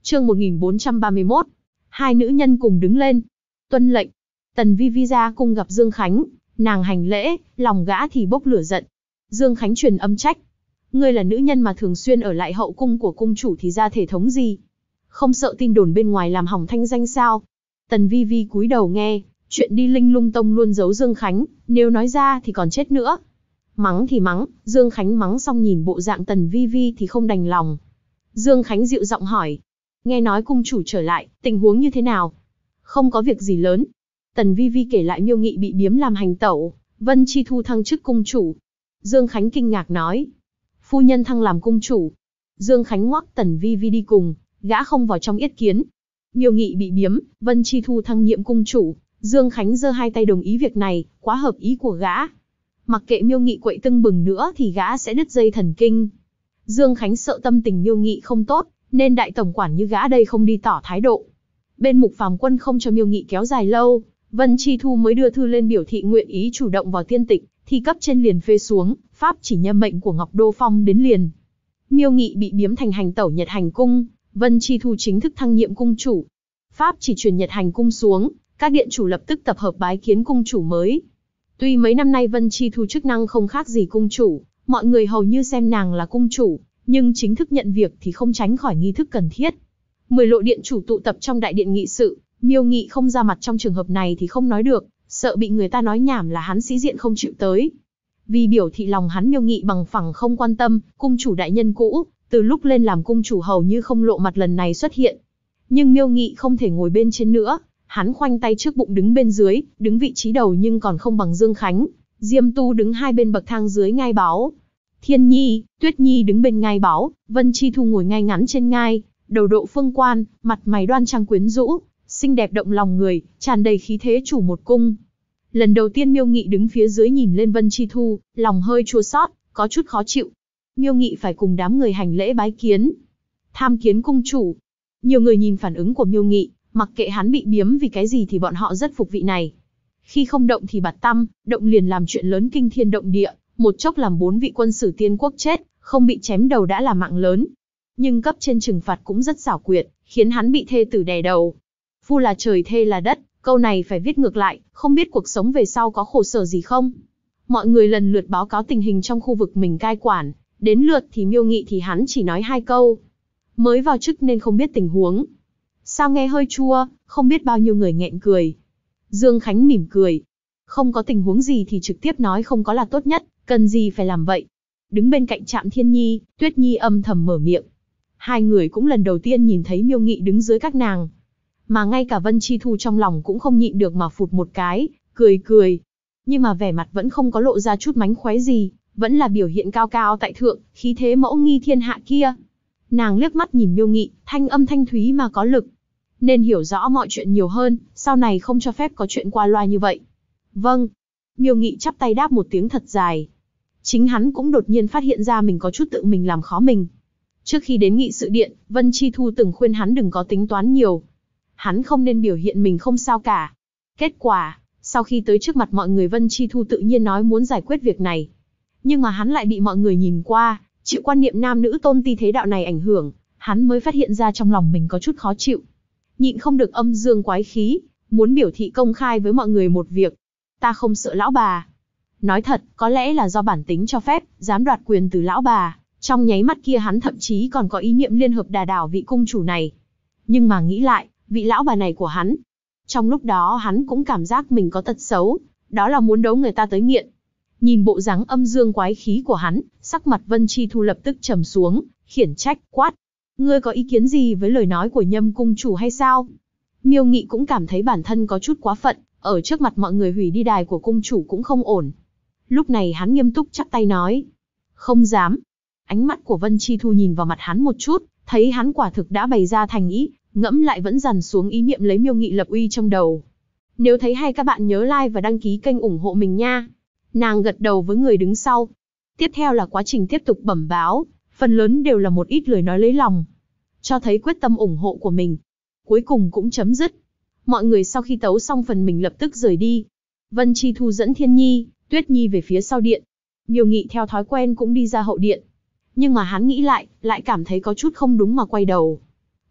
Chương 1431. Hai nữ nhân cùng đứng lên. Tuân lệnh. Tần Vi Vi ra cung gặp Dương Khánh, nàng hành lễ, lòng gã thì bốc lửa giận. Dương Khánh truyền âm trách. Ngươi là nữ nhân mà thường xuyên ở lại hậu cung của cung chủ thì ra thể thống gì? Không sợ tin đồn bên ngoài làm hỏng thanh danh sao? Tần Vi Vi cúi đầu nghe, chuyện đi Linh Lung Tông luôn giấu Dương Khánh, nếu nói ra thì còn chết nữa. Mắng thì mắng, Dương Khánh mắng xong nhìn bộ dạng Tần Vi Vi thì không đành lòng. Dương Khánh dịu giọng hỏi. Nghe nói cung chủ trở lại, tình huống như thế nào? Không có việc gì lớn. Tần Vi Vi kể lại Miêu Nghị bị biếm làm hành tẩu, Vân Chi Thu thăng chức cung chủ. Dương Khánh kinh ngạc nói. Phu nhân thăng làm cung chủ. Dương Khánh ngoắc Tần Vi Vi đi cùng, gã không vào trong yết kiến. Miêu Nghị bị biếm, Vân Chi Thu thăng nhiệm cung chủ. Dương Khánh giơ hai tay đồng ý việc này, quá hợp ý của gã. Mặc kệ Miêu Nghị quậy tưng bừng nữa thì gã sẽ đứt dây thần kinh. Dương Khánh sợ tâm tình Miêu Nghị không tốt, nên đại tổng quản như gã đây không đi tỏ thái độ. Bên Mục Phàm Quân không cho Miêu Nghị kéo dài lâu, Vân Chi Thu mới đưa thư lên biểu thị nguyện ý chủ động vào tiên tịch, thì cấp trên liền phê xuống, pháp chỉ nhâm mệnh của Ngọc Đô Phong đến liền. Miêu Nghị bị biếm thành hành tẩu Nhật Hành cung, Vân Chi Thu chính thức thăng nhiệm cung chủ. Pháp chỉ truyền Nhật Hành cung xuống, các điện chủ lập tức tập hợp bái kiến cung chủ mới. Tuy mấy năm nay Vân Chi Thu chức năng không khác gì cung chủ, mọi người hầu như xem nàng là cung chủ, nhưng chính thức nhận việc thì không tránh khỏi nghi thức cần thiết. 10 lộ điện chủ tụ tập trong đại điện nghị sự, Miêu Nghị không ra mặt trong trường hợp này thì không nói được, sợ bị người ta nói nhảm là hắn sĩ diện không chịu tới. Vì biểu thị lòng hắn, Miêu Nghị bằng phẳng không quan tâm, cung chủ đại nhân cũ, từ lúc lên làm cung chủ hầu như không lộ mặt lần này xuất hiện. Nhưng Miêu Nghị không thể ngồi bên trên nữa, hắn khoanh tay trước bụng đứng bên dưới, đứng vị trí đầu nhưng còn không bằng Dương Khánh. Diêm Tu đứng hai bên bậc thang dưới ngai báu. Thiên Nhi, Tuyết Nhi đứng bên ngai báu, Vân Chi Thu ngồi ngay ngắn trên ngai, đầu độ phương quan, mặt mày đoan trang quyến rũ, xinh đẹp động lòng người, tràn đầy khí thế chủ một cung. Lần đầu tiên Miêu Nghị đứng phía dưới nhìn lên Vân Chi Thu, lòng hơi chua xót, có chút khó chịu. Miêu Nghị phải cùng đám người hành lễ bái kiến. Tham kiến cung chủ. Nhiều người nhìn phản ứng của Miêu Nghị, mặc kệ hắn bị biếm vì cái gì thì bọn họ rất phục vị này. Khi không động thì bạt tăm, động liền làm chuyện lớn kinh thiên động địa, một chốc làm 4 vị quân sử tiên quốc chết, không bị chém đầu đã là mạng lớn. Nhưng cấp trên trừng phạt cũng rất xảo quyệt, khiến hắn bị thê tử đè đầu. Phu là trời thê là đất, câu này phải viết ngược lại, không biết cuộc sống về sau có khổ sở gì không. Mọi người lần lượt báo cáo tình hình trong khu vực mình cai quản, đến lượt thì Miêu Nghị thì hắn chỉ nói 2 câu. Mới vào chức nên không biết tình huống. Sao nghe hơi chua, không biết bao nhiêu người nghẹn cười. Dương Khánh mỉm cười. Không có tình huống gì thì trực tiếp nói không có là tốt nhất, cần gì phải làm vậy. Đứng bên cạnh Trạm Thiên Nhi, Tuyết Nhi âm thầm mở miệng. Hai người cũng lần đầu tiên nhìn thấy Miêu Nghị đứng dưới các nàng. Mà ngay cả Vân Chi Thu trong lòng cũng không nhịn được mà phụt một cái, cười cười. Nhưng mà vẻ mặt vẫn không có lộ ra chút mánh khóe gì, vẫn là biểu hiện cao cao tại thượng, khí thế mẫu nghi thiên hạ kia. Nàng liếc mắt nhìn Miêu Nghị, thanh âm thanh thúy mà có lực. Nên hiểu rõ mọi chuyện nhiều hơn, sau này không cho phép có chuyện qua loa như vậy. Vâng. Miêu Nghị chắp tay đáp một tiếng thật dài. Chính hắn cũng đột nhiên phát hiện ra mình có chút tự mình làm khó mình. Trước khi đến nghị sự điện, Vân Chi Thu từng khuyên hắn đừng có tính toán nhiều. Hắn không nên biểu hiện mình không sao cả. Kết quả, sau khi tới trước mặt mọi người Vân Chi Thu tự nhiên nói muốn giải quyết việc này. Nhưng mà hắn lại bị mọi người nhìn qua, chịu quan niệm nam nữ tôn ti thế đạo này ảnh hưởng, hắn mới phát hiện ra trong lòng mình có chút khó chịu. Nhịn không được âm dương quái khí, muốn biểu thị công khai với mọi người một việc. Ta không sợ lão bà. Nói thật, có lẽ là do bản tính cho phép, dám đoạt quyền từ lão bà. Trong nháy mắt kia hắn thậm chí còn có ý niệm liên hợp đà đảo vị cung chủ này. Nhưng mà nghĩ lại, vị lão bà này của hắn. Trong lúc đó hắn cũng cảm giác mình có tật xấu, đó là muốn đấu người ta tới nghiện. Nhìn bộ dáng âm dương quái khí của hắn, sắc mặt Vân Chi Thu lập tức trầm xuống, khiển trách, quát. Ngươi có ý kiến gì với lời nói của Nhâm cung chủ hay sao? Miêu Nghị cũng cảm thấy bản thân có chút quá phận, ở trước mặt mọi người hủy đi đài của cung chủ cũng không ổn. Lúc này hắn nghiêm túc chắp tay nói. Không dám. Ánh mắt của Vân Chi Thu nhìn vào mặt hắn một chút, thấy hắn quả thực đã bày ra thành ý, ngẫm lại vẫn dằn xuống ý niệm lấy Miêu Nghị lập uy trong đầu. Nếu thấy hay các bạn nhớ like và đăng ký kênh ủng hộ mình nha. Nàng gật đầu với người đứng sau. Tiếp theo là quá trình tiếp tục bẩm báo, phần lớn đều là một ít lời nói lấy lòng, cho thấy quyết tâm ủng hộ của mình. Cuối cùng cũng chấm dứt. Mọi người sau khi tấu xong phần mình lập tức rời đi. Vân Chi Thu dẫn Thiên Nhi, Tuyết Nhi về phía sau điện. Miêu Nghị theo thói quen cũng đi ra hậu điện. Nhưng mà hắn nghĩ lại cảm thấy có chút không đúng mà quay đầu.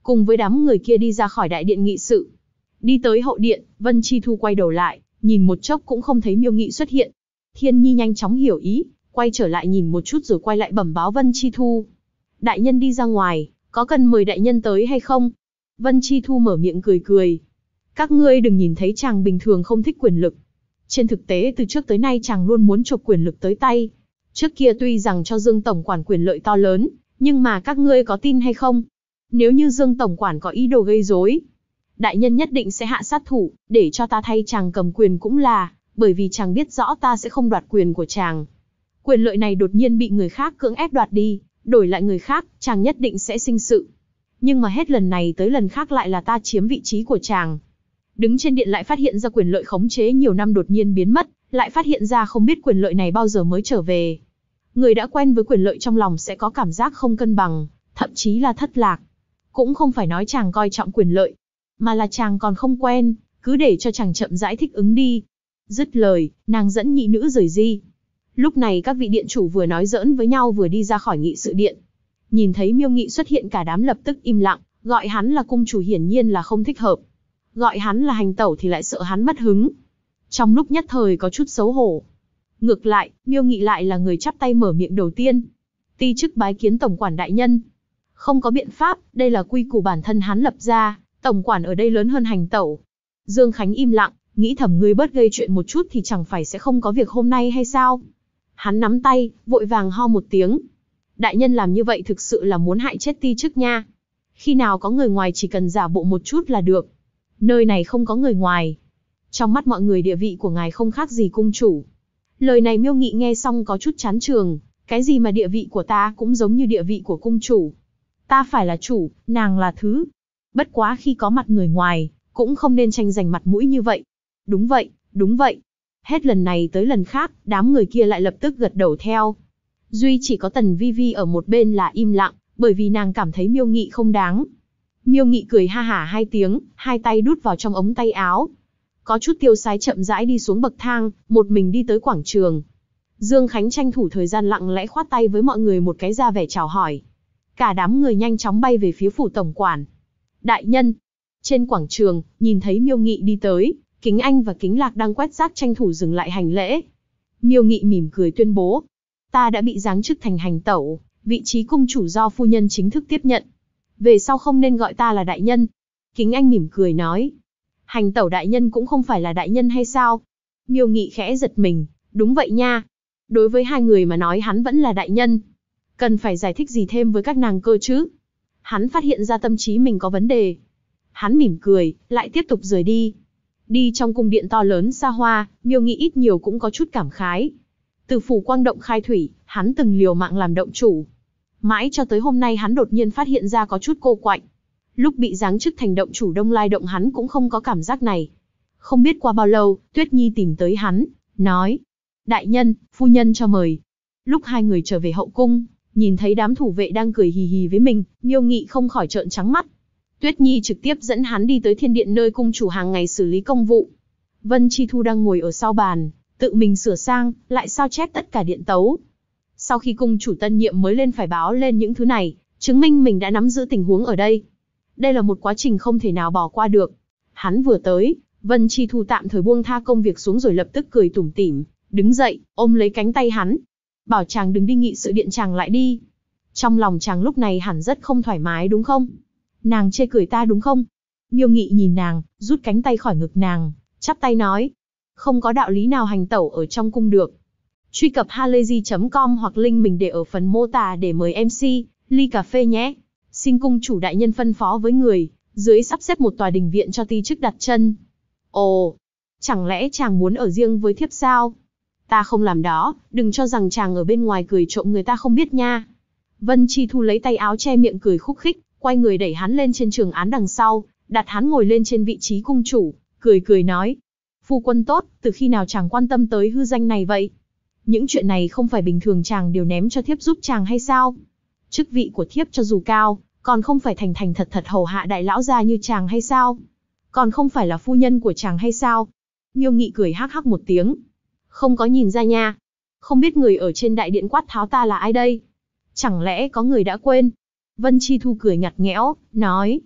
cùng với đám người kia đi ra khỏi đại điện nghị sự. Đi tới hậu điện, Vân Chi Thu quay đầu lại, nhìn một chốc cũng không thấy Miêu Nghị xuất hiện. Thiên Nhi nhanh chóng hiểu ý, quay trở lại nhìn một chút rồi quay lại bẩm báo Vân Chi Thu. Đại nhân đi ra ngoài, có cần mời đại nhân tới hay không? Vân Chi Thu mở miệng cười cười. Các ngươi đừng nhìn thấy chàng bình thường không thích quyền lực. Trên thực tế từ trước tới nay chàng luôn muốn chộp quyền lực tới tay. Trước kia tuy rằng cho Dương Tổng Quản quyền lợi to lớn, nhưng mà các ngươi có tin hay không? Nếu như Dương Tổng Quản có ý đồ gây rối, đại nhân nhất định sẽ hạ sát thủ, để cho ta thay chàng cầm quyền cũng là, bởi vì chàng biết rõ ta sẽ không đoạt quyền của chàng. Quyền lợi này đột nhiên bị người khác cưỡng ép đoạt đi, đổi lại người khác, chàng nhất định sẽ sinh sự. Nhưng mà hết lần này tới lần khác lại là ta chiếm vị trí của chàng. Đứng trên điện lại phát hiện ra quyền lợi khống chế nhiều năm đột nhiên biến mất, lại phát hiện ra không biết quyền lợi này bao giờ mới trở về. Người đã quen với quyền lợi trong lòng sẽ có cảm giác không cân bằng, thậm chí là thất lạc. Cũng không phải nói chàng coi trọng quyền lợi, mà là chàng còn không quen, cứ để cho chàng chậm rãi thích ứng đi. Dứt lời, nàng dẫn nhị nữ rời đi. Lúc này các vị điện chủ vừa nói giỡn với nhau vừa đi ra khỏi nghị sự điện. Nhìn thấy Miêu Nghị xuất hiện cả đám lập tức im lặng, gọi hắn là cung chủ hiển nhiên là không thích hợp. Gọi hắn là hành tẩu thì lại sợ hắn mất hứng. Trong lúc nhất thời có chút xấu hổ. Ngược lại, Miêu Nghị lại là người chắp tay mở miệng đầu tiên. Ti chức bái kiến tổng quản đại nhân. Không có biện pháp, đây là quy củ bản thân hắn lập ra, tổng quản ở đây lớn hơn hành tẩu. Dương Khánh im lặng, nghĩ thầm ngươi bớt gây chuyện một chút thì chẳng phải sẽ không có việc hôm nay hay sao? Hắn nắm tay, vội vàng ho một tiếng. Đại nhân làm như vậy thực sự là muốn hại chết ti chức nha. Khi nào có người ngoài chỉ cần giả bộ một chút là được. Nơi này không có người ngoài. Trong mắt mọi người địa vị của ngài không khác gì cung chủ. Lời này Miêu Nghị nghe xong có chút chán trường. Cái gì mà địa vị của ta cũng giống như địa vị của cung chủ. Ta phải là chủ, nàng là thứ. Bất quá khi có mặt người ngoài, cũng không nên tranh giành mặt mũi như vậy. Đúng vậy, đúng vậy. Hết lần này tới lần khác, đám người kia lại lập tức gật đầu theo. Duy chỉ có Tần Vi Vi ở một bên là im lặng, bởi vì nàng cảm thấy Miêu Nghị không đáng. Miêu Nghị cười ha hả hai tiếng, hai tay đút vào trong ống tay áo. Có chút tiêu sái chậm rãi đi xuống bậc thang, một mình đi tới quảng trường. Dương Khánh tranh thủ thời gian lặng lẽ khoát tay với mọi người một cái ra vẻ chào hỏi. Cả đám người nhanh chóng bay về phía phủ tổng quản. Đại nhân! Trên quảng trường, nhìn thấy Miêu Nghị đi tới, Kính Anh và Kính Lạc đang quét rác tranh thủ dừng lại hành lễ. Miêu Nghị mỉm cười tuyên bố. Ta đã bị giáng chức thành hành tẩu, vị trí cung chủ do phu nhân chính thức tiếp nhận. Về sau không nên gọi ta là đại nhân. Kính Anh mỉm cười nói. Hành tẩu đại nhân cũng không phải là đại nhân hay sao? Miêu Nghị khẽ giật mình. Đúng vậy nha. Đối với hai người mà nói hắn vẫn là đại nhân. Cần phải giải thích gì thêm với các nàng cơ chứ? Hắn phát hiện ra tâm trí mình có vấn đề. Hắn mỉm cười, lại tiếp tục rời đi. Đi trong cung điện to lớn xa hoa, Miêu Nghị ít nhiều cũng có chút cảm khái. Từ phủ Quang Động khai thủy, hắn từng liều mạng làm động chủ. Mãi cho tới hôm nay hắn đột nhiên phát hiện ra có chút cô quạnh. Lúc bị giáng chức thành động chủ Đông Lai Động hắn cũng không có cảm giác này. Không biết qua bao lâu, Tuyết Nhi tìm tới hắn, nói. Đại nhân, phu nhân cho mời. Lúc hai người trở về hậu cung, nhìn thấy đám thủ vệ đang cười hì hì với mình, Miêu Nghị không khỏi trợn trắng mắt. Tuyết Nhi trực tiếp dẫn hắn đi tới thiên điện nơi cung chủ hàng ngày xử lý công vụ. Vân Chi Thu đang ngồi ở sau bàn, tự mình sửa sang, lại sao chép tất cả điện tấu. Sau khi cung chủ tân nhiệm mới lên phải báo lên những thứ này, chứng minh mình đã nắm giữ tình huống ở đây. Đây là một quá trình không thể nào bỏ qua được. Hắn vừa tới, Vân Chi Thu tạm thời buông tha công việc xuống rồi lập tức cười tủm tỉm, đứng dậy, ôm lấy cánh tay hắn. Bảo chàng đừng đi nghị sự điện chàng lại đi. Trong lòng chàng lúc này hẳn rất không thoải mái đúng không? Nàng chê cười ta đúng không? Miêu Nghị nhìn nàng, rút cánh tay khỏi ngực nàng, chắp tay nói. Không có đạo lý nào hành tẩu ở trong cung được. Truy cập halayzi.com hoặc link mình để ở phần mô tả để mời MC, ly cà phê nhé. Xin cung chủ đại nhân phân phó với người, dưới sắp xếp một tòa đình viện cho ti chức đặt chân. Ồ, chẳng lẽ chàng muốn ở riêng với thiếp sao? Ta không làm đó, đừng cho rằng chàng ở bên ngoài cười trộm người ta không biết nha. Vân Chi Thu lấy tay áo che miệng cười khúc khích, quay người đẩy hắn lên trên trường án đằng sau, đặt hắn ngồi lên trên vị trí cung chủ, cười cười nói. Phu quân tốt, từ khi nào chàng quan tâm tới hư danh này vậy? Những chuyện này không phải bình thường chàng đều ném cho thiếp giúp chàng hay sao? Chức vị của thiếp cho dù cao, còn không phải thành thành thật thật hầu hạ đại lão gia như chàng hay sao? Còn không phải là phu nhân của chàng hay sao? Miêu Nghị cười hắc hắc một tiếng. Không có nhìn ra nha. Không biết người ở trên đại điện quát tháo ta là ai đây? Chẳng lẽ có người đã quên? Vân Chi Thu cười ngặt nghẽo, nói.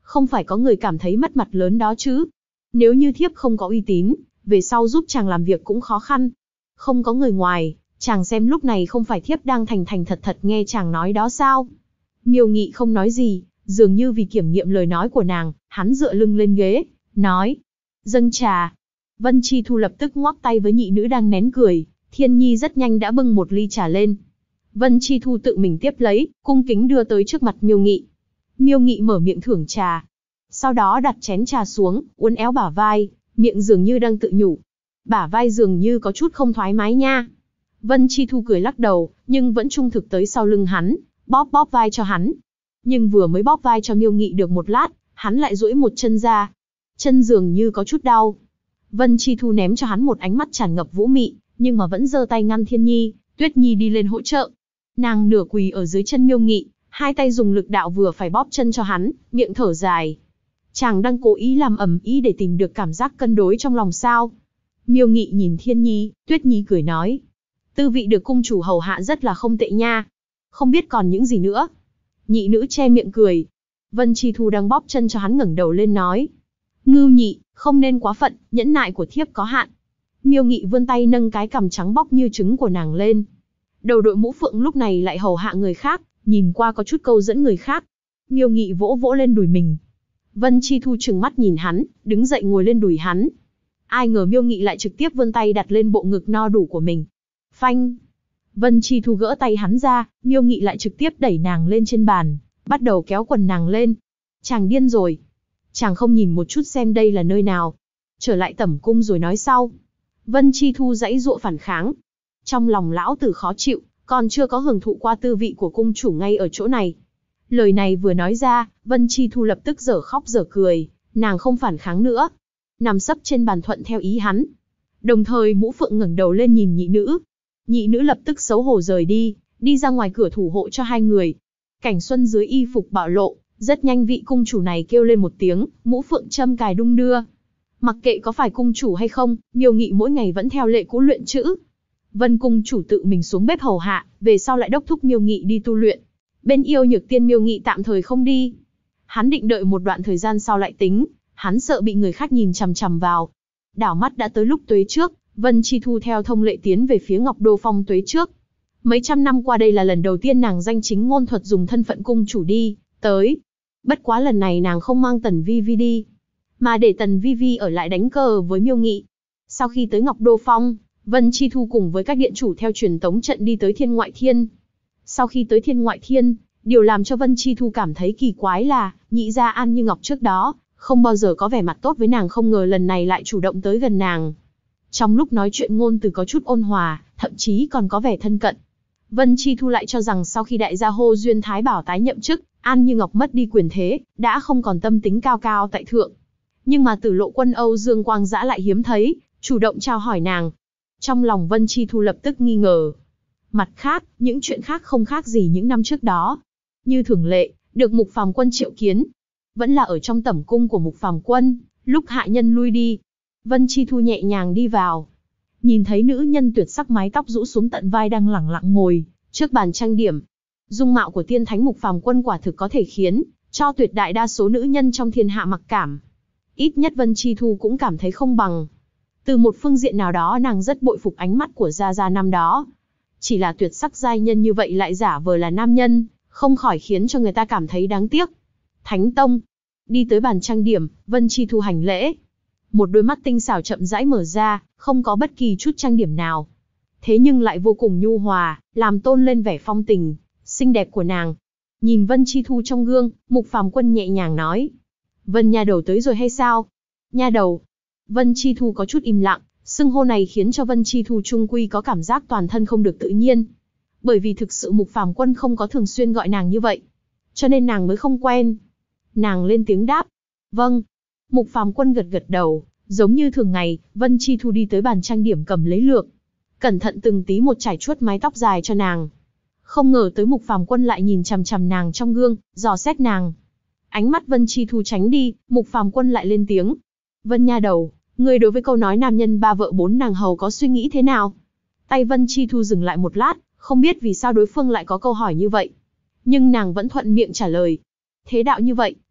Không phải có người cảm thấy mất mặt lớn đó chứ. Nếu như thiếp không có uy tín, về sau giúp chàng làm việc cũng khó khăn. Không có người ngoài, chàng xem lúc này không phải thiếp đang thành thành thật thật nghe chàng nói đó sao? Miêu Nghị không nói gì, dường như vì kiểm nghiệm lời nói của nàng, hắn dựa lưng lên ghế, nói. Dâng trà. Vân Chi Thu lập tức ngoắc tay với nhị nữ đang nén cười, Thiên Nhi rất nhanh đã bưng một ly trà lên. Vân Chi Thu tự mình tiếp lấy, cung kính đưa tới trước mặt Miêu Nghị. Miêu Nghị mở miệng thưởng trà. Sau đó đặt chén trà xuống, uốn éo bả vai, miệng dường như đang tự nhủ. Bả vai dường như có chút không thoải mái nha. Vân Chi Thu cười lắc đầu, nhưng vẫn trung thực tới sau lưng hắn, bóp bóp vai cho hắn. Nhưng vừa mới bóp vai cho Miêu Nghị được một lát, hắn lại duỗi một chân ra. Chân dường như có chút đau. Vân Chi Thu ném cho hắn một ánh mắt tràn ngập vũ mị, nhưng mà vẫn giơ tay ngăn Thiên Nhi, Tuyết Nhi đi lên hỗ trợ. Nàng nửa quỳ ở dưới chân Miêu Nghị, hai tay dùng lực đạo vừa phải bóp chân cho hắn, miệng thở dài. Chàng đang cố ý làm ầm ĩ để tìm được cảm giác cân đối trong lòng sao? Miêu Nghị nhìn Thiên Nhi, Tuyết Nhi cười nói. Tư vị được cung chủ hầu hạ rất là không tệ nha. Không biết còn những gì nữa. Nhị nữ che miệng cười. Vân Chi Thu đang bóp chân cho hắn ngẩng đầu lên nói. Ngưu Nhị, không nên quá phận, nhẫn nại của thiếp có hạn. Miêu Nghị vươn tay nâng cái cằm trắng bóc như trứng của nàng lên. Đầu đội mũ phượng lúc này lại hầu hạ người khác, nhìn qua có chút câu dẫn người khác. Miêu Nghị vỗ vỗ lên đùi mình. Vân Chi Thu trừng mắt nhìn hắn, đứng dậy ngồi lên đùi hắn. Ai ngờ Miêu Nghị lại trực tiếp vươn tay đặt lên bộ ngực no đủ của mình. Phanh! Vân Chi Thu gỡ tay hắn ra, Miêu Nghị lại trực tiếp đẩy nàng lên trên bàn, bắt đầu kéo quần nàng lên. Chàng điên rồi. Chàng không nhìn một chút xem đây là nơi nào. Trở lại tẩm cung rồi nói sau. Vân Chi Thu giãy giụa phản kháng. Trong lòng lão tử khó chịu, còn chưa có hưởng thụ qua tư vị của cung chủ ngay ở chỗ này. Lời này vừa nói ra, Vân Chi Thu lập tức dở khóc dở cười, nàng không phản kháng nữa. Nằm sấp trên bàn thuận theo ý hắn. Đồng thời Mũ Phượng ngẩng đầu lên nhìn nhị nữ. Nhị nữ lập tức xấu hổ rời đi, đi ra ngoài cửa thủ hộ cho hai người. Cảnh Xuân dưới y phục bạo lộ, rất nhanh vị cung chủ này kêu lên một tiếng, Mũ Phượng châm cài đung đưa. Mặc kệ có phải cung chủ hay không, Miêu Nghị mỗi ngày vẫn theo lệ cũ luyện chữ. Vân cung chủ tự mình xuống bếp hầu hạ, về sau lại đốc thúc Miêu Nghị đi tu luyện. Bên yêu nhược tiên Miêu Nghị tạm thời không đi. Hắn định đợi một đoạn thời gian sau lại tính, hắn sợ bị người khác nhìn chằm chằm vào. Đảo mắt đã tới lúc tuế trước, Vân Chi Thu theo thông lệ tiến về phía Ngọc Đô Phong tuế trước. Mấy trăm năm qua đây là lần đầu tiên nàng danh chính ngôn thuật dùng thân phận cung chủ đi tới. Bất quá lần này nàng không mang Tần Vi Vi đi, mà để Tần Vi Vi ở lại đánh cờ với Miêu Nghị. Sau khi tới Ngọc Đô Phong, Vân Chi Thu cùng với các điện chủ theo truyền tống trận đi tới Thiên Ngoại Thiên. Sau khi tới Thiên Ngoại Thiên, điều làm cho Vân Chi Thu cảm thấy kỳ quái là, nhị gia An Như Ngọc trước đó, không bao giờ có vẻ mặt tốt với nàng, không ngờ lần này lại chủ động tới gần nàng. Trong lúc nói chuyện ngôn từ có chút ôn hòa, thậm chí còn có vẻ thân cận. Vân Chi Thu lại cho rằng sau khi đại gia Hô Duyên Thái Bảo tái nhậm chức, An Như Ngọc mất đi quyền thế, đã không còn tâm tính cao cao tại thượng. Nhưng mà Tử Lộ Quân Âu Dương Quang Dã lại hiếm thấy, chủ động chào hỏi nàng. Trong lòng Vân Chi Thu lập tức nghi ngờ. Mặt khác, những chuyện khác không khác gì những năm trước đó. Như thường lệ, được Mục Phàm Quân triệu kiến. Vẫn là ở trong tẩm cung của Mục Phàm Quân, lúc hạ nhân lui đi. Vân Chi Thu nhẹ nhàng đi vào. Nhìn thấy nữ nhân tuyệt sắc mái tóc rũ xuống tận vai đang lẳng lặng ngồi trước bàn trang điểm. Dung mạo của tiên thánh Mục Phàm Quân quả thực có thể khiến cho tuyệt đại đa số nữ nhân trong thiên hạ mặc cảm. Ít nhất Vân Chi Thu cũng cảm thấy không bằng. Từ một phương diện nào đó nàng rất bội phục ánh mắt của Gia Gia năm đó. Chỉ là tuyệt sắc giai nhân như vậy lại giả vờ là nam nhân, không khỏi khiến cho người ta cảm thấy đáng tiếc. Thánh Tông. Đi tới bàn trang điểm, Vân Chi Thu hành lễ. Một đôi mắt tinh xảo chậm rãi mở ra, không có bất kỳ chút trang điểm nào. Thế nhưng lại vô cùng nhu hòa, làm tôn lên vẻ phong tình, xinh đẹp của nàng. Nhìn Vân Chi Thu trong gương, Mục Phàm Quân nhẹ nhàng nói. Vân nha đầu tới rồi hay sao? Nha đầu. Vân Chi Thu có chút im lặng, xưng hô này khiến cho Vân Chi Thu trung quy có cảm giác toàn thân không được tự nhiên. Bởi vì thực sự Mục Phàm Quân không có thường xuyên gọi nàng như vậy. Cho nên nàng mới không quen. Nàng lên tiếng đáp. Vâng. Mục Phàm Quân gật gật đầu, giống như thường ngày, Vân Chi Thu đi tới bàn trang điểm cầm lấy lược. Cẩn thận từng tí một trải chuốt mái tóc dài cho nàng. Không ngờ tới Mục Phàm Quân lại nhìn chằm chằm nàng trong gương, dò xét nàng. Ánh mắt Vân Chi Thu tránh đi, Mục Phàm Quân lại lên tiếng. Vân nha đầu, ngươi đối với câu nói nam nhân ba vợ bốn nàng hầu có suy nghĩ thế nào? Tay Vân Chi Thu dừng lại một lát, không biết vì sao đối phương lại có câu hỏi như vậy. Nhưng nàng vẫn thuận miệng trả lời. Thế đạo như vậy,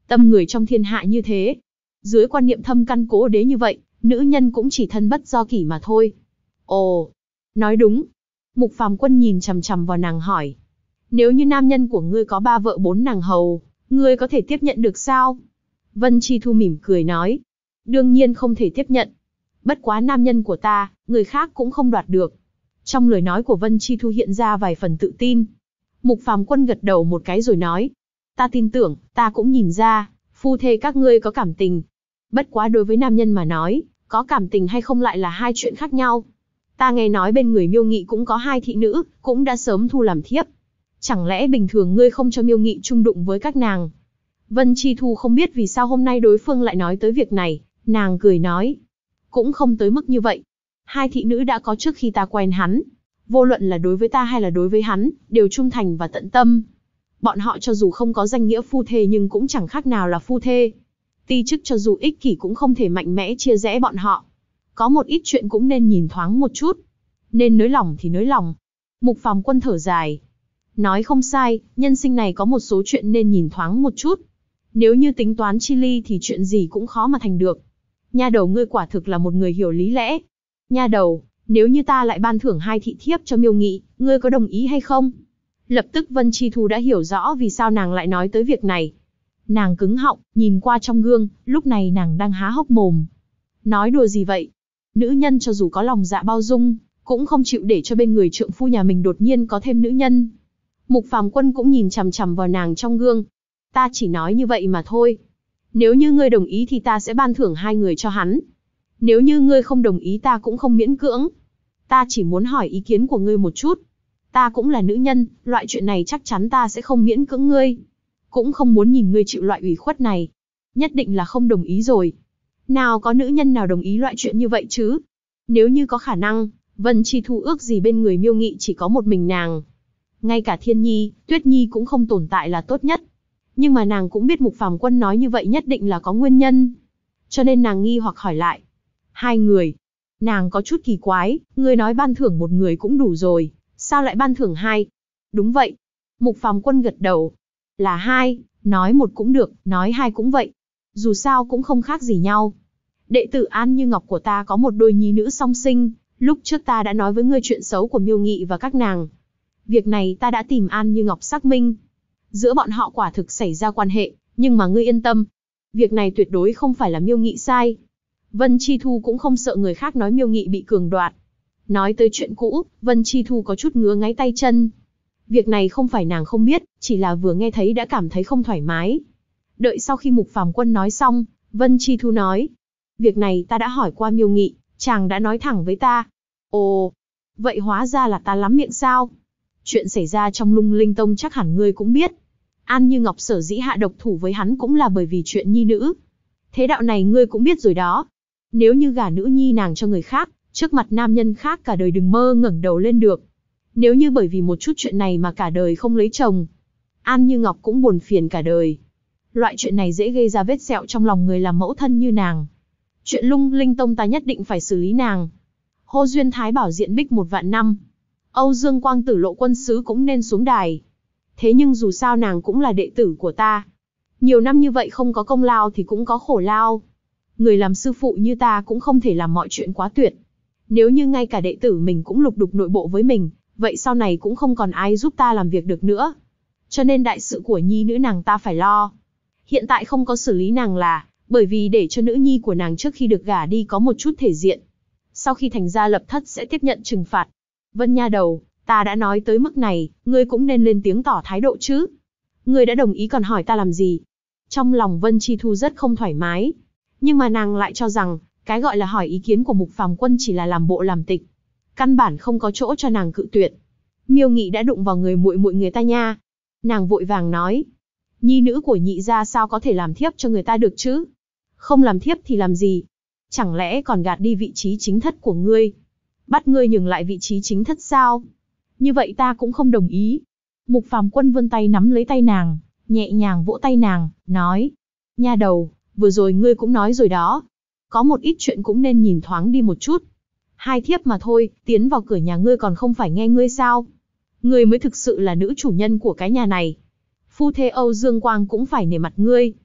Tâm người trong thiên hạ như thế. Dưới quan niệm thâm căn cố đế như vậy, nữ nhân cũng chỉ thân bất do kỷ mà thôi. Ồ, nói đúng. Mục Phàm Quân nhìn chằm chằm vào nàng hỏi. Nếu như nam nhân của ngươi có 3 vợ 4 nàng hầu, ngươi có thể tiếp nhận được sao? Vân Chi Thu mỉm cười nói. Đương nhiên không thể tiếp nhận. Bất quá nam nhân của ta, người khác cũng không đoạt được. Trong lời nói của Vân Chi Thu hiện ra vài phần tự tin. Mục Phàm Quân gật đầu một cái rồi nói. Ta tin tưởng, ta cũng nhìn ra, phu thê các ngươi có cảm tình. Bất quá đối với nam nhân mà nói, có cảm tình hay không lại là hai chuyện khác nhau. Ta nghe nói bên người Miêu Nghị cũng có 2 thị nữ, cũng đã sớm thu làm thiếp. Chẳng lẽ bình thường ngươi không cho Miêu Nghị chung đụng với các nàng? Vân Chi Thu không biết vì sao hôm nay đối phương lại nói tới việc này, nàng cười nói. Cũng không tới mức như vậy. 2 thị nữ đã có trước khi ta quen hắn. Vô luận là đối với ta hay là đối với hắn, đều trung thành và tận tâm. Bọn họ cho dù không có danh nghĩa phu thê nhưng cũng chẳng khác nào là phu thê. Ti chức cho dù ích kỷ cũng không thể mạnh mẽ chia rẽ bọn họ. Có một ít chuyện cũng nên nhìn thoáng một chút. Nên nới lòng thì nới lòng. Mục Phàm Quân thở dài. Nói không sai, nhân sinh này có một số chuyện nên nhìn thoáng một chút. Nếu như tính toán chi ly thì chuyện gì cũng khó mà thành được. Nha đầu ngươi quả thực là một người hiểu lý lẽ. Nha đầu, nếu như ta lại ban thưởng 2 thị thiếp cho Miêu Nghị, ngươi có đồng ý hay không? Lập tức Vân Chi Thu đã hiểu rõ vì sao nàng lại nói tới việc này. Nàng cứng họng, nhìn qua trong gương, lúc này nàng đang há hốc mồm. Nói đùa gì vậy? Nữ nhân cho dù có lòng dạ bao dung, cũng không chịu để cho bên người trượng phu nhà mình đột nhiên có thêm nữ nhân. Mục Phàm Quân cũng nhìn chằm chằm vào nàng trong gương. Ta chỉ nói như vậy mà thôi. Nếu như ngươi đồng ý thì ta sẽ ban thưởng 2 người cho hắn. Nếu như ngươi không đồng ý ta cũng không miễn cưỡng. Ta chỉ muốn hỏi ý kiến của ngươi một chút. Ta cũng là nữ nhân, loại chuyện này chắc chắn ta sẽ không miễn cưỡng ngươi. Cũng không muốn nhìn ngươi chịu loại ủy khuất này. Nhất định là không đồng ý rồi. Nào có nữ nhân nào đồng ý loại chuyện như vậy chứ? Nếu như có khả năng, Vân Chi Thu ước gì bên người Miêu Nghị chỉ có một mình nàng. Ngay cả Thiên Nhi, Tuyết Nhi cũng không tồn tại là tốt nhất. Nhưng mà nàng cũng biết Mục Phàm Quân nói như vậy nhất định là có nguyên nhân. Cho nên nàng nghi hoặc hỏi lại. 2 người. Nàng có chút kỳ quái, ngươi nói ban thưởng 1 người cũng đủ rồi. Sao lại ban thưởng 2? Đúng vậy. Mục Phàm Quân gật đầu. Là 2, nói 1 cũng được, nói 2 cũng vậy. Dù sao cũng không khác gì nhau. Đệ tử An Như Ngọc của ta có một đôi nhi nữ song sinh, lúc trước ta đã nói với ngươi chuyện xấu của Miêu Nghị và các nàng. Việc này ta đã tìm An Như Ngọc xác minh. Giữa bọn họ quả thực xảy ra quan hệ, nhưng mà ngươi yên tâm. Việc này tuyệt đối không phải là Miêu Nghị sai. Vân Chi Thu cũng không sợ người khác nói Miêu Nghị bị cường đoạt. Nói tới chuyện cũ, Vân Chi Thu có chút ngứa ngáy tay chân. Việc này không phải nàng không biết, chỉ là vừa nghe thấy đã cảm thấy không thoải mái. Đợi sau khi Mục Phàm Quân nói xong, Vân Chi Thu nói. Việc này ta đã hỏi qua Miêu Nghị, chàng đã nói thẳng với ta. Ồ, vậy hóa ra là ta lắm miệng sao? Chuyện xảy ra trong Lung Linh Tông chắc hẳn ngươi cũng biết. An Như Ngọc sở dĩ hạ độc thủ với hắn cũng là bởi vì chuyện nhi nữ. Thế đạo này ngươi cũng biết rồi đó. Nếu như gả nữ nhi nàng cho người khác, trước mặt nam nhân khác cả đời đừng mơ ngẩng đầu lên được. Nếu như bởi vì một chút chuyện này mà cả đời không lấy chồng, An Như Ngọc cũng buồn phiền cả đời. Loại chuyện này dễ gây ra vết sẹo trong lòng người làm mẫu thân như nàng. Chuyện Lung Linh Tông ta nhất định phải xử lý nàng. Hô Duyên Thái Bảo diện bích 1 vạn năm. Âu Dương Quang Tử Lộ Quân Sứ cũng nên xuống đài. Thế nhưng dù sao nàng cũng là đệ tử của ta. Nhiều năm như vậy không có công lao thì cũng có khổ lao. Người làm sư phụ như ta cũng không thể làm mọi chuyện quá tuyệt. Nếu như ngay cả đệ tử mình cũng lục đục nội bộ với mình, vậy sau này cũng không còn ai giúp ta làm việc được nữa. Cho nên đại sự của nhi nữ nàng ta phải lo. Hiện tại không có xử lý nàng là bởi vì để cho nữ nhi của nàng trước khi được gả đi có một chút thể diện. Sau khi thành gia lập thất sẽ tiếp nhận trừng phạt. Vân nha đầu, ta đã nói tới mức này, ngươi cũng nên lên tiếng tỏ thái độ chứ. Ngươi đã đồng ý còn hỏi ta làm gì? Trong lòng Vân Chi Thu rất không thoải mái. Nhưng mà nàng lại cho rằng, cái gọi là hỏi ý kiến của Mục Phàm Quân chỉ là làm bộ làm tịch. Căn bản không có chỗ cho nàng cự tuyệt. Miêu Nghị đã đụng vào người muội muội người ta nha. Nàng vội vàng nói. Nhi nữ của nhị gia sao có thể làm thiếp cho người ta được chứ? Không làm thiếp thì làm gì? Chẳng lẽ còn gạt đi vị trí chính thất của ngươi? Bắt ngươi nhường lại vị trí chính thất sao? Như vậy ta cũng không đồng ý. Mục Phàm Quân vươn tay nắm lấy tay nàng, nhẹ nhàng vỗ tay nàng, nói. Nha đầu, vừa rồi ngươi cũng nói rồi đó. Có một ít chuyện cũng nên nhìn thoáng đi một chút. 2 thiếp mà thôi, tiến vào cửa nhà ngươi còn không phải nghe ngươi sao? Ngươi mới thực sự là nữ chủ nhân của cái nhà này. Phu thê Âu Dương Quang cũng phải nể mặt ngươi.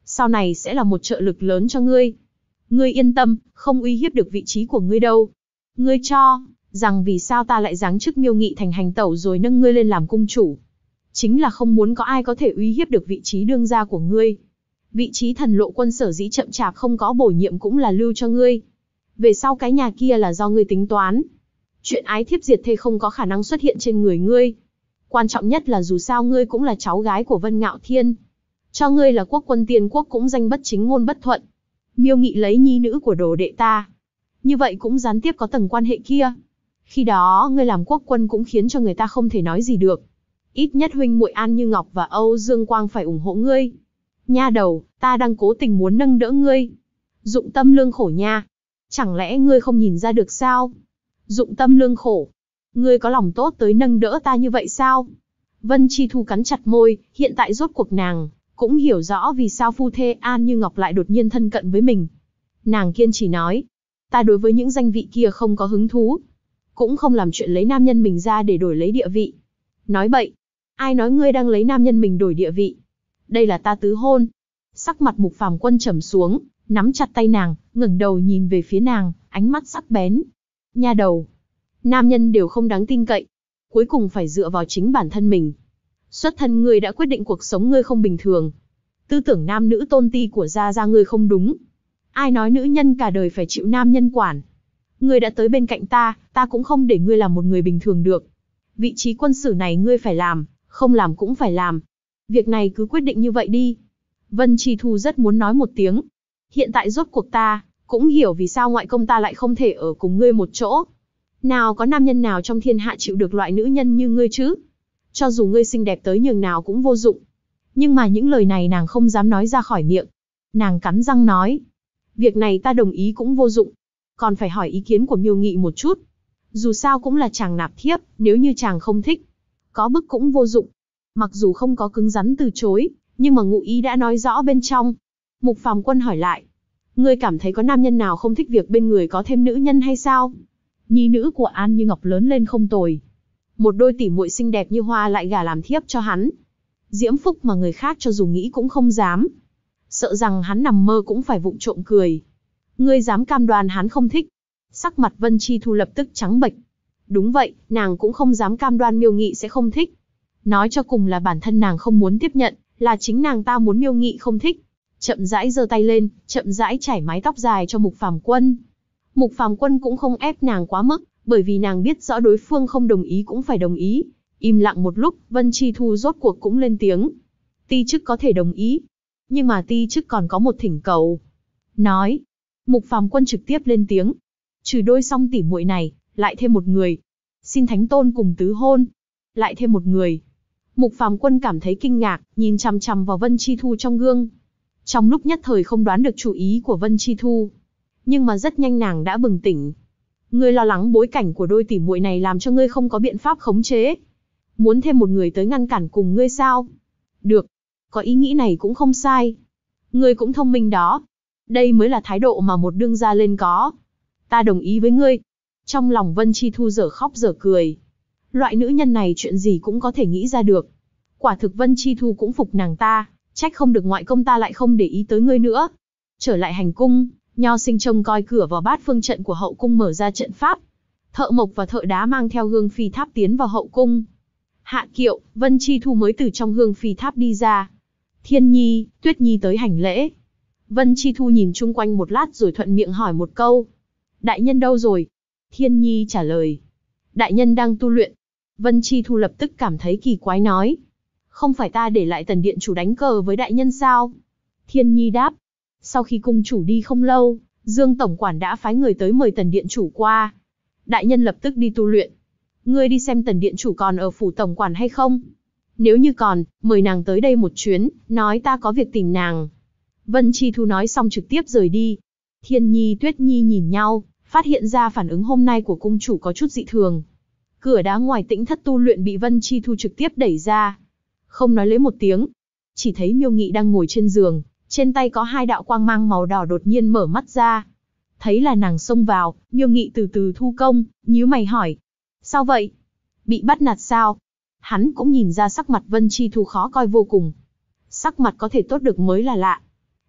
Sau này sẽ là một trợ lực lớn cho ngươi. Ngươi yên tâm, không uy hiếp được vị trí của ngươi đâu. Ngươi cho rằng vì sao ta lại giáng chức Miêu Nghị thành hành tẩu rồi nâng ngươi lên làm cung chủ? Chính là không muốn có ai có thể uy hiếp được vị trí đương gia của ngươi. Vị trí Thần Lộ Quân sở dĩ chậm chạp không có bổ nhiệm cũng là lưu cho ngươi. Về sau cái nhà kia là do ngươi tính toán. Chuyện ái thiếp diệt thê không có khả năng xuất hiện trên người ngươi. Quan trọng nhất là dù sao ngươi cũng là cháu gái của Vân Ngạo Thiên. Cho ngươi là quốc quân Tiên Quốc cũng danh bất chính ngôn bất thuận. Miêu Nghị lấy nhi nữ của đồ đệ ta. Như vậy cũng gián tiếp có tầng quan hệ kia. Khi đó ngươi làm quốc quân cũng khiến cho người ta không thể nói gì được. Ít nhất huynh muội An Như Ngọc và Âu Dương Quang phải ủng hộ ngươi. Nha đầu, ta đang cố tình muốn nâng đỡ ngươi. Dụng tâm lương khổ nha. Chẳng lẽ ngươi không nhìn ra được sao? Dụng tâm lương khổ. Ngươi có lòng tốt tới nâng đỡ ta như vậy sao? Vân Chi Thu cắn chặt môi, hiện tại rốt cuộc nàng cũng hiểu rõ vì sao phu thê An Như Ngọc lại đột nhiên thân cận với mình. Nàng kiên trì nói, ta đối với những danh vị kia không có hứng thú. Cũng không làm chuyện lấy nam nhân mình ra để đổi lấy địa vị. Nói bậy. Ai nói ngươi đang lấy nam nhân mình đổi địa vị? Đây là ta tứ hôn. Sắc mặt Mục Phàm Quân trầm xuống, nắm chặt tay nàng, ngẩng đầu nhìn về phía nàng, ánh mắt sắc bén. Nha đầu, nam nhân đều không đáng tin cậy, cuối cùng phải dựa vào chính bản thân mình. Xuất thân ngươi đã quyết định cuộc sống ngươi không bình thường. Tư tưởng nam nữ tôn ti của gia gia ngươi không đúng. Ai nói nữ nhân cả đời phải chịu nam nhân quản? Ngươi đã tới bên cạnh ta, ta cũng không để ngươi làm một người bình thường được. Vị trí quân sử này ngươi phải làm, không làm cũng phải làm. Việc này cứ quyết định như vậy đi. Vân Chi Thu rất muốn nói một tiếng. Hiện tại rốt cuộc ta cũng hiểu vì sao ngoại công ta lại không thể ở cùng ngươi một chỗ. Nào có nam nhân nào trong thiên hạ chịu được loại nữ nhân như ngươi chứ? Cho dù ngươi xinh đẹp tới nhường nào cũng vô dụng. Nhưng mà những lời này nàng không dám nói ra khỏi miệng. Nàng cắn răng nói. Việc này ta đồng ý cũng vô dụng. Còn phải hỏi ý kiến của Miêu Nghị một chút. Dù sao cũng là chàng nạp thiếp, nếu như chàng không thích, có bức cũng vô dụng. Mặc dù không có cứng rắn từ chối, nhưng mà ngụ ý đã nói rõ bên trong. Mục Phàm Quân hỏi lại. Ngươi cảm thấy có nam nhân nào không thích việc bên người có thêm nữ nhân hay sao? Nhi nữ của An Như Ngọc lớn lên không tồi. Một đôi tỉ muội xinh đẹp như hoa lại gả làm thiếp cho hắn. Diễm phúc mà người khác cho dù nghĩ cũng không dám. Sợ rằng hắn nằm mơ cũng phải vụng trộm cười. Ngươi dám cam đoan hắn không thích? Sắc mặt Vân Chi Thu lập tức trắng bệch. Đúng vậy, nàng cũng không dám cam đoan Miêu Nghị sẽ không thích. Nói cho cùng là bản thân nàng không muốn tiếp nhận, là chính nàng ta muốn Miêu Nghị không thích. Chậm rãi giơ tay lên, chậm rãi chải mái tóc dài cho Mục Phàm Quân. Mục Phàm Quân cũng không ép nàng quá mức, bởi vì nàng biết rõ đối phương không đồng ý cũng phải đồng ý. Im lặng một lúc, Vân Chi Thu rốt cuộc cũng lên tiếng. Ti chức có thể đồng ý, nhưng mà ti chức còn có một thỉnh cầu. Nói. Mục Phàm Quân trực tiếp lên tiếng. Trừ đôi song tỉ muội này, lại thêm một người. Xin Thánh Tôn cùng tứ hôn. Lại thêm một người. Mục Phàm Quân cảm thấy kinh ngạc, nhìn chằm chằm vào Vân Chi Thu trong gương. Trong lúc nhất thời không đoán được chủ ý của Vân Chi Thu. Nhưng mà rất nhanh nàng đã bừng tỉnh. Ngươi lo lắng bối cảnh của đôi tỉ muội này làm cho ngươi không có biện pháp khống chế. Muốn thêm một người tới ngăn cản cùng ngươi sao? Được. Có ý nghĩ này cũng không sai. Ngươi cũng thông minh đó. Đây mới là thái độ mà một đương gia lên có. Ta đồng ý với ngươi. Trong lòng Vân Chi Thu dở khóc dở cười. Loại nữ nhân này chuyện gì cũng có thể nghĩ ra được. Quả thực Vân Chi Thu cũng phục nàng ta. Trách không được ngoại công ta lại không để ý tới ngươi nữa. Trở lại hành cung, Nho Sinh trông coi cửa vào bát phương trận của hậu cung mở ra trận pháp. Thợ mộc và thợ đá mang theo hương phi tháp tiến vào hậu cung. Hạ Kiệu, Vân Chi Thu mới từ trong hương phi tháp đi ra. Thiên Nhi, Tuyết Nhi tới hành lễ. Vân Chi Thu nhìn chung quanh một lát rồi thuận miệng hỏi một câu. Đại nhân đâu rồi? Thiên Nhi trả lời. Đại nhân đang tu luyện. Vân Chi Thu lập tức cảm thấy kỳ quái nói. Không phải ta để lại Tần điện chủ đánh cờ với đại nhân sao? Thiên Nhi đáp. Sau khi cung chủ đi không lâu, Dương tổng quản đã phái người tới mời Tần điện chủ qua. Đại nhân lập tức đi tu luyện. Ngươi đi xem Tần điện chủ còn ở phủ tổng quản hay không? Nếu như còn, mời nàng tới đây một chuyến, nói ta có việc tìm nàng. Vân Chi Thu nói xong trực tiếp rời đi. Thiên Nhi, Tuyết Nhi nhìn nhau, phát hiện ra phản ứng hôm nay của cung chủ có chút dị thường. Cửa đá ngoài tĩnh thất tu luyện bị Vân Chi Thu trực tiếp đẩy ra. Không nói lấy một tiếng. Chỉ thấy Miêu Nghị đang ngồi trên giường, trên tay có hai đạo quang mang màu đỏ đột nhiên mở mắt ra. Thấy là nàng xông vào, Miêu Nghị từ từ thu công, nhíu mày hỏi. Sao vậy? Bị bắt nạt sao? Hắn cũng nhìn ra sắc mặt Vân Chi Thu khó coi vô cùng. Sắc mặt có thể tốt được mới là lạ.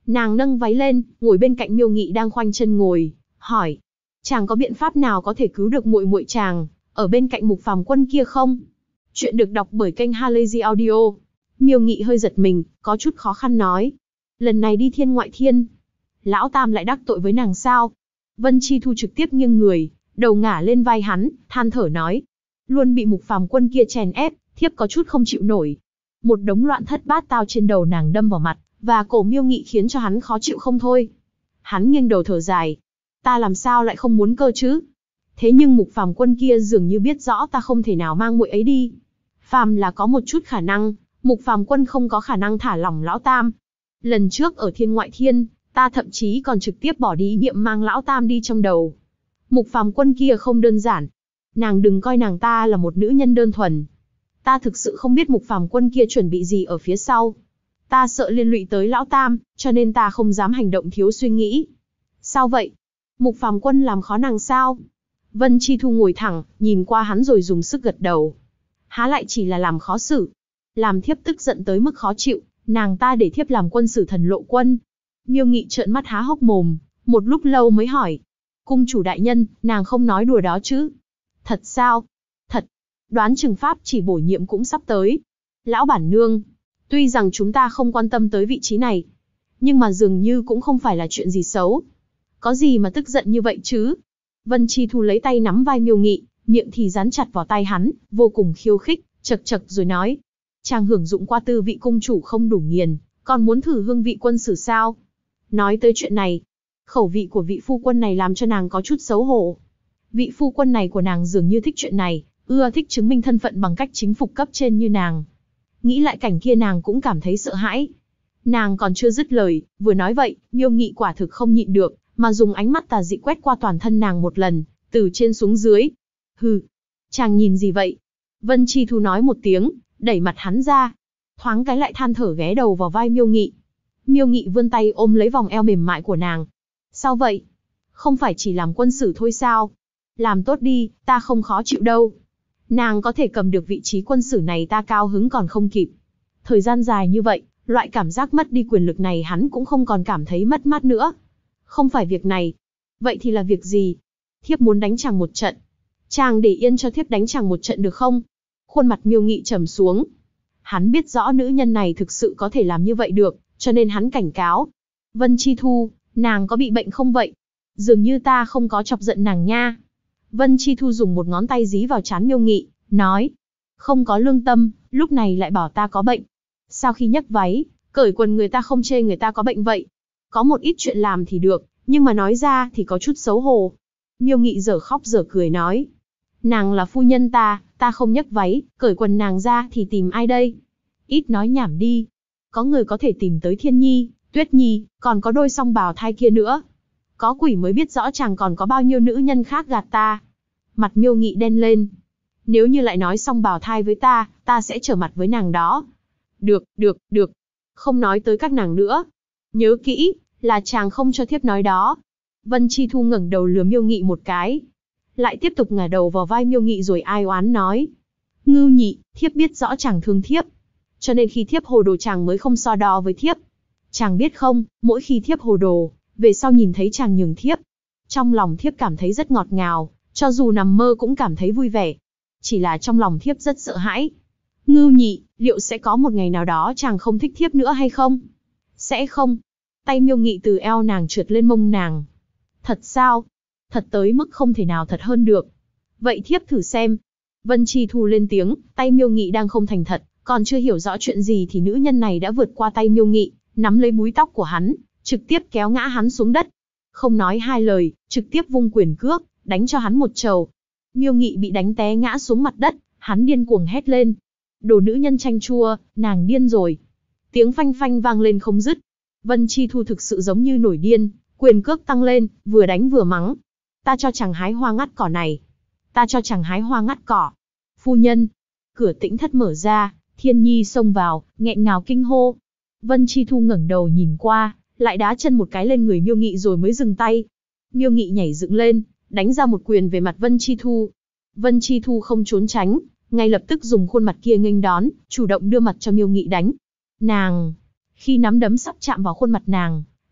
Nàng nâng váy lên, ngồi bên cạnh Miêu Nghị đang khoanh chân ngồi, hỏi: "Chàng có biện pháp nào có thể cứu được muội muội chàng ở bên cạnh Mục Phàm Quân kia không?" Chuyện được đọc bởi kênh Halazy Audio. Miêu Nghị hơi giật mình, có chút khó khăn nói: "Lần này đi thiên ngoại thiên, lão tam lại đắc tội với nàng sao?" Vân Chi Thu trực tiếp nghiêng người, đầu ngả lên vai hắn, than thở nói: "Luôn bị Mục Phàm Quân kia chèn ép, thiếp có chút không chịu nổi." Một đống loạn thất bát tao trên đầu nàng đâm vào mặt và cổ Miêu Nghị khiến cho hắn khó chịu không thôi. Hắn nghiêng đầu thở dài: "Ta làm sao lại không muốn cơ chứ? Thế nhưng Mục Phàm Quân kia dường như biết rõ ta không thể nào mang muội ấy đi. Phàm là có một chút khả năng, Mục Phàm Quân không có khả năng thả lỏng lão tam. Lần trước ở thiên ngoại thiên, ta thậm chí còn trực tiếp bỏ đi ý niệm mang lão tam đi trong đầu. Mục Phàm Quân kia không đơn giản. Nàng đừng coi nàng ta là một nữ nhân đơn thuần. Ta thực sự không biết Mục Phàm Quân kia chuẩn bị gì ở phía sau. Ta sợ liên lụy tới lão tam, cho nên ta không dám hành động thiếu suy nghĩ." "Sao vậy? Mục Phàm Quân làm khó nàng sao?" Vân Chi Thu ngồi thẳng, nhìn qua hắn rồi dùng sức gật đầu. "Há lại chỉ là làm khó xử. Làm thiếp tức giận tới mức khó chịu, nàng ta để thiếp làm quân sử thần lộ quân." Miêu Nghị trợn mắt há hốc mồm, một lúc lâu mới hỏi: "Cung chủ đại nhân, nàng không nói đùa đó chứ?" "Thật sao?" "Thật. Đoán chừng pháp chỉ bổ nhiệm cũng sắp tới. Lão bản nương, tuy rằng chúng ta không quan tâm tới vị trí này, nhưng mà dường như cũng không phải là chuyện gì xấu. Có gì mà tức giận như vậy chứ?" Vân Chi Thu lấy tay nắm vai Miêu Nghị, miệng thì dán chặt vào tay hắn, vô cùng khiêu khích, chậc chậc rồi nói: "Chàng hưởng dụng qua tư vị cung chủ không đủ nghiền, còn muốn thử hương vị quân sử sao? Nói tới chuyện này, khẩu vị của vị phu quân này làm cho nàng có chút xấu hổ. Vị phu quân này của nàng dường như thích chuyện này, ưa thích chứng minh thân phận bằng cách chính phục cấp trên như nàng." Nghĩ lại cảnh kia nàng cũng cảm thấy sợ hãi. Nàng còn chưa dứt lời, vừa nói vậy, Miêu Nghị quả thực không nhịn được, mà dùng ánh mắt tà dị quét qua toàn thân nàng một lần, từ trên xuống dưới. "Hừ, chàng nhìn gì vậy?" Vân Chi Thu nói một tiếng, đẩy mặt hắn ra. Thoáng cái lại than thở ghé đầu vào vai Miêu Nghị. Miêu Nghị vươn tay ôm lấy vòng eo mềm mại của nàng. "Sao vậy? Không phải chỉ làm quân sử thôi sao? Làm tốt đi, ta không khó chịu đâu. Nàng có thể cầm được vị trí quân sử này ta cao hứng còn không kịp." Thời gian dài như vậy, loại cảm giác mất đi quyền lực này hắn cũng không còn cảm thấy mất mát nữa. "Không phải việc này. Vậy thì là việc gì?" "Thiếp muốn đánh chàng một trận. Chàng để yên cho thiếp đánh chàng một trận được không?" Khuôn mặt Miêu Nghị trầm xuống. Hắn biết rõ nữ nhân này thực sự có thể làm như vậy được, cho nên hắn cảnh cáo: "Vân Chi Thu, nàng có bị bệnh không vậy? Dường như ta không có chọc giận nàng nha." Vân Chi Thu dùng một ngón tay dí vào trán Miêu Nghị, nói: "Không có lương tâm, lúc này lại bảo ta có bệnh. Sao khi nhấc váy, cởi quần người ta không chê người ta có bệnh vậy? Có một ít chuyện làm thì được, nhưng mà nói ra thì có chút xấu hổ." Miêu Nghị dở khóc dở cười nói: "Nàng là phu nhân ta không nhấc váy, cởi quần nàng ra thì tìm ai đây? Ít nói nhảm đi. Có người có thể tìm tới Thiên Nhi, Tuyết Nhi, còn có đôi song bào thai kia nữa. Có quỷ mới biết rõ chàng còn có bao nhiêu nữ nhân khác gạt ta." Mặt Miêu Nghị đen lên. "Nếu như lại nói song bào thai với ta sẽ trở mặt với nàng đó." Được, được. Không nói tới các nàng nữa. Nhớ kỹ, là chàng không cho thiếp nói đó." Vân Chi Thu ngẩng đầu lườm Miêu Nghị một cái, lại tiếp tục ngả đầu vào vai Miêu Nghị rồi ai oán nói: "Ngưu Nhị, thiếp biết rõ chàng thương thiếp, cho nên khi thiếp hồ đồ chàng mới không so đo với thiếp. Chàng biết không, mỗi khi thiếp hồ đồ, về sau nhìn thấy chàng nhường thiếp, trong lòng thiếp cảm thấy rất ngọt ngào, cho dù nằm mơ cũng cảm thấy vui vẻ. Chỉ là trong lòng thiếp rất sợ hãi. Ngưu Nhị, liệu sẽ có một ngày nào đó chàng không thích thiếp nữa hay không?" "Sẽ không." Tay Miêu Nghị từ eo nàng trượt lên mông nàng. "Thật sao? Thật tới mức không thể nào thật hơn được. Vậy thiếp thử xem." Vân Chi Thu lên tiếng, tay Miêu Nghị đang không thành thật, còn chưa hiểu rõ chuyện gì thì nữ nhân này đã vượt qua tay Miêu Nghị, nắm lấy búi tóc của hắn, trực tiếp kéo ngã hắn xuống đất. Không nói hai lời, trực tiếp vung quyền cước, đánh cho hắn một trầu. Miêu Nghị bị đánh té ngã xuống mặt đất, hắn điên cuồng hét lên: "Đồ nữ nhân chanh chua, nàng điên rồi." Tiếng phanh phanh vang lên không dứt. Vân Chi Thu thực sự giống như nổi điên, quyền cước tăng lên, vừa đánh vừa mắng: "Ta cho chàng hái hoa ngắt cỏ này. Ta cho chàng hái hoa ngắt cỏ." "Phu nhân." Cửa tĩnh thất mở ra, Thiên Nhi xông vào, nghẹn ngào kinh hô. Vân Chi Thu ngẩng đầu nhìn qua, lại đá chân một cái lên người Miêu Nghị rồi mới dừng tay. Miêu Nghị nhảy dựng lên, đánh ra một quyền về mặt Vân Chi Thu. Vân Chi Thu không trốn tránh, ngay lập tức dùng khuôn mặt kia nghênh đón, chủ động đưa mặt cho Miêu Nghị đánh. Khi nắm đấm sắp chạm vào khuôn mặt nàng,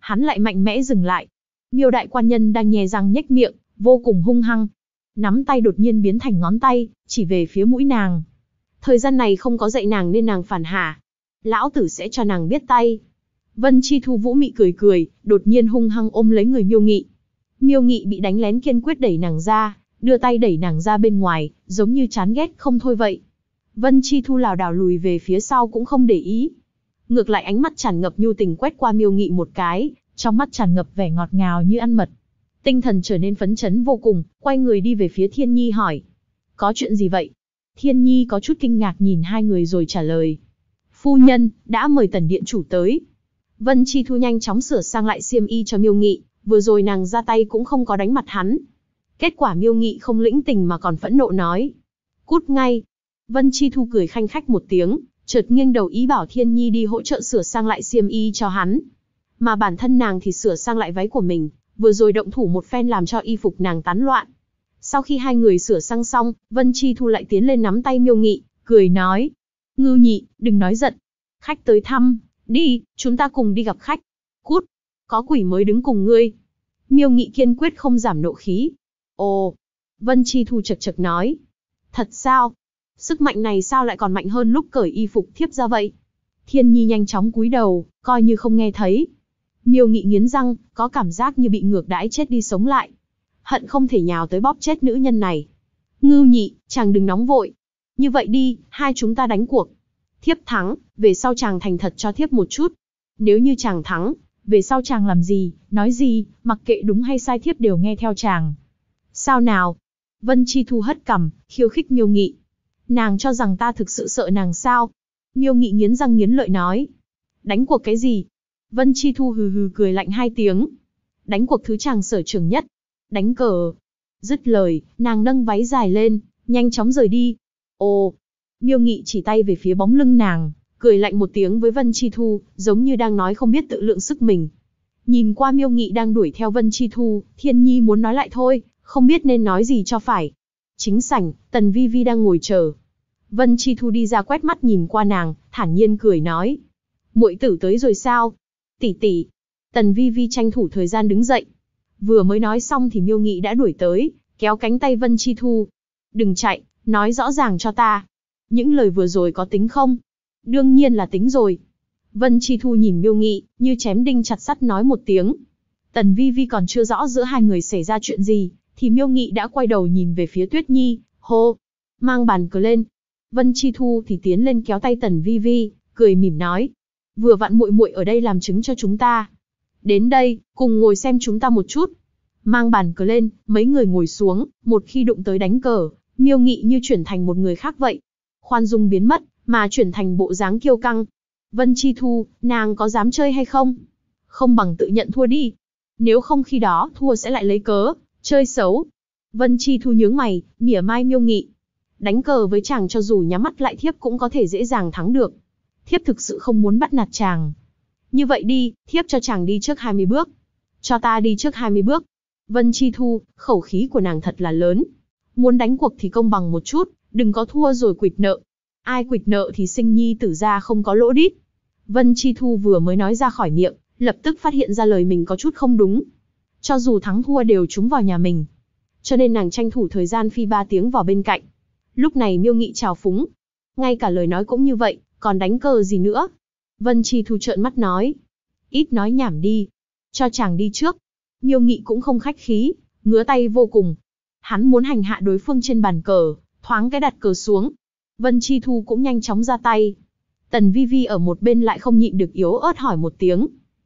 hắn lại mạnh mẽ dừng lại. Miêu đại quan nhân đang nhè răng nhếch miệng, vô cùng hung hăng. Nắm tay đột nhiên biến thành ngón tay, chỉ về phía mũi nàng. Thời gian này không có dạy nàng nên nàng phản hả. Lão tử sẽ cho nàng biết tay. Vân Chi Thu vũ mị cười cười, đột nhiên hung hăng ôm lấy người Miêu Nghị. Miêu Nghị bị đánh lén kiên quyết đẩy nàng ra, đưa tay đẩy nàng ra bên ngoài, giống như chán ghét không thôi vậy. Vân Chi Thu lảo đảo lùi về phía sau cũng không để ý. Ngược lại ánh mắt tràn ngập nhu tình quét qua Miêu Nghị một cái, trong mắt tràn ngập vẻ ngọt ngào như ăn mật. Tinh thần trở nên phấn chấn vô cùng, quay người đi về phía Thiên Nhi hỏi. Có chuyện gì vậy? Thiên Nhi có chút kinh ngạc nhìn hai người rồi trả lời. Phu nhân, đã mời Tần điện chủ tới. Vân Chi Thu nhanh chóng sửa sang lại xiêm y cho Miêu Nghị, vừa rồi nàng ra tay cũng không có đánh mặt hắn. Kết quả Miêu Nghị không lĩnh tình mà còn phẫn nộ nói. Cút ngay. Vân Chi Thu cười khanh khách một tiếng, chợt nghiêng đầu ý bảo Thiên Nhi đi hỗ trợ sửa sang lại xiêm y cho hắn. Mà bản thân nàng thì sửa sang lại váy của mình, vừa rồi động thủ một phen làm cho y phục nàng tán loạn. Sau khi hai người sửa sang xong, Vân Chi Thu lại tiến lên nắm tay Miêu Nghị, cười nói. Ngưu Nhị, đừng nói giận. Khách tới thăm, đi, chúng ta cùng đi gặp khách. Cút, có quỷ mới đứng cùng ngươi. Miêu Nghị kiên quyết không giảm nộ khí. Ồ, Vân Chi Thu chật chật nói. Thật sao? Sức mạnh này sao lại còn mạnh hơn lúc cởi y phục thiếp ra vậy? Thiên Nhi nhanh chóng cúi đầu, coi như không nghe thấy. Miêu Nghị nghiến răng, có cảm giác như bị ngược đãi chết đi sống lại. Hận không thể nhào tới bóp chết nữ nhân này. Ngưu Nhị, chàng đừng nóng vội. Như vậy đi, hai chúng ta đánh cuộc. Thiếp thắng, về sau chàng thành thật cho thiếp một chút. Nếu như chàng thắng, về sau chàng làm gì, nói gì, mặc kệ đúng hay sai thiếp đều nghe theo chàng. Sao nào? Vân Chi Thu hất cằm, khiêu khích Miêu Nghị. Nàng cho rằng ta thực sự sợ nàng sao? Miêu Nghị nghiến răng nghiến lợi nói. Đánh cuộc cái gì? Vân Chi Thu hừ hừ cười lạnh hai tiếng. Đánh cuộc thứ chàng sở trường nhất. Đánh cờ. Dứt lời, nàng nâng váy dài lên, nhanh chóng rời đi. Ồ! Miêu Nghị chỉ tay về phía bóng lưng nàng, cười lạnh một tiếng với Vân Chi Thu, giống như đang nói không biết tự lượng sức mình. Nhìn qua Miêu Nghị đang đuổi theo Vân Chi Thu, Thiên Nhi muốn nói lại thôi, không biết nên nói gì cho phải. Chính sảnh, Tần Vi Vi đang ngồi chờ. Vân Chi Thu đi ra quét mắt nhìn qua nàng, thản nhiên cười nói. Muội tử tới rồi sao? Tỷ tỷ. Tần Vi Vi tranh thủ thời gian đứng dậy. Vừa mới nói xong thì Miêu Nghị đã đuổi tới, kéo cánh tay Vân Chi Thu. Đừng chạy, nói rõ ràng cho ta. Những lời vừa rồi có tính không? Đương nhiên là tính rồi. Vân Chi Thu nhìn Miêu Nghị, như chém đinh chặt sắt nói một tiếng. Tần Vi Vi còn chưa rõ giữa hai người xảy ra chuyện gì, thì Miêu Nghị đã quay đầu nhìn về phía Tuyết Nhi, hô, mang bàn cờ lên. Vân Chi Thu thì tiến lên kéo tay Tần Vi Vi, cười mỉm nói, vừa vặn muội muội ở đây làm chứng cho chúng ta. Đến đây, cùng ngồi xem chúng ta một chút. Mang bàn cờ lên, mấy người ngồi xuống, một khi đụng tới đánh cờ, Miêu Nghị như chuyển thành một người khác vậy. Khoan dung biến mất, mà chuyển thành bộ dáng kiêu căng. Vân Chi Thu, nàng có dám chơi hay không? Không bằng tự nhận thua đi. Nếu không khi đó thua sẽ lại lấy cớ, chơi xấu. Vân Chi Thu nhướng mày, mỉa mai Miêu Nghị. Đánh cờ với chàng cho dù nhắm mắt lại thiếp cũng có thể dễ dàng thắng được. Thiếp thực sự không muốn bắt nạt chàng. Như vậy đi, thiếp cho chàng đi trước 20 bước. Cho ta đi trước 20 bước. Vân Chi Thu, khẩu khí của nàng thật là lớn. Muốn đánh cuộc thì công bằng một chút, đừng có thua rồi quỵt nợ. Ai quỵt nợ thì sinh nhi tử ra không có lỗ đít. Vân Chi Thu vừa mới nói ra khỏi miệng, lập tức phát hiện ra lời mình có chút không đúng. Cho dù thắng thua đều trúng vào nhà mình. Cho nên nàng tranh thủ thời gian phi 3 tiếng vào bên cạnh. Lúc này Miêu Nghị trào phúng. Ngay cả lời nói cũng như vậy, còn đánh cờ gì nữa? Vân Chi Thu trợn mắt nói. Ít nói nhảm đi. Cho chàng đi trước. Miêu Nghị cũng không khách khí, ngứa tay vô cùng. Hắn muốn hành hạ đối phương trên bàn cờ, thoáng cái đặt cờ xuống. Vân Chi Thu cũng nhanh chóng ra tay. Tần Vi Vi ở một bên lại không nhịn được yếu ớt hỏi một tiếng.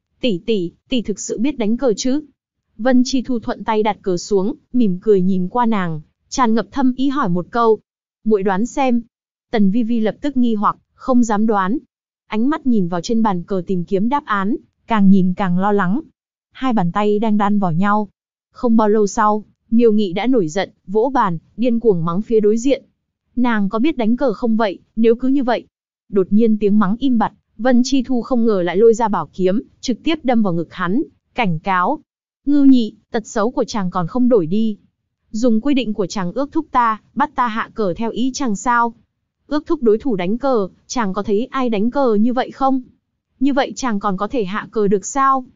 Tỷ thực sự biết đánh cờ chứ? Vân Chi Thu thuận tay đặt cờ xuống, mỉm cười nhìn qua nàng, tràn ngập thâm ý hỏi một câu. Muội đoán xem. Tần Vi Vi lập tức nghi hoặc, không dám đoán. Ánh mắt nhìn vào trên bàn cờ tìm kiếm đáp án, càng nhìn càng lo lắng. Hai bàn tay đang đan vào nhau. Không bao lâu sau, Miêu Nghị đã nổi giận, vỗ bàn, điên cuồng mắng phía đối diện. Nàng có biết đánh cờ không vậy, nếu cứ như vậy. Đột nhiên tiếng mắng im bặt, Vân Chi Thu không ngờ lại lôi ra bảo kiếm, trực tiếp đâm vào ngực hắn, cảnh cáo. Ngưu Nhị, tật xấu của chàng còn không đổi đi. Dùng quy định của chàng ước thúc ta, bắt ta hạ cờ theo ý chàng sao? Ước thúc đối thủ đánh cờ, chàng có thấy ai đánh cờ như vậy không? Như vậy chàng còn có thể hạ cờ được sao?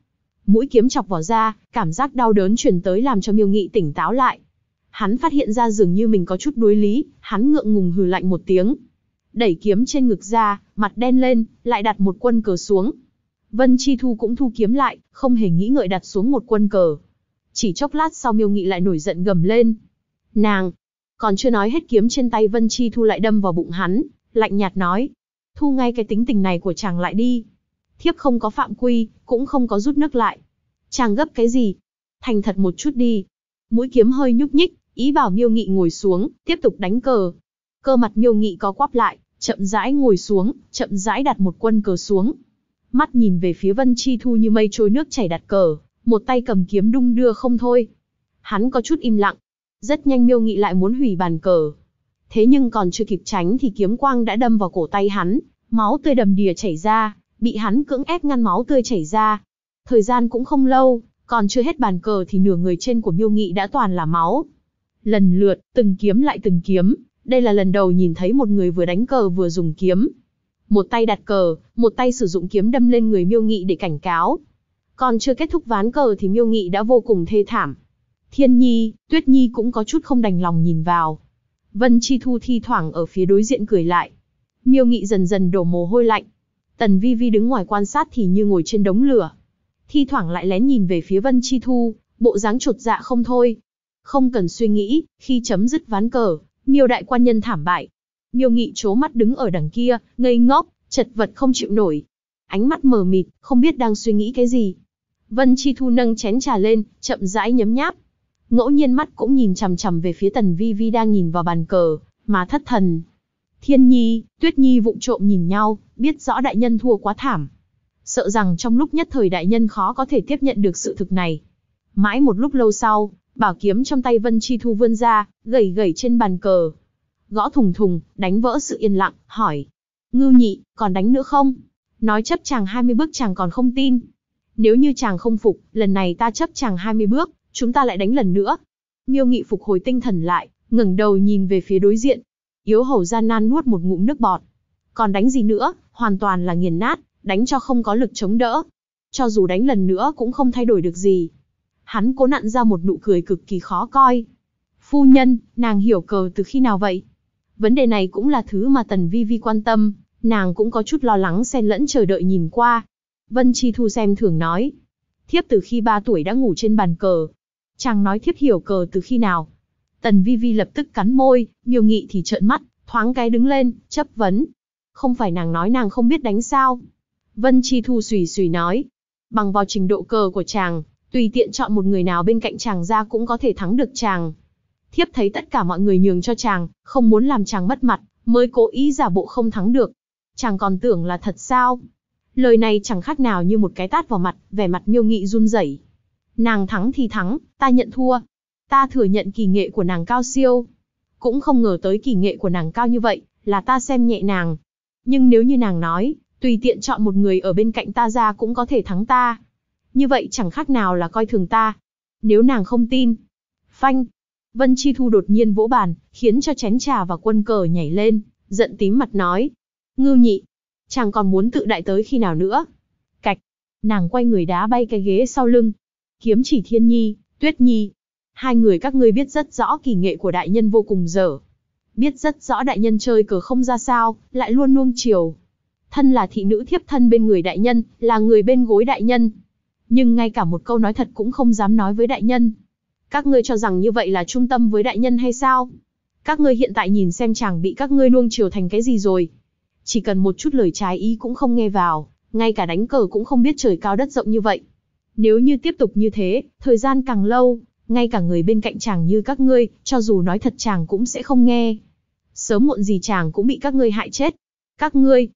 Mũi kiếm chọc vào da, cảm giác đau đớn truyền tới làm cho Miêu Nghị tỉnh táo lại. Hắn phát hiện ra dường như mình có chút đối lý, hắn ngượng ngùng hừ lạnh một tiếng. Đẩy kiếm trên ngực ra, mặt đen lên, lại đặt một quân cờ xuống. Vân Chi Thu cũng thu kiếm lại, không hề nghĩ ngợi đặt xuống một quân cờ. Chỉ chốc lát sau Miêu Nghị lại nổi giận gầm lên. Nàng! Còn chưa nói hết kiếm trên tay Vân Chi Thu lại đâm vào bụng hắn, lạnh nhạt nói. Thu ngay cái tính tình này của chàng lại đi. Thiếp không có phạm quy, cũng không có rút nước lại. Chàng gấp cái gì? Thành thật một chút đi. Mũi kiếm hơi nhúc nhích, ý bảo Miêu Nghị ngồi xuống, tiếp tục đánh cờ. Cơ mặt Miêu Nghị có quắp lại, chậm rãi ngồi xuống, chậm rãi đặt một quân cờ xuống. Mắt nhìn về phía Vân Chi Thu như mây trôi nước chảy đặt cờ, một tay cầm kiếm đung đưa không thôi. Hắn có chút im lặng. Rất nhanh Miêu Nghị lại muốn hủy bàn cờ. Thế nhưng còn chưa kịp tránh thì kiếm quang đã đâm vào cổ tay hắn, máu tươi đầm đìa chảy ra, bị hắn cưỡng ép ngăn máu tươi chảy ra. Thời gian cũng không lâu, còn chưa hết bàn cờ thì nửa người trên của Miêu Nghị đã toàn là máu. Lần lượt, từng kiếm lại từng kiếm, đây là lần đầu nhìn thấy một người vừa đánh cờ vừa dùng kiếm. Một tay đặt cờ, một tay sử dụng kiếm đâm lên người Miêu Nghị để cảnh cáo. Còn chưa kết thúc ván cờ thì Miêu Nghị đã vô cùng thê thảm. Thiên Nhi, Tuyết Nhi cũng có chút không đành lòng nhìn vào. Vân Chi Thu thi thoảng ở phía đối diện cười lại. Miêu Nghị dần dần đổ mồ hôi lạnh. Tần Vi Vi đứng ngoài quan sát thì như ngồi trên đống lửa. Thi thoảng lại lén nhìn về phía Vân Chi Thu, bộ dáng chột dạ không thôi. Không cần suy nghĩ, khi chấm dứt ván cờ, Miêu đại quan nhân thảm bại. Miêu Nghị trố mắt đứng ở đằng kia, ngây ngốc, chật vật không chịu nổi. Ánh mắt mờ mịt, không biết đang suy nghĩ cái gì. Vân Chi Thu nâng chén trà lên, chậm rãi nhấm nháp. Ngẫu nhiên mắt cũng nhìn chằm chằm về phía Tần Vi Vi đang nhìn vào bàn cờ, mà thất thần. Thiên Nhi, Tuyết Nhi vụng trộm nhìn nhau, biết rõ đại nhân thua quá thảm. Sợ rằng trong lúc nhất thời đại nhân khó có thể tiếp nhận được sự thực này. Mãi một lúc lâu sau, bảo kiếm trong tay Vân Chi Thu vươn ra, gẩy gẩy trên bàn cờ. Gõ thùng thùng, đánh vỡ sự yên lặng, hỏi. Ngưu Nhị, còn đánh nữa không? Nói chấp chàng 20 bước chàng còn không tin. Nếu như chàng không phục, lần này ta chấp chàng 20 bước, chúng ta lại đánh lần nữa. Miêu Nghị phục hồi tinh thần lại, ngẩng đầu nhìn về phía đối diện. Yếu hầu gian nan nuốt một ngụm nước bọt. Còn đánh gì nữa, hoàn toàn là nghiền nát, đánh cho không có lực chống đỡ. Cho dù đánh lần nữa cũng không thay đổi được gì. Hắn cố nặn ra một nụ cười cực kỳ khó coi. Phu nhân, nàng hiểu cờ từ khi nào vậy? Vấn đề này cũng là thứ mà Tần Vi Vi quan tâm, nàng cũng có chút lo lắng xen lẫn chờ đợi nhìn qua. Vân Chi Thu xem thường nói. Thiếp từ khi 3 tuổi đã ngủ trên bàn cờ. Chàng nói thiếp hiểu cờ từ khi nào? Tần Vi Vi lập tức cắn môi, Miêu Nghị thì trợn mắt, thoáng cái đứng lên, chất vấn. Không phải nàng nói nàng không biết đánh sao? Vân Chi Thu xùy xùy nói. Bằng vào trình độ cờ của chàng, tùy tiện chọn một người nào bên cạnh chàng ra cũng có thể thắng được chàng. Thiếp thấy tất cả mọi người nhường cho chàng, không muốn làm chàng mất mặt, mới cố ý giả bộ không thắng được. Chàng còn tưởng là thật sao? Lời này chẳng khác nào như một cái tát vào mặt, vẻ mặt Miêu Nghị run rẩy. Nàng thắng thì thắng, ta nhận thua. Ta thừa nhận kỳ nghệ của nàng cao siêu. Cũng không ngờ tới kỳ nghệ của nàng cao như vậy, là ta xem nhẹ nàng. Nhưng nếu như nàng nói, tùy tiện chọn một người ở bên cạnh ta ra cũng có thể thắng ta. Như vậy chẳng khác nào là coi thường ta. Nếu nàng không tin. Phanh. Vân Chi Thu đột nhiên vỗ bàn, khiến cho chén trà và quân cờ nhảy lên, giận tím mặt nói. Ngưu Nhị, chàng còn muốn tự đại tới khi nào nữa? Cạch. Nàng quay người đá bay cái ghế sau lưng. Kiếm chỉ Thiên Nhi, Tuyết Nhi. Hai người các ngươi biết rất rõ kỳ nghệ của đại nhân vô cùng dở. Biết rất rõ đại nhân chơi cờ không ra sao, lại luôn nuông chiều. Thân là thị nữ thiếp thân bên người đại nhân, là người bên gối đại nhân. Nhưng ngay cả một câu nói thật cũng không dám nói với đại nhân. Các ngươi cho rằng như vậy là trung tâm với đại nhân hay sao? Các ngươi hiện tại nhìn xem chàng bị các ngươi nuông chiều thành cái gì rồi. Chỉ cần một chút lời trái ý cũng không nghe vào, ngay cả đánh cờ cũng không biết trời cao đất rộng như vậy. Nếu như tiếp tục như thế, thời gian càng lâu, ngay cả người bên cạnh chàng như các ngươi, cho dù nói thật chàng cũng sẽ không nghe. Sớm muộn gì chàng cũng bị các ngươi hại chết. Các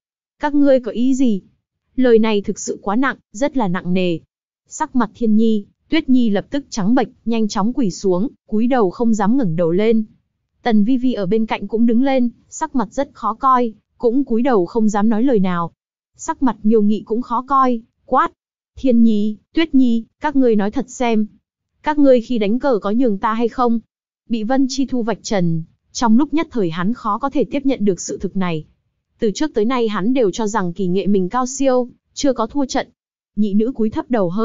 ngươi có ý gì? Lời này thực sự quá nặng, rất là nặng nề. Sắc mặt Thiên Nhi, Tuyết Nhi lập tức trắng bệch, nhanh chóng quỳ xuống, cúi đầu không dám ngẩng đầu lên. Tần Vi Vi ở bên cạnh cũng đứng lên, sắc mặt rất khó coi, cũng cúi đầu không dám nói lời nào. Sắc mặt Miêu Nghị cũng khó coi, quát. Thiên Nhi, Tuyết Nhi, các ngươi nói thật xem. Các ngươi khi đánh cờ có nhường ta hay không? Bị Vân Chi Thu vạch trần, trong lúc nhất thời hắn khó có thể tiếp nhận được sự thực này. Từ trước tới nay hắn đều cho rằng kỳ nghệ mình cao siêu, chưa có thua trận. Nhị nữ cúi thấp đầu hơn,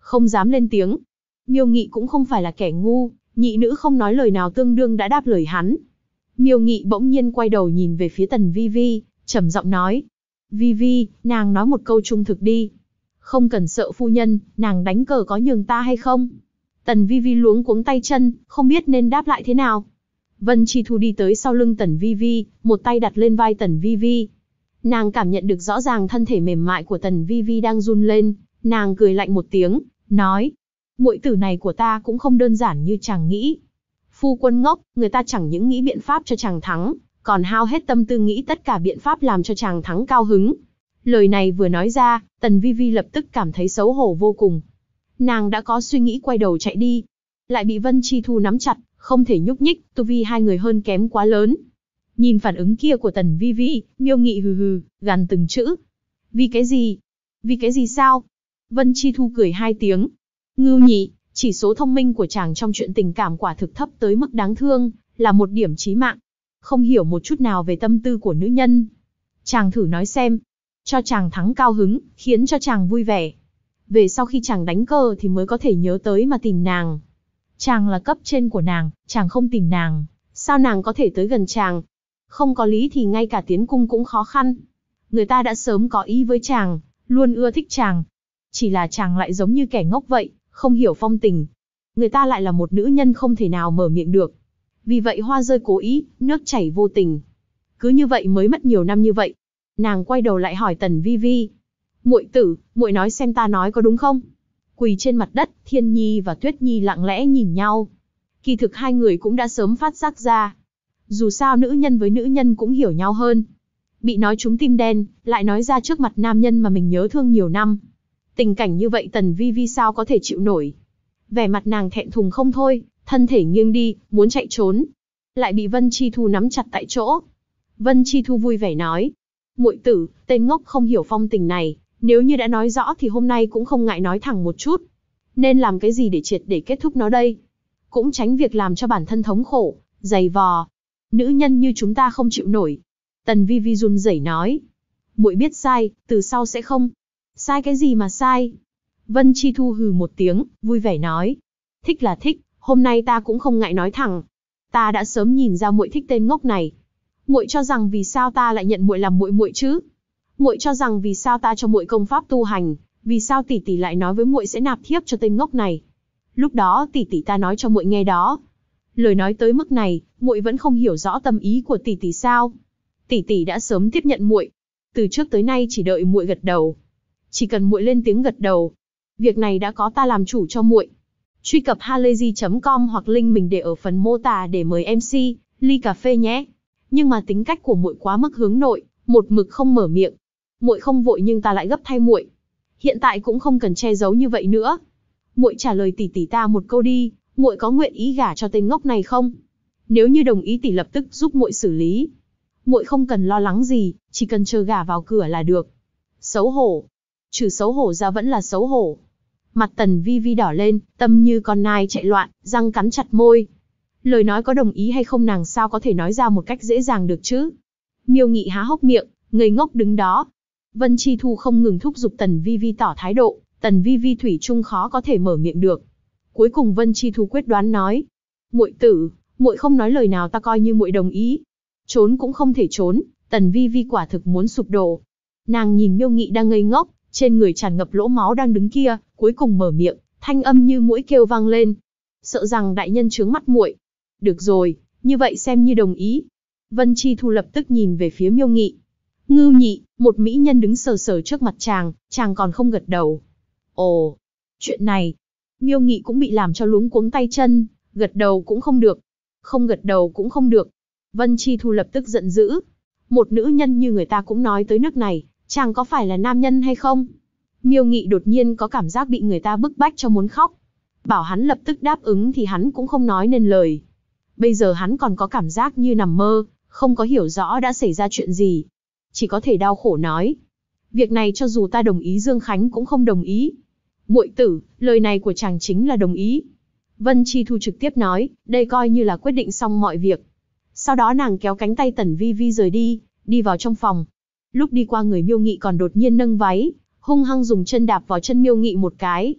không dám lên tiếng. Miêu Nghị cũng không phải là kẻ ngu, nhị nữ không nói lời nào tương đương đã đáp lời hắn. Miêu Nghị bỗng nhiên quay đầu nhìn về phía Tần Vi Vi, trầm giọng nói. Vi Vi, nàng nói một câu trung thực đi. Không cần sợ phu nhân, nàng đánh cờ có nhường ta hay không? Tần Vi Vi luống cuống tay chân, không biết nên đáp lại thế nào. Vân Chi Thu đi tới sau lưng Tần Vi Vi, một tay đặt lên vai Tần Vi Vi. Nàng cảm nhận được rõ ràng thân thể mềm mại của Tần Vi Vi đang run lên, nàng cười lạnh một tiếng, nói. Muội tử này của ta cũng không đơn giản như chàng nghĩ. Phu quân ngốc, người ta chẳng những nghĩ biện pháp cho chàng thắng, còn hao hết tâm tư nghĩ tất cả biện pháp làm cho chàng thắng cao hứng. Lời này vừa nói ra, Tần Vi Vi lập tức cảm thấy xấu hổ vô cùng. Nàng đã có suy nghĩ quay đầu chạy đi, lại bị Vân Chi Thu nắm chặt, không thể nhúc nhích, tu vi hai người hơn kém quá lớn. Nhìn phản ứng kia của Tần Vi Vi, Miêu Nghị hừ hừ, gằn từng chữ. Vì cái gì? Vì cái gì sao? Vân Chi Thu cười hai tiếng. Ngưu Nhị, chỉ số thông minh của chàng trong chuyện tình cảm quả thực thấp tới mức đáng thương, là một điểm chí mạng. Không hiểu một chút nào về tâm tư của nữ nhân. Chàng thử nói xem. Cho chàng thắng cao hứng, khiến cho chàng vui vẻ. Về sau khi chàng đánh cờ thì mới có thể nhớ tới mà tìm nàng. Chàng là cấp trên của nàng, chàng không tìm nàng, sao nàng có thể tới gần chàng? Không có lý thì ngay cả tiến cung cũng khó khăn. Người ta đã sớm có ý với chàng, luôn ưa thích chàng. Chỉ là chàng lại giống như kẻ ngốc vậy, không hiểu phong tình. Người ta lại là một nữ nhân không thể nào mở miệng được. Vì vậy hoa rơi cố ý, nước chảy vô tình. Cứ như vậy mới mất nhiều năm như vậy. Nàng quay đầu lại hỏi Tần Vi Vi. Muội tử, muội nói xem ta nói có đúng không? Quỳ trên mặt đất, Thiên Nhi và Tuyết Nhi lặng lẽ nhìn nhau. Kỳ thực hai người cũng đã sớm phát giác ra. Dù sao nữ nhân với nữ nhân cũng hiểu nhau hơn. Bị nói trúng tim đen, lại nói ra trước mặt nam nhân mà mình nhớ thương nhiều năm. Tình cảnh như vậy Tần Vi Vi sao có thể chịu nổi. Vẻ mặt nàng thẹn thùng không thôi, thân thể nghiêng đi, muốn chạy trốn. Lại bị Vân Chi Thu nắm chặt tại chỗ. Vân Chi Thu vui vẻ nói. Muội tử, tên ngốc không hiểu phong tình này, nếu như đã nói rõ thì hôm nay cũng không ngại nói thẳng một chút. Nên làm cái gì để triệt để kết thúc nó đây? Cũng tránh việc làm cho bản thân thống khổ, dày vò. Nữ nhân như chúng ta không chịu nổi. Tần Vi Vi run rẩy nói. Muội biết sai, từ sau sẽ không. Sai cái gì mà sai? Vân Chi Thu hừ một tiếng, vui vẻ nói. Thích là thích, hôm nay ta cũng không ngại nói thẳng. Ta đã sớm nhìn ra muội thích tên ngốc này. Muội cho rằng vì sao ta lại nhận muội làm muội muội chứ? Muội cho rằng vì sao ta cho muội công pháp tu hành, vì sao tỷ tỷ lại nói với muội sẽ nạp thiếp cho tên ngốc này? Lúc đó tỷ tỷ ta nói cho muội nghe đó. Lời nói tới mức này, muội vẫn không hiểu rõ tâm ý của tỷ tỷ sao? Tỷ tỷ đã sớm tiếp nhận muội, từ trước tới nay chỉ đợi muội gật đầu. Chỉ cần muội lên tiếng gật đầu, việc này đã có ta làm chủ cho muội. Truy cập halayzi.com hoặc link mình để ở phần mô tả để mời MC ly cà phê nhé. Nhưng mà tính cách của muội quá mức hướng nội, một mực không mở miệng. Muội không vội nhưng ta lại gấp thay muội. Hiện tại cũng không cần che giấu như vậy nữa. Muội trả lời tỷ tỷ ta một câu đi, muội có nguyện ý gả cho tên ngốc này không? Nếu như đồng ý tỷ lập tức giúp muội xử lý. Muội không cần lo lắng gì, chỉ cần chờ gả vào cửa là được. Xấu hổ. Trừ xấu hổ ra vẫn là xấu hổ. Mặt Tần Vi Vi đỏ lên, tâm như con nai chạy loạn, răng cắn chặt môi. Lời nói có đồng ý hay không nàng sao có thể nói ra một cách dễ dàng được chứ? Miêu Nghị há hốc miệng, ngây ngốc đứng đó. Vân Chi Thu không ngừng thúc giục Tần Vi Vi tỏ thái độ, Tần Vi Vi thủy chung khó có thể mở miệng được. Cuối cùng Vân Chi Thu quyết đoán nói: "Muội tử, muội không nói lời nào ta coi như muội đồng ý." Trốn cũng không thể trốn, Tần Vi Vi quả thực muốn sụp đổ. Nàng nhìn Miêu Nghị đang ngây ngốc, trên người tràn ngập lỗ máu đang đứng kia, cuối cùng mở miệng, thanh âm như mũi kêu vang lên: "Sợ rằng đại nhân trướng mắt muội." "Được rồi, như vậy xem như đồng ý." Vân Chi Thu lập tức nhìn về phía Miêu Nghị. Ngưu Nhị, một mỹ nhân đứng sờ sờ trước mặt chàng còn không gật đầu. Ồ, chuyện này, Miêu Nghị cũng bị làm cho luống cuống tay chân, gật đầu cũng không được, không gật đầu cũng không được. Vân Chi Thu lập tức giận dữ. Một nữ nhân như người ta cũng nói tới nước này, chàng có phải là nam nhân hay không? Miêu Nghị đột nhiên có cảm giác bị người ta bức bách cho muốn khóc. Bảo hắn lập tức đáp ứng thì hắn cũng không nói nên lời. Bây giờ hắn còn có cảm giác như nằm mơ, không có hiểu rõ đã xảy ra chuyện gì. Chỉ có thể đau khổ nói. Việc này cho dù ta đồng ý Dương Khánh cũng không đồng ý. Muội tử, lời này của chàng chính là đồng ý. Vân Chi Thu trực tiếp nói, đây coi như là quyết định xong mọi việc. Sau đó nàng kéo cánh tay Tần Vi Vi rời đi, đi vào trong phòng. Lúc đi qua người Miêu Nghị còn đột nhiên nâng váy, hung hăng dùng chân đạp vào chân Miêu Nghị một cái.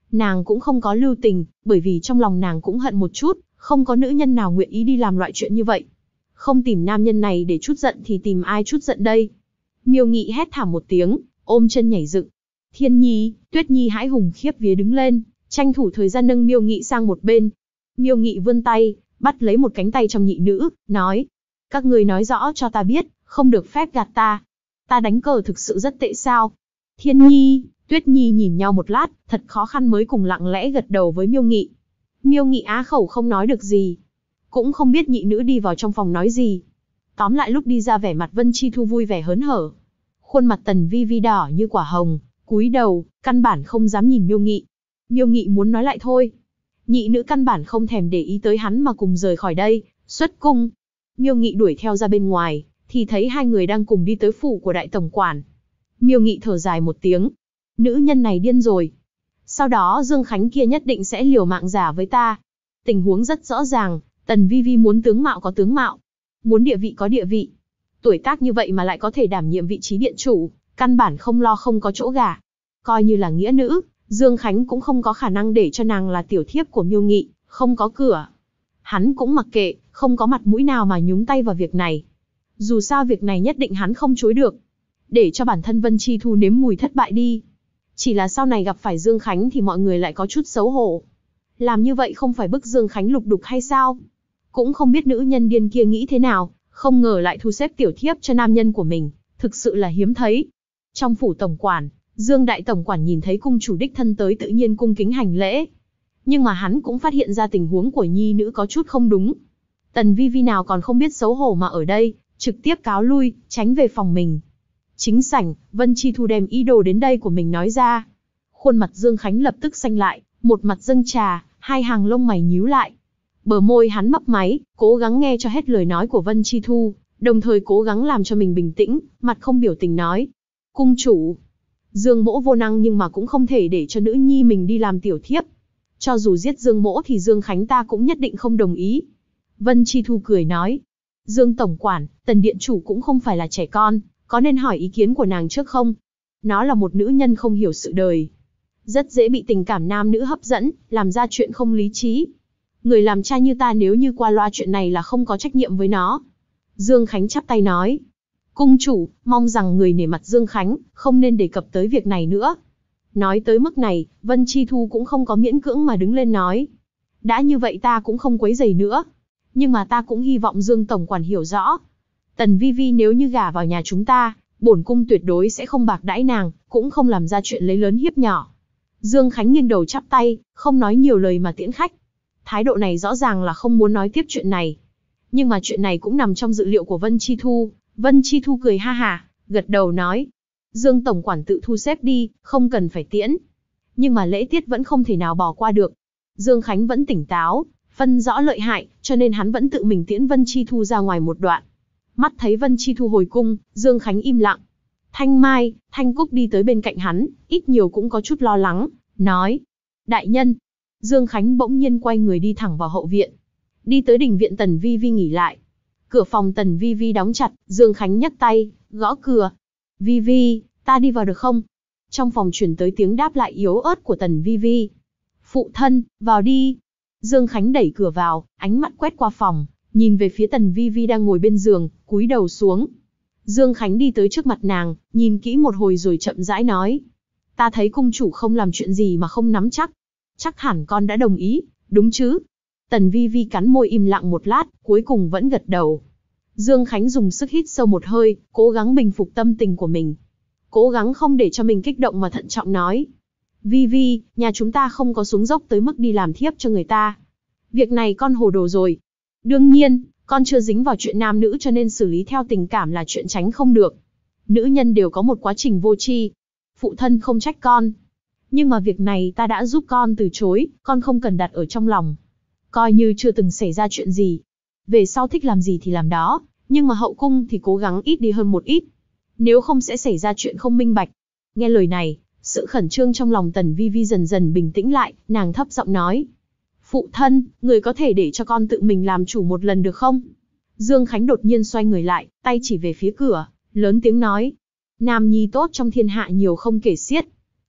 Nàng cũng không có lưu tình, bởi vì trong lòng nàng cũng hận một chút, không có nữ nhân nào nguyện ý đi làm loại chuyện như vậy. Không tìm nam nhân này để trút giận thì tìm ai trút giận đây? Miêu Nghị hét thảm một tiếng, ôm chân nhảy dựng. Thiên Nhi, Tuyết Nhi hãi hùng khiếp vía đứng lên, tranh thủ thời gian nâng Miêu Nghị sang một bên. Miêu Nghị vươn tay, bắt lấy một cánh tay trong nhị nữ, nói: các ngươi nói rõ cho ta biết, không được phép gạt ta. Ta đánh cờ thực sự rất tệ sao? Thiên Nhi, Tuyết Nhi nhìn nhau một lát, thật khó khăn mới cùng lặng lẽ gật đầu với Miêu Nghị. Miêu Nghị á khẩu không nói được gì, cũng không biết nhị nữ đi vào trong phòng nói gì. Tóm lại lúc đi ra vẻ mặt Vân Chi Thu vui vẻ hớn hở. Khuôn mặt Tần Vi Vi đỏ như quả hồng, cúi đầu, căn bản không dám nhìn Miêu Nghị. Miêu Nghị muốn nói lại thôi. Nhị nữ căn bản không thèm để ý tới hắn mà cùng rời khỏi đây, xuất cung. Miêu Nghị đuổi theo ra bên ngoài, thì thấy hai người đang cùng đi tới phủ của đại tổng quản. Miêu Nghị thở dài một tiếng. Nữ nhân này điên rồi. Sau đó Dương Khánh kia nhất định sẽ liều mạng giả với ta. Tình huống rất rõ ràng, Tần Vi Vi muốn tướng mạo có tướng mạo, muốn địa vị có địa vị. Tuổi tác như vậy mà lại có thể đảm nhiệm vị trí điện chủ, căn bản không lo không có chỗ gả. Coi như là nghĩa nữ, Dương Khánh cũng không có khả năng để cho nàng là tiểu thiếp của Miêu Nghị, không có cửa. Hắn cũng mặc kệ, không có mặt mũi nào mà nhúng tay vào việc này. Dù sao việc này nhất định hắn không chối được. Để cho bản thân Vân Chi Thu nếm mùi thất bại đi. Chỉ là sau này gặp phải Dương Khánh thì mọi người lại có chút xấu hổ. Làm như vậy không phải bức Dương Khánh lục đục hay sao? Cũng không biết nữ nhân điên kia nghĩ thế nào, không ngờ lại thu xếp tiểu thiếp cho nam nhân của mình, thực sự là hiếm thấy. Trong phủ tổng quản, Dương đại tổng quản nhìn thấy cung chủ đích thân tới tự nhiên cung kính hành lễ. Nhưng mà hắn cũng phát hiện ra tình huống của nhi nữ có chút không đúng. Tần Vi Vi nào còn không biết xấu hổ mà ở đây, trực tiếp cáo lui, tránh về phòng mình. Chính sảnh, Vân Chi Thu đem ý đồ đến đây của mình nói ra. Khuôn mặt Dương Khánh lập tức xanh lại, một mặt dâng trà, hai hàng lông mày nhíu lại. Bờ môi hắn mấp máy, cố gắng nghe cho hết lời nói của Vân Chi Thu, đồng thời cố gắng làm cho mình bình tĩnh, mặt không biểu tình nói. Cung chủ. Dương Mỗ vô năng nhưng mà cũng không thể để cho nữ nhi mình đi làm tiểu thiếp. Cho dù giết Dương Mỗ thì Dương Khánh ta cũng nhất định không đồng ý. Vân Chi Thu cười nói. Dương tổng quản, Tần điện chủ cũng không phải là trẻ con, có nên hỏi ý kiến của nàng trước không? Nó là một nữ nhân không hiểu sự đời. Rất dễ bị tình cảm nam nữ hấp dẫn, làm ra chuyện không lý trí. Người làm cha như ta nếu như qua loa chuyện này là không có trách nhiệm với nó. Dương Khánh chắp tay nói. Cung chủ, mong rằng người nể mặt Dương Khánh, không nên đề cập tới việc này nữa. Nói tới mức này, Vân Chi Thu cũng không có miễn cưỡng mà đứng lên nói. Đã như vậy ta cũng không quấy rầy nữa. Nhưng mà ta cũng hy vọng Dương tổng quản hiểu rõ. Tần Vi Vi nếu như gả vào nhà chúng ta, bổn cung tuyệt đối sẽ không bạc đãi nàng, cũng không làm ra chuyện lấy lớn hiếp nhỏ. Dương Khánh nghiêng đầu chắp tay, không nói nhiều lời mà tiễn khách. Thái độ này rõ ràng là không muốn nói tiếp chuyện này. Nhưng mà chuyện này cũng nằm trong dự liệu của Vân Chi Thu. Vân Chi Thu cười ha hả, gật đầu nói. Dương tổng quản tự thu xếp đi, không cần phải tiễn. Nhưng mà lễ tiết vẫn không thể nào bỏ qua được. Dương Khánh vẫn tỉnh táo, phân rõ lợi hại, cho nên hắn vẫn tự mình tiễn Vân Chi Thu ra ngoài một đoạn. Mắt thấy Vân Chi Thu hồi cung, Dương Khánh im lặng. Thanh Mai, Thanh Cúc đi tới bên cạnh hắn, ít nhiều cũng có chút lo lắng, nói. Đại nhân. Dương Khánh bỗng nhiên quay người đi thẳng vào hậu viện. Đi tới đình viện Tần Vi Vi nghỉ lại. Cửa phòng Tần Vi Vi đóng chặt, Dương Khánh nhấc tay, gõ cửa. Vi Vi, ta đi vào được không? Trong phòng truyền tới tiếng đáp lại yếu ớt của Tần Vi Vi. Phụ thân, vào đi. Dương Khánh đẩy cửa vào, ánh mắt quét qua phòng, nhìn về phía Tần Vi Vi đang ngồi bên giường, cúi đầu xuống. Dương Khánh đi tới trước mặt nàng, nhìn kỹ một hồi rồi chậm rãi nói. Ta thấy cung chủ không làm chuyện gì mà không nắm chắc. Chắc hẳn con đã đồng ý, đúng chứ? Tần Vi Vi cắn môi im lặng một lát, cuối cùng vẫn gật đầu. Dương Khánh dùng sức hít sâu một hơi, cố gắng bình phục tâm tình của mình. Cố gắng không để cho mình kích động mà thận trọng nói. Vi Vi, nhà chúng ta không có xuống dốc tới mức đi làm thiếp cho người ta. Việc này con hồ đồ rồi. Đương nhiên, con chưa dính vào chuyện nam nữ cho nên xử lý theo tình cảm là chuyện tránh không được. Nữ nhân đều có một quá trình vô tri. Phụ thân không trách con. Nhưng mà việc này ta đã giúp con từ chối, con không cần đặt ở trong lòng. Coi như chưa từng xảy ra chuyện gì. Về sau thích làm gì thì làm đó, nhưng mà hậu cung thì cố gắng ít đi hơn một ít. Nếu không sẽ xảy ra chuyện không minh bạch. Nghe lời này, sự khẩn trương trong lòng Tần Vi Vi dần dần bình tĩnh lại, nàng thấp giọng nói. Phụ thân, người có thể để cho con tự mình làm chủ một lần được không? Dương Khánh đột nhiên xoay người lại, tay chỉ về phía cửa, lớn tiếng nói. Nam nhi tốt trong thiên hạ nhiều không kể xiết.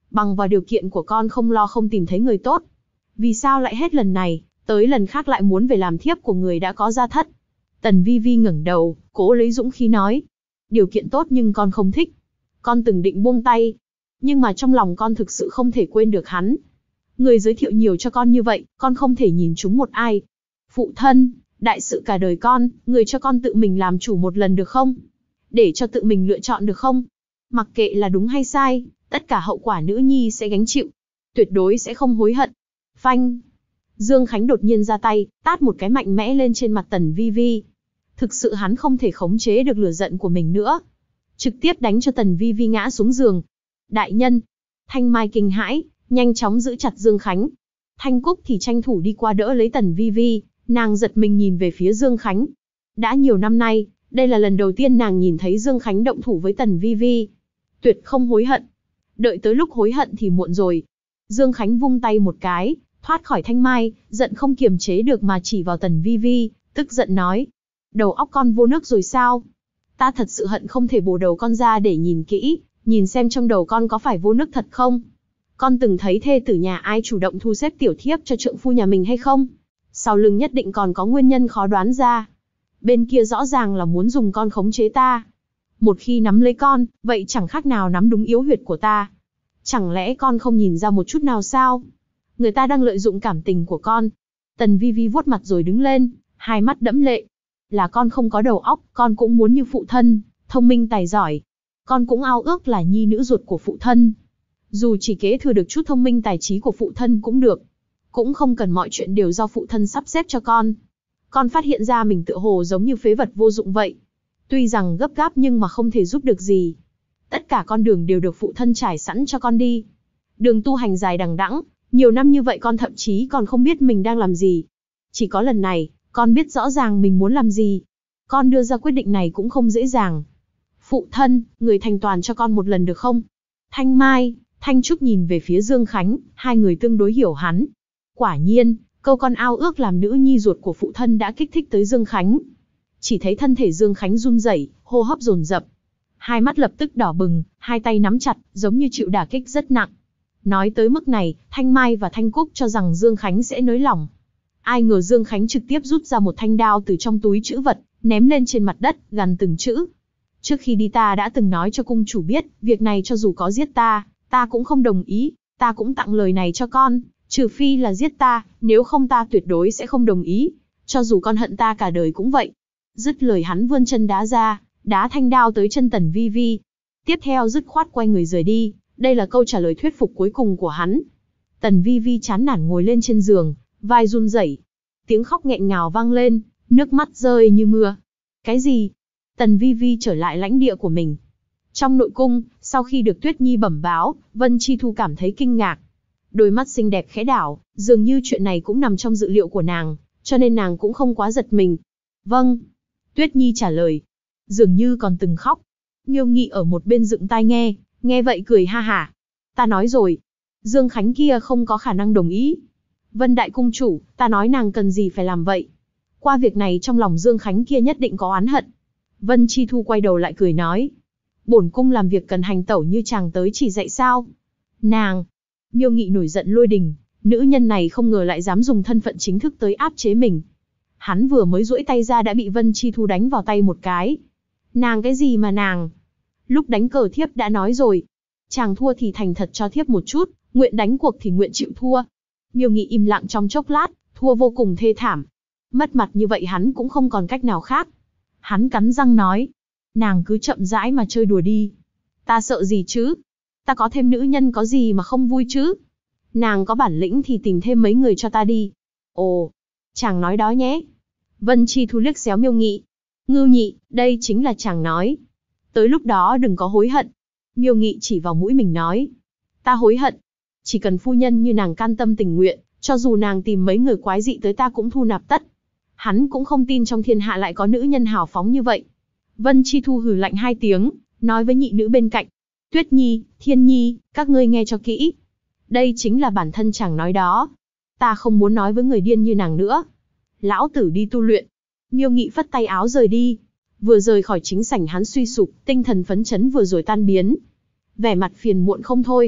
Bằng vào điều kiện của con không lo không tìm thấy người tốt. Vì sao lại hết lần này, tới lần khác lại muốn về làm thiếp của người đã có gia thất? Tần Vi Vi ngẩng đầu, cố lấy dũng khí nói. Điều kiện tốt nhưng con không thích. Con từng định buông tay. Nhưng mà trong lòng con thực sự không thể quên được hắn. Người giới thiệu nhiều cho con như vậy, con không thể nhìn chúng một ai. Phụ thân, đại sự cả đời con, người cho con tự mình làm chủ một lần được không? Để cho tự mình lựa chọn được không? Mặc kệ là đúng hay sai, tất cả hậu quả nữ nhi sẽ gánh chịu. Tuyệt đối sẽ không hối hận. Phanh. Dương Khánh đột nhiên ra tay, tát một cái mạnh mẽ lên trên mặt Tần Vi Vi. Thực sự hắn không thể khống chế được lửa giận của mình nữa. Trực tiếp đánh cho Tần Vi Vi ngã xuống giường. Đại nhân. Thanh Mai kinh hãi, nhanh chóng giữ chặt Dương Khánh. Thanh Cúc thì tranh thủ đi qua đỡ lấy Tần Vi Vi, nàng giật mình nhìn về phía Dương Khánh. Đã nhiều năm nay, đây là lần đầu tiên nàng nhìn thấy Dương Khánh động thủ với Tần Vi Vi. Tuyệt không hối hận. Đợi tới lúc hối hận thì muộn rồi. Dương Khánh vung tay một cái, thoát khỏi Thanh Mai, giận không kiềm chế được mà chỉ vào Tần Vi Vi, tức giận nói. Đầu óc con vô nước rồi sao? Ta thật sự hận không thể bổ đầu con ra để nhìn kỹ, nhìn xem trong đầu con có phải vô nước thật không? Con từng thấy thê tử nhà ai chủ động thu xếp tiểu thiếp cho trượng phu nhà mình hay không? Sau lưng nhất định còn có nguyên nhân khó đoán ra. Bên kia rõ ràng là muốn dùng con khống chế ta. Một khi nắm lấy con, vậy chẳng khác nào nắm đúng yếu huyệt của ta. Chẳng lẽ con không nhìn ra một chút nào sao? Người ta đang lợi dụng cảm tình của con. Tần Vi Vi vuốt mặt rồi đứng lên, hai mắt đẫm lệ. Là con không có đầu óc, con cũng muốn như phụ thân, thông minh tài giỏi. Con cũng ao ước là nhi nữ ruột của phụ thân. Dù chỉ kế thừa được chút thông minh tài trí của phụ thân cũng được. Cũng không cần mọi chuyện đều do phụ thân sắp xếp cho con. Con phát hiện ra mình tựa hồ giống như phế vật vô dụng vậy. Tuy rằng gấp gáp nhưng mà không thể giúp được gì. Tất cả con đường đều được phụ thân trải sẵn cho con đi. Đường tu hành dài đằng đẵng, nhiều năm như vậy con thậm chí còn không biết mình đang làm gì. Chỉ có lần này, con biết rõ ràng mình muốn làm gì. Con đưa ra quyết định này cũng không dễ dàng. Phụ thân, người thành toàn cho con một lần được không? Thanh Mai, Thanh Trúc nhìn về phía Dương Khánh, hai người tương đối hiểu hắn. Quả nhiên, câu con ao ước làm nữ nhi ruột của phụ thân đã kích thích tới Dương Khánh. Chỉ thấy thân thể Dương Khánh run rẩy, hô hấp dồn dập. Hai mắt lập tức đỏ bừng, hai tay nắm chặt, giống như chịu đả kích rất nặng. Nói tới mức này, Thanh Mai và Thanh Cúc cho rằng Dương Khánh sẽ nới lỏng. Ai ngờ Dương Khánh trực tiếp rút ra một thanh đao từ trong túi trữ vật, ném lên trên mặt đất, gằn từng chữ. Trước khi đi ta đã từng nói cho cung chủ biết, việc này cho dù có giết ta cũng không đồng ý, ta cũng tặng lời này cho con, trừ phi là giết ta, nếu không ta tuyệt đối sẽ không đồng ý, cho dù con hận ta cả đời cũng vậy. Dứt lời hắn vươn chân đá ra, đá thanh đao tới chân Tần Vi Vi. Tiếp theo dứt khoát quay người rời đi, đây là câu trả lời thuyết phục cuối cùng của hắn. Tần Vi Vi chán nản ngồi lên trên giường, vai run rẩy, tiếng khóc nghẹn ngào vang lên, nước mắt rơi như mưa. Cái gì? Tần Vi Vi trở lại lãnh địa của mình. Trong nội cung, sau khi được Tuyết Nhi bẩm báo, Vân Chi Thu cảm thấy kinh ngạc. Đôi mắt xinh đẹp khẽ đảo, dường như chuyện này cũng nằm trong dự liệu của nàng, cho nên nàng cũng không quá giật mình. Vâng. Tuyết Nhi trả lời. Dường như còn từng khóc. Nghiêu Nghị ở một bên dựng tai nghe vậy cười ha hả. Ta nói rồi. Dương Khánh kia không có khả năng đồng ý. Vân Đại Cung Chủ, ta nói nàng cần gì phải làm vậy. Qua việc này trong lòng Dương Khánh kia nhất định có oán hận. Vân Chi Thu quay đầu lại cười nói. Bổn cung làm việc cần hành tẩu như chàng tới chỉ dạy sao. Nàng. Nghiêu Nghị nổi giận lôi đình. Nữ nhân này không ngờ lại dám dùng thân phận chính thức tới áp chế mình. Hắn vừa mới duỗi tay ra đã bị Vân Chi Thu đánh vào tay một cái. Nàng cái gì mà nàng? Lúc đánh cờ thiếp đã nói rồi. Chàng thua thì thành thật cho thiếp một chút, nguyện đánh cuộc thì nguyện chịu thua. Nghiêu Nghị im lặng trong chốc lát, thua vô cùng thê thảm. Mất mặt như vậy hắn cũng không còn cách nào khác. Hắn cắn răng nói. Nàng cứ chậm rãi mà chơi đùa đi. Ta sợ gì chứ? Ta có thêm nữ nhân có gì mà không vui chứ? Nàng có bản lĩnh thì tìm thêm mấy người cho ta đi. Ồ, chàng nói đó nhé. Vân Chi Thu liếc xéo Nghiêu Nghị. Ngưu Nhị, đây chính là chàng nói. Tới lúc đó đừng có hối hận. Nghiêu Nghị chỉ vào mũi mình nói. Ta hối hận. Chỉ cần phu nhân như nàng can tâm tình nguyện, cho dù nàng tìm mấy người quái dị tới ta cũng thu nạp tất. Hắn cũng không tin trong thiên hạ lại có nữ nhân hào phóng như vậy. Vân Chi Thu hừ lạnh hai tiếng, nói với nhị nữ bên cạnh. Tuyết Nhi, Thiên Nhi, các ngươi nghe cho kỹ. Đây chính là bản thân chàng nói đó. Ta không muốn nói với người điên như nàng nữa. Lão tử đi tu luyện. Nghiêu Nghị phất tay áo rời đi. Vừa rời khỏi chính sảnh hắn suy sụp, tinh thần phấn chấn vừa rồi tan biến. Vẻ mặt phiền muộn không thôi.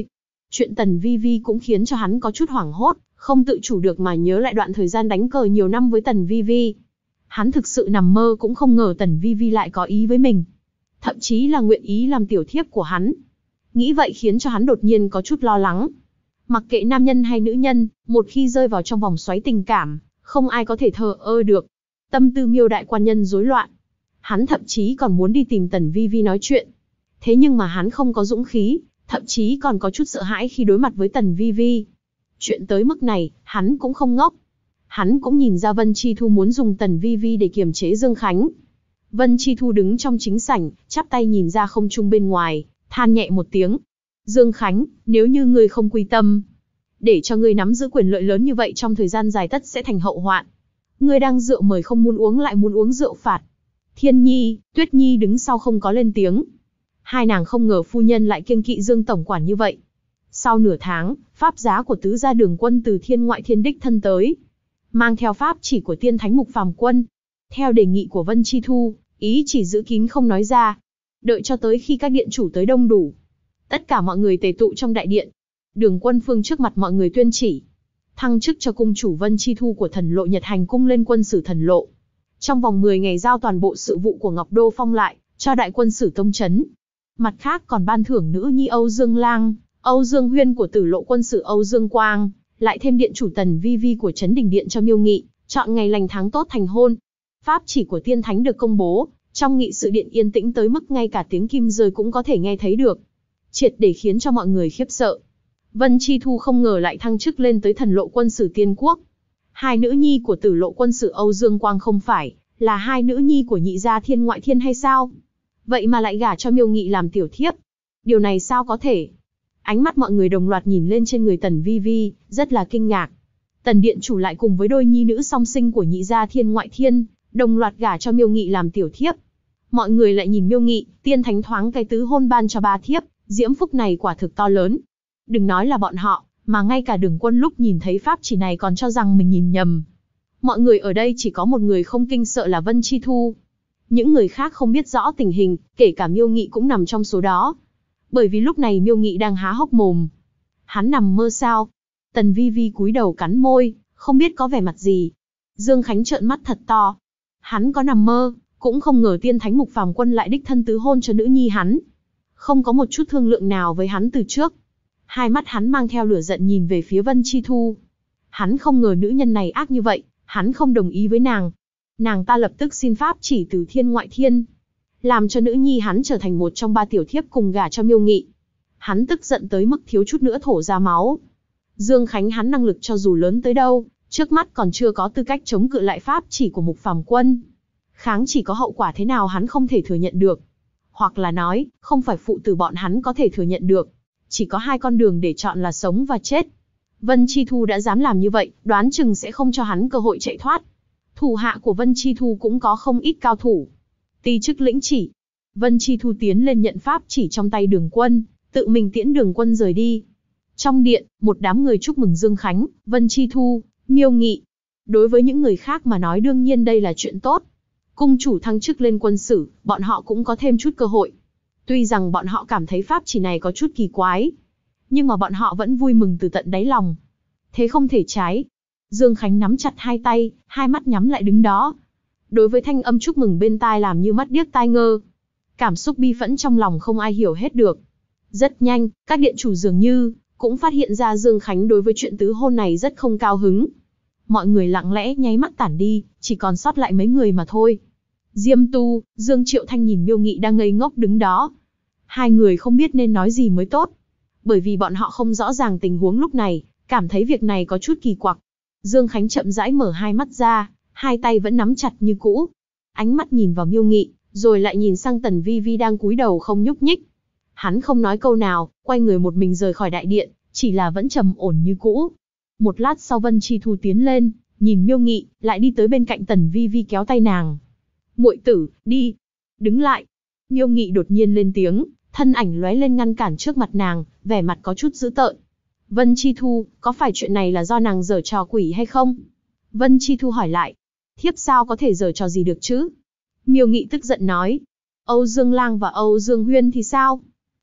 Chuyện Tần Vi Vi cũng khiến cho hắn có chút hoảng hốt, không tự chủ được mà nhớ lại đoạn thời gian đánh cờ nhiều năm với Tần Vi Vi. Hắn thực sự nằm mơ cũng không ngờ Tần Vi Vi lại có ý với mình. Thậm chí là nguyện ý làm tiểu thiếp của hắn. Nghĩ vậy khiến cho hắn đột nhiên có chút lo lắng. Mặc kệ nam nhân hay nữ nhân, một khi rơi vào trong vòng xoáy tình cảm, không ai có thể thờ ơ được. Tâm tư Miêu đại quan nhân rối loạn. Hắn thậm chí còn muốn đi tìm Tần Vi Vi nói chuyện. Thế nhưng mà hắn không có dũng khí, thậm chí còn có chút sợ hãi khi đối mặt với Tần Vi Vi. Chuyện tới mức này, hắn cũng không ngốc. Hắn cũng nhìn ra Vân Chi Thu muốn dùng Tần Vi Vi để kiềm chế Dương Khánh. Vân Chi Thu đứng trong chính sảnh, chắp tay nhìn ra không trung bên ngoài, than nhẹ một tiếng. Dương Khánh, nếu như ngươi không quy tâm, để cho ngươi nắm giữ quyền lợi lớn như vậy trong thời gian dài tất sẽ thành hậu hoạn. Ngươi đang rượu mời không muốn uống lại muốn uống rượu phạt. Thiên Nhi, Tuyết Nhi đứng sau không có lên tiếng. Hai nàng không ngờ phu nhân lại kiêng kỵ Dương tổng quản như vậy. Sau nửa tháng, pháp giá của tứ gia Đường Quân từ thiên ngoại thiên đích thân tới, mang theo pháp chỉ của tiên thánh Mục Phàm Quân. Theo đề nghị của Vân Chi Thu, ý chỉ giữ kín không nói ra. Đợi cho tới khi các điện chủ tới đông đủ, tất cả mọi người tề tụ trong đại điện. Đường Quân Phương trước mặt mọi người tuyên chỉ thăng chức cho cung chủ Vân Chi Thu của Thần Lộ Nhật Hành cung lên quân sử Thần Lộ. Trong vòng 10 ngày giao toàn bộ sự vụ của Ngọc Đô Phong lại cho đại quân sử Tông Trấn. Mặt khác còn ban thưởng nữ nhi Âu Dương Lang, Âu Dương Huyên của Tử Lộ quân sử Âu Dương Quang, lại thêm điện chủ Tần Vi Vi của Trấn Đình Điện cho Miêu Nghị, chọn ngày lành tháng tốt thành hôn. Pháp chỉ của tiên thánh được công bố, trong nghị sự điện yên tĩnh tới mức ngay cả tiếng kim rơi cũng có thể nghe thấy được, triệt để khiến cho mọi người khiếp sợ. Vân Chi Thu không ngờ lại thăng chức lên tới Thần Lộ quân sử Tiên Quốc. Hai nữ nhi của Tử Lộ quân sử Âu Dương Quang không phải là hai nữ nhi của nhị gia Thiên Ngoại Thiên hay sao? Vậy mà lại gả cho Miêu Nghị làm tiểu thiếp. Điều này sao có thể? Ánh mắt mọi người đồng loạt nhìn lên trên người Tần Vi Vi, rất là kinh ngạc. Tần điện chủ lại cùng với đôi nhi nữ song sinh của nhị gia Thiên Ngoại Thiên, đồng loạt gả cho Miêu Nghị làm tiểu thiếp. Mọi người lại nhìn Miêu Nghị, tiên thánh thoáng cái tứ hôn ban cho ba thiếp, diễm phúc này quả thực to lớn. Đừng nói là bọn họ, mà ngay cả Đường Quân lúc nhìn thấy pháp chỉ này còn cho rằng mình nhìn nhầm. Mọi người ở đây chỉ có một người không kinh sợ là Vân Chi Thu. Những người khác không biết rõ tình hình, kể cả Miêu Nghị cũng nằm trong số đó. Bởi vì lúc này Miêu Nghị đang há hốc mồm. Hắn nằm mơ sao? Tần Vi Vi cúi đầu cắn môi, không biết có vẻ mặt gì. Dương Khánh trợn mắt thật to. Hắn có nằm mơ, cũng không ngờ tiên thánh Mục Phàm Quân lại đích thân tứ hôn cho nữ nhi hắn. Không có một chút thương lượng nào với hắn từ trước. Hai mắt hắn mang theo lửa giận nhìn về phía Vân Chi Thu. Hắn không ngờ nữ nhân này ác như vậy, hắn không đồng ý với nàng. Nàng ta lập tức xin pháp chỉ từ Thiên Ngoại Thiên, làm cho nữ nhi hắn trở thành một trong ba tiểu thiếp cùng gả cho Miêu Nghị. Hắn tức giận tới mức thiếu chút nữa thổ ra máu. Dương Khánh hắn năng lực cho dù lớn tới đâu, trước mắt còn chưa có tư cách chống cự lại pháp chỉ của Mục Phàm Quân. Kháng chỉ có hậu quả thế nào hắn không thể thừa nhận được. Hoặc là nói, không phải phụ tử bọn hắn có thể thừa nhận được. Chỉ có hai con đường để chọn là sống và chết. Vân Chi Thu đã dám làm như vậy, đoán chừng sẽ không cho hắn cơ hội chạy thoát. Thủ hạ của Vân Chi Thu cũng có không ít cao thủ. Ti chức lĩnh chỉ. Vân Chi Thu tiến lên nhận pháp chỉ trong tay Đường Quân, tự mình tiễn Đường Quân rời đi. Trong điện, một đám người chúc mừng Dương Khánh, Vân Chi Thu, Miêu Nghị. Đối với những người khác mà nói đương nhiên đây là chuyện tốt. Cung chủ thăng chức lên quân sử, bọn họ cũng có thêm chút cơ hội. Tuy rằng bọn họ cảm thấy pháp chỉ này có chút kỳ quái, nhưng mà bọn họ vẫn vui mừng từ tận đáy lòng. Thế không thể trái. Dương Khánh nắm chặt hai tay, hai mắt nhắm lại đứng đó. Đối với thanh âm chúc mừng bên tai làm như mắt điếc tai ngơ. Cảm xúc bi phẫn trong lòng không ai hiểu hết được. Rất nhanh, các điện chủ dường như cũng phát hiện ra Dương Khánh đối với chuyện tứ hôn này rất không cao hứng. Mọi người lặng lẽ nháy mắt tản đi, chỉ còn sót lại mấy người mà thôi. Diêm Tu, Dương Triệu Thanh nhìn Miêu Nghị đang ngây ngốc đứng đó. Hai người không biết nên nói gì mới tốt. Bởi vì bọn họ không rõ ràng tình huống lúc này, cảm thấy việc này có chút kỳ quặc. Dương Khánh chậm rãi mở hai mắt ra, hai tay vẫn nắm chặt như cũ. Ánh mắt nhìn vào Miêu Nghị, rồi lại nhìn sang Tần Vi Vi đang cúi đầu không nhúc nhích. Hắn không nói câu nào, quay người một mình rời khỏi đại điện, chỉ là vẫn trầm ổn như cũ. Một lát sau Vân Chi Thu tiến lên, nhìn Miêu Nghị, lại đi tới bên cạnh Tần Vi Vi kéo tay nàng. Muội tử, đi. Đứng lại. Miêu Nghị đột nhiên lên tiếng, thân ảnh lóe lên ngăn cản trước mặt nàng, vẻ mặt có chút dữ tợn. Vân Chi Thu, có phải chuyện này là do nàng giở trò quỷ hay không? Vân Chi Thu hỏi lại. Thiếp sao có thể giở trò gì được chứ? Miêu Nghị tức giận nói. Âu Dương Lang và Âu Dương Huyên thì sao?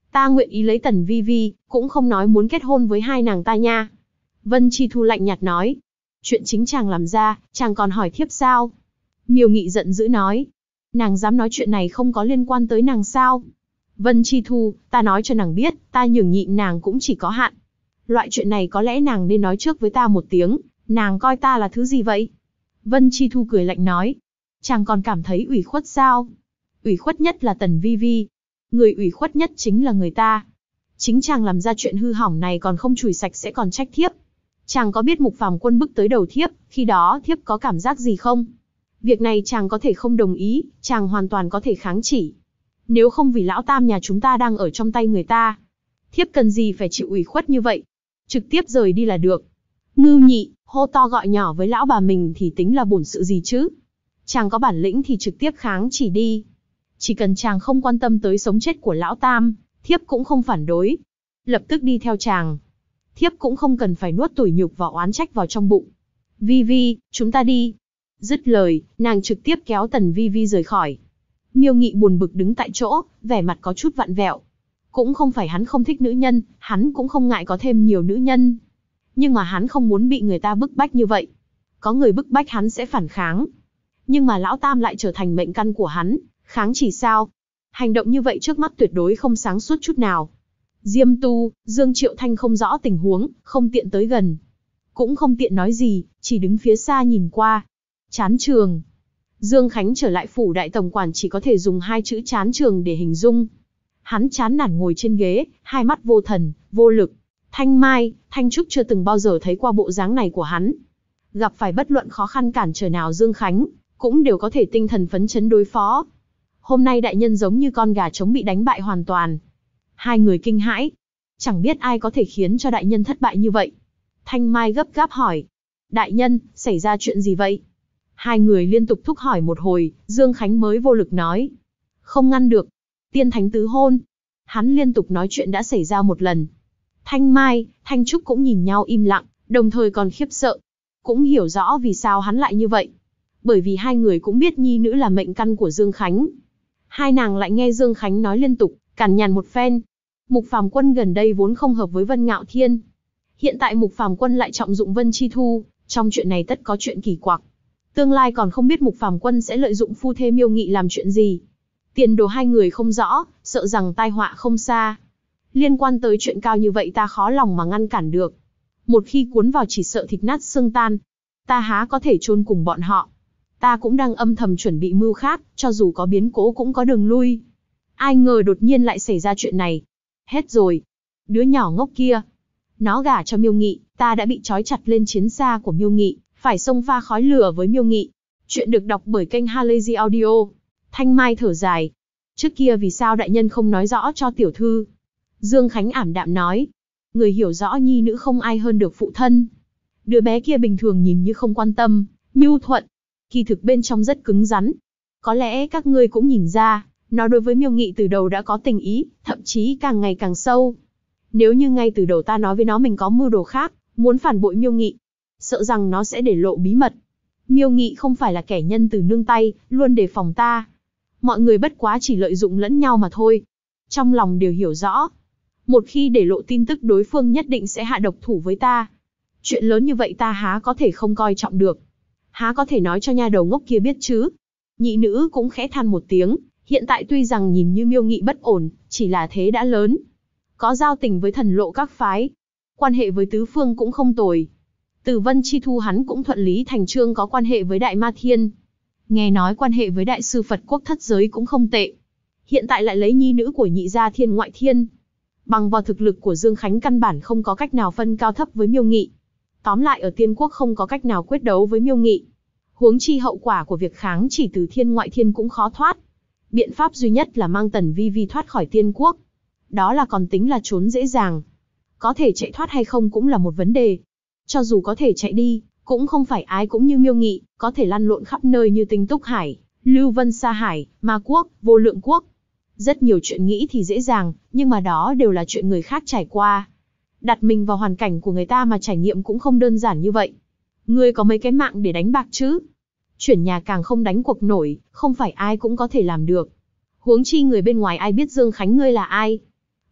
Ta nguyện ý lấy Tần Vi Vi, cũng không nói muốn kết hôn với hai nàng ta nha. Vân Chi Thu lạnh nhạt nói. Chuyện chính chàng làm ra, chàng còn hỏi thiếp sao? Miêu Nghị giận dữ nói. Nàng dám nói chuyện này không có liên quan tới nàng sao? Vân Chi Thu, ta nói cho nàng biết, ta nhường nhịn nàng cũng chỉ có hạn. Loại chuyện này có lẽ nàng nên nói trước với ta một tiếng, nàng coi ta là thứ gì vậy? Vân Chi Thu cười lạnh nói. Chàng còn cảm thấy ủy khuất sao? Ủy khuất nhất là Tần Vi Vi. Người ủy khuất nhất chính là người ta. Chính chàng làm ra chuyện hư hỏng này còn không chùi sạch sẽ còn trách thiếp. Chàng có biết Mục Phàm Quân bức tới đầu thiếp, khi đó thiếp có cảm giác gì không? Việc này chàng có thể không đồng ý, chàng hoàn toàn có thể kháng chỉ. Nếu không vì lão tam nhà chúng ta đang ở trong tay người ta, thiếp cần gì phải chịu ủy khuất như vậy? Trực tiếp rời đi là được. Ngưu Nhị, hô to gọi nhỏ với lão bà mình thì tính là bổn sự gì chứ? Chàng có bản lĩnh thì trực tiếp kháng chỉ đi. Chỉ cần chàng không quan tâm tới sống chết của lão tam, thiếp cũng không phản đối. Lập tức đi theo chàng. Thiếp cũng không cần phải nuốt tủi nhục và oán trách vào trong bụng. Vi Vi, chúng ta đi. Dứt lời, nàng trực tiếp kéo Tần Vi Vi rời khỏi. Miêu Nghị buồn bực đứng tại chỗ, vẻ mặt có chút vặn vẹo. Cũng không phải hắn không thích nữ nhân, hắn cũng không ngại có thêm nhiều nữ nhân. Nhưng mà hắn không muốn bị người ta bức bách như vậy. Có người bức bách hắn sẽ phản kháng. Nhưng mà lão tam lại trở thành mệnh căn của hắn, kháng chỉ sao? Hành động như vậy trước mắt tuyệt đối không sáng suốt chút nào. Diêm Tu, Dương Triệu Thanh không rõ tình huống, không tiện tới gần. Cũng không tiện nói gì, chỉ đứng phía xa nhìn qua. Chán trường. Dương Khánh trở lại phủ đại tổng quản chỉ có thể dùng hai chữ chán trường để hình dung. Hắn chán nản ngồi trên ghế, hai mắt vô thần, vô lực. Thanh Mai, Thanh Trúc chưa từng bao giờ thấy qua bộ dáng này của hắn. Gặp phải bất luận khó khăn cản trở nào Dương Khánh, cũng đều có thể tinh thần phấn chấn đối phó. Hôm nay đại nhân giống như con gà trống bị đánh bại hoàn toàn. Hai người kinh hãi. Chẳng biết ai có thể khiến cho đại nhân thất bại như vậy. Thanh Mai gấp gáp hỏi. Đại nhân, xảy ra chuyện gì vậy? Hai người liên tục thúc hỏi một hồi, Dương Khánh mới vô lực nói. Không ngăn được. Tiên thánh tứ hôn. Hắn liên tục nói chuyện đã xảy ra một lần. Thanh Mai, Thanh Trúc cũng nhìn nhau im lặng, đồng thời còn khiếp sợ. Cũng hiểu rõ vì sao hắn lại như vậy. Bởi vì hai người cũng biết nhi nữ là mệnh căn của Dương Khánh. Hai nàng lại nghe Dương Khánh nói liên tục, cằn nhằn một phen. Mục Phàm Quân gần đây vốn không hợp với Vân Ngạo Thiên. Hiện tại Mục Phàm Quân lại trọng dụng Vân Chi Thu, trong chuyện này tất có chuyện kỳ quặc. Tương lai còn không biết Mục Phàm Quân sẽ lợi dụng phu thê Miêu Nghị làm chuyện gì. Tiền đồ hai người không rõ, sợ rằng tai họa không xa. Liên quan tới chuyện cao như vậy ta khó lòng mà ngăn cản được. Một khi cuốn vào chỉ sợ thịt nát xương tan. Ta há có thể chôn cùng bọn họ. Ta cũng đang âm thầm chuẩn bị mưu khác, cho dù có biến cố cũng có đường lui. Ai ngờ đột nhiên lại xảy ra chuyện này. Hết rồi. Đứa nhỏ ngốc kia. Nó gả cho Miêu Nghị, ta đã bị trói chặt lên chiến xa của Miêu Nghị, phải xông pha khói lửa với Miêu Nghị. Chuyện được đọc bởi kênh Halazy Audio. Thanh Mai thở dài. Trước kia vì sao đại nhân không nói rõ cho tiểu thư? Dương Khánh ảm đạm nói. Người hiểu rõ nhi nữ không ai hơn được phụ thân. Đứa bé kia bình thường nhìn như không quan tâm, nhu thuận. Kỳ thực bên trong rất cứng rắn. Có lẽ các ngươi cũng nhìn ra, nó đối với Miêu Nghị từ đầu đã có tình ý, thậm chí càng ngày càng sâu. Nếu như ngay từ đầu ta nói với nó mình có mưu đồ khác, muốn phản bội Miêu Nghị, sợ rằng nó sẽ để lộ bí mật. Miêu Nghị không phải là kẻ nhân từ nương tay, luôn đề phòng ta. Mọi người bất quá chỉ lợi dụng lẫn nhau mà thôi. Trong lòng đều hiểu rõ. Một khi để lộ tin tức đối phương nhất định sẽ hạ độc thủ với ta. Chuyện lớn như vậy ta há có thể không coi trọng được. Há có thể nói cho nha đầu ngốc kia biết chứ. Nhị nữ cũng khẽ than một tiếng. Hiện tại tuy rằng nhìn như Miêu Nghị bất ổn, chỉ là thế đã lớn. Có giao tình với thần lộ các phái. Quan hệ với tứ phương cũng không tồi. Từ Vân Chi Thu hắn cũng thuận lý thành chương có quan hệ với Đại Ma Thiên. Nghe nói quan hệ với Đại sư Phật Quốc Thất Giới cũng không tệ. Hiện tại lại lấy nhi nữ của nhị gia Thiên Ngoại Thiên. Bằng vào thực lực của Dương Khánh căn bản không có cách nào phân cao thấp với Miêu Nghị. Tóm lại ở Tiên Quốc không có cách nào quyết đấu với Miêu Nghị. Huống chi hậu quả của việc kháng chỉ từ Thiên Ngoại Thiên cũng khó thoát. Biện pháp duy nhất là mang Tần Vi Vi thoát khỏi Tiên Quốc. Đó là còn tính là trốn dễ dàng. Có thể chạy thoát hay không cũng là một vấn đề. Cho dù có thể chạy đi, cũng không phải ai cũng như Miêu Nghị, có thể lăn lộn khắp nơi như Tinh Túc Hải, Lưu Vân Sa Hải, Ma Quốc, Vô Lượng Quốc. Rất nhiều chuyện nghĩ thì dễ dàng, nhưng mà đó đều là chuyện người khác trải qua. Đặt mình vào hoàn cảnh của người ta mà trải nghiệm cũng không đơn giản như vậy. Ngươi có mấy cái mạng để đánh bạc chứ? Chuyển nhà càng không đánh cuộc nổi, không phải ai cũng có thể làm được. Huống chi người bên ngoài ai biết Dương Khánh ngươi là ai?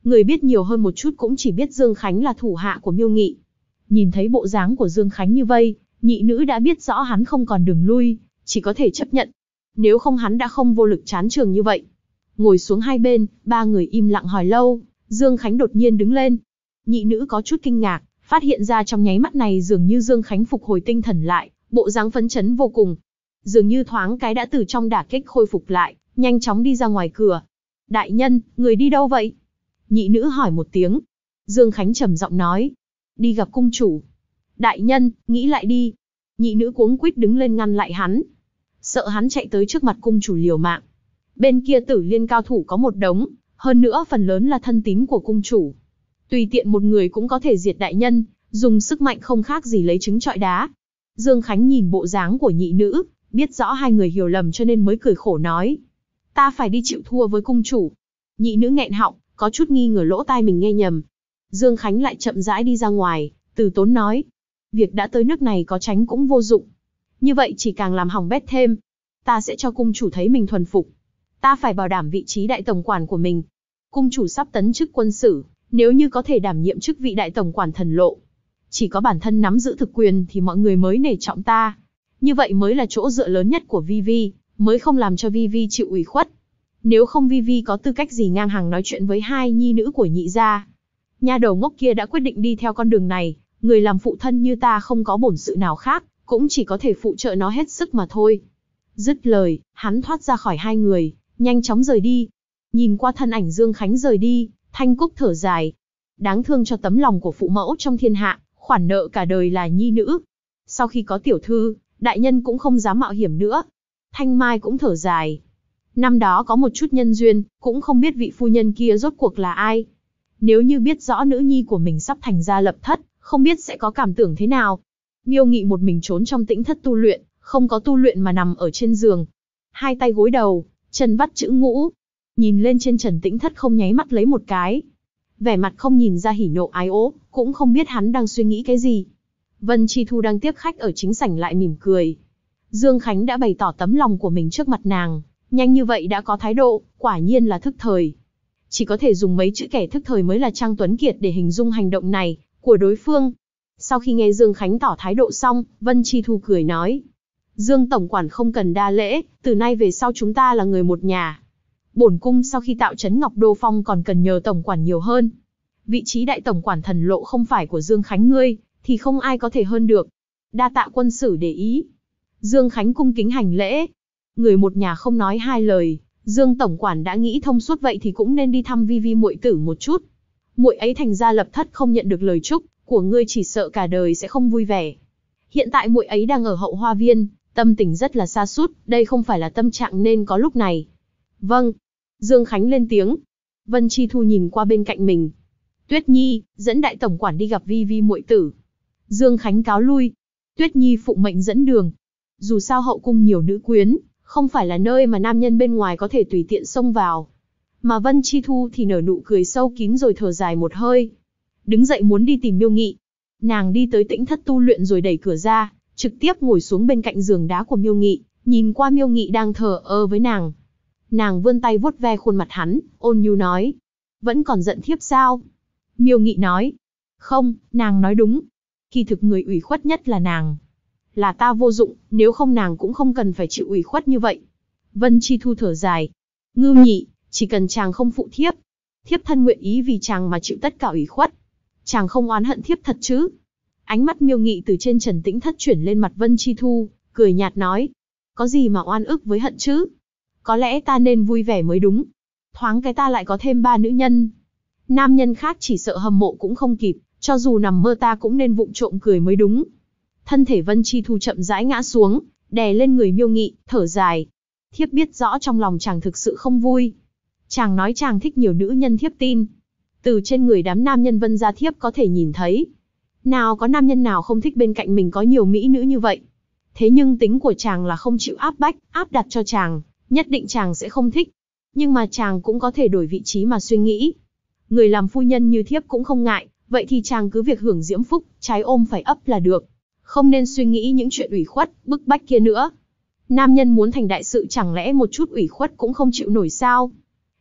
Người biết nhiều hơn một chút cũng chỉ biết Dương Khánh là thủ hạ của Miêu Nghị. Nhìn thấy bộ dáng của Dương Khánh như vây, nhị nữ đã biết rõ hắn không còn đường lui, chỉ có thể chấp nhận. Nếu không hắn đã không vô lực chán trường như vậy. Ngồi xuống hai bên, ba người im lặng hồi lâu, Dương Khánh đột nhiên đứng lên. Nhị nữ có chút kinh ngạc, phát hiện ra trong nháy mắt này dường như Dương Khánh phục hồi tinh thần lại, bộ dáng phấn chấn vô cùng. Dường như thoáng cái đã từ trong đả kích khôi phục lại, nhanh chóng đi ra ngoài cửa. Đại nhân, người đi đâu vậy? Nhị nữ hỏi một tiếng. Dương Khánh trầm giọng nói. Đi gặp cung chủ. Đại nhân, nghĩ lại đi. Nhị nữ cuống quýt đứng lên ngăn lại hắn. Sợ hắn chạy tới trước mặt cung chủ liều mạng. Bên kia Tử Liên cao thủ có một đống, hơn nữa phần lớn là thân tín của cung chủ. Tùy tiện một người cũng có thể diệt đại nhân, dùng sức mạnh không khác gì lấy trứng trọi đá. Dương Khánh nhìn bộ dáng của nhị nữ, biết rõ hai người hiểu lầm cho nên mới cười khổ nói. Ta phải đi chịu thua với cung chủ. Nhị nữ nghẹn họng, có chút nghi ngờ lỗ tai mình nghe nhầm. Dương Khánh lại chậm rãi đi ra ngoài, từ tốn nói. Việc đã tới nước này có tránh cũng vô dụng. Như vậy chỉ càng làm hỏng bét thêm. Ta sẽ cho cung chủ thấy mình thuần phục. Ta phải bảo đảm vị trí đại tổng quản của mình. Cung chủ sắp tấn chức quân sử, nếu như có thể đảm nhiệm chức vị đại tổng quản Thần Lộ. Chỉ có bản thân nắm giữ thực quyền thì mọi người mới nể trọng ta. Như vậy mới là chỗ dựa lớn nhất của Vi Vi, mới không làm cho Vi Vi chịu ủy khuất. Nếu không Vi Vi có tư cách gì ngang hàng nói chuyện với hai nhi nữ của nhị gia. Nha đầu ngốc kia đã quyết định đi theo con đường này, người làm phụ thân như ta không có bổn sự nào khác, cũng chỉ có thể phụ trợ nó hết sức mà thôi. Dứt lời, hắn thoát ra khỏi hai người, nhanh chóng rời đi. Nhìn qua thân ảnh Dương Khánh rời đi, Thanh Cúc thở dài. Đáng thương cho tấm lòng của phụ mẫu trong thiên hạ, khoản nợ cả đời là nhi nữ. Sau khi có tiểu thư, đại nhân cũng không dám mạo hiểm nữa. Thanh Mai cũng thở dài. Năm đó có một chút nhân duyên, cũng không biết vị phu nhân kia rốt cuộc là ai. Nếu như biết rõ nữ nhi của mình sắp thành gia lập thất, không biết sẽ có cảm tưởng thế nào. Miêu Nghị một mình trốn trong tĩnh thất tu luyện, không có tu luyện mà nằm ở trên giường. Hai tay gối đầu, chân vắt chữ ngũ. Nhìn lên trên trần tĩnh thất không nháy mắt lấy một cái. Vẻ mặt không nhìn ra hỉ nộ ái ố, cũng không biết hắn đang suy nghĩ cái gì. Vân Chi Thu đang tiếp khách ở chính sảnh lại mỉm cười. Dương Khánh đã bày tỏ tấm lòng của mình trước mặt nàng, nhanh như vậy đã có thái độ, quả nhiên là thức thời. Chỉ có thể dùng mấy chữ kẻ thức thời mới là Trang Tuấn Kiệt để hình dung hành động này của đối phương. Sau khi nghe Dương Khánh tỏ thái độ xong, Vân Chi Thu cười nói. Dương tổng quản không cần đa lễ, từ nay về sau chúng ta là người một nhà. Bổn cung sau khi tạo trấn Ngọc Đô Phong còn cần nhờ tổng quản nhiều hơn. Vị trí đại tổng quản Thần Lộ không phải của Dương Khánh ngươi, thì không ai có thể hơn được. Đa tạ quân sử để ý. Dương Khánh cung kính hành lễ. Người một nhà không nói hai lời, Dương tổng quản đã nghĩ thông suốt vậy thì cũng nên đi thăm Vi Vi muội tử một chút. Muội ấy thành gia lập thất không nhận được lời chúc của ngươi, chỉ sợ cả đời sẽ không vui vẻ. Hiện tại muội ấy đang ở hậu hoa viên, tâm tình rất là sa sút, đây không phải là tâm trạng nên có lúc này. Vâng. Dương Khánh lên tiếng. Vân Chi Thu nhìn qua bên cạnh mình. Tuyết Nhi, dẫn đại tổng quản đi gặp Vi Vi muội tử. Dương Khánh cáo lui. Tuyết Nhi phụ mệnh dẫn đường. Dù sao hậu cung nhiều nữ quyến, không phải là nơi mà nam nhân bên ngoài có thể tùy tiện xông vào. Mà Vân Chi Thu thì nở nụ cười sâu kín rồi thở dài một hơi. Đứng dậy muốn đi tìm Miêu Nghị. Nàng đi tới tĩnh thất tu luyện rồi đẩy cửa ra, trực tiếp ngồi xuống bên cạnh giường đá của Miêu Nghị, nhìn qua Miêu Nghị đang thờ ơ với nàng. Nàng vươn tay vuốt ve khuôn mặt hắn, ôn nhu nói. Vẫn còn giận thiếp sao? Miêu Nghị nói. Không, nàng nói đúng. Kỳ thực người ủy khuất nhất là nàng. Là ta vô dụng, nếu không nàng cũng không cần phải chịu ủy khuất như vậy. Vân Chi Thu thở dài. Ngưu Nhị, chỉ cần chàng không phụ thiếp. Thiếp thân nguyện ý vì chàng mà chịu tất cả ủy khuất. Chàng không oán hận thiếp thật chứ? Ánh mắt Miêu Nghị từ trên trần tĩnh thất chuyển lên mặt Vân Chi Thu, cười nhạt nói. Có gì mà oan ức với hận chứ? Có lẽ ta nên vui vẻ mới đúng. Thoáng cái ta lại có thêm 3 nữ nhân. Nam nhân khác chỉ sợ hâm mộ cũng không kịp, cho dù nằm mơ ta cũng nên vụng trộm cười mới đúng. Thân thể Vân Chi Thu chậm rãi ngã xuống, đè lên người Miêu Nghị, thở dài. Thiếp biết rõ trong lòng chàng thực sự không vui. Chàng nói chàng thích nhiều nữ nhân, thiếp tin. Từ trên người đám nam nhân Vân gia thiếp có thể nhìn thấy. Nào có nam nhân nào không thích bên cạnh mình có nhiều mỹ nữ như vậy. Thế nhưng tính của chàng là không chịu áp bách, áp đặt cho chàng, nhất định chàng sẽ không thích. Nhưng mà chàng cũng có thể đổi vị trí mà suy nghĩ. Người làm phu nhân như thiếp cũng không ngại, vậy thì chàng cứ việc hưởng diễm phúc, trái ôm phải ấp là được. Không nên suy nghĩ những chuyện ủy khuất, bức bách kia nữa. Nam nhân muốn thành đại sự chẳng lẽ một chút ủy khuất cũng không chịu nổi sao?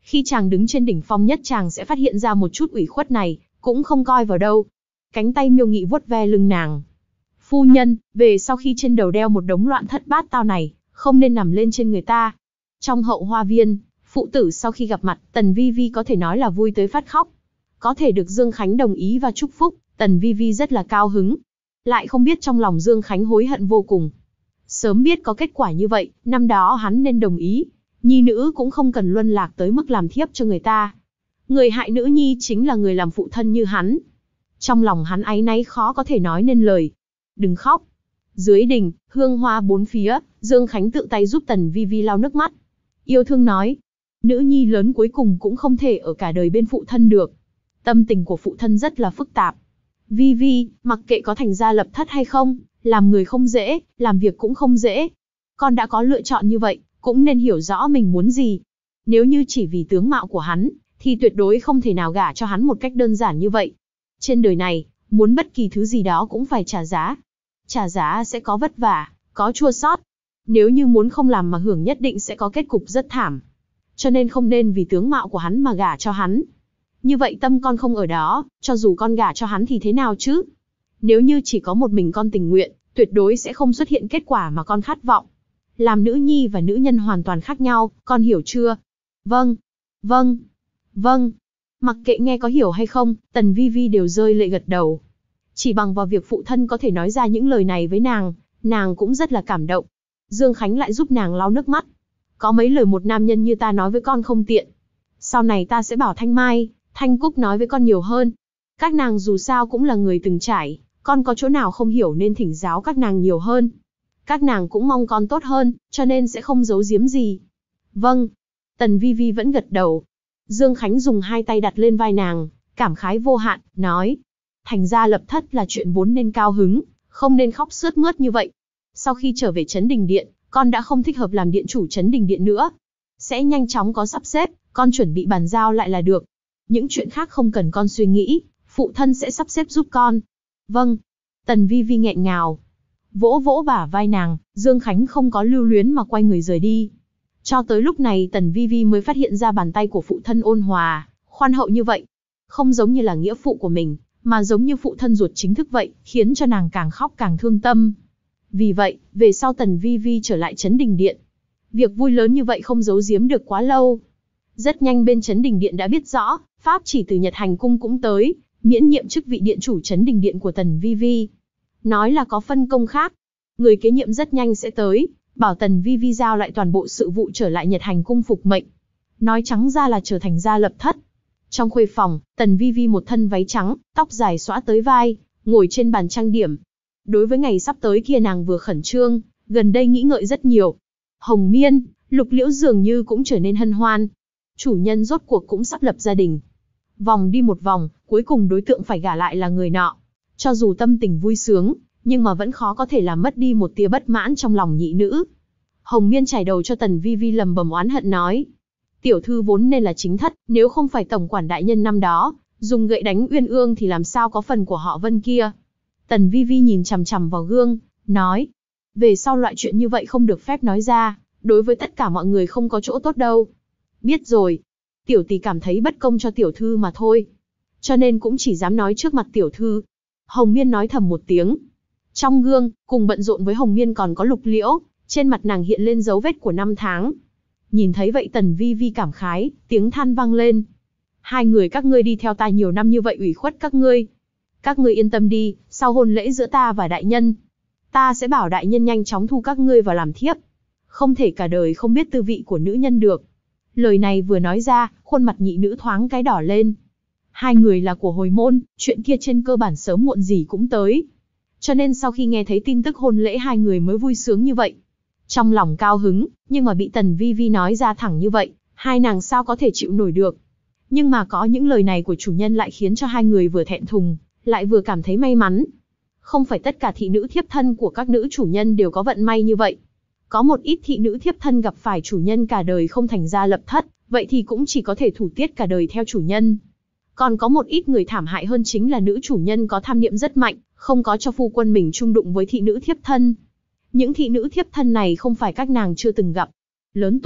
Khi chàng đứng trên đỉnh phong nhất chàng sẽ phát hiện ra một chút ủy khuất này, cũng không coi vào đâu. Cánh tay Miêu Nghị vuốt ve lưng nàng. Phu nhân, về sau khi trên đầu đeo một đống loạn thất bát tao này, không nên nằm lên trên người ta. Trong hậu hoa viên, phụ tử sau khi gặp mặt, Tần Vi Vi có thể nói là vui tới phát khóc. Có thể được Dương Khánh đồng ý và chúc phúc, Tần Vi Vi rất là cao hứng. Lại không biết trong lòng Dương Khánh hối hận vô cùng. Sớm biết có kết quả như vậy, năm đó hắn nên đồng ý. Nhi nữ cũng không cần luân lạc tới mức làm thiếp cho người ta. Người hại nữ nhi chính là người làm phụ thân như hắn. Trong lòng hắn áy náy khó có thể nói nên lời. Đừng khóc. Dưới đình, hương hoa bốn phía, Dương Khánh tự tay giúp Tần Vi Vi lau nước mắt. Yêu thương nói, nữ nhi lớn cuối cùng cũng không thể ở cả đời bên phụ thân được. Tâm tình của phụ thân rất là phức tạp. Vi Vi, mặc kệ có thành gia lập thất hay không, làm người không dễ, làm việc cũng không dễ. Con đã có lựa chọn như vậy, cũng nên hiểu rõ mình muốn gì. Nếu như chỉ vì tướng mạo của hắn, thì tuyệt đối không thể nào gả cho hắn một cách đơn giản như vậy. Trên đời này, muốn bất kỳ thứ gì đó cũng phải trả giá. Trả giá sẽ có vất vả, có chua xót. Nếu như muốn không làm mà hưởng nhất định sẽ có kết cục rất thảm. Cho nên không nên vì tướng mạo của hắn mà gả cho hắn. Như vậy tâm con không ở đó, cho dù con gả cho hắn thì thế nào chứ? Nếu như chỉ có một mình con tình nguyện, tuyệt đối sẽ không xuất hiện kết quả mà con khát vọng. Làm nữ nhi và nữ nhân hoàn toàn khác nhau, con hiểu chưa? Vâng, vâng, vâng. Mặc kệ nghe có hiểu hay không, Tần Vi Vi đều rơi lệ gật đầu. Chỉ bằng vào việc phụ thân có thể nói ra những lời này với nàng cũng rất là cảm động. Dương Khánh lại giúp nàng lau nước mắt. Có mấy lời một nam nhân như ta nói với con không tiện. Sau này ta sẽ bảo Thanh Mai, Thanh Cúc nói với con nhiều hơn. Các nàng dù sao cũng là người từng trải, con có chỗ nào không hiểu nên thỉnh giáo các nàng nhiều hơn. Các nàng cũng mong con tốt hơn, cho nên sẽ không giấu giếm gì. Vâng. Tần Vi Vi vẫn gật đầu. Dương Khánh dùng hai tay đặt lên vai nàng, cảm khái vô hạn, nói. Thành gia lập thất là chuyện vốn nên cao hứng, không nên khóc sướt mướt như vậy. Sau khi trở về Trấn Đình Điện, con đã không thích hợp làm điện chủ Trấn Đình Điện nữa. Sẽ nhanh chóng có sắp xếp, con chuẩn bị bàn giao lại là được. Những chuyện khác không cần con suy nghĩ, phụ thân sẽ sắp xếp giúp con. Vâng. Tần Vi Vi nghẹn ngào. Vỗ vỗ bả vai nàng, Dương Khánh không có lưu luyến mà quay người rời đi. Cho tới lúc này Tần Vi Vi mới phát hiện ra bàn tay của phụ thân ôn hòa, khoan hậu như vậy. Không giống như là nghĩa phụ của mình, mà giống như phụ thân ruột chính thức vậy, khiến cho nàng càng khóc càng thương tâm. Vì vậy, về sau Tần Vi Vi trở lại Trấn Đình Điện. Việc vui lớn như vậy không giấu giếm được quá lâu. Rất nhanh bên Trấn Đình Điện đã biết rõ, pháp chỉ từ Nhật Hành Cung cũng tới, miễn nhiệm chức vị điện chủ Trấn Đình Điện của Tần Vi Vi. Nói là có phân công khác. Người kế nhiệm rất nhanh sẽ tới, bảo Tần Vi Vi giao lại toàn bộ sự vụ trở lại Nhật Hành Cung phục mệnh. Nói trắng ra là trở thành gia lập thất. Trong khuê phòng, Tần Vi Vi một thân váy trắng, tóc dài xõa tới vai, ngồi trên bàn trang điểm. Đối với ngày sắp tới kia nàng vừa khẩn trương, gần đây nghĩ ngợi rất nhiều. Hồng Miên, Lục Liễu dường như cũng trở nên hân hoan. Chủ nhân rốt cuộc cũng sắp lập gia đình. Vòng đi một vòng, cuối cùng đối tượng phải gả lại là người nọ. Cho dù tâm tình vui sướng, nhưng mà vẫn khó có thể làm mất đi một tia bất mãn trong lòng nhị nữ. Hồng Miên chải đầu cho Tần Vi Vi lầm bầm oán hận nói. Tiểu thư vốn nên là chính thất, nếu không phải tổng quản đại nhân năm đó, dùng gậy đánh Uyên Ương thì làm sao có phần của họ Vân kia. Tần Vi Vi nhìn chằm chằm vào gương, nói. Về sau loại chuyện như vậy không được phép nói ra, đối với tất cả mọi người không có chỗ tốt đâu. Biết rồi. Tiểu tỷ cảm thấy bất công cho tiểu thư mà thôi. Cho nên cũng chỉ dám nói trước mặt tiểu thư. Hồng Miên nói thầm một tiếng. Trong gương, cùng bận rộn với Hồng Miên còn có Lục Liễu, trên mặt nàng hiện lên dấu vết của năm tháng. Nhìn thấy vậy Tần Vi Vi cảm khái, tiếng than vang lên. Hai người các ngươi đi theo ta nhiều năm như vậy ủy khuất các ngươi. Các ngươi yên tâm đi, sau hôn lễ giữa ta và đại nhân, ta sẽ bảo đại nhân nhanh chóng thu các ngươi vào làm thiếp. Không thể cả đời không biết tư vị của nữ nhân được. Lời này vừa nói ra, khuôn mặt nhị nữ thoáng cái đỏ lên. Hai người là của hồi môn, chuyện kia trên cơ bản sớm muộn gì cũng tới. Cho nên sau khi nghe thấy tin tức hôn lễ hai người mới vui sướng như vậy. Trong lòng cao hứng, nhưng mà bị Tần Vi Vi nói ra thẳng như vậy, hai nàng sao có thể chịu nổi được. Nhưng mà có những lời này của chủ nhân lại khiến cho hai người vừa thẹn thùng, lại vừa cảm thấy may mắn. Không phải tất cả thị nữ thiếp thân của các nữ chủ nhân đều có vận may như vậy. Có một ít thị nữ thiếp thân gặp phải chủ nhân cả đời không thành gia lập thất, vậy thì cũng chỉ có thể thủ tiết cả đời theo chủ nhân. Còn có một ít người thảm hại hơn chính là nữ chủ nhân có tham niệm rất mạnh, không có cho phu quân mình chung đụng với thị nữ thiếp thân. Những thị nữ thiếp thân này không phải các nàng chưa từng gặp. Lớn tuổi,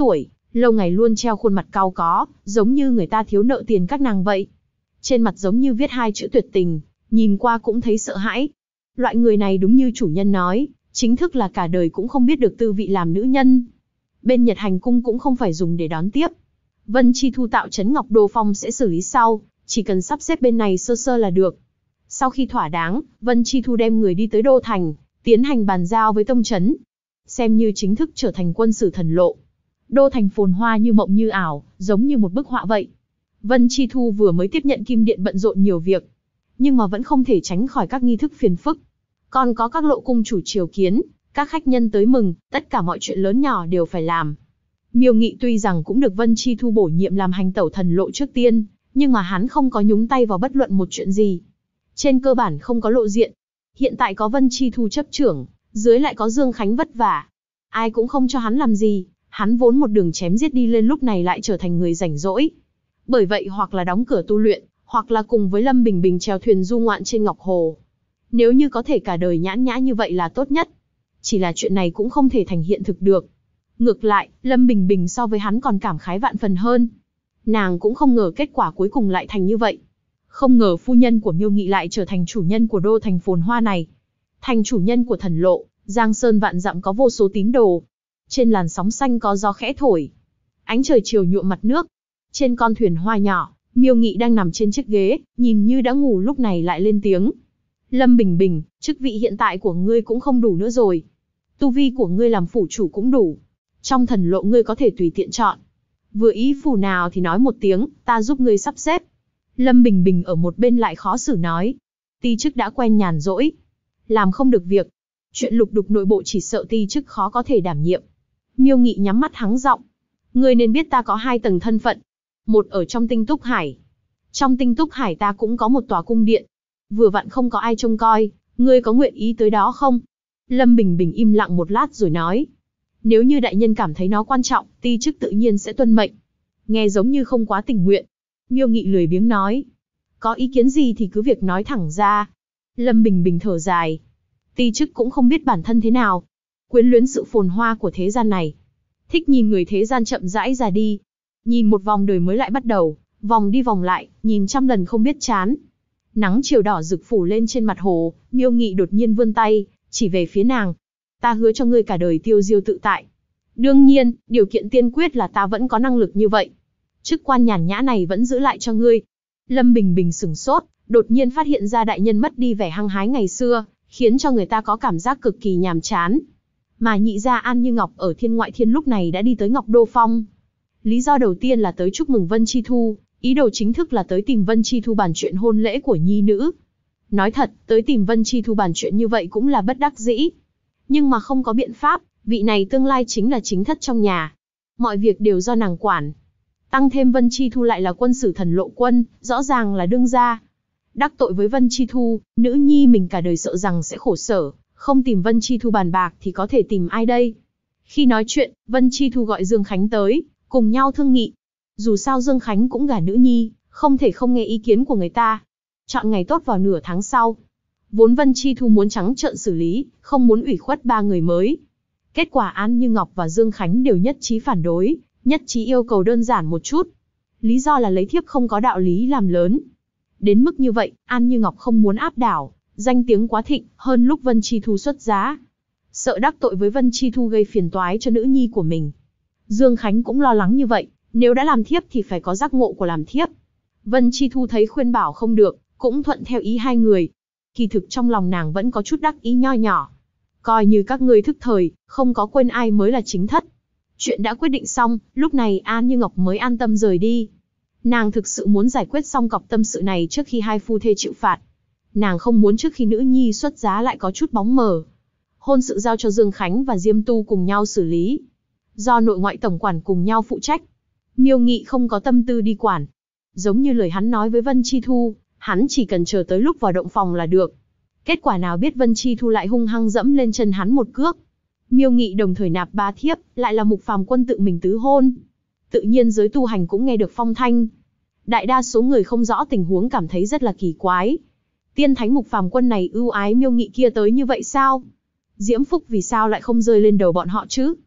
Lâu ngày luôn treo khuôn mặt cau có, giống như người ta thiếu nợ tiền các nàng vậy. Trên mặt giống như viết hai chữ tuyệt tình, nhìn qua cũng thấy sợ hãi. Loại người này đúng như chủ nhân nói, chính thức là cả đời cũng không biết được tư vị làm nữ nhân. Bên Nhật Hành Cung cũng không phải dùng để đón tiếp. Vân Chi Thu tạo trấn Ngọc Đô Phong sẽ xử lý sau, chỉ cần sắp xếp bên này sơ sơ là được. Sau khi thỏa đáng, Vân Chi Thu đem người đi tới Đô Thành, tiến hành bàn giao với tông trấn. Xem như chính thức trở thành quân sử thần lộ. Đô Thành phồn hoa như mộng như ảo, giống như một bức họa vậy. Vân Chi Thu vừa mới tiếp nhận Kim Điện bận rộn nhiều việc, nhưng mà vẫn không thể tránh khỏi các nghi thức phiền phức. Còn có các lộ cung chủ triều kiến, các khách nhân tới mừng, tất cả mọi chuyện lớn nhỏ đều phải làm. Miêu Nghị tuy rằng cũng được Vân Chi Thu bổ nhiệm làm hành tẩu thần lộ trước tiên, nhưng mà hắn không có nhúng tay vào bất luận một chuyện gì. Trên cơ bản không có lộ diện. Hiện tại có Vân Chi Thu chấp trưởng, dưới lại có Dương Khánh vất vả. Ai cũng không cho hắn làm gì, hắn vốn một đường chém giết đi lên lúc này lại trở thành người rảnh rỗi. Bởi vậy hoặc là đóng cửa tu luyện, hoặc là cùng với Lâm Bình Bình chèo thuyền du ngoạn trên Ngọc Hồ. Nếu như có thể cả đời nhãn nhã như vậy là tốt nhất. Chỉ là chuyện này cũng không thể thành hiện thực được. Ngược lại, Lâm Bình Bình so với hắn còn cảm khái vạn phần hơn. Nàng cũng không ngờ kết quả cuối cùng lại thành như vậy. Không ngờ phu nhân của Miêu Nghị lại trở thành chủ nhân của đô thành phồn hoa này. Thành chủ nhân của thần lộ, Giang Sơn vạn dặm có vô số tín đồ. Trên làn sóng xanh có gió khẽ thổi. Ánh trời chiều nhuộm mặt nước. Trên con thuyền hoa nhỏ, Miêu Nghị đang nằm trên chiếc ghế, nhìn như đã ngủ lúc này lại lên tiếng. Lâm Bình Bình, chức vị hiện tại của ngươi cũng không đủ nữa rồi. Tu vi của ngươi làm phủ chủ cũng đủ. Trong thần lộ ngươi có thể tùy tiện chọn. Vừa ý phủ nào thì nói một tiếng, ta giúp ngươi sắp xếp. Lâm Bình Bình ở một bên lại khó xử nói. Ti chức đã quen nhàn rỗi. Làm không được việc. Chuyện lục đục nội bộ chỉ sợ ti chức khó có thể đảm nhiệm. Miêu Nghị nhắm mắt hắng giọng. Ngươi nên biết ta có hai tầng thân phận. Một ở trong Tinh Túc Hải. Trong Tinh Túc Hải ta cũng có một tòa cung điện. Vừa vặn không có ai trông coi, ngươi có nguyện ý tới đó không? Lâm Bình Bình im lặng một lát rồi nói. Nếu như đại nhân cảm thấy nó quan trọng, ti chức tự nhiên sẽ tuân mệnh. Nghe giống như không quá tình nguyện. Miêu Nghị lười biếng nói. Có ý kiến gì thì cứ việc nói thẳng ra. Lâm Bình Bình thở dài. Ti chức cũng không biết bản thân thế nào. Quyến luyến sự phồn hoa của thế gian này. Thích nhìn người thế gian chậm rãi ra đi. Nhìn một vòng đời mới lại bắt đầu, vòng đi vòng lại, nhìn trăm lần không biết chán. Nắng chiều đỏ rực phủ lên trên mặt hồ, Miêu Nghị đột nhiên vươn tay, chỉ về phía nàng. Ta hứa cho ngươi cả đời tiêu diêu tự tại. Đương nhiên, điều kiện tiên quyết là ta vẫn có năng lực như vậy. Chức quan nhàn nhã này vẫn giữ lại cho ngươi. Lâm Bình Bình sửng sốt, đột nhiên phát hiện ra đại nhân mất đi vẻ hăng hái ngày xưa, khiến cho người ta có cảm giác cực kỳ nhàm chán. Mà nhị gia An Như Ngọc ở Thiên Ngoại Thiên lúc này đã đi tới Ngọc Đô Phong. Lý do đầu tiên là tới chúc mừng Vân Chi Thu, ý đồ chính thức là tới tìm Vân Chi Thu bàn chuyện hôn lễ của nhi nữ. Nói thật, tới tìm Vân Chi Thu bàn chuyện như vậy cũng là bất đắc dĩ. Nhưng mà không có biện pháp, vị này tương lai chính là chính thất trong nhà. Mọi việc đều do nàng quản. Tăng thêm Vân Chi Thu lại là quân sử thần lộ quân, rõ ràng là đương gia. Đắc tội với Vân Chi Thu, nữ nhi mình cả đời sợ rằng sẽ khổ sở, không tìm Vân Chi Thu bàn bạc thì có thể tìm ai đây? Khi nói chuyện, Vân Chi Thu gọi Dương Khánh tới, cùng nhau thương nghị. Dù sao Dương Khánh cũng gả nữ nhi, không thể không nghe ý kiến của người ta. Chọn ngày tốt vào nửa tháng sau. Vốn Vân Chi Thu muốn trắng trợn xử lý, không muốn ủy khuất ba người mới. Kết quả An Như Ngọc và Dương Khánh đều nhất trí phản đối, nhất trí yêu cầu đơn giản một chút. Lý do là lấy thiếp không có đạo lý làm lớn. Đến mức như vậy, An Như Ngọc không muốn áp đảo, danh tiếng quá thịnh, hơn lúc Vân Chi Thu xuất giá. Sợ đắc tội với Vân Chi Thu gây phiền toái cho nữ nhi của mình. Dương Khánh cũng lo lắng như vậy, nếu đã làm thiếp thì phải có giác ngộ của làm thiếp. Vân Chi Thu thấy khuyên bảo không được, cũng thuận theo ý hai người. Kỳ thực trong lòng nàng vẫn có chút đắc ý nho nhỏ. Coi như các ngươi thức thời, không có quên ai mới là chính thất. Chuyện đã quyết định xong, lúc này An Như Ngọc mới an tâm rời đi. Nàng thực sự muốn giải quyết xong cọc tâm sự này trước khi hai phu thê chịu phạt. Nàng không muốn trước khi nữ nhi xuất giá lại có chút bóng mờ. Hôn sự giao cho Dương Khánh và Diêm Tu cùng nhau xử lý. Do nội ngoại tổng quản cùng nhau phụ trách. Miêu Nghị không có tâm tư đi quản. Giống như lời hắn nói với Vân Chi Thu, hắn chỉ cần chờ tới lúc vào động phòng là được. Kết quả nào biết Vân Chi Thu lại hung hăng dẫm lên chân hắn một cước. Miêu Nghị đồng thời nạp ba thiếp, lại là Mục Phàm Quân tự mình tứ hôn. Tự nhiên giới tu hành cũng nghe được phong thanh. Đại đa số người không rõ tình huống cảm thấy rất là kỳ quái. Tiên thánh Mục Phàm Quân này ưu ái Miêu Nghị kia tới như vậy sao? Diễm phúc vì sao lại không rơi lên đầu bọn họ chứ?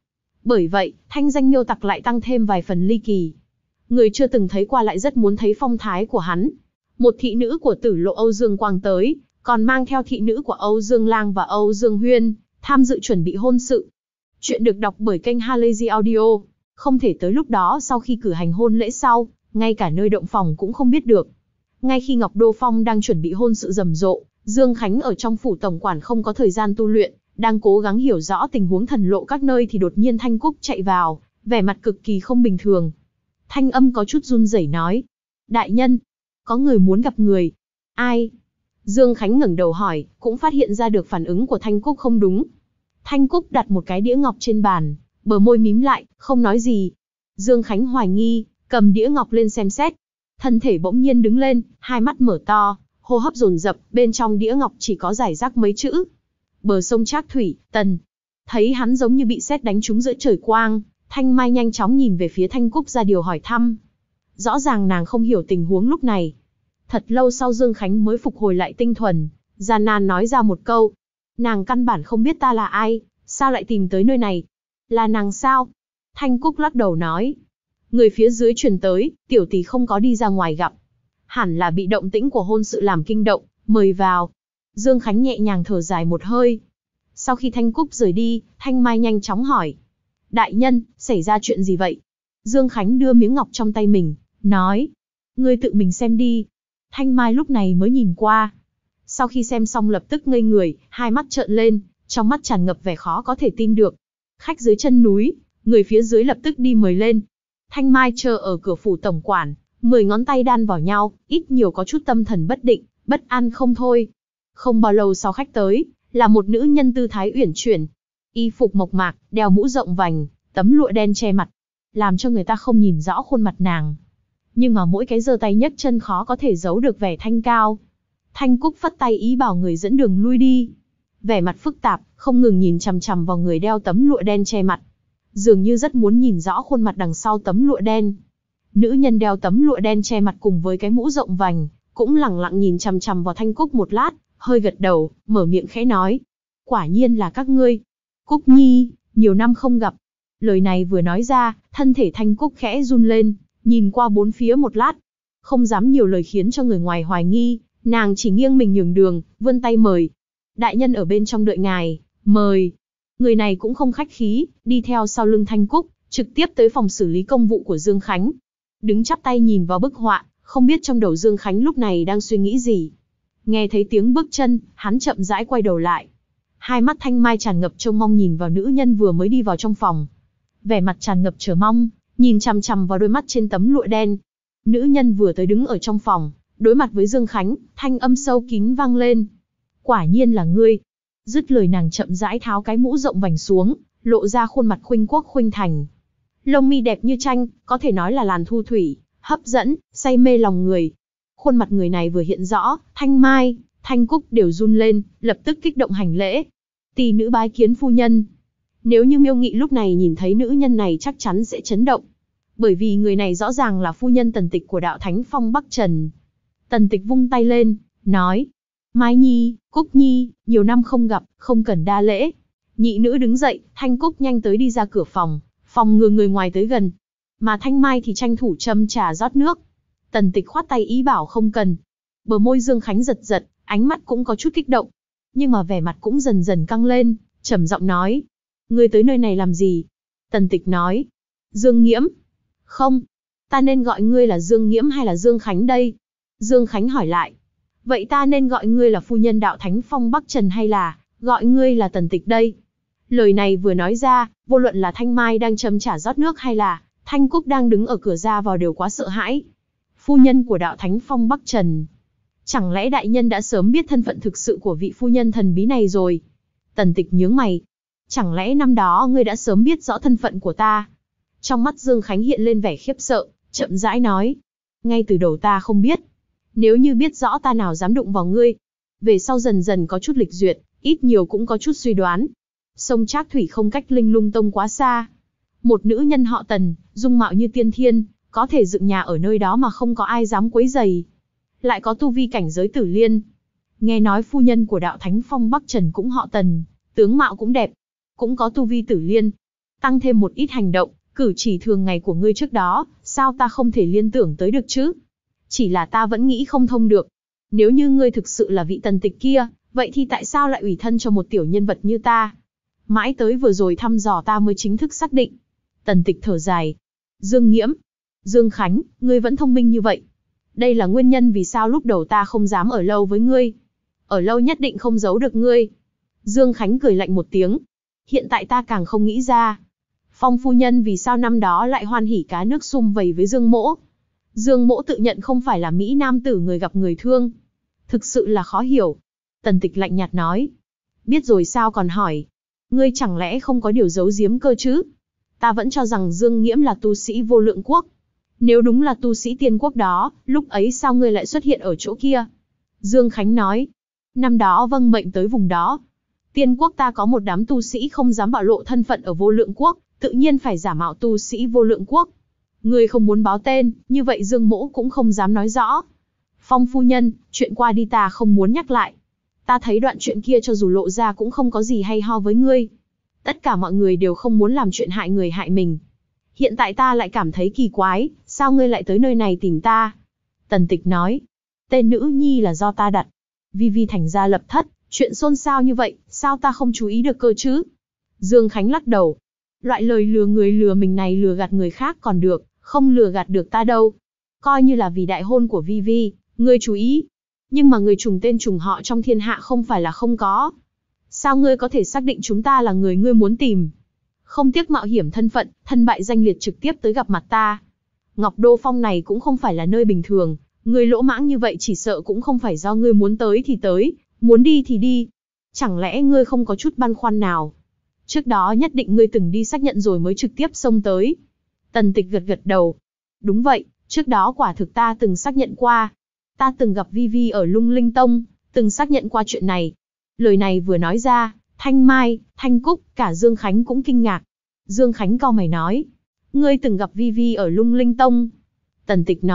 Bởi vậy, thanh danh Miêu Tặc lại tăng thêm vài phần ly kỳ. Người chưa từng thấy qua lại rất muốn thấy phong thái của hắn. Một thị nữ của Tử Lộ Âu Dương Quang tới, còn mang theo thị nữ của Âu Dương Lang và Âu Dương Huyên, tham dự chuẩn bị hôn sự. Chuyện được đọc bởi kênh Halazy Audio. Không thể tới lúc đó sau khi cử hành hôn lễ sau, ngay cả nơi động phòng cũng không biết được. Ngay khi Ngọc Đô Phong đang chuẩn bị hôn sự rầm rộ, Dương Khánh ở trong phủ tổng quản không có thời gian tu luyện, đang cố gắng hiểu rõ tình huống thần lộ các nơi thì đột nhiên Thanh Cúc chạy vào, vẻ mặt cực kỳ không bình thường. Thanh âm có chút run rẩy nói: "Đại nhân, có người muốn gặp người." "Ai?" Dương Khánh ngẩng đầu hỏi, cũng phát hiện ra được phản ứng của Thanh Cúc không đúng. Thanh Cúc đặt một cái đĩa ngọc trên bàn, bờ môi mím lại, không nói gì. Dương Khánh hoài nghi, cầm đĩa ngọc lên xem xét. Thân thể bỗng nhiên đứng lên, hai mắt mở to, hô hấp dồn dập, bên trong đĩa ngọc chỉ có rải rác mấy chữ: "Bờ sông Trác Thủy, Tần." Thấy hắn giống như bị sét đánh trúng giữa trời quang, Thanh Mai nhanh chóng nhìn về phía Thanh Cúc ra điều hỏi thăm. Rõ ràng nàng không hiểu tình huống lúc này. Thật lâu sau Dương Khánh mới phục hồi lại tinh thuần, gian nan nói ra một câu: "Nàng căn bản không biết ta là ai, sao lại tìm tới nơi này?" "Là nàng sao?" Thanh Cúc lắc đầu nói: "Người phía dưới truyền tới, tiểu tỷ không có đi ra ngoài gặp. Hẳn là bị động tĩnh của hôn sự làm kinh động, mời vào." Dương Khánh nhẹ nhàng thở dài một hơi. Sau khi Thanh Cúc rời đi, Thanh Mai nhanh chóng hỏi: "Đại nhân, xảy ra chuyện gì vậy?" Dương Khánh đưa miếng ngọc trong tay mình, nói: "Ngươi tự mình xem đi." Thanh Mai lúc này mới nhìn qua. Sau khi xem xong lập tức ngây người, hai mắt trợn lên, trong mắt tràn ngập vẻ khó có thể tin được. Khách dưới chân núi, người phía dưới lập tức đi mời lên. Thanh Mai chờ ở cửa phủ tổng quản, 10 ngón tay đan vào nhau, ít nhiều có chút tâm thần bất định, bất an không thôi. Không bao lâu sau khách tới, là một nữ nhân tư thái uyển chuyển. Y phục mộc mạc, đeo mũ rộng vành, tấm lụa đen che mặt, làm cho người ta không nhìn rõ khuôn mặt nàng. Nhưng mà mỗi cái giơ tay nhấc chân khó có thể giấu được vẻ thanh cao. Thanh Cúc phất tay ý bảo người dẫn đường lui đi. Vẻ mặt phức tạp, không ngừng nhìn chằm chằm vào người đeo tấm lụa đen che mặt. Dường như rất muốn nhìn rõ khuôn mặt đằng sau tấm lụa đen. Nữ nhân đeo tấm lụa đen che mặt cùng với cái mũ rộng vành, cũng lẳng lặng nhìn chằm chằm vào Thanh Cúc một lát, hơi gật đầu, mở miệng khẽ nói: "Quả nhiên là các ngươi. Cúc Nhi, nhiều năm không gặp." Lời này vừa nói ra, thân thể Thanh Cúc khẽ run lên, nhìn qua bốn phía một lát. Không dám nhiều lời khiến cho người ngoài hoài nghi, nàng chỉ nghiêng mình nhường đường, vươn tay mời: "Đại nhân ở bên trong đợi ngài, mời." Người này cũng không khách khí, đi theo sau lưng Thanh Cúc, trực tiếp tới phòng xử lý công vụ của Dương Khánh. Đứng chắp tay nhìn vào bức họa, không biết trong đầu Dương Khánh lúc này đang suy nghĩ gì. Nghe thấy tiếng bước chân, hắn chậm rãi quay đầu lại. Hai mắt Thanh Mai tràn ngập trông mong nhìn vào nữ nhân vừa mới đi vào trong phòng. Vẻ mặt tràn ngập chờ mong, nhìn chằm chằm vào đôi mắt trên tấm lụa đen. Nữ nhân vừa tới đứng ở trong phòng, đối mặt với Dương Khánh, thanh âm sâu kín vang lên: "Quả nhiên là ngươi." Dứt lời nàng chậm rãi tháo cái mũ rộng vành xuống, lộ ra khuôn mặt khuynh quốc khuynh thành. Lông mi đẹp như tranh, có thể nói là làn thu thủy, hấp dẫn, say mê lòng người. Khuôn mặt người này vừa hiện rõ, Thanh Mai, Thanh Cúc đều run lên, lập tức kích động hành lễ: "Tỷ nữ bái kiến phu nhân." Nếu như Miêu Nghị lúc này nhìn thấy nữ nhân này chắc chắn sẽ chấn động. Bởi vì người này rõ ràng là phu nhân Tần Tịch của đạo Thánh Phong Bắc Trần. Tần Tịch vung tay lên, nói: "Mai Nhi, Cúc Nhi, nhiều năm không gặp, không cần đa lễ." Nhị nữ đứng dậy, Thanh Cúc nhanh tới đi ra cửa phòng, phòng ngừa người ngoài tới gần. Mà Thanh Mai thì tranh thủ châm trà rót nước. Tần Tịch khoát tay ý bảo không cần. Bờ môi Dương Khánh giật giật, ánh mắt cũng có chút kích động. Nhưng mà vẻ mặt cũng dần dần căng lên, trầm giọng nói: "Ngươi tới nơi này làm gì?" Tần Tịch nói: "Dương Nghiễm." "Không, ta nên gọi ngươi là Dương Nghiễm hay là Dương Khánh đây?" Dương Khánh hỏi lại: "Vậy ta nên gọi ngươi là phu nhân đạo Thánh Phong Bắc Trần hay là gọi ngươi là Tần Tịch đây?" Lời này vừa nói ra, vô luận là Thanh Mai đang châm trà rót nước hay là Thanh Cúc đang đứng ở cửa ra vào đều quá sợ hãi. Phu nhân của đạo Thánh Phong Bắc Trần. Chẳng lẽ đại nhân đã sớm biết thân phận thực sự của vị phu nhân thần bí này rồi? Tần Tịch nhướng mày. Chẳng lẽ năm đó ngươi đã sớm biết rõ thân phận của ta? Trong mắt Dương Khánh hiện lên vẻ khiếp sợ, chậm rãi nói: "Ngay từ đầu ta không biết. Nếu như biết rõ ta nào dám đụng vào ngươi." Về sau dần dần có chút lịch duyệt, ít nhiều cũng có chút suy đoán. Sông Trác Thủy không cách Linh Lung Tông quá xa. Một nữ nhân họ Tần, dung mạo như tiên thiên, có thể dựng nhà ở nơi đó mà không có ai dám quấy rầy. Lại có tu vi cảnh giới tử liên. Nghe nói phu nhân của đạo Thánh Phong Bắc Trần cũng họ Tần, tướng mạo cũng đẹp, cũng có tu vi tử liên. Tăng thêm một ít hành động, cử chỉ thường ngày của ngươi trước đó, sao ta không thể liên tưởng tới được chứ? Chỉ là ta vẫn nghĩ không thông được. Nếu như ngươi thực sự là vị Tần Tịch kia, vậy thì tại sao lại ủy thân cho một tiểu nhân vật như ta? Mãi tới vừa rồi thăm dò ta mới chính thức xác định. Tần Tịch thở dài. Dương Nghiễm, Dương Khánh, ngươi vẫn thông minh như vậy. Đây là nguyên nhân vì sao lúc đầu ta không dám ở lâu với ngươi. Ở lâu nhất định không giấu được ngươi. Dương Khánh cười lạnh một tiếng. Hiện tại ta càng không nghĩ ra. Phong phu nhân vì sao năm đó lại hoan hỉ cá nước sum vầy với Dương Mỗ. Dương Mỗ tự nhận không phải là Mỹ nam tử người gặp người thương. Thực sự là khó hiểu. Tần Tịch lạnh nhạt nói. Biết rồi sao còn hỏi. Ngươi chẳng lẽ không có điều giấu giếm cơ chứ? Ta vẫn cho rằng Dương Nghiễm là tu sĩ Vô Lượng Quốc. Nếu đúng là tu sĩ Tiên Quốc đó, lúc ấy sao ngươi lại xuất hiện ở chỗ kia? Dương Khánh nói. Năm đó vâng mệnh tới vùng đó. Tiên Quốc ta có một đám tu sĩ không dám bạo lộ thân phận ở Vô Lượng Quốc, tự nhiên phải giả mạo tu sĩ Vô Lượng Quốc. Ngươi không muốn báo tên, như vậy Dương Mỗ cũng không dám nói rõ. Phong phu nhân, chuyện qua đi ta không muốn nhắc lại. Ta thấy đoạn chuyện kia cho dù lộ ra cũng không có gì hay ho với ngươi. Tất cả mọi người đều không muốn làm chuyện hại người hại mình. Hiện tại ta lại cảm thấy kỳ quái, sao ngươi lại tới nơi này tìm ta? Tần Tịch nói, tên nữ nhi là do ta đặt. Vi Vi thành ra lập thất, chuyện xôn xao như vậy, sao ta không chú ý được cơ chứ? Dương Khánh lắc đầu. Loại lời lừa người lừa mình này lừa gạt người khác còn được, không lừa gạt được ta đâu. Coi như là vì đại hôn của Vi Vi, ngươi chú ý. Nhưng mà người trùng tên trùng họ trong thiên hạ không phải là không có. Sao ngươi có thể xác định chúng ta là người ngươi muốn tìm? Không tiếc mạo hiểm thân phận, thân bại danh liệt trực tiếp tới gặp mặt ta. Ngọc Đô Phong này cũng không phải là nơi bình thường, ngươi lỗ mãng như vậy chỉ sợ cũng không phải do ngươi muốn tới thì tới, muốn đi thì đi. Chẳng lẽ ngươi không có chút băn khoăn nào? Trước đó nhất định ngươi từng đi xác nhận rồi mới trực tiếp xông tới. Tần Tịch gật gật đầu. Đúng vậy, trước đó quả thực ta từng xác nhận qua. Ta từng gặp Vi Vi ở Lung Linh Tông, từng xác nhận qua chuyện này. Lời này vừa nói ra, Thanh Mai, Thanh Cúc, cả Dương Khánh cũng kinh ngạc. Dương Khánh cau mày nói, ngươi từng gặp Vi Vi ở Lung Linh Tông. Tần Tịch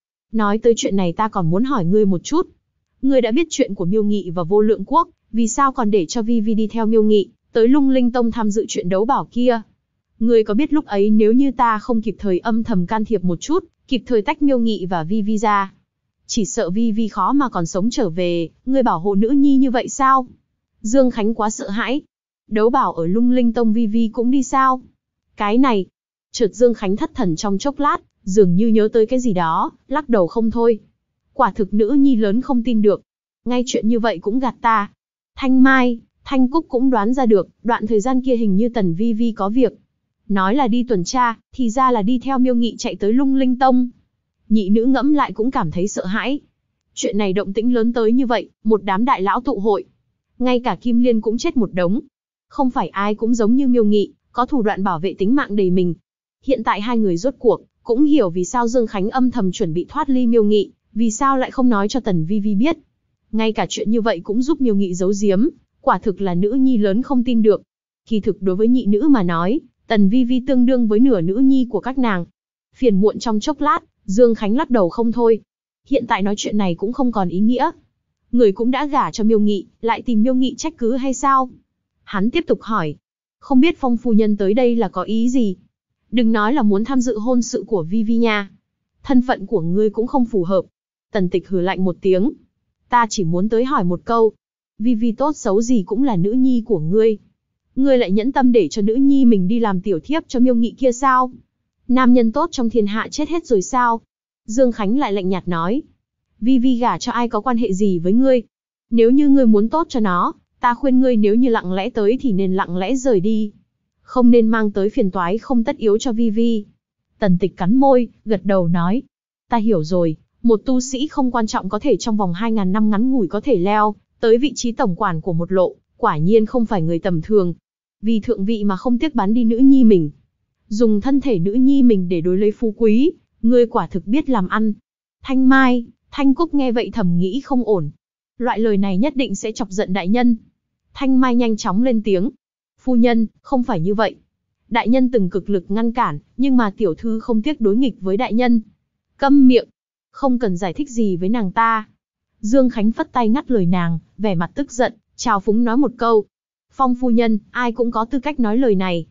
nói tới chuyện này ta còn muốn hỏi ngươi một chút. Ngươi đã biết chuyện của Miêu Nghị và Vô Lượng Quốc, vì sao còn để cho Vi Vi đi theo Miêu Nghị, tới Lung Linh Tông tham dự chuyện đấu bảo kia? Ngươi có biết lúc ấy nếu như ta không kịp thời âm thầm can thiệp một chút, kịp thời tách Miêu Nghị và Vi Vi ra, chỉ sợ Vi Vi khó mà còn sống trở về, ngươi bảo hộ nữ nhi như vậy sao? Dương Khánh quá sợ hãi. Đấu bảo ở Lung Linh Tông Vi Vi cũng đi sao? Cái này. Chợt Dương Khánh thất thần trong chốc lát, dường như nhớ tới cái gì đó, lắc đầu không thôi. Quả thực nữ nhi lớn không tin được. Ngay chuyện như vậy cũng gạt ta. Thanh Mai, Thanh Cúc cũng đoán ra được, đoạn thời gian kia hình như Tần Vi Vi có việc. Nói là đi tuần tra, thì ra là đi theo Miêu Nghị chạy tới Lung Linh Tông. Nhị nữ ngẫm lại cũng cảm thấy sợ hãi. Chuyện này động tĩnh lớn tới như vậy, một đám đại lão tụ hội. Ngay cả Kim Liên cũng chết một đống. Không phải ai cũng giống như Miêu Nghị, có thủ đoạn bảo vệ tính mạng đầy mình. Hiện tại hai người rốt cuộc, cũng hiểu vì sao Dương Khánh âm thầm chuẩn bị thoát ly Miêu Nghị, vì sao lại không nói cho Tần Vi Vi biết. Ngay cả chuyện như vậy cũng giúp Miêu Nghị giấu giếm, quả thực là nữ nhi lớn không tin được. Kỳ thực đối với nhị nữ mà nói, Tần Vi Vi tương đương với nửa nữ nhi của các nàng. Phiền muộn trong chốc lát, Dương Khánh lắc đầu không thôi. Hiện tại nói chuyện này cũng không còn ý nghĩa. Người cũng đã gả cho Miêu Nghị, lại tìm Miêu Nghị trách cứ hay sao? Hắn tiếp tục hỏi. Không biết Phong phu nhân tới đây là có ý gì? Đừng nói là muốn tham dự hôn sự của Vi Vi nha. Thân phận của ngươi cũng không phù hợp. Tần Tịch hừ lạnh một tiếng. Ta chỉ muốn tới hỏi một câu. Vi Vi tốt xấu gì cũng là nữ nhi của ngươi. Ngươi lại nhẫn tâm để cho nữ nhi mình đi làm tiểu thiếp cho Miêu Nghị kia sao? Nam nhân tốt trong thiên hạ chết hết rồi sao? Dương Khánh lại lạnh nhạt nói. Vi Vi gả cho ai có quan hệ gì với ngươi? Nếu như ngươi muốn tốt cho nó, ta khuyên ngươi nếu như lặng lẽ tới thì nên lặng lẽ rời đi. Không nên mang tới phiền toái không tất yếu cho Vi Vi. Tần Tịch cắn môi, gật đầu nói. Ta hiểu rồi, một tu sĩ không quan trọng có thể trong vòng 2000 năm ngắn ngủi có thể leo tới vị trí tổng quản của một lộ, quả nhiên không phải người tầm thường. Vì thượng vị mà không tiếc bán đi nữ nhi mình. Dùng thân thể nữ nhi mình để đối lấy phú quý, ngươi quả thực biết làm ăn. Thanh Mai, Thanh Cúc nghe vậy thầm nghĩ không ổn. Loại lời này nhất định sẽ chọc giận đại nhân. Thanh Mai nhanh chóng lên tiếng. Phu nhân, không phải như vậy. Đại nhân từng cực lực ngăn cản, nhưng mà tiểu thư không tiếc đối nghịch với đại nhân. Câm miệng. Không cần giải thích gì với nàng ta. Dương Khánh phất tay ngắt lời nàng, vẻ mặt tức giận, trào phúng nói một câu. Phong phu nhân, ai cũng có tư cách nói lời này.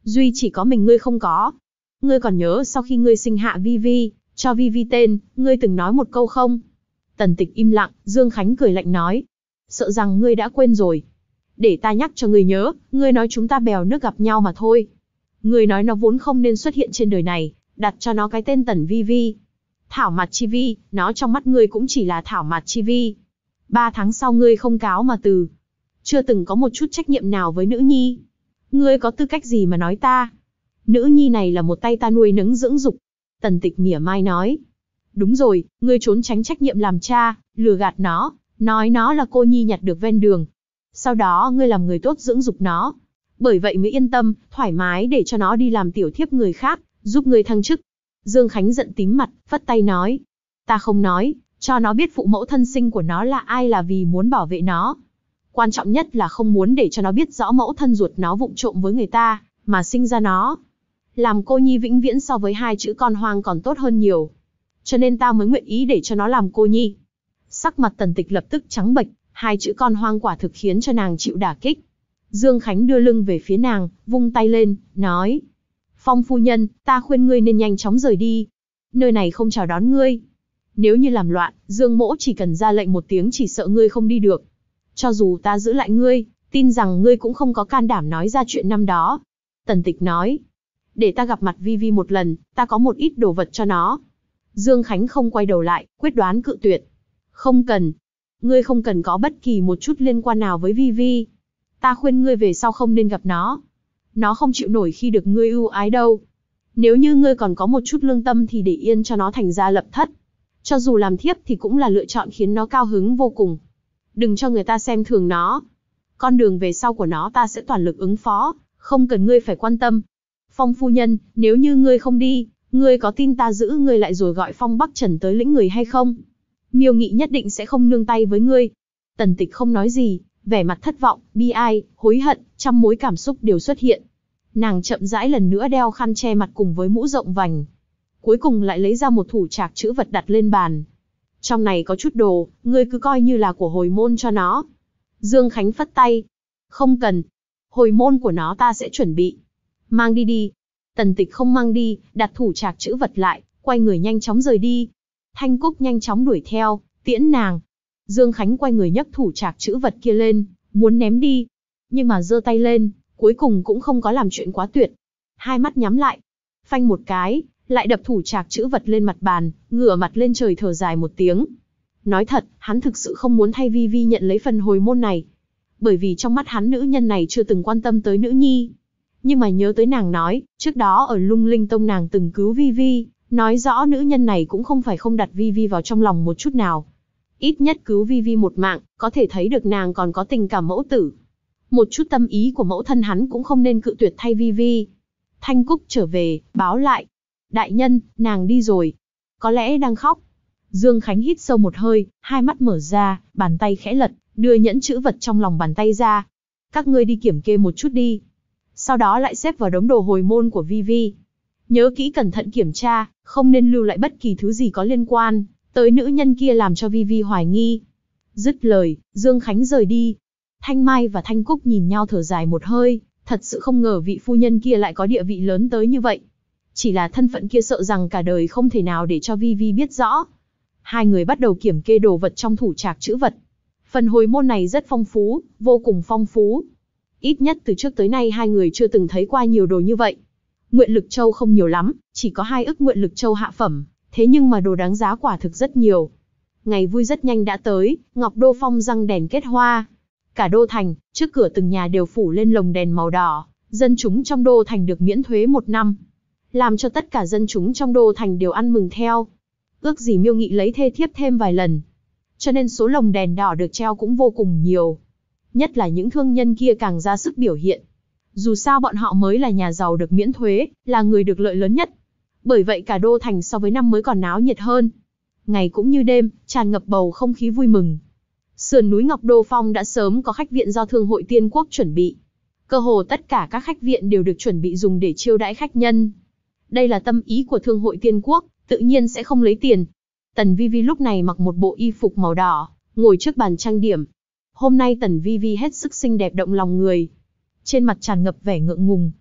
Duy chỉ có mình ngươi không có. Ngươi còn nhớ sau khi ngươi sinh hạ Vi Vi, cho Vi Vi tên, ngươi từng nói một câu không? Tần Tịch im lặng, Dương Khánh cười lạnh nói. Sợ rằng ngươi đã quên rồi. Để ta nhắc cho ngươi nhớ, ngươi nói chúng ta bèo nước gặp nhau mà thôi. Ngươi nói nó vốn không nên xuất hiện trên đời này, đặt cho nó cái tên Tần Vi Vi. Thảo Mạt Chi Vi, nó trong mắt ngươi cũng chỉ là Thảo Mạt Chi Vi. 3 tháng sau ngươi không cáo mà từ. Chưa từng có một chút trách nhiệm nào với nữ nhi. Ngươi có tư cách gì mà nói ta? Nữ nhi này là một tay ta nuôi nấng dưỡng dục. Tần Tịch mỉa mai nói. Đúng rồi, ngươi trốn tránh trách nhiệm làm cha, lừa gạt nó, nói nó là cô nhi nhặt được ven đường. Sau đó ngươi làm người tốt dưỡng dục nó. Bởi vậy mới yên tâm, thoải mái để cho nó đi làm tiểu thiếp người khác, giúp ngươi thăng chức. Dương Khánh giận tím mặt, phất tay nói. Ta không nói, cho nó biết phụ mẫu thân sinh của nó là ai là vì muốn bảo vệ nó. Quan trọng nhất là không muốn để cho nó biết rõ mẫu thân ruột nó vụng trộm với người ta, mà sinh ra nó. Làm cô nhi vĩnh viễn so với 2 chữ con hoang còn tốt hơn nhiều. Cho nên ta mới nguyện ý để cho nó làm cô nhi. Sắc mặt Tần Tịch lập tức trắng bệch, 2 chữ con hoang quả thực khiến cho nàng chịu đả kích. Dương Khánh đưa lưng về phía nàng, vung tay lên, nói. Phong phu nhân, ta khuyên ngươi nên nhanh chóng rời đi. Nơi này không chào đón ngươi. Nếu như làm loạn, Dương mỗ chỉ cần ra lệnh một tiếng chỉ sợ ngươi không đi được. Cho dù ta giữ lại ngươi, tin rằng ngươi cũng không có can đảm nói ra chuyện năm đó. Tần Tịch nói. Để ta gặp mặt Vi Vi một lần, ta có một ít đồ vật cho nó. Dương Khánh không quay đầu lại, quyết đoán cự tuyệt. Không cần. Ngươi không cần có bất kỳ một chút liên quan nào với Vi Vi. Ta khuyên ngươi về sau không nên gặp nó. Nó không chịu nổi khi được ngươi ưu ái đâu. Nếu như ngươi còn có một chút lương tâm thì để yên cho nó thành gia lập thất. Cho dù làm thiếp thì cũng là lựa chọn khiến nó cao hứng vô cùng. Đừng cho người ta xem thường nó. Con đường về sau của nó ta sẽ toàn lực ứng phó, không cần ngươi phải quan tâm. Phong phu nhân, nếu như ngươi không đi, ngươi có tin ta giữ ngươi lại rồi gọi Phong Bắc Trần tới lĩnh người hay không? Miêu Nghị nhất định sẽ không nương tay với ngươi. Tần Tịch không nói gì, vẻ mặt thất vọng, bi ai, hối hận, trăm mối cảm xúc đều xuất hiện. Nàng chậm rãi lần nữa đeo khăn che mặt cùng với mũ rộng vành. Cuối cùng lại lấy ra một thủ trạc chữ vật đặt lên bàn. Trong này có chút đồ, ngươi cứ coi như là của hồi môn cho nó. Dương Khánh phất tay. Không cần. Hồi môn của nó ta sẽ chuẩn bị. Mang đi đi. Tần Tịch không mang đi, đặt thủ trạc chữ vật lại, quay người nhanh chóng rời đi. Thanh Cúc nhanh chóng đuổi theo, tiễn nàng. Dương Khánh quay người nhấc thủ trạc chữ vật kia lên, muốn ném đi. Nhưng mà giơ tay lên, cuối cùng cũng không có làm chuyện quá tuyệt. Hai mắt nhắm lại. Phanh một cái, lại đập thủ trạc chữ vật lên mặt bàn, ngửa mặt lên trời thở dài một tiếng. Nói thật, hắn thực sự không muốn thay Vi Vi nhận lấy phần hồi môn này. Bởi vì trong mắt hắn nữ nhân này chưa từng quan tâm tới nữ nhi. Nhưng mà nhớ tới nàng nói, trước đó ở Lung Linh Tông nàng từng cứu Vi Vi, nói rõ nữ nhân này cũng không phải không đặt Vi Vi vào trong lòng một chút nào. Ít nhất cứu Vi Vi một mạng, có thể thấy được nàng còn có tình cảm mẫu tử. Một chút tâm ý của mẫu thân hắn cũng không nên cự tuyệt thay Vi Vi. Thanh Cúc trở về, báo lại. Đại nhân, nàng đi rồi. Có lẽ đang khóc. Dương Khánh hít sâu một hơi, hai mắt mở ra, bàn tay khẽ lật, đưa nhẫn chữ vật trong lòng bàn tay ra. Các ngươi đi kiểm kê một chút đi. Sau đó lại xếp vào đống đồ hồi môn của Vi Vi. Nhớ kỹ cẩn thận kiểm tra, không nên lưu lại bất kỳ thứ gì có liên quan tới nữ nhân kia làm cho Vi Vi hoài nghi. Dứt lời, Dương Khánh rời đi. Thanh Mai và Thanh Cúc nhìn nhau thở dài một hơi, thật sự không ngờ vị phu nhân kia lại có địa vị lớn tới như vậy. Chỉ là thân phận kia sợ rằng cả đời không thể nào để cho Vi Vi biết rõ. Hai người bắt đầu kiểm kê đồ vật trong thủ trạc chữ vật. Phần hồi môn này rất phong phú, vô cùng phong phú. Ít nhất từ trước tới nay hai người chưa từng thấy qua nhiều đồ như vậy. Nguyện lực châu không nhiều lắm, chỉ có 2 ức nguyện lực châu hạ phẩm, thế nhưng mà đồ đáng giá quả thực rất nhiều. Ngày vui rất nhanh đã tới, Ngọc Đô Phong răng đèn kết hoa. Cả đô thành, trước cửa từng nhà đều phủ lên lồng đèn màu đỏ, dân chúng trong đô thành được miễn thuế 1 năm. Làm cho tất cả dân chúng trong đô thành đều ăn mừng theo. Ước gì Miêu Nghị lấy thê thiếp thêm vài lần. Cho nên số lồng đèn đỏ được treo cũng vô cùng nhiều. Nhất là những thương nhân kia càng ra sức biểu hiện. Dù sao bọn họ mới là nhà giàu được miễn thuế, là người được lợi lớn nhất. Bởi vậy cả đô thành so với năm mới còn náo nhiệt hơn. Ngày cũng như đêm, tràn ngập bầu không khí vui mừng. Sườn núi Ngọc Đô Phong đã sớm có khách viện do Thương hội Tiên Quốc chuẩn bị. Cơ hồ tất cả các khách viện đều được chuẩn bị dùng để chiêu đãi khách nhân. Đây là tâm ý của Thương hội Tiên Quốc, tự nhiên sẽ không lấy tiền. Tần Vi Vi lúc này mặc một bộ y phục màu đỏ, ngồi trước bàn trang điểm. Hôm nay Tần Vi Vi hết sức xinh đẹp động lòng người. Trên mặt tràn ngập vẻ ngượng ngùng.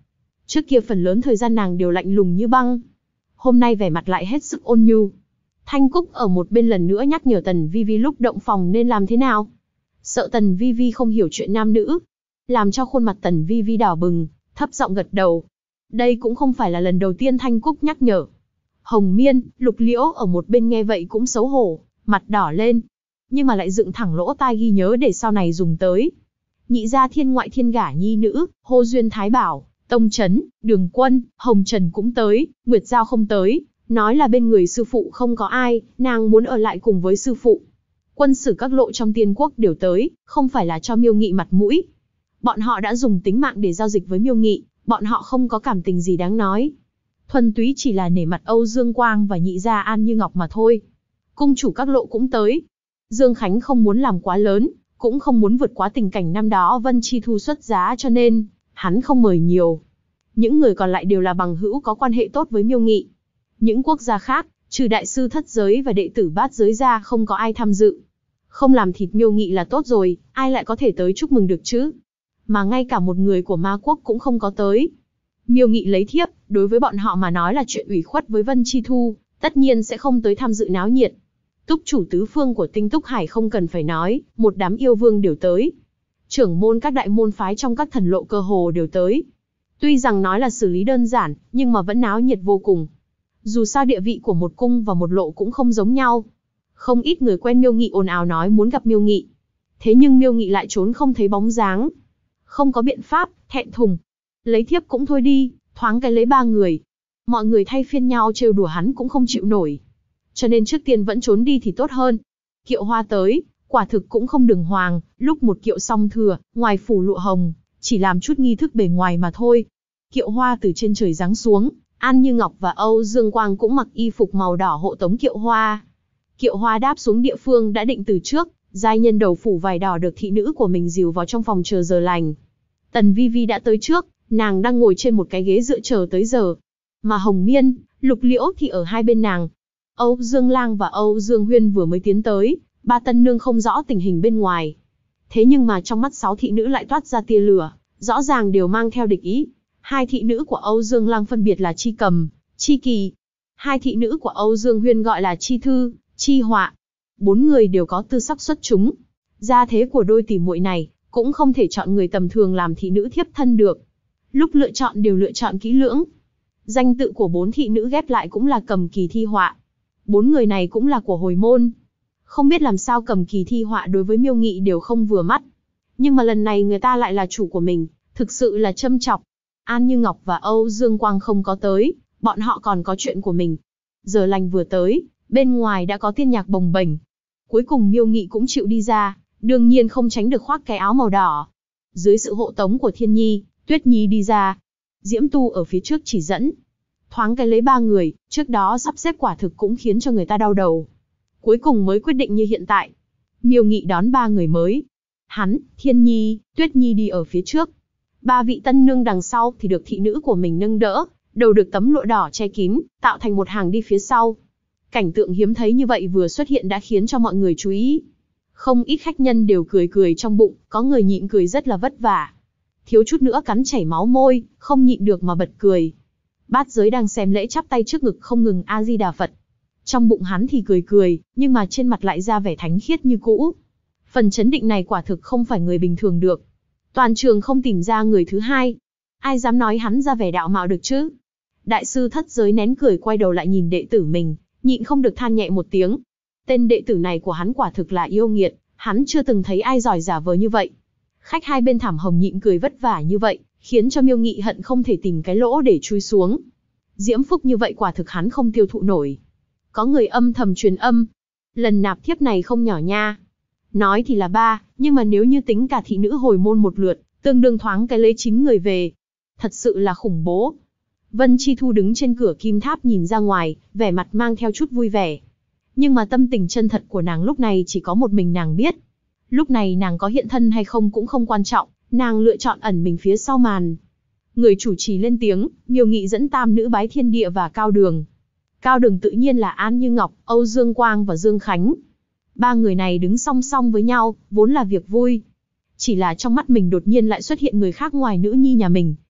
Trước kia phần lớn thời gian nàng đều lạnh lùng như băng. Hôm nay vẻ mặt lại hết sức ôn nhu. Thanh Cúc ở một bên lần nữa nhắc nhở Tần Vi Vi lúc động phòng nên làm thế nào. Sợ Tần Vi Vi không hiểu chuyện nam nữ, làm cho khuôn mặt Tần Vi Vi đỏ bừng, thấp giọng gật đầu. Đây cũng không phải là lần đầu tiên Thanh Cúc nhắc nhở. Hồng Miên, Lục Liễu ở một bên nghe vậy cũng xấu hổ, mặt đỏ lên. Nhưng mà lại dựng thẳng lỗ tai ghi nhớ để sau này dùng tới. Nhị gia thiên ngoại thiên gả nhi nữ, hô duyên thái bảo, Tông Chấn, Đường Quân, Hồng Trần cũng tới, Nguyệt Giao không tới, nói là bên người sư phụ không có ai, nàng muốn ở lại cùng với sư phụ. Quân sử các lộ trong tiên quốc đều tới, không phải là cho Miêu Nghị mặt mũi. Bọn họ đã dùng tính mạng để giao dịch với Miêu Nghị, bọn họ không có cảm tình gì đáng nói. Thuần túy chỉ là nể mặt Âu Dương Quang và nhị gia An Như Ngọc mà thôi. Cung chủ các lộ cũng tới. Dương Khánh không muốn làm quá lớn, cũng không muốn vượt quá tình cảnh năm đó Vân Chi Thu xuất giá cho nên, hắn không mời nhiều. Những người còn lại đều là bằng hữu có quan hệ tốt với Miêu Nghị. Những quốc gia khác, trừ đại sư thất giới và đệ tử bát giới ra không có ai tham dự. Không làm thịt Miêu Nghị là tốt rồi, ai lại có thể tới chúc mừng được chứ? Mà ngay cả một người của ma quốc cũng không có tới. Miêu Nghị lấy thiếp, đối với bọn họ mà nói là chuyện ủy khuất với Vân Chi Thu, tất nhiên sẽ không tới tham dự náo nhiệt. Túc chủ tứ phương của Tinh Túc Hải không cần phải nói, một đám yêu vương đều tới. Trưởng môn các đại môn phái trong các thần lộ cơ hồ đều tới. Tuy rằng nói là xử lý đơn giản, nhưng mà vẫn náo nhiệt vô cùng. Dù sao địa vị của một cung và một lộ cũng không giống nhau. Không ít người quen Miêu Nghị ồn ào nói muốn gặp Miêu Nghị. Thế nhưng Miêu Nghị lại trốn không thấy bóng dáng. Không có biện pháp, thẹn thùng. Lấy thiếp cũng thôi đi, thoáng cái lấy 3 người. Mọi người thay phiên nhau trêu đùa hắn cũng không chịu nổi. Cho nên trước tiên vẫn trốn đi thì tốt hơn. Kiệu Hoa tới, quả thực cũng không đường hoàng, lúc một kiệu xong thừa, ngoài phủ lụa hồng, chỉ làm chút nghi thức bề ngoài mà thôi. Kiệu Hoa từ trên trời giáng xuống, An Như Ngọc và Âu Dương Quang cũng mặc y phục màu đỏ hộ tống Kiệu Hoa. Kiệu Hoa đáp xuống địa phương đã định từ trước, giai nhân đầu phủ vải đỏ được thị nữ của mình dìu vào trong phòng chờ giờ lành. Tần Vi Vi đã tới trước, nàng đang ngồi trên một cái ghế dựa chờ tới giờ. Mà Hồng Miên, Lục Liễu thì ở hai bên nàng. Âu Dương Lang và Âu Dương Huyên vừa mới tiến tới, ba tân nương không rõ tình hình bên ngoài. Thế nhưng mà trong mắt 6 thị nữ lại toát ra tia lửa, rõ ràng đều mang theo địch ý. 2 thị nữ của Âu Dương Lang phân biệt là Chi Cầm, Chi Kỳ. 2 thị nữ của Âu Dương Huyên gọi là Chi Thư, Chi Họa. 4 người đều có tư sắc xuất chúng. Gia thế của đôi tỷ muội này cũng không thể chọn người tầm thường làm thị nữ thiếp thân được. Lúc lựa chọn đều lựa chọn kỹ lưỡng. Danh tự của 4 thị nữ ghép lại cũng là Cầm Kỳ Thi Họa. 4 người này cũng là của hồi môn. Không biết làm sao Cầm Kỳ Thi Họa đối với Miêu Nghị đều không vừa mắt. Nhưng mà lần này người ta lại là chủ của mình, thực sự là châm chọc. An Như Ngọc và Âu Dương Quang không có tới, bọn họ còn có chuyện của mình. Giờ lành vừa tới, bên ngoài đã có tiên nhạc bồng bềnh. Cuối cùng Miêu Nghị cũng chịu đi ra, đương nhiên không tránh được khoác cái áo màu đỏ. Dưới sự hộ tống của Thiên Nhi, Tuyết Nhi đi ra. Diễm Tu ở phía trước chỉ dẫn. Thoáng cái lấy 3 người, trước đó sắp xếp quả thực cũng khiến cho người ta đau đầu. Cuối cùng mới quyết định như hiện tại. Miêu Nghị đón 3 người mới. Hắn, Thiên Nhi, Tuyết Nhi đi ở phía trước. 3 vị tân nương đằng sau thì được thị nữ của mình nâng đỡ, đầu được tấm lụa đỏ che kín, tạo thành một hàng đi phía sau. Cảnh tượng hiếm thấy như vậy vừa xuất hiện đã khiến cho mọi người chú ý. Không ít khách nhân đều cười cười trong bụng, có người nhịn cười rất là vất vả. Thiếu chút nữa cắn chảy máu môi, không nhịn được mà bật cười. Bát giới đang xem lễ chắp tay trước ngực không ngừng A Di Đà Phật. Trong bụng hắn thì cười cười, nhưng mà trên mặt lại ra vẻ thánh khiết như cũ. Phần chấn định này quả thực không phải người bình thường được. Toàn trường không tìm ra người thứ hai. Ai dám nói hắn ra vẻ đạo mạo được chứ? Đại sư thất giới nén cười quay đầu lại nhìn đệ tử mình, nhịn không được than nhẹ một tiếng. Tên đệ tử này của hắn quả thực là yêu nghiệt, hắn chưa từng thấy ai giỏi giả vờ như vậy. Khách hai bên thảm hồng nhịn cười vất vả như vậy, khiến cho Miêu Nghị hận không thể tìm cái lỗ để chui xuống. Diễm phúc như vậy quả thực hắn không tiêu thụ nổi. Có người âm thầm truyền âm. Lần nạp thiếp này không nhỏ nha. Nói thì là 3, nhưng mà nếu như tính cả thị nữ hồi môn một lượt, tương đương thoáng cái lấy 9 người về. Thật sự là khủng bố. Vân Chi Thu đứng trên cửa kim tháp nhìn ra ngoài, vẻ mặt mang theo chút vui vẻ. Nhưng mà tâm tình chân thật của nàng lúc này chỉ có một mình nàng biết. Lúc này nàng có hiện thân hay không cũng không quan trọng, nàng lựa chọn ẩn mình phía sau màn. Người chủ trì lên tiếng, Miêu Nghị dẫn tam nữ bái thiên địa và Cao Đường. Cao Đường tự nhiên là An Như Ngọc, Âu Dương Quang và Dương Khánh. 3 người này đứng song song với nhau, vốn là việc vui. Chỉ là trong mắt mình đột nhiên lại xuất hiện người khác ngoài nữ nhi nhà mình,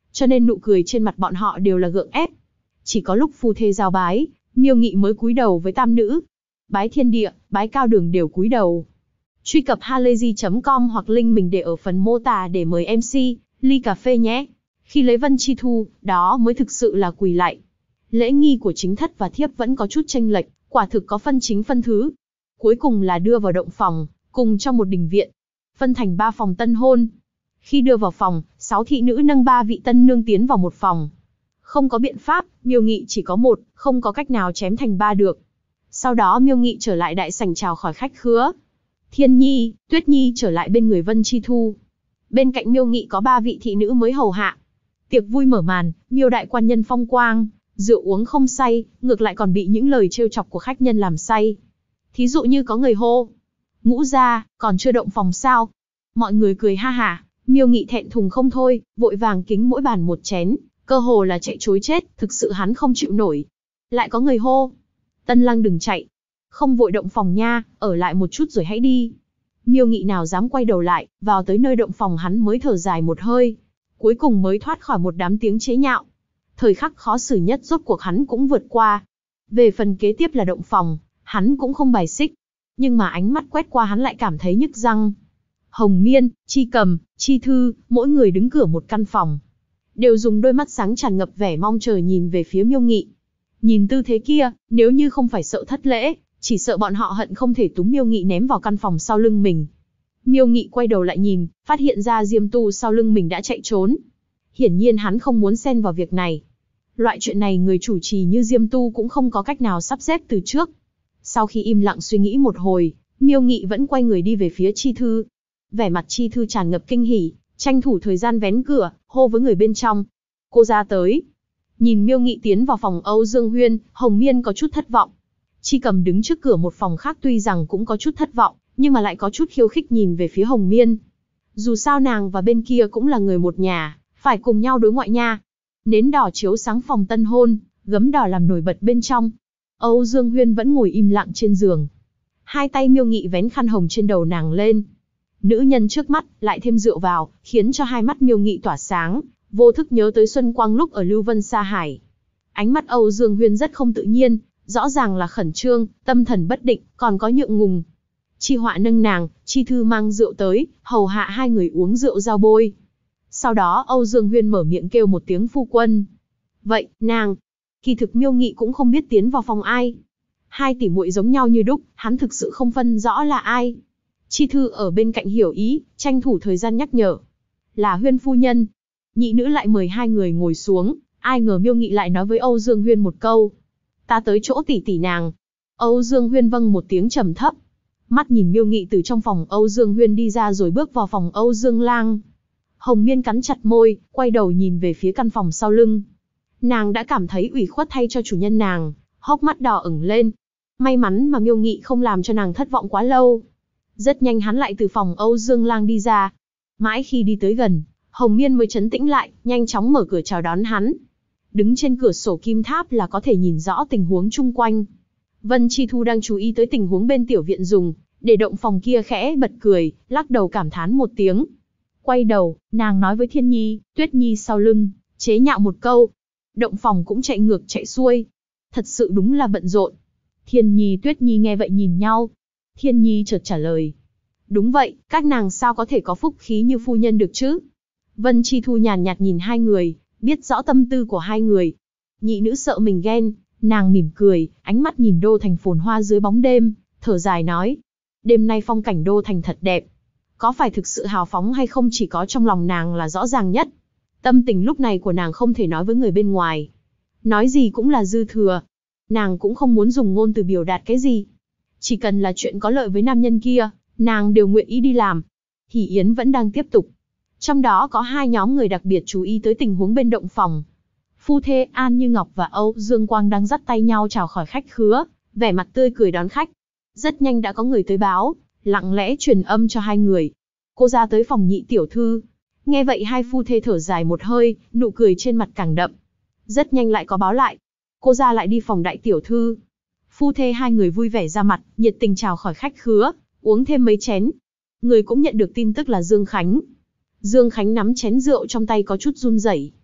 cho nên nụ cười trên mặt bọn họ đều là gượng ép. Chỉ có lúc phu thê giao bái, Miêu Nghị mới cúi đầu với tam nữ. Bái thiên địa, bái cao đường đều cúi đầu. Truy cập halayzi.com hoặc link mình để ở phần mô tả để mời MC, ly cà phê nhé. Khi lấy Vân Chi Thu, đó mới thực sự là quỳ lạy. Lễ nghi của chính thất và thiếp vẫn có chút chênh lệch, quả thực có phân chính phân thứ. Cuối cùng là đưa vào động phòng, cùng trong một đình viện. Phân thành 3 phòng tân hôn. Khi đưa vào phòng, 6 thị nữ nâng 3 vị tân nương tiến vào một phòng. Không có biện pháp, Miêu Nghị chỉ có một, không có cách nào chém thành 3 được. Sau đó Miêu Nghị trở lại đại sảnh chào khỏi khách khứa. Thiên Nhi, Tuyết Nhi trở lại bên người Vân Chi Thu. Bên cạnh Miêu Nghị có 3 vị thị nữ mới hầu hạ. Tiệc vui mở màn, Miêu đại quan nhân phong quang, rượu uống không say, ngược lại còn bị những lời trêu chọc của khách nhân làm say. Thí dụ như có người hô: Ngũ gia, còn chưa động phòng sao? Mọi người cười ha hả, Miêu Nghị thẹn thùng không thôi, vội vàng kính mỗi bàn một chén, cơ hồ là chạy trối chết, thực sự hắn không chịu nổi. Lại có người hô: Tân lang đừng chạy, không vội động phòng nha, ở lại một chút rồi hãy đi. Miêu Nghị nào dám quay đầu lại, vào tới nơi động phòng hắn mới thở dài một hơi, cuối cùng mới thoát khỏi một đám tiếng chế nhạo. Thời khắc khó xử nhất rốt cuộc hắn cũng vượt qua. Về phần kế tiếp là động phòng, hắn cũng không bài xích, nhưng mà ánh mắt quét qua hắn lại cảm thấy nhức răng. Hồng Miên, Chi Cầm, Chi Thư, mỗi người đứng cửa một căn phòng, đều dùng đôi mắt sáng tràn ngập vẻ mong chờ nhìn về phía Miêu Nghị. Nhìn tư thế kia, nếu như không phải sợ thất lễ, chỉ sợ bọn họ hận không thể túm Miêu Nghị ném vào căn phòng sau lưng mình. Miêu Nghị quay đầu lại nhìn, phát hiện ra Diêm Tu sau lưng mình đã chạy trốn. Hiển nhiên hắn không muốn xen vào việc này. Loại chuyện này người chủ trì như Diêm Tu cũng không có cách nào sắp xếp từ trước. Sau khi im lặng suy nghĩ một hồi, Miêu Nghị vẫn quay người đi về phía Chi Thư. Vẻ mặt Chi Thư tràn ngập kinh hỉ, tranh thủ thời gian vén cửa, hô với người bên trong: Cô ra tới. Nhìn Miêu Nghị tiến vào phòng Âu Dương Huyên, Hồng Miên có chút thất vọng. Chi Cầm đứng trước cửa một phòng khác tuy rằng cũng có chút thất vọng, nhưng mà lại có chút khiêu khích nhìn về phía Hồng Miên. Dù sao nàng và bên kia cũng là người một nhà, phải cùng nhau đối ngoại nha. Nến đỏ chiếu sáng phòng tân hôn, gấm đỏ làm nổi bật bên trong. Âu Dương Huyên vẫn ngồi im lặng trên giường. Hai tay Miêu Nghị vén khăn hồng trên đầu nàng lên. Nữ nhân trước mắt, lại thêm rượu vào, khiến cho hai mắt Miêu Nghị tỏa sáng, vô thức nhớ tới Xuân Quang lúc ở Lưu Vân Sa Hải. Ánh mắt Âu Dương Huyên rất không tự nhiên, rõ ràng là khẩn trương, tâm thần bất định, còn có nhượng ngùng. Chi Họa nâng nàng, Chi Thư mang rượu tới, hầu hạ hai người uống rượu giao bôi. Sau đó Âu Dương Huyên mở miệng kêu một tiếng phu quân. Vậy, nàng. Kỳ thực Miêu Nghị cũng không biết tiến vào phòng ai. Hai tỷ muội giống nhau như đúc, hắn thực sự không phân rõ là ai. Chi Thư ở bên cạnh hiểu ý, tranh thủ thời gian nhắc nhở. Là Huyên phu nhân. Nhị nữ lại mời hai người ngồi xuống, ai ngờ Miêu Nghị lại nói với Âu Dương Huyên một câu. Ta tới chỗ tỷ tỷ nàng. Âu Dương Huyên vâng một tiếng trầm thấp. Mắt nhìn Miêu Nghị từ trong phòng Âu Dương Huyên đi ra rồi bước vào phòng Âu Dương Lang. Hồng Miên cắn chặt môi, quay đầu nhìn về phía căn phòng sau lưng. Nàng đã cảm thấy ủy khuất thay cho chủ nhân nàng, hốc mắt đỏ ửng lên. May mắn mà Miêu Nghị không làm cho nàng thất vọng quá lâu. Rất nhanh hắn lại từ phòng Âu Dương Lang đi ra. Mãi khi đi tới gần, Hồng Miên mới trấn tĩnh lại, nhanh chóng mở cửa chào đón hắn. Đứng trên cửa sổ kim tháp là có thể nhìn rõ tình huống chung quanh. Vân Chi Thu đang chú ý tới tình huống bên tiểu viện dùng, để động phòng kia khẽ bật cười, lắc đầu cảm thán một tiếng. Quay đầu, nàng nói với Thiên Nhi, Tuyết Nhi sau lưng, chế nhạo một câu. Động phòng cũng chạy ngược chạy xuôi. Thật sự đúng là bận rộn. Thiên Nhi Tuyết Nhi nghe vậy nhìn nhau. Thiên Nhi chợt trả lời. Đúng vậy, các nàng sao có thể có phúc khí như phu nhân được chứ? Vân Chi Thu nhàn nhạt nhìn hai người, biết rõ tâm tư của hai người. Nhị nữ sợ mình ghen, nàng mỉm cười, ánh mắt nhìn đô thành phồn hoa dưới bóng đêm, thở dài nói. Đêm nay phong cảnh đô thành thật đẹp. Có phải thực sự hào phóng hay không chỉ có trong lòng nàng là rõ ràng nhất. Tâm tình lúc này của nàng không thể nói với người bên ngoài. Nói gì cũng là dư thừa. Nàng cũng không muốn dùng ngôn từ biểu đạt cái gì. Chỉ cần là chuyện có lợi với nam nhân kia, nàng đều nguyện ý đi làm. Hỷ yến vẫn đang tiếp tục. Trong đó có hai nhóm người đặc biệt chú ý tới tình huống bên động phòng. Phu thê An Như Ngọc và Âu Dương Quang đang dắt tay nhau chào khỏi khách khứa, vẻ mặt tươi cười đón khách. Rất nhanh đã có người tới báo, lặng lẽ truyền âm cho hai người. Cô ra tới phòng nhị tiểu thư. Nghe vậy hai phu thê thở dài một hơi, nụ cười trên mặt càng đậm. Rất nhanh lại có báo lại. Cô ra lại đi phòng đại tiểu thư. Phu thê hai người vui vẻ ra mặt, nhiệt tình chào khỏi khách khứa, uống thêm mấy chén. Người cũng nhận được tin tức là Dương Khánh. Dương Khánh nắm chén rượu trong tay có chút run rẩy.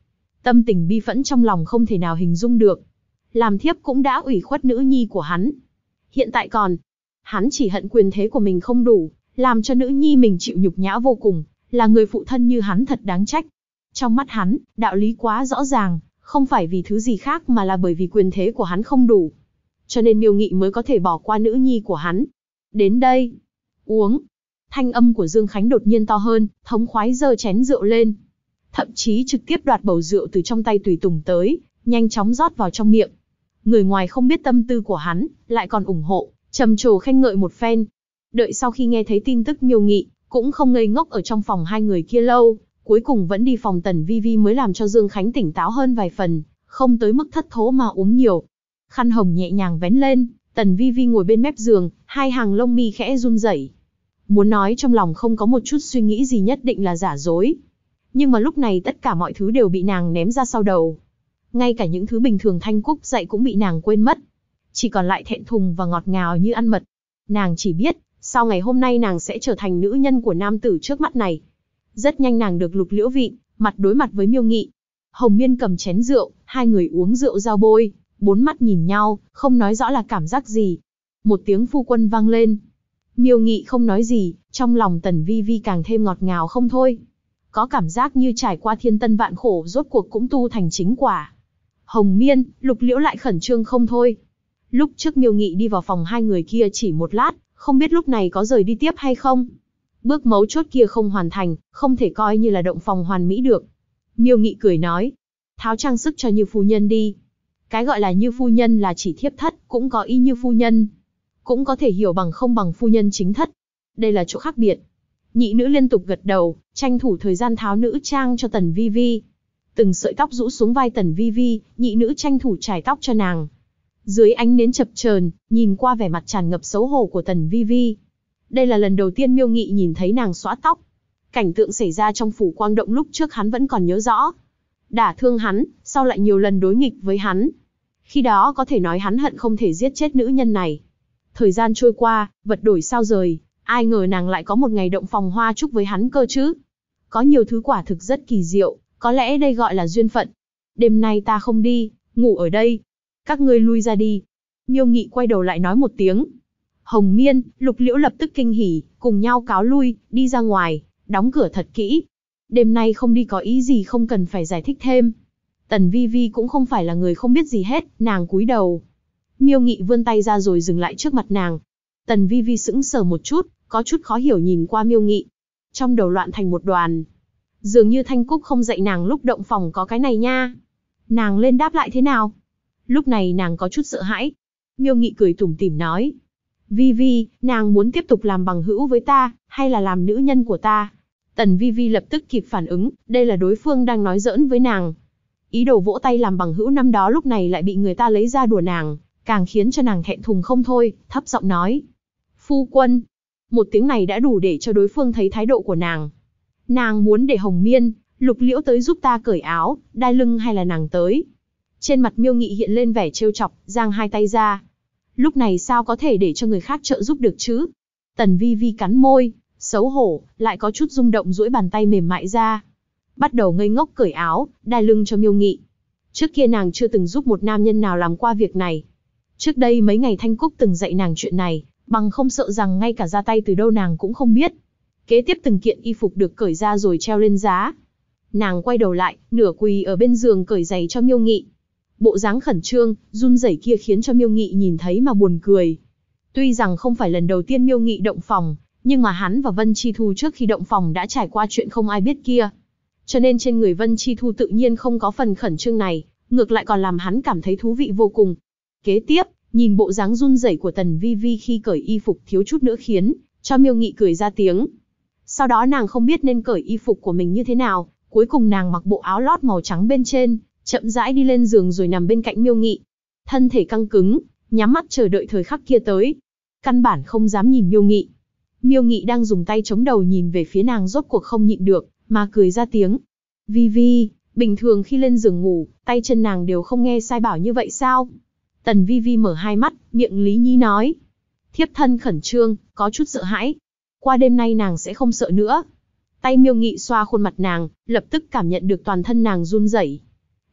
Tâm tình bi phẫn trong lòng không thể nào hình dung được. Làm thiếp cũng đã ủy khuất nữ nhi của hắn. Hiện tại còn, hắn chỉ hận quyền thế của mình không đủ, làm cho nữ nhi mình chịu nhục nhã vô cùng, là người phụ thân như hắn thật đáng trách. Trong mắt hắn, đạo lý quá rõ ràng, không phải vì thứ gì khác mà là bởi vì quyền thế của hắn không đủ. Cho nên Miêu Nghị mới có thể bỏ qua nữ nhi của hắn. Đến đây, uống. Thanh âm của Dương Khánh đột nhiên to hơn, thống khoái giơ chén rượu lên. Thậm chí trực tiếp đoạt bầu rượu từ trong tay Tùy Tùng tới, nhanh chóng rót vào trong miệng. Người ngoài không biết tâm tư của hắn, lại còn ủng hộ, trầm trồ khen ngợi một phen. Đợi sau khi nghe thấy tin tức Miêu Nghị, cũng không ngây ngốc ở trong phòng hai người kia lâu, cuối cùng vẫn đi phòng Tần Vi Vi mới làm cho Dương Khánh tỉnh táo hơn vài phần, không tới mức thất thố mà uống nhiều. Khăn hồng nhẹ nhàng vén lên, Tần Vi Vi ngồi bên mép giường, hai hàng lông mi khẽ run rẩy. Muốn nói trong lòng không có một chút suy nghĩ gì nhất định là giả dối. Nhưng mà lúc này tất cả mọi thứ đều bị nàng ném ra sau đầu. Ngay cả những thứ bình thường Thanh Cúc dạy cũng bị nàng quên mất. Chỉ còn lại thẹn thùng và ngọt ngào như ăn mật. Nàng chỉ biết, sau ngày hôm nay nàng sẽ trở thành nữ nhân của nam tử trước mắt này. Rất nhanh nàng được Lục Liễu vịn, mặt đối mặt với Miêu Nghị. Hồng Miên cầm chén rượu, hai người uống rượu giao bôi, bốn mắt nhìn nhau, không nói rõ là cảm giác gì. Một tiếng phu quân vang lên. Miêu Nghị không nói gì, trong lòng Tần Vi Vi càng thêm ngọt ngào không thôi. Có cảm giác như trải qua thiên tân vạn khổ rốt cuộc cũng tu thành chính quả. Hồng Miên, Lục Liễu lại khẩn trương không thôi. Lúc trước Miêu Nghị đi vào phòng hai người kia chỉ một lát, không biết lúc này có rời đi tiếp hay không. Bước mấu chốt kia không hoàn thành, không thể coi như là động phòng hoàn mỹ được. Miêu Nghị cười nói, tháo trang sức cho Như phu nhân đi. Cái gọi là Như phu nhân là chỉ thiếp thất, cũng có y Như phu nhân. Cũng có thể hiểu bằng không bằng phu nhân chính thất. Đây là chỗ khác biệt. Nhị nữ liên tục gật đầu, tranh thủ thời gian tháo nữ trang cho Tần Vi Vi. Từng sợi tóc rũ xuống vai Tần Vi Vi, nhị nữ tranh thủ trải tóc cho nàng. Dưới ánh nến chập chờn, nhìn qua vẻ mặt tràn ngập xấu hổ của Tần Vi Vi. Đây là lần đầu tiên Miêu Nghị nhìn thấy nàng xõa tóc. Cảnh tượng xảy ra trong phủ Quang Động lúc trước hắn vẫn còn nhớ rõ. Đả thương hắn, sau lại nhiều lần đối nghịch với hắn. Khi đó có thể nói hắn hận không thể giết chết nữ nhân này. Thời gian trôi qua, vật đổi sao rời, ai ngờ nàng lại có một ngày động phòng hoa chúc với hắn cơ chứ. Có nhiều thứ quả thực rất kỳ diệu, có lẽ đây gọi là duyên phận. Đêm nay ta không đi, ngủ ở đây. Các ngươi lui ra đi. Miêu Nghị quay đầu lại nói một tiếng. Hồng Miên, Lục Liễu lập tức kinh hỉ, cùng nhau cáo lui, đi ra ngoài, đóng cửa thật kỹ. Đêm nay không đi có ý gì không cần phải giải thích thêm. Tần Vi Vi cũng không phải là người không biết gì hết, nàng cúi đầu. Miêu Nghị vươn tay ra rồi dừng lại trước mặt nàng. Tần Vi Vi sững sờ một chút, có chút khó hiểu nhìn qua Miêu Nghị. Trong đầu loạn thành một đoàn. Dường như Thanh Cúc không dạy nàng lúc động phòng có cái này nha. Nàng lên đáp lại thế nào? Lúc này nàng có chút sợ hãi. Miêu Nghị cười tủm tỉm nói. Vi Vi, nàng muốn tiếp tục làm bằng hữu với ta, hay là làm nữ nhân của ta? Tần Vi Vi lập tức kịp phản ứng, đây là đối phương đang nói giỡn với nàng. Ý đồ vỗ tay làm bằng hữu năm đó lúc này lại bị người ta lấy ra đùa nàng, càng khiến cho nàng thẹn thùng không thôi, thấp giọng nói. Phu quân. Một tiếng này đã đủ để cho đối phương thấy thái độ của nàng. Nàng muốn để Hồng Miên, Lục Liễu tới giúp ta cởi áo, đai lưng hay là nàng tới? Trên mặt Miêu Nghị hiện lên vẻ trêu chọc, giang hai tay ra. Lúc này sao có thể để cho người khác trợ giúp được chứ? Tần Vi Vi cắn môi, xấu hổ, lại có chút rung động duỗi bàn tay mềm mại ra. Bắt đầu ngây ngốc cởi áo, đai lưng cho Miêu Nghị. Trước kia nàng chưa từng giúp một nam nhân nào làm qua việc này. Trước đây mấy ngày Thanh Cúc từng dạy nàng chuyện này, bằng không sợ rằng ngay cả ra tay từ đâu nàng cũng không biết. Kế tiếp từng kiện y phục được cởi ra rồi treo lên giá. Nàng quay đầu lại, nửa quỳ ở bên giường cởi giày cho Miêu Nghị. Bộ dáng khẩn trương, run rẩy kia khiến cho Miêu Nghị nhìn thấy mà buồn cười. Tuy rằng không phải lần đầu tiên Miêu Nghị động phòng, nhưng mà hắn và Vân Chi Thu trước khi động phòng đã trải qua chuyện không ai biết kia. Cho nên trên người Vân Chi Thu tự nhiên không có phần khẩn trương này, ngược lại còn làm hắn cảm thấy thú vị vô cùng. Kế tiếp, nhìn bộ dáng run rẩy của Tần Vi Vi khi cởi y phục thiếu chút nữa khiến cho Miêu Nghị cười ra tiếng. Sau đó nàng không biết nên cởi y phục của mình như thế nào, cuối cùng nàng mặc bộ áo lót màu trắng bên trên, chậm rãi đi lên giường rồi nằm bên cạnh Miêu Nghị. Thân thể căng cứng, nhắm mắt chờ đợi thời khắc kia tới. Căn bản không dám nhìn Miêu Nghị. Miêu Nghị đang dùng tay chống đầu nhìn về phía nàng rốt cuộc không nhịn được, mà cười ra tiếng. Vi Vi, bình thường khi lên giường ngủ, tay chân nàng đều không nghe sai bảo như vậy sao? Tần Vi Vi mở hai mắt, miệng lý nhí nói. Thiếp thân khẩn trương, có chút sợ hãi. Qua đêm nay nàng sẽ không sợ nữa. Tay Miêu Nghị xoa khuôn mặt nàng, lập tức cảm nhận được toàn thân nàng run rẩy.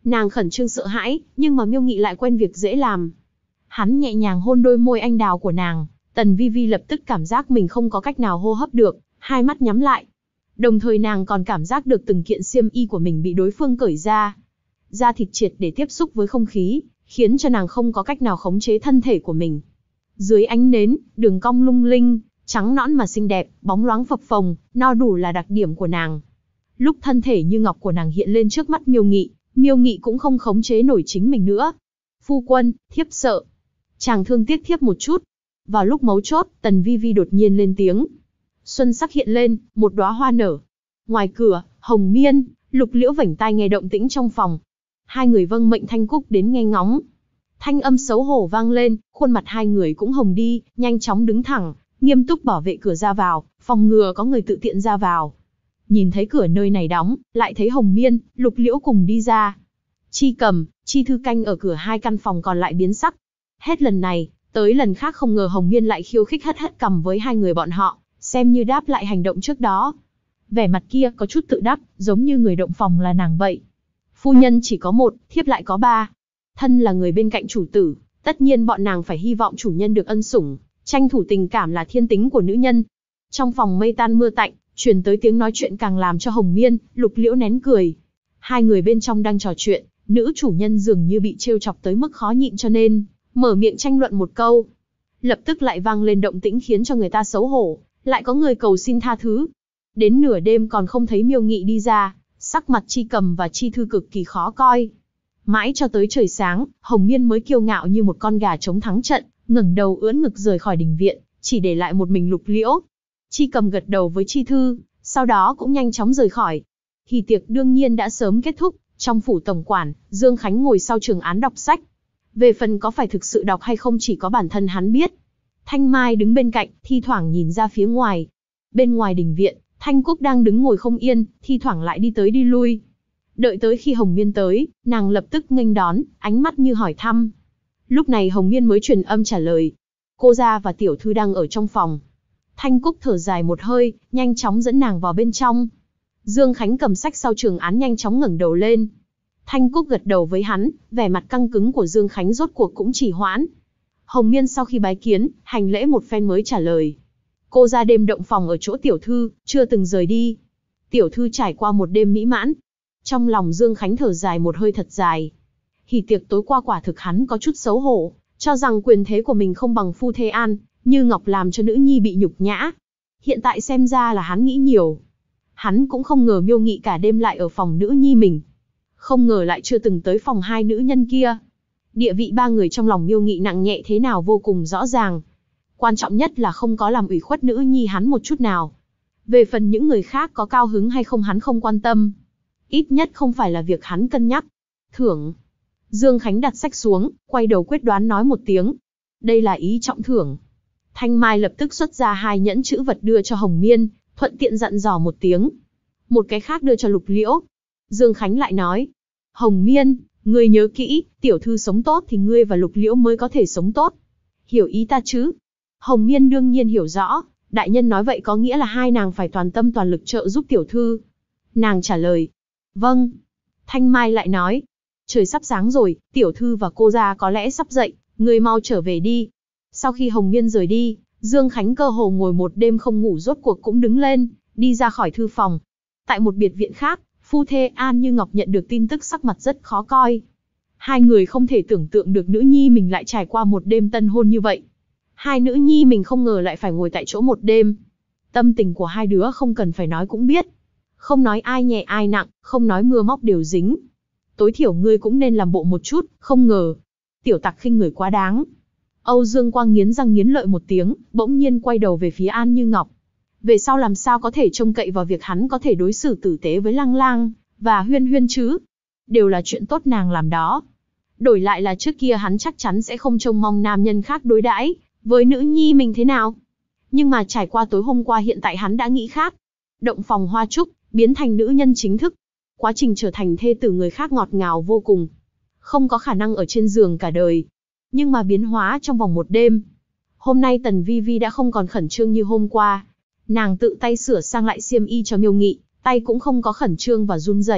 Nàng khẩn trương sợ hãi, nhưng mà Miêu Nghị lại quen việc dễ làm. Hắn nhẹ nhàng hôn đôi môi anh đào của nàng, Tần Vi Vi lập tức cảm giác mình không có cách nào hô hấp được, hai mắt nhắm lại. Đồng thời nàng còn cảm giác được từng kiện xiêm y của mình bị đối phương cởi ra. Da thịt triệt để tiếp xúc với không khí, khiến cho nàng không có cách nào khống chế thân thể của mình. Dưới ánh nến, đường cong lung linh, trắng nõn mà xinh đẹp, bóng loáng phập phồng, no đủ là đặc điểm của nàng. Lúc thân thể như ngọc của nàng hiện lên trước mắt Miêu Nghị cũng không khống chế nổi chính mình nữa. Phu quân, thiếp sợ. Chàng thương tiếc thiếp một chút. Vào lúc mấu chốt, Tần Vi Vi đột nhiên lên tiếng. Xuân sắc hiện lên, một đóa hoa nở. Ngoài cửa, Hồng Miên, Lục Liễu vểnh tai nghe động tĩnh trong phòng. Hai người vâng mệnh Thanh Cúc đến nghe ngóng. Thanh âm xấu hổ vang lên, khuôn mặt hai người cũng hồng đi, nhanh chóng đứng thẳng, nghiêm túc bảo vệ cửa ra vào, phòng ngừa có người tự tiện ra vào. Nhìn thấy cửa nơi này đóng, lại thấy Hồng Miên, Lục Liễu cùng đi ra. Chi Cầm, Chi Thư canh ở cửa hai căn phòng còn lại biến sắc. Hết lần này, tới lần khác không ngờ Hồng Miên lại khiêu khích hất hất cằm với hai người bọn họ, xem như đáp lại hành động trước đó. Vẻ mặt kia có chút tự đắc, giống như người động phòng là nàng vậy. Phu nhân chỉ có một, thiếp lại có ba. Thân là người bên cạnh chủ tử, tất nhiên bọn nàng phải hy vọng chủ nhân được ân sủng, tranh thủ tình cảm là thiên tính của nữ nhân. Trong phòng mây tan mưa tạnh, truyền tới tiếng nói chuyện càng làm cho Hồng Miên, Lục Liễu nén cười. Hai người bên trong đang trò chuyện, nữ chủ nhân dường như bị trêu chọc tới mức khó nhịn cho nên mở miệng tranh luận một câu. Lập tức lại vang lên động tĩnh khiến cho người ta xấu hổ, lại có người cầu xin tha thứ. Đến nửa đêm còn không thấy Miêu Nghị đi ra, sắc mặt Chi Cầm và Chi Thư cực kỳ khó coi. Mãi cho tới trời sáng, Hồng Miên mới kiêu ngạo như một con gà chống thắng trận, ngẩng đầu ưỡn ngực rời khỏi đình viện, chỉ để lại một mình Lục Liễu. Chi Cầm gật đầu với Chi Thư, sau đó cũng nhanh chóng rời khỏi. Hỉ tiệc đương nhiên đã sớm kết thúc, trong phủ tổng quản, Dương Khánh ngồi sau trường án đọc sách. Về phần có phải thực sự đọc hay không chỉ có bản thân hắn biết. Thanh Mai đứng bên cạnh, thi thoảng nhìn ra phía ngoài. Bên ngoài đình viện, Thanh Cúc đang đứng ngồi không yên, thi thoảng lại đi tới đi lui. Đợi tới khi Hồng Miên tới, nàng lập tức nghênh đón, ánh mắt như hỏi thăm. Lúc này Hồng Miên mới truyền âm trả lời. Cô gia và tiểu thư đang ở trong phòng. Thanh Cúc thở dài một hơi, nhanh chóng dẫn nàng vào bên trong. Dương Khánh cầm sách sau trường án nhanh chóng ngẩng đầu lên. Thanh Cúc gật đầu với hắn, vẻ mặt căng cứng của Dương Khánh rốt cuộc cũng chỉ hoãn. Hồng Miên sau khi bái kiến, hành lễ một phen mới trả lời. Cô ra đêm động phòng ở chỗ tiểu thư, chưa từng rời đi. Tiểu thư trải qua một đêm mỹ mãn. Trong lòng Dương Khánh thở dài một hơi thật dài. Hỉ tiệc tối qua quả thực hắn có chút xấu hổ, cho rằng quyền thế của mình không bằng phu thê An, Như Ngọc làm cho nữ nhi bị nhục nhã. Hiện tại xem ra là hắn nghĩ nhiều. Hắn cũng không ngờ Miêu Nghị cả đêm lại ở phòng nữ nhi mình. Không ngờ lại chưa từng tới phòng hai nữ nhân kia. Địa vị ba người trong lòng Miêu Nghị nặng nhẹ thế nào vô cùng rõ ràng. Quan trọng nhất là không có làm ủy khuất nữ nhi hắn một chút nào. Về phần những người khác có cao hứng hay không hắn không quan tâm. Ít nhất không phải là việc hắn cân nhắc. Thưởng. Dương Khánh đặt sách xuống, quay đầu quyết đoán nói một tiếng. Đây là ý trọng thưởng. Thanh Mai lập tức xuất ra hai nhẫn chữ vật đưa cho Hồng Miên, thuận tiện dặn dò một tiếng. Một cái khác đưa cho Lục Liễu. Dương Khánh lại nói. Hồng Miên, ngươi nhớ kỹ, tiểu thư sống tốt thì ngươi và Lục Liễu mới có thể sống tốt. Hiểu ý ta chứ? Hồng Miên đương nhiên hiểu rõ, đại nhân nói vậy có nghĩa là hai nàng phải toàn tâm toàn lực trợ giúp tiểu thư. Nàng trả lời. Vâng. Thanh Mai lại nói. Trời sắp sáng rồi, tiểu thư và cô gia có lẽ sắp dậy, ngươi mau trở về đi. Sau khi Hồng Miên rời đi, Dương Khánh cơ hồ ngồi một đêm không ngủ rốt cuộc cũng đứng lên, đi ra khỏi thư phòng. Tại một biệt viện khác, phu thê An Như Ngọc nhận được tin tức sắc mặt rất khó coi. Hai người không thể tưởng tượng được nữ nhi mình lại trải qua một đêm tân hôn như vậy. Hai nữ nhi mình không ngờ lại phải ngồi tại chỗ một đêm. Tâm tình của hai đứa không cần phải nói cũng biết. Không nói ai nhẹ ai nặng, không nói mưa móc đều dính. Tối thiểu ngươi cũng nên làm bộ một chút, không ngờ. Tiểu tặc khinh người quá đáng. Âu Dương Quang nghiến răng nghiến lợi một tiếng, bỗng nhiên quay đầu về phía An Như Ngọc. Về sau làm sao có thể trông cậy vào việc hắn có thể đối xử tử tế với Lang Lang và Huyên Huyên chứ? Đều là chuyện tốt nàng làm đó. Đổi lại là trước kia hắn chắc chắn sẽ không trông mong nam nhân khác đối đãi với nữ nhi mình thế nào. Nhưng mà trải qua tối hôm qua hiện tại hắn đã nghĩ khác. Động phòng hoa trúc, biến thành nữ nhân chính thức. Quá trình trở thành thê tử người khác ngọt ngào vô cùng. Không có khả năng ở trên giường cả đời. Nhưng mà biến hóa trong vòng một đêm. Hôm nay Tần Vi Vi đã không còn khẩn trương như hôm qua. Nàng tự tay sửa sang lại xiêm y cho Miêu Nghị, tay cũng không có khẩn trương và run rẩy,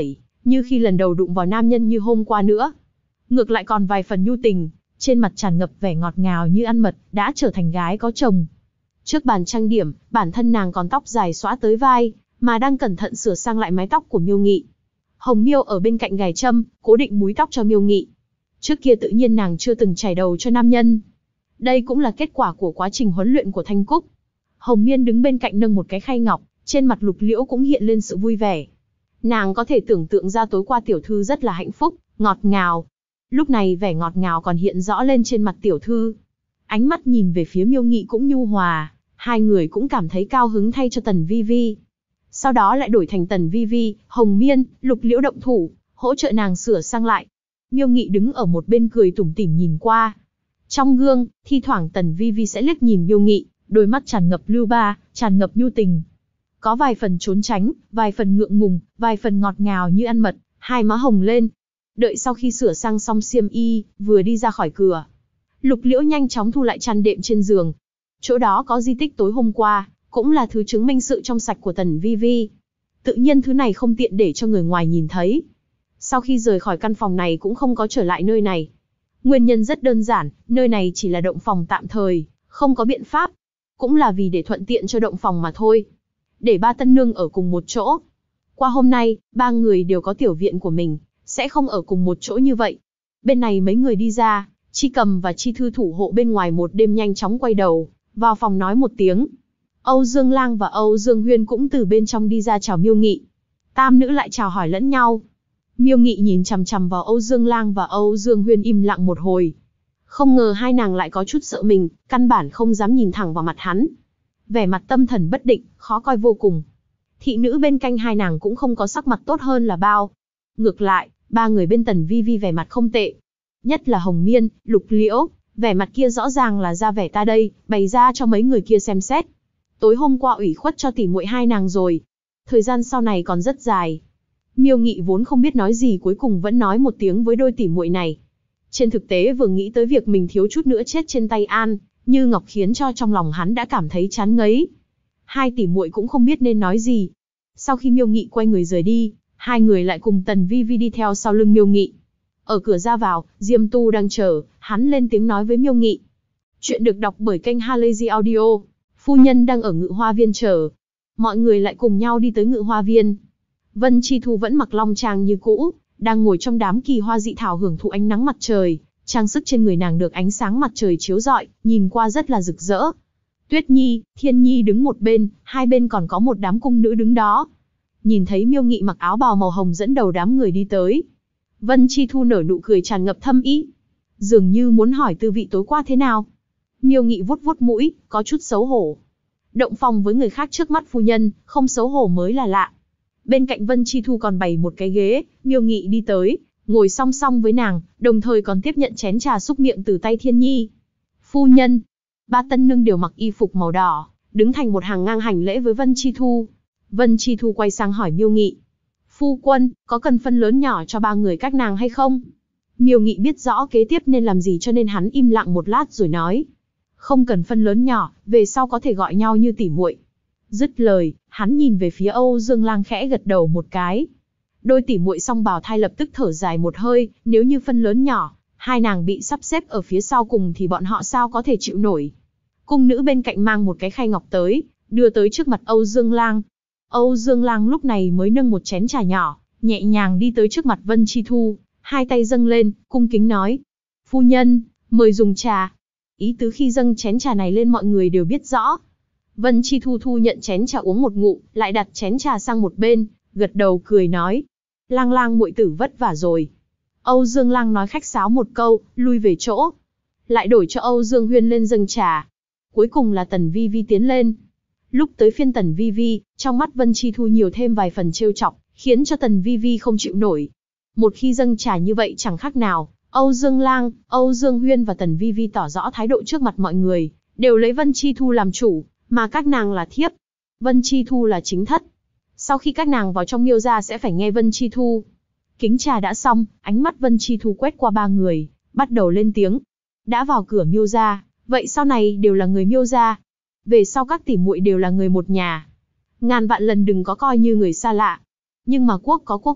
như khi lần đầu đụng vào nam nhân như hôm qua nữa. Ngược lại còn vài phần nhu tình, trên mặt tràn ngập vẻ ngọt ngào như ăn mật, đã trở thành gái có chồng. Trước bàn trang điểm, bản thân nàng còn tóc dài xõa tới vai, mà đang cẩn thận sửa sang lại mái tóc của Miêu Nghị. Hồng Miêu ở bên cạnh gài châm, cố định búi tóc cho Miêu Nghị. Trước kia tự nhiên nàng chưa từng chải đầu cho nam nhân. Đây cũng là kết quả của quá trình huấn luyện của Thanh Cúc. Hồng Miên đứng bên cạnh nâng một cái khay ngọc, trên mặt Lục Liễu cũng hiện lên sự vui vẻ. Nàng có thể tưởng tượng ra tối qua tiểu thư rất là hạnh phúc, ngọt ngào. Lúc này vẻ ngọt ngào còn hiện rõ lên trên mặt tiểu thư. Ánh mắt nhìn về phía Miêu Nghị cũng nhu hòa, hai người cũng cảm thấy cao hứng thay cho Tần Vi Vi. Sau đó lại đổi thành Tần Vi Vi, Hồng Miên, Lục Liễu động thủ, hỗ trợ nàng sửa sang lại. Miêu Nghị đứng ở một bên cười tủm tỉm nhìn qua. Trong gương, thi thoảng Tần Vi Vi sẽ liếc nhìn Miêu Nghị, đôi mắt tràn ngập lưu ba, tràn ngập nhu tình. Có vài phần trốn tránh, vài phần ngượng ngùng, vài phần ngọt ngào như ăn mật, hai má hồng lên. Đợi sau khi sửa sang xong xiêm y, vừa đi ra khỏi cửa, Lục Liễu nhanh chóng thu lại chăn đệm trên giường. Chỗ đó có di tích tối hôm qua, cũng là thứ chứng minh sự trong sạch của Tần Vi Vi. Tự nhiên thứ này không tiện để cho người ngoài nhìn thấy. Sau khi rời khỏi căn phòng này cũng không có trở lại nơi này. Nguyên nhân rất đơn giản, nơi này chỉ là động phòng tạm thời, không có biện pháp. Cũng là vì để thuận tiện cho động phòng mà thôi. Để ba tân nương ở cùng một chỗ. Qua hôm nay, ba người đều có tiểu viện của mình, sẽ không ở cùng một chỗ như vậy. Bên này mấy người đi ra, Chi Cầm và Chi Thư thủ hộ bên ngoài một đêm nhanh chóng quay đầu, vào phòng nói một tiếng. Âu Dương Lang và Âu Dương Huyên cũng từ bên trong đi ra chào Miêu Nghị. Tam nữ lại chào hỏi lẫn nhau. Miêu Nghị nhìn chằm chằm vào Âu Dương Lang và Âu Dương Huyên im lặng một hồi. Không ngờ hai nàng lại có chút sợ mình, căn bản không dám nhìn thẳng vào mặt hắn. Vẻ mặt tâm thần bất định, khó coi vô cùng. Thị nữ bên cạnh hai nàng cũng không có sắc mặt tốt hơn là bao. Ngược lại, ba người bên Tần Vi Vi vẻ mặt không tệ. Nhất là Hồng Miên, Lục Liễu, vẻ mặt kia rõ ràng là ra vẻ ta đây, bày ra cho mấy người kia xem xét. Tối hôm qua ủy khuất cho tỉ muội hai nàng rồi. Thời gian sau này còn rất dài. Miêu Nghị vốn không biết nói gì cuối cùng vẫn nói một tiếng với đôi tỉ muội này. Trên thực tế vừa nghĩ tới việc mình thiếu chút nữa chết trên tay An Như Ngọc khiến cho trong lòng hắn đã cảm thấy chán ngấy. Hai tỉ muội cũng không biết nên nói gì. Sau khi Miêu Nghị quay người rời đi, hai người lại cùng Tần Vi Vi đi theo sau lưng Miêu Nghị. Ở cửa ra vào, Diêm Tu đang chờ, hắn lên tiếng nói với Miêu Nghị. Chuyện được đọc bởi kênh Halazy Audio. Phu nhân đang ở Ngự Hoa Viên chờ. Mọi người lại cùng nhau đi tới Ngự Hoa Viên. Vân Chi Thu vẫn mặc long trang như cũ, đang ngồi trong đám kỳ hoa dị thảo hưởng thụ ánh nắng mặt trời. Trang sức trên người nàng được ánh sáng mặt trời chiếu rọi, nhìn qua rất là rực rỡ. Tuyết Nhi, Thiên Nhi đứng một bên, hai bên còn có một đám cung nữ đứng đó. Nhìn thấy Miêu Nghị mặc áo bào màu hồng dẫn đầu đám người đi tới. Vân Chi Thu nở nụ cười tràn ngập thâm ý. Dường như muốn hỏi tư vị tối qua thế nào. Miêu Nghị vuốt vuốt mũi, có chút xấu hổ. Động phòng với người khác trước mắt phu nhân, không xấu hổ mới là lạ. Bên cạnh Vân Chi Thu còn bày một cái ghế, Miêu Nghị đi tới, ngồi song song với nàng, đồng thời còn tiếp nhận chén trà xúc miệng từ tay Thiên Nhi. Phu nhân, ba tân nương đều mặc y phục màu đỏ, đứng thành một hàng ngang hành lễ với Vân Chi Thu. Vân Chi Thu quay sang hỏi Miêu Nghị. Phu quân, có cần phân lớn nhỏ cho ba người các nàng hay không? Miêu Nghị biết rõ kế tiếp nên làm gì cho nên hắn im lặng một lát rồi nói. Không cần phân lớn nhỏ, về sau có thể gọi nhau như tỉ muội. Dứt lời, hắn nhìn về phía Âu Dương Lang khẽ gật đầu một cái. Đôi tỉ muội song bào thai lập tức thở dài một hơi, nếu như phân lớn nhỏ, hai nàng bị sắp xếp ở phía sau cùng thì bọn họ sao có thể chịu nổi. Cung nữ bên cạnh mang một cái khay ngọc tới, đưa tới trước mặt Âu Dương Lang. Âu Dương Lang lúc này mới nâng một chén trà nhỏ, nhẹ nhàng đi tới trước mặt Vân Chi Thu, hai tay dâng lên, cung kính nói. Phu nhân, mời dùng trà. Ý tứ khi dâng chén trà này lên mọi người đều biết rõ. Vân Chi Thu thu nhận chén trà uống một ngụm, lại đặt chén trà sang một bên, gật đầu cười nói. Lang Lang muội tử vất vả rồi. Âu Dương Lang nói khách sáo một câu, lui về chỗ. Lại đổi cho Âu Dương Huyên lên dâng trà. Cuối cùng là Tần Vi Vi tiến lên. Lúc tới phiên Tần Vi Vi, trong mắt Vân Chi Thu nhiều thêm vài phần trêu chọc, khiến cho Tần Vi Vi không chịu nổi. Một khi dâng trà như vậy chẳng khác nào, Âu Dương Lang, Âu Dương Huyên và Tần Vi Vi tỏ rõ thái độ trước mặt mọi người, đều lấy Vân Chi Thu làm chủ, mà các nàng là thiếp. Vân Chi Thu là chính thất. Sau khi các nàng vào trong Miêu gia sẽ phải nghe Vân Chi Thu. Kính trà đã xong, ánh mắt Vân Chi Thu quét qua ba người, bắt đầu lên tiếng. Đã vào cửa Miêu gia, vậy sau này đều là người Miêu gia. Về sau các tỷ muội đều là người một nhà. Ngàn vạn lần đừng có coi như người xa lạ. Nhưng mà quốc có quốc pháp,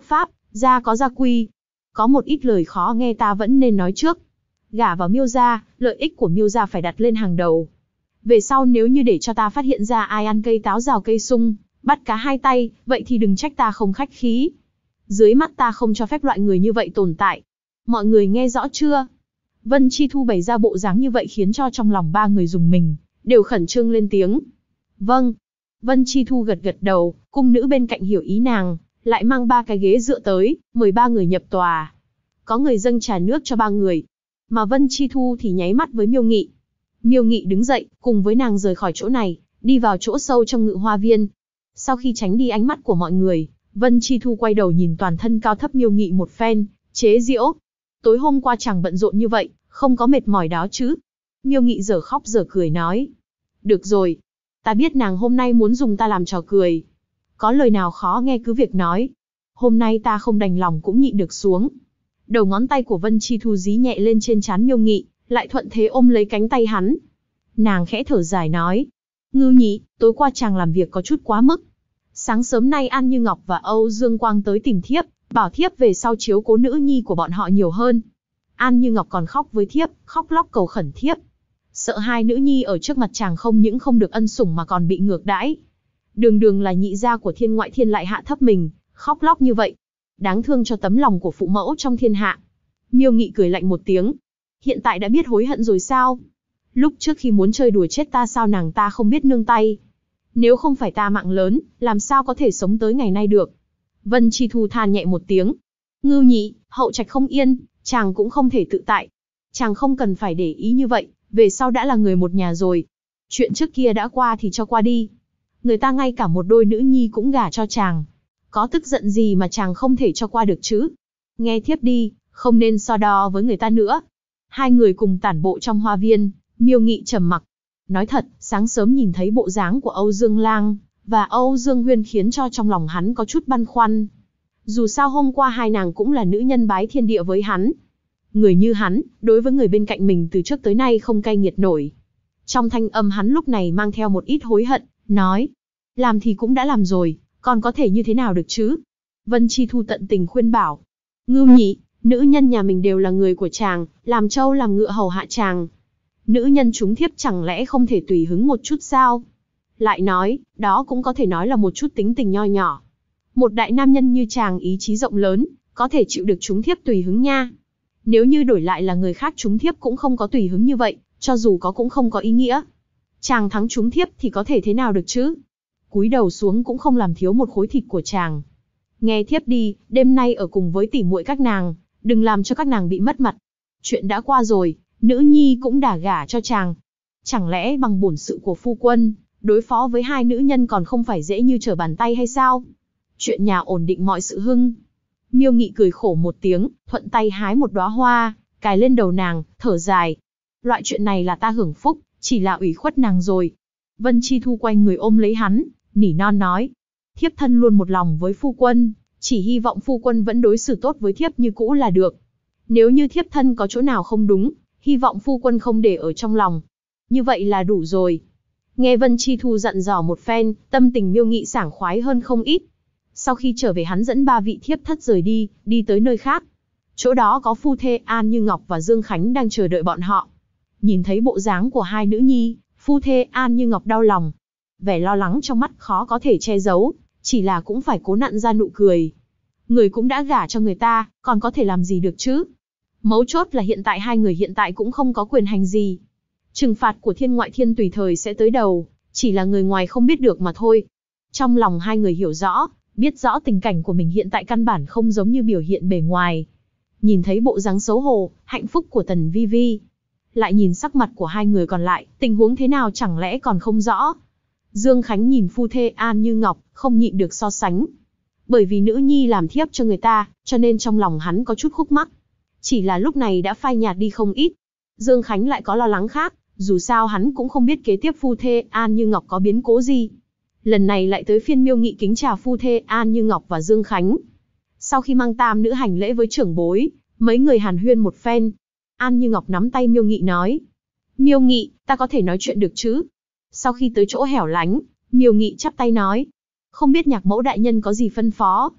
Gia có gia quy. Có một ít lời khó nghe ta vẫn nên nói trước. Gả vào Miêu gia, lợi ích của Miêu gia phải đặt lên hàng đầu. Về sau nếu như để cho ta phát hiện ra ai ăn cây táo rào cây sung, bắt cá hai tay, vậy thì đừng trách ta không khách khí. Dưới mắt ta không cho phép loại người như vậy tồn tại. Mọi người nghe rõ chưa? Vân Chi Thu bày ra bộ dáng như vậy khiến cho trong lòng ba người rùng mình, đều khẩn trương lên tiếng. Vâng. Vân Chi Thu gật gật đầu, cung nữ bên cạnh hiểu ý nàng, lại mang 3 cái ghế dựa tới, mời 3 người nhập tòa. Có người dâng trà nước cho 3 người, mà Vân Chi Thu thì nháy mắt với Miêu Nghị. Miêu Nghị đứng dậy, cùng với nàng rời khỏi chỗ này, đi vào chỗ sâu trong Ngự Hoa Viên. Sau khi tránh đi ánh mắt của mọi người, Vân Chi Thu quay đầu nhìn toàn thân cao thấp Miêu Nghị một phen, chế giễu. Tối hôm qua chàng bận rộn như vậy, không có mệt mỏi đó chứ? Miêu Nghị dở khóc dở cười nói. Được rồi, ta biết nàng hôm nay muốn dùng ta làm trò cười. Có lời nào khó nghe cứ việc nói. Hôm nay ta không đành lòng cũng nhịn được xuống. Đầu ngón tay của Vân Chi Thu dí nhẹ lên trên trán Miêu Nghị, lại thuận thế ôm lấy cánh tay hắn. Nàng khẽ thở dài nói. Ngưu Nhị, tối qua chàng làm việc có chút quá mức. Sáng sớm nay An Như Ngọc và Âu Dương Quang tới tìm thiếp, bảo thiếp về sau chiếu cố nữ nhi của bọn họ nhiều hơn. An Như Ngọc còn khóc với thiếp, khóc lóc cầu khẩn thiếp. Sợ hai nữ nhi ở trước mặt chàng không những không được ân sủng mà còn bị ngược đãi. Đường đường là nhị gia của Thiên Ngoại Thiên lại hạ thấp mình, khóc lóc như vậy. Đáng thương cho tấm lòng của phụ mẫu trong thiên hạ. Miêu Nghị cười lạnh một tiếng. Hiện tại đã biết hối hận rồi sao? Lúc trước khi muốn chơi đùa chết ta sao nàng ta không biết nương tay? Nếu không phải ta mạng lớn, làm sao có thể sống tới ngày nay được? Vân Chi Thu than nhẹ một tiếng. Ngưu Nhị, hậu trạch không yên, chàng cũng không thể tự tại. Chàng không cần phải để ý như vậy, về sau đã là người một nhà rồi. Chuyện trước kia đã qua thì cho qua đi. Người ta ngay cả một đôi nữ nhi cũng gả cho chàng. Có tức giận gì mà chàng không thể cho qua được chứ? Nghe thiếp đi, không nên so đo với người ta nữa. Hai người cùng tản bộ trong hoa viên, Miêu Nghị trầm mặc. Nói thật, sáng sớm nhìn thấy bộ dáng của Âu Dương Lang và Âu Dương Huyên khiến cho trong lòng hắn có chút băn khoăn. Dù sao hôm qua hai nàng cũng là nữ nhân bái thiên địa với hắn. Người như hắn, đối với người bên cạnh mình từ trước tới nay không cay nghiệt nổi. Trong thanh âm hắn lúc này mang theo một ít hối hận, nói. Làm thì cũng đã làm rồi, còn có thể như thế nào được chứ? Vân Chi Thu tận tình khuyên bảo. Ngưu Nhị, nữ nhân nhà mình đều là người của chàng, làm trâu làm ngựa hầu hạ chàng. Nữ nhân chúng thiếp chẳng lẽ không thể tùy hứng một chút sao? Lại nói, đó cũng có thể nói là một chút tính tình nho nhỏ. Một đại nam nhân như chàng ý chí rộng lớn, có thể chịu được chúng thiếp tùy hứng nha. Nếu như đổi lại là người khác chúng thiếp cũng không có tùy hứng như vậy, cho dù có cũng không có ý nghĩa. Chàng thắng chúng thiếp thì có thể thế nào được chứ? Cúi đầu xuống cũng không làm thiếu một khối thịt của chàng. Nghe thiếp đi, đêm nay ở cùng với tỉ muội các nàng, đừng làm cho các nàng bị mất mặt. Chuyện đã qua rồi, nữ nhi cũng đã gả cho chàng. Chẳng lẽ bằng bổn sự của phu quân, đối phó với hai nữ nhân còn không phải dễ như trở bàn tay hay sao? Chuyện nhà ổn định mọi sự hưng. Miêu Nghị cười khổ một tiếng, thuận tay hái một đóa hoa, cài lên đầu nàng, thở dài. Loại chuyện này là ta hưởng phúc, chỉ là ủy khuất nàng rồi. Vân Chi Thu quay người ôm lấy hắn, nỉ non nói. Thiếp thân luôn một lòng với phu quân, chỉ hy vọng phu quân vẫn đối xử tốt với thiếp như cũ là được. Nếu như thiếp thân có chỗ nào không đúng, hy vọng phu quân không để ở trong lòng. Như vậy là đủ rồi. Nghe Vân Chi Thu dặn dò một phen, tâm tình Miêu Nghị sảng khoái hơn không ít. Sau khi trở về hắn dẫn 3 vị thiếp thất rời đi, đi tới nơi khác. Chỗ đó có phu thê An Như Ngọc và Dương Khánh đang chờ đợi bọn họ. Nhìn thấy bộ dáng của hai nữ nhi, phu thê An Như Ngọc đau lòng. Vẻ lo lắng trong mắt khó có thể che giấu, chỉ là cũng phải cố nặn ra nụ cười. Người cũng đã gả cho người ta, còn có thể làm gì được chứ? Mấu chốt là hiện tại hai người hiện tại cũng không có quyền hành gì. Trừng phạt của Thiên Ngoại Thiên tùy thời sẽ tới đầu, chỉ là người ngoài không biết được mà thôi. Trong lòng hai người hiểu rõ, biết rõ tình cảnh của mình hiện tại căn bản không giống như biểu hiện bề ngoài. Nhìn thấy bộ dáng xấu hổ, hạnh phúc của Tần Vi Vi, lại nhìn sắc mặt của hai người còn lại, tình huống thế nào chẳng lẽ còn không rõ. Dương Khánh nhìn phu thê An Như Ngọc, không nhịn được so sánh. Bởi vì nữ nhi làm thiếp cho người ta, cho nên trong lòng hắn có chút khúc mắc. Chỉ là lúc này đã phai nhạt đi không ít. Dương Khánh lại có lo lắng khác, dù sao hắn cũng không biết kế tiếp phu thê An Như Ngọc có biến cố gì. Lần này lại tới phiên Miêu Nghị kính chào phu thê An Như Ngọc và Dương Khánh. Sau khi mang tam nữ hành lễ với trưởng bối, mấy người hàn huyên một phen. An Như Ngọc nắm tay Miêu Nghị nói. Miêu Nghị, ta có thể nói chuyện được chứ? Sau khi tới chỗ hẻo lánh, Miêu Nghị chắp tay nói. Không biết Nhạc Mẫu đại nhân có gì phân phó?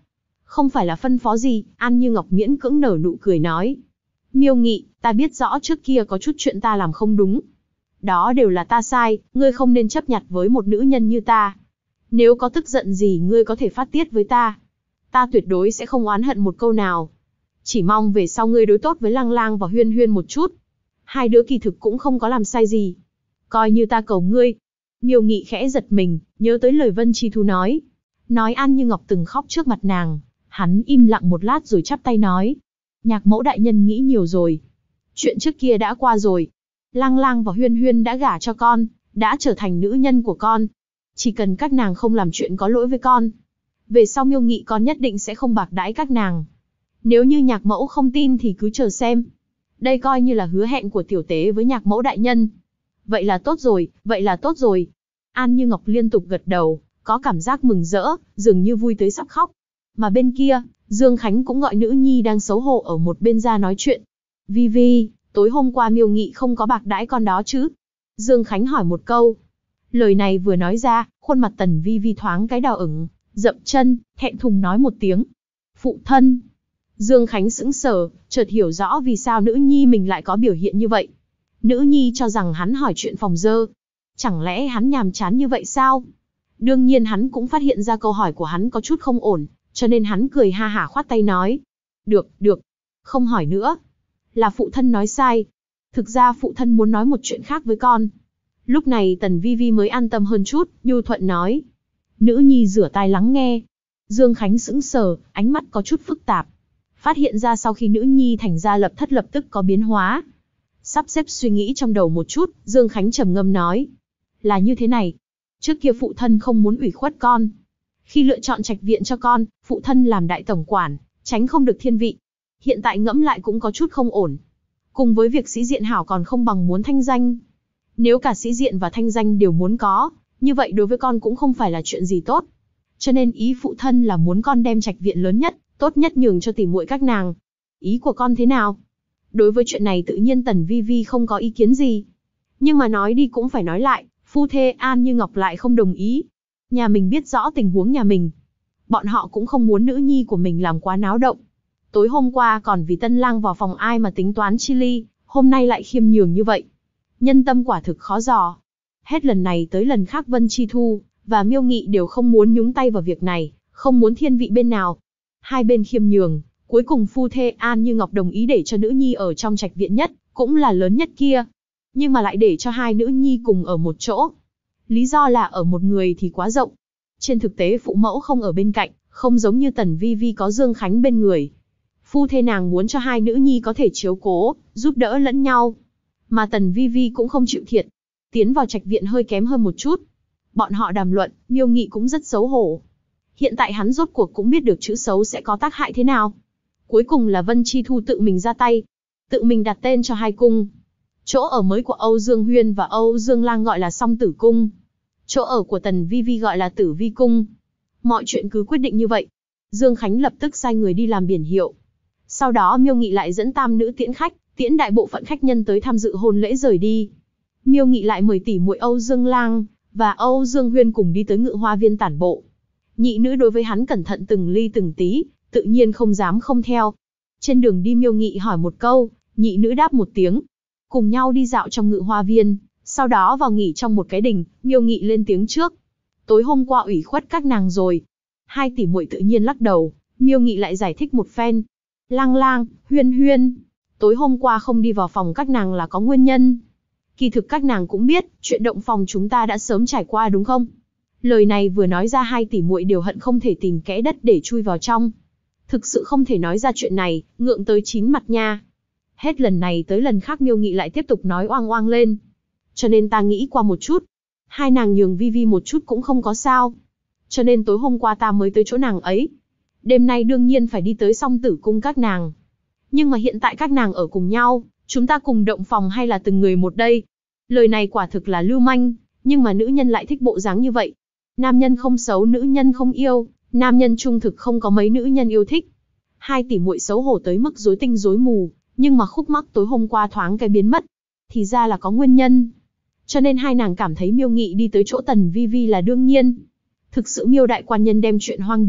Không phải là phân phó gì, An Như Ngọc miễn cưỡng nở nụ cười nói. Miêu Nghị, ta biết rõ trước kia có chút chuyện ta làm không đúng. Đó đều là ta sai, ngươi không nên chấp nhặt với một nữ nhân như ta. Nếu có tức giận gì ngươi có thể phát tiết với ta. Ta tuyệt đối sẽ không oán hận một câu nào. Chỉ mong về sau ngươi đối tốt với Lang Lang và Huyên Huyên một chút. Hai đứa kỳ thực cũng không có làm sai gì. Coi như ta cầu ngươi. Miêu Nghị khẽ giật mình, nhớ tới lời Vân Chi Thu nói. Nói An Như Ngọc từng khóc trước mặt nàng. Hắn im lặng một lát rồi chắp tay nói. Nhạc mẫu đại nhân nghĩ nhiều rồi. Chuyện trước kia đã qua rồi. Lang Lang và Huyên Huyên đã gả cho con, đã trở thành nữ nhân của con. Chỉ cần các nàng không làm chuyện có lỗi với con. Về sau Miêu Nghị con nhất định sẽ không bạc đãi các nàng. Nếu như nhạc mẫu không tin thì cứ chờ xem. Đây coi như là hứa hẹn của tiểu tế với nhạc mẫu đại nhân. Vậy là tốt rồi, vậy là tốt rồi. An Như Ngọc liên tục gật đầu, có cảm giác mừng rỡ, dường như vui tới sắp khóc. Mà bên kia, Dương Khánh cũng gọi nữ nhi đang xấu hổ ở một bên ra nói chuyện. Vi Vi, tối hôm qua Miêu Nghị không có bạc đãi con đó chứ? Dương Khánh hỏi một câu. Lời này vừa nói ra, khuôn mặt Tần Vi Vi thoáng cái đỏ ửng, dậm chân, thẹn thùng nói một tiếng. Phụ thân. Dương Khánh sững sờ, chợt hiểu rõ vì sao nữ nhi mình lại có biểu hiện như vậy. Nữ nhi cho rằng hắn hỏi chuyện phòng dơ. Chẳng lẽ hắn nhàm chán như vậy sao? Đương nhiên hắn cũng phát hiện ra câu hỏi của hắn có chút không ổn, cho nên hắn cười ha hả khoát tay nói. Được, không hỏi nữa. Là phụ thân nói sai. Thực ra phụ thân muốn nói một chuyện khác với con. Lúc này Tần Vi Vi mới an tâm hơn chút, nhu thuận nói. Nữ nhi rửa tai lắng nghe. Dương Khánh sững sờ, ánh mắt có chút phức tạp. Phát hiện ra sau khi nữ nhi thành ra lập thất lập tức có biến hóa. Sắp xếp suy nghĩ trong đầu một chút, Dương Khánh trầm ngâm nói. Là như thế này. Trước kia phụ thân không muốn ủy khuất con. Khi lựa chọn trạch viện cho con, phụ thân làm đại tổng quản, tránh không được thiên vị. Hiện tại ngẫm lại cũng có chút không ổn. Cùng với việc sĩ diện hảo còn không bằng muốn thanh danh. Nếu cả sĩ diện và thanh danh đều muốn có, như vậy đối với con cũng không phải là chuyện gì tốt. Cho nên ý phụ thân là muốn con đem trạch viện lớn nhất, tốt nhất nhường cho tỉ muội các nàng. Ý của con thế nào? Đối với chuyện này tự nhiên Tần Vi Vi không có ý kiến gì. Nhưng mà nói đi cũng phải nói lại, phu thê An Như Ngọc lại không đồng ý. Nhà mình biết rõ tình huống nhà mình. Bọn họ cũng không muốn nữ nhi của mình làm quá náo động. Tối hôm qua còn vì tân lang vào phòng ai mà tính toán chi ly, hôm nay lại khiêm nhường như vậy. Nhân tâm quả thực khó dò. Hết lần này tới lần khác Vân Chi Thu và Miêu Nghị đều không muốn nhúng tay vào việc này, không muốn thiên vị bên nào. Hai bên khiêm nhường, cuối cùng phu thê An Như Ngọc đồng ý để cho nữ nhi ở trong trạch viện nhất, cũng là lớn nhất kia. Nhưng mà lại để cho hai nữ nhi cùng ở một chỗ. Lý do là ở một người thì quá rộng. Trên thực tế phụ mẫu không ở bên cạnh, không giống như Tần Vi Vi có Dương Khánh bên người. Phu thê nàng muốn cho hai nữ nhi có thể chiếu cố, giúp đỡ lẫn nhau. Mà Tần Vi Vi cũng không chịu thiệt. Tiến vào trạch viện hơi kém hơn một chút. Bọn họ đàm luận, Miêu Nghị cũng rất xấu hổ. Hiện tại hắn rốt cuộc cũng biết được chữ xấu sẽ có tác hại thế nào. Cuối cùng là Vân Chi Thu tự mình ra tay. Tự mình đặt tên cho hai cung. Chỗ ở mới của Âu Dương Huyên và Âu Dương Lang gọi là Song Tử Cung. Chỗ ở của Tần Vi Vi gọi là Tử Vi Cung. Mọi chuyện cứ quyết định như vậy. Dương Khánh lập tức sai người đi làm biển hiệu. Sau đó Miêu Nghị lại dẫn tam nữ tiễn khách, tiễn đại bộ phận khách nhân tới tham dự hôn lễ rời đi. Miêu Nghị lại mời tỷ muội Âu Dương Lang và Âu Dương Huyên cùng đi tới Ngự Hoa Viên tản bộ. Nhị nữ đối với hắn cẩn thận từng ly từng tí, tự nhiên không dám không theo. Trên đường đi Miêu Nghị hỏi một câu, nhị nữ đáp một tiếng. Cùng nhau đi dạo trong Ngự Hoa Viên, sau đó vào nghỉ trong một cái đình, Miêu Nghị lên tiếng trước. Tối hôm qua ủy khuất các nàng rồi. Hai tỷ muội tự nhiên lắc đầu, Miêu Nghị lại giải thích một phen. Lang Lang, Huyên Huyên, tối hôm qua không đi vào phòng các nàng là có nguyên nhân. Kỳ thực các nàng cũng biết, chuyện động phòng chúng ta đã sớm trải qua đúng không? Lời này vừa nói ra hai tỷ muội đều hận không thể tìm kẽ đất để chui vào trong. Thực sự không thể nói ra chuyện này, ngượng tới chín mặt nha. Hết lần này tới lần khác Miêu Nghị lại tiếp tục nói oang oang lên. Cho nên ta nghĩ qua một chút. Hai nàng nhường Vi Vi một chút cũng không có sao. Cho nên tối hôm qua ta mới tới chỗ nàng ấy. Đêm nay đương nhiên phải đi tới Song Tử Cung các nàng. Nhưng mà hiện tại các nàng ở cùng nhau, chúng ta cùng động phòng hay là từng người một đây? Lời này quả thực là lưu manh, nhưng mà nữ nhân lại thích bộ dáng như vậy. Nam nhân không xấu nữ nhân không yêu, nam nhân trung thực không có mấy nữ nhân yêu thích. Hai tỷ muội xấu hổ tới mức rối tinh rối mù, nhưng mà khúc mắc tối hôm qua thoáng cái biến mất. Thì ra là có nguyên nhân. Cho nên hai nàng cảm thấy Miêu Nghị đi tới chỗ Tần Vi Vi là đương nhiên. Thực sự Miêu đại quan nhân đem chuyện hoang đường,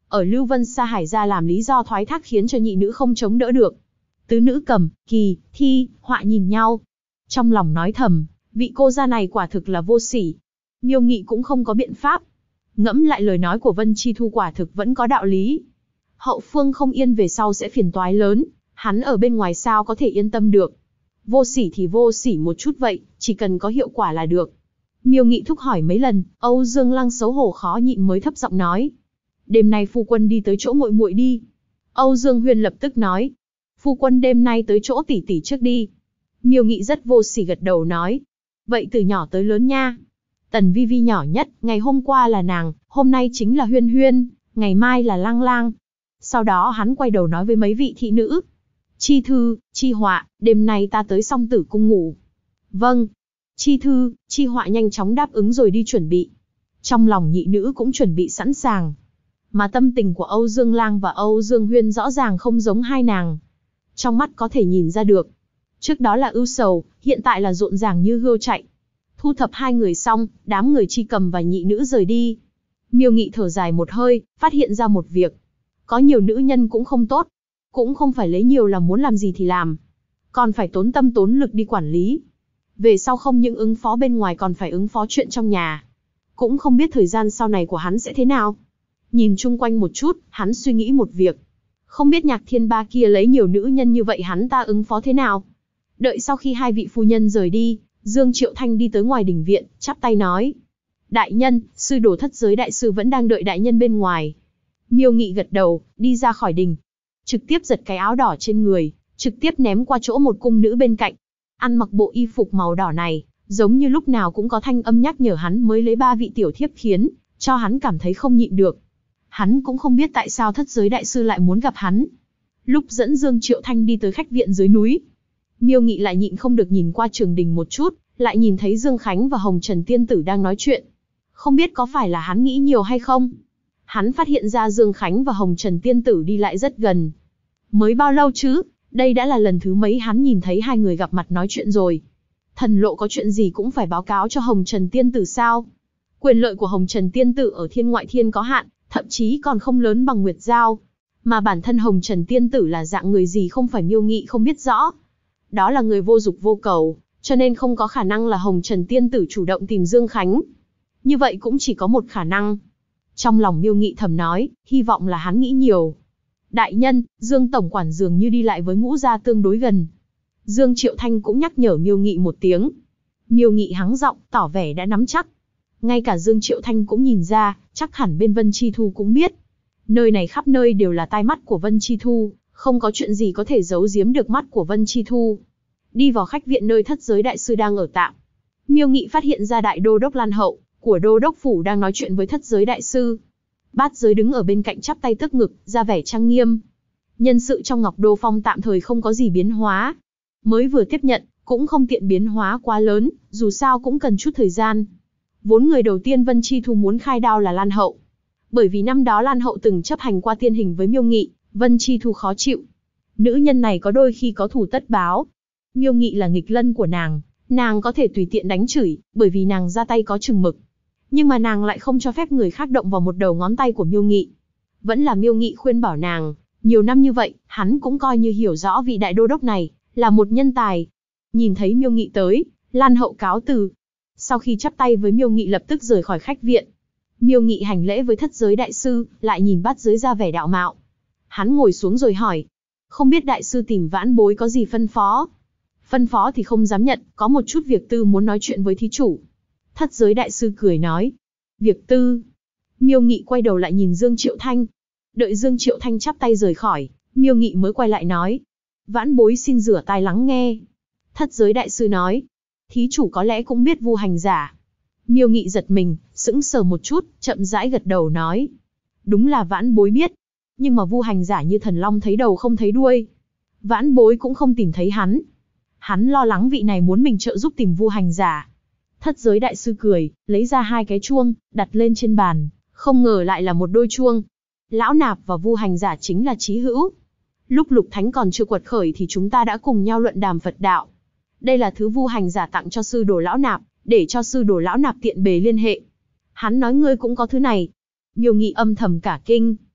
ở Lưu Vân Sa Hải ra làm lý do thoái thác khiến cho nhị nữ không chống đỡ được. Tứ nữ Cầm, Kỳ, Thi, Họa nhìn nhau. Trong lòng nói thầm, vị cô gia này quả thực là vô sỉ. Miêu Nghị cũng không có biện pháp. Ngẫm lại lời nói của Vân Chi Thu quả thực vẫn có đạo lý. Hậu phương không yên về sau sẽ phiền toái lớn, hắn ở bên ngoài sao có thể yên tâm được. Vô sỉ thì vô sỉ một chút vậy, chỉ cần có hiệu quả là được. Miêu Nghị thúc hỏi mấy lần, Âu Dương Lăng xấu hổ khó nhịn mới thấp giọng nói. Đêm nay phu quân đi tới chỗ muội muội đi. Âu Dương Huyên lập tức nói. Phu quân đêm nay tới chỗ tỷ tỷ trước đi. Miêu Nghị rất vô sỉ gật đầu nói. Vậy từ nhỏ tới lớn nha. Tần Vi Vi nhỏ nhất, ngày hôm qua là nàng, hôm nay chính là Huyên Huyên, ngày mai là Lang Lang. Sau đó hắn quay đầu nói với mấy vị thị nữ. Chi Thư, Chi Họa, đêm nay ta tới Song Tử cung ngủ. Vâng. Chi Thư, Chi Họa nhanh chóng đáp ứng rồi đi chuẩn bị. Trong lòng nhị nữ cũng chuẩn bị sẵn sàng. Mà tâm tình của Âu Dương Lang và Âu Dương Huyên rõ ràng không giống hai nàng. Trong mắt có thể nhìn ra được. Trước đó là ưu sầu, hiện tại là rộn ràng như hươu chạy. Thu thập hai người xong, đám người Chi Cầm và nhị nữ rời đi. Miêu Nghị thở dài một hơi, phát hiện ra một việc. Có nhiều nữ nhân cũng không tốt. Cũng không phải lấy nhiều là muốn làm gì thì làm. Còn phải tốn tâm tốn lực đi quản lý. Về sau không những ứng phó bên ngoài còn phải ứng phó chuyện trong nhà. Cũng không biết thời gian sau này của hắn sẽ thế nào. Nhìn chung quanh một chút, hắn suy nghĩ một việc. Không biết Nhạc Thiên Ba kia lấy nhiều nữ nhân như vậy hắn ta ứng phó thế nào. Đợi sau khi hai vị phu nhân rời đi, Dương Triệu Thanh đi tới ngoài đình viện, chắp tay nói. Đại nhân, sư đồ Thất Giới đại sư vẫn đang đợi đại nhân bên ngoài. Miêu Nghị gật đầu, đi ra khỏi đình. Trực tiếp giật cái áo đỏ trên người, trực tiếp ném qua chỗ một cung nữ bên cạnh. Ăn mặc bộ y phục màu đỏ này, giống như lúc nào cũng có thanh âm nhắc nhở hắn mới lấy 3 vị tiểu thiếp khiến cho hắn cảm thấy không nhịn được. Hắn cũng không biết tại sao Thất Giới đại sư lại muốn gặp hắn. Lúc dẫn Dương Triệu Thanh đi tới khách viện dưới núi, Miêu Nghị lại nhịn không được nhìn qua trường đình một chút, lại nhìn thấy Dương Khánh và Hồng Trần Tiên Tử đang nói chuyện. Không biết có phải là hắn nghĩ nhiều hay không? Hắn phát hiện ra Dương Khánh và Hồng Trần Tiên Tử đi lại rất gần. Mới bao lâu chứ? Đây đã là lần thứ mấy hắn nhìn thấy hai người gặp mặt nói chuyện rồi. Thần lộ có chuyện gì cũng phải báo cáo cho Hồng Trần Tiên Tử sao? Quyền lợi của Hồng Trần Tiên Tử ở thiên ngoại thiên có hạn, thậm chí còn không lớn bằng Nguyệt Giao. Mà bản thân Hồng Trần Tiên Tử là dạng người gì không phải Miêu Nghị không biết rõ. Đó là người vô dục vô cầu, cho nên không có khả năng là Hồng Trần Tiên Tử chủ động tìm Dương Khánh. Như vậy cũng chỉ có một khả năng. Trong lòng Miêu Nghị thầm nói, hy vọng là hắn nghĩ nhiều. Đại nhân, Dương Tổng Quản dường như đi lại với Ngũ gia tương đối gần. Dương Triệu Thanh cũng nhắc nhở Miêu Nghị một tiếng. Miêu Nghị hắng giọng, tỏ vẻ đã nắm chắc. Ngay cả Dương Triệu Thanh cũng nhìn ra, chắc hẳn bên Vân Chi Thu cũng biết. Nơi này khắp nơi đều là tai mắt của Vân Chi Thu, không có chuyện gì có thể giấu giếm được mắt của Vân Chi Thu. Đi vào khách viện nơi Thất Giới đại sư đang ở tạm. Miêu Nghị phát hiện ra đại đô đốc Lan Hậu của đô đốc phủ đang nói chuyện với Thất Giới đại sư. Bát Giới đứng ở bên cạnh chắp tay tức ngực, ra vẻ trang nghiêm. Nhân sự trong Ngọc Đô Phong tạm thời không có gì biến hóa. Mới vừa tiếp nhận, cũng không tiện biến hóa quá lớn, dù sao cũng cần chút thời gian. Vốn người đầu tiên Vân Chi Thu muốn khai đao là Lan Hậu. Bởi vì năm đó Lan Hậu từng chấp hành qua tiên hình với Miêu Nghị, Vân Chi Thu khó chịu. Nữ nhân này có đôi khi có thù tất báo. Miêu Nghị là nghịch lân của nàng có thể tùy tiện đánh chửi, bởi vì nàng ra tay có chừng mực. Nhưng mà nàng lại không cho phép người khác động vào một đầu ngón tay của Miêu Nghị. Vẫn là Miêu Nghị khuyên bảo nàng, nhiều năm như vậy, hắn cũng coi như hiểu rõ vị đại đô đốc này, là một nhân tài. Nhìn thấy Miêu Nghị tới, Lan Hậu cáo từ. Sau khi chắp tay với Miêu Nghị lập tức rời khỏi khách viện. Miêu Nghị hành lễ với Thất Giới đại sư, lại nhìn Bát Giới ra vẻ đạo mạo. Hắn ngồi xuống rồi hỏi, không biết đại sư tìm Vãn Bối có gì phân phó? Phân phó thì không dám nhận, có một chút việc tư muốn nói chuyện với thí chủ. Thất Giới đại sư cười nói, việc tư. Miêu Nghị quay đầu lại nhìn Dương Triệu Thanh. Đợi Dương Triệu Thanh chắp tay rời khỏi, Miêu Nghị mới quay lại nói, Vãn Bối xin rửa tai lắng nghe. Thất Giới đại sư nói, thí chủ có lẽ cũng biết Vu Hành Giả. Miêu Nghị giật mình, sững sờ một chút, chậm rãi gật đầu nói, đúng là Vãn Bối biết. Nhưng mà Vu Hành Giả như thần long thấy đầu không thấy đuôi. Vãn Bối cũng không tìm thấy hắn. Hắn lo lắng vị này muốn mình trợ giúp tìm Vu Hành Giả. Thất Giới đại sư cười, lấy ra 2 cái chuông, đặt lên trên bàn, không ngờ lại là một đôi chuông. Lão Nạp và Vu Hành Giả chính là chí hữu. Lúc Lục Thánh còn chưa quật khởi thì chúng ta đã cùng nhau luận đàm Phật đạo. Đây là thứ Vu Hành Giả tặng cho sư đồ Lão Nạp, để cho sư đồ Lão Nạp tiện bề liên hệ. Hắn nói ngươi cũng có thứ này. Miêu Nghị âm thầm cả kinh.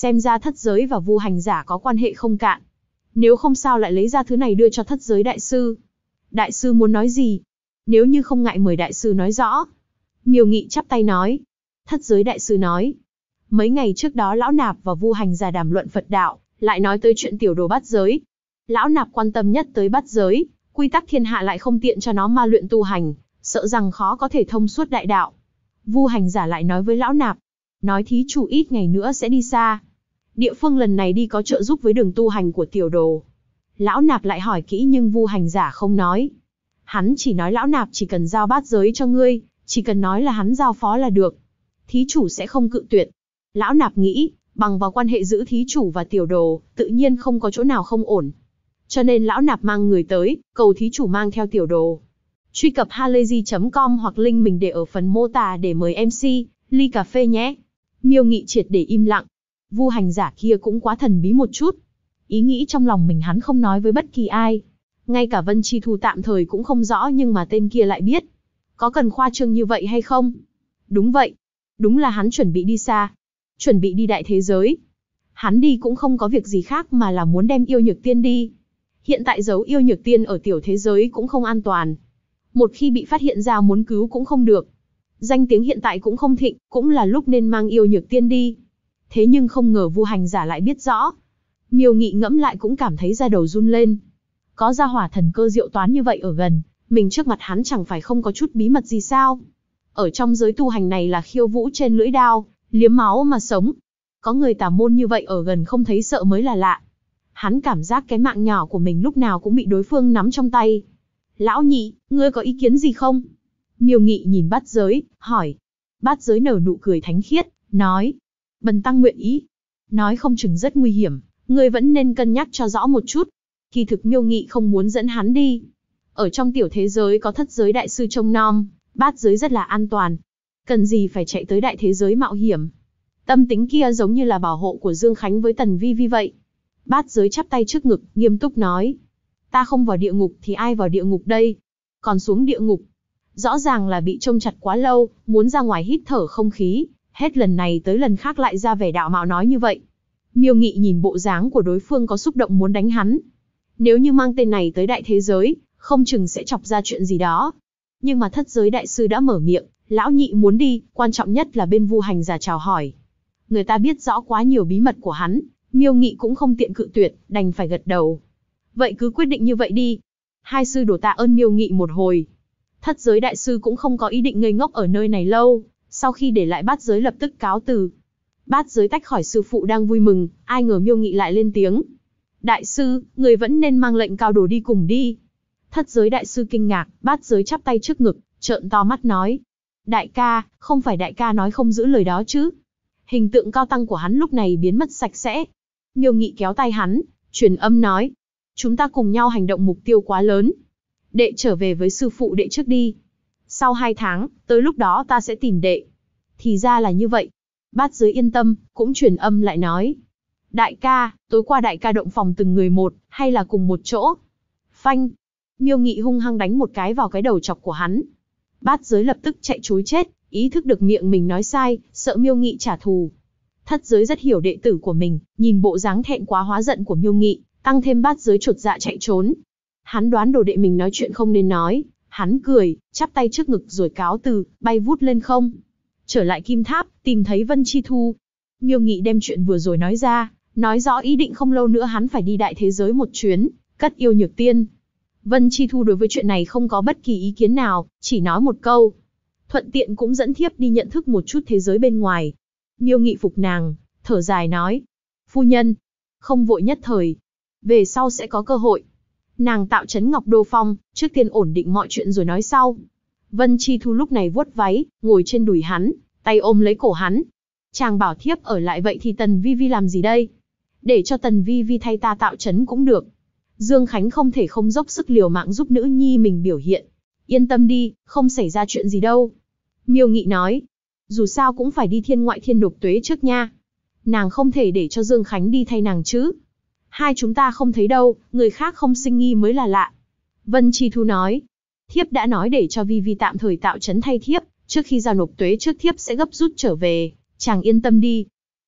Xem ra thất giới và Vu Hành Giả có quan hệ không cạn. Nếu không sao lại lấy ra thứ này đưa cho thất giới đại sư. Đại sư muốn nói gì? Nếu như không ngại mời đại sư nói rõ. Miêu Nghị chắp tay nói. Thất giới đại sư nói. Mấy ngày trước đó Lão Nạp và Vu Hành Giả đàm luận Phật đạo, lại nói tới chuyện tiểu đồ bát giới. Lão Nạp quan tâm nhất tới bát giới, quy tắc thiên hạ lại không tiện cho nó ma luyện tu hành, sợ rằng khó có thể thông suốt đại đạo. Vu Hành Giả lại nói với Lão Nạp, nói thí chủ ít ngày nữa sẽ đi xa. Địa phương lần này đi có trợ giúp với đường tu hành của tiểu đồ. Lão Nạp lại hỏi kỹ nhưng Vu Hành Giả không nói. Hắn chỉ nói Lão Nạp chỉ cần giao bát giới cho ngươi, chỉ cần nói là hắn giao phó là được. Thí chủ sẽ không cự tuyệt. Lão Nạp nghĩ, bằng vào quan hệ giữa thí chủ và tiểu đồ, tự nhiên không có chỗ nào không ổn. Cho nên Lão Nạp mang người tới, cầu thí chủ mang theo tiểu đồ. Truy cập halayzi.com hoặc link mình để ở phần mô tả để mời MC, ly cà phê nhé. Miêu Nghị triệt để im lặng. Vu Hành Giả kia cũng quá thần bí một chút. Ý nghĩ trong lòng mình hắn không nói với bất kỳ ai. Ngay cả Vân Chi Thu tạm thời cũng không rõ nhưng mà tên kia lại biết. Có cần khoa trương như vậy hay không? Đúng vậy. Đúng là hắn chuẩn bị đi xa. Chuẩn bị đi đại thế giới. Hắn đi cũng không có việc gì khác mà là muốn đem yêu nhược tiên đi. Hiện tại giấu yêu nhược tiên ở tiểu thế giới cũng không an toàn. Một khi bị phát hiện ra muốn cứu cũng không được. Danh tiếng hiện tại cũng không thịnh, cũng là lúc nên mang yêu nhược tiên đi. Thế nhưng không ngờ Vu Hành Giả lại biết rõ. Miêu Nghị ngẫm lại cũng cảm thấy da đầu run lên. Có gia hỏa thần cơ diệu toán như vậy ở gần, mình trước mặt hắn chẳng phải không có chút bí mật gì sao? Ở trong giới tu hành này là khiêu vũ trên lưỡi đao, liếm máu mà sống. Có người tà môn như vậy ở gần không thấy sợ mới là lạ. Hắn cảm giác cái mạng nhỏ của mình lúc nào cũng bị đối phương nắm trong tay. Lão nhị, ngươi có ý kiến gì không? Miêu Nghị nhìn bát giới, hỏi. Bát giới nở nụ cười thánh khiết, nói. Bần tăng nguyện ý. Nói không chừng rất nguy hiểm, ngươi vẫn nên cân nhắc cho rõ một chút. Kỳ thực Miêu Nghị không muốn dẫn hắn đi. Ở trong tiểu thế giới có thất giới đại sư trông nom, bát giới rất là an toàn. Cần gì phải chạy tới đại thế giới mạo hiểm. Tâm tính kia giống như là bảo hộ của Dương Khánh với Tần Vi Vi vậy. Bát giới chắp tay trước ngực, nghiêm túc nói. Ta không vào địa ngục thì ai vào địa ngục đây? Còn xuống địa ngục. Rõ ràng là bị trông chặt quá lâu, muốn ra ngoài hít thở không khí. Hết lần này tới lần khác lại ra vẻ đạo mạo nói như vậy. Miêu Nghị nhìn bộ dáng của đối phương có xúc động muốn đánh hắn. Nếu như mang tên này tới đại thế giới, không chừng sẽ chọc ra chuyện gì đó. Nhưng mà thất giới đại sư đã mở miệng, lão nhị muốn đi, quan trọng nhất là bên Vu Hành Giả chào hỏi. Người ta biết rõ quá nhiều bí mật của hắn, Miêu Nghị cũng không tiện cự tuyệt, đành phải gật đầu. Vậy cứ quyết định như vậy đi. Hai sư đồ tạ ơn Miêu Nghị một hồi. Thất giới đại sư cũng không có ý định ngây ngốc ở nơi này lâu, sau khi để lại bát giới lập tức cáo từ. Bát giới tách khỏi sư phụ đang vui mừng, ai ngờ Miêu Nghị lại lên tiếng. Đại sư, người vẫn nên mang lệnh cao đồ đi cùng đi. Thất giới đại sư kinh ngạc, bát giới chắp tay trước ngực, trợn to mắt nói. Đại ca, không phải đại ca nói không giữ lời đó chứ. Hình tượng cao tăng của hắn lúc này biến mất sạch sẽ. Miêu Nghị kéo tay hắn, truyền âm nói. Chúng ta cùng nhau hành động mục tiêu quá lớn. Đệ trở về với sư phụ đệ trước đi. Sau 2 tháng, tới lúc đó ta sẽ tìm đệ. Thì ra là như vậy. Bát giới yên tâm, cũng truyền âm lại nói. Đại ca, tối qua đại ca động phòng từng người một, hay là cùng một chỗ? Phanh. Miêu Nghị hung hăng đánh một cái vào cái đầu chọc của hắn. Bát giới lập tức chạy trối chết, ý thức được miệng mình nói sai, sợ Miêu Nghị trả thù. Thất giới rất hiểu đệ tử của mình, nhìn bộ dáng thẹn quá hóa giận của Miêu Nghị, tăng thêm bát giới chột dạ chạy trốn. Hắn đoán đồ đệ mình nói chuyện không nên nói, hắn cười, chắp tay trước ngực rồi cáo từ, bay vút lên không. Trở lại Kim Tháp, tìm thấy Vân Chi Thu. Miêu Nghị đem chuyện vừa rồi nói ra, nói rõ ý định không lâu nữa hắn phải đi đại thế giới một chuyến, cất yêu nhược tiên. Vân Chi Thu đối với chuyện này không có bất kỳ ý kiến nào, chỉ nói một câu. Thuận tiện cũng dẫn thiếp đi nhận thức một chút thế giới bên ngoài. Miêu Nghị phục nàng, thở dài nói. Phu nhân, không vội nhất thời. Về sau sẽ có cơ hội. Nàng tạo trấn Ngọc Đô Phong, trước tiên ổn định mọi chuyện rồi nói sau. Vân Chi Thu lúc này vuốt váy, ngồi trên đùi hắn, tay ôm lấy cổ hắn. Chàng bảo thiếp ở lại vậy thì Tần Vi Vi làm gì đây? Để cho Tần Vi Vi thay ta tạo trấn cũng được. Dương Khánh không thể không dốc sức liều mạng giúp nữ nhi mình biểu hiện. Yên tâm đi, không xảy ra chuyện gì đâu. Miêu Nghị nói. Dù sao cũng phải đi thiên ngoại thiên nộp tuế trước nha. Nàng không thể để cho Dương Khánh đi thay nàng chứ. Hai chúng ta không thấy đâu, người khác không sinh nghi mới là lạ. Vân Chi Thu nói. Thiếp đã nói để cho Vi Vi tạm thời tạo trấn thay thiếp, trước khi giao nộp tuế trước thiếp sẽ gấp rút trở về, chàng yên tâm đi.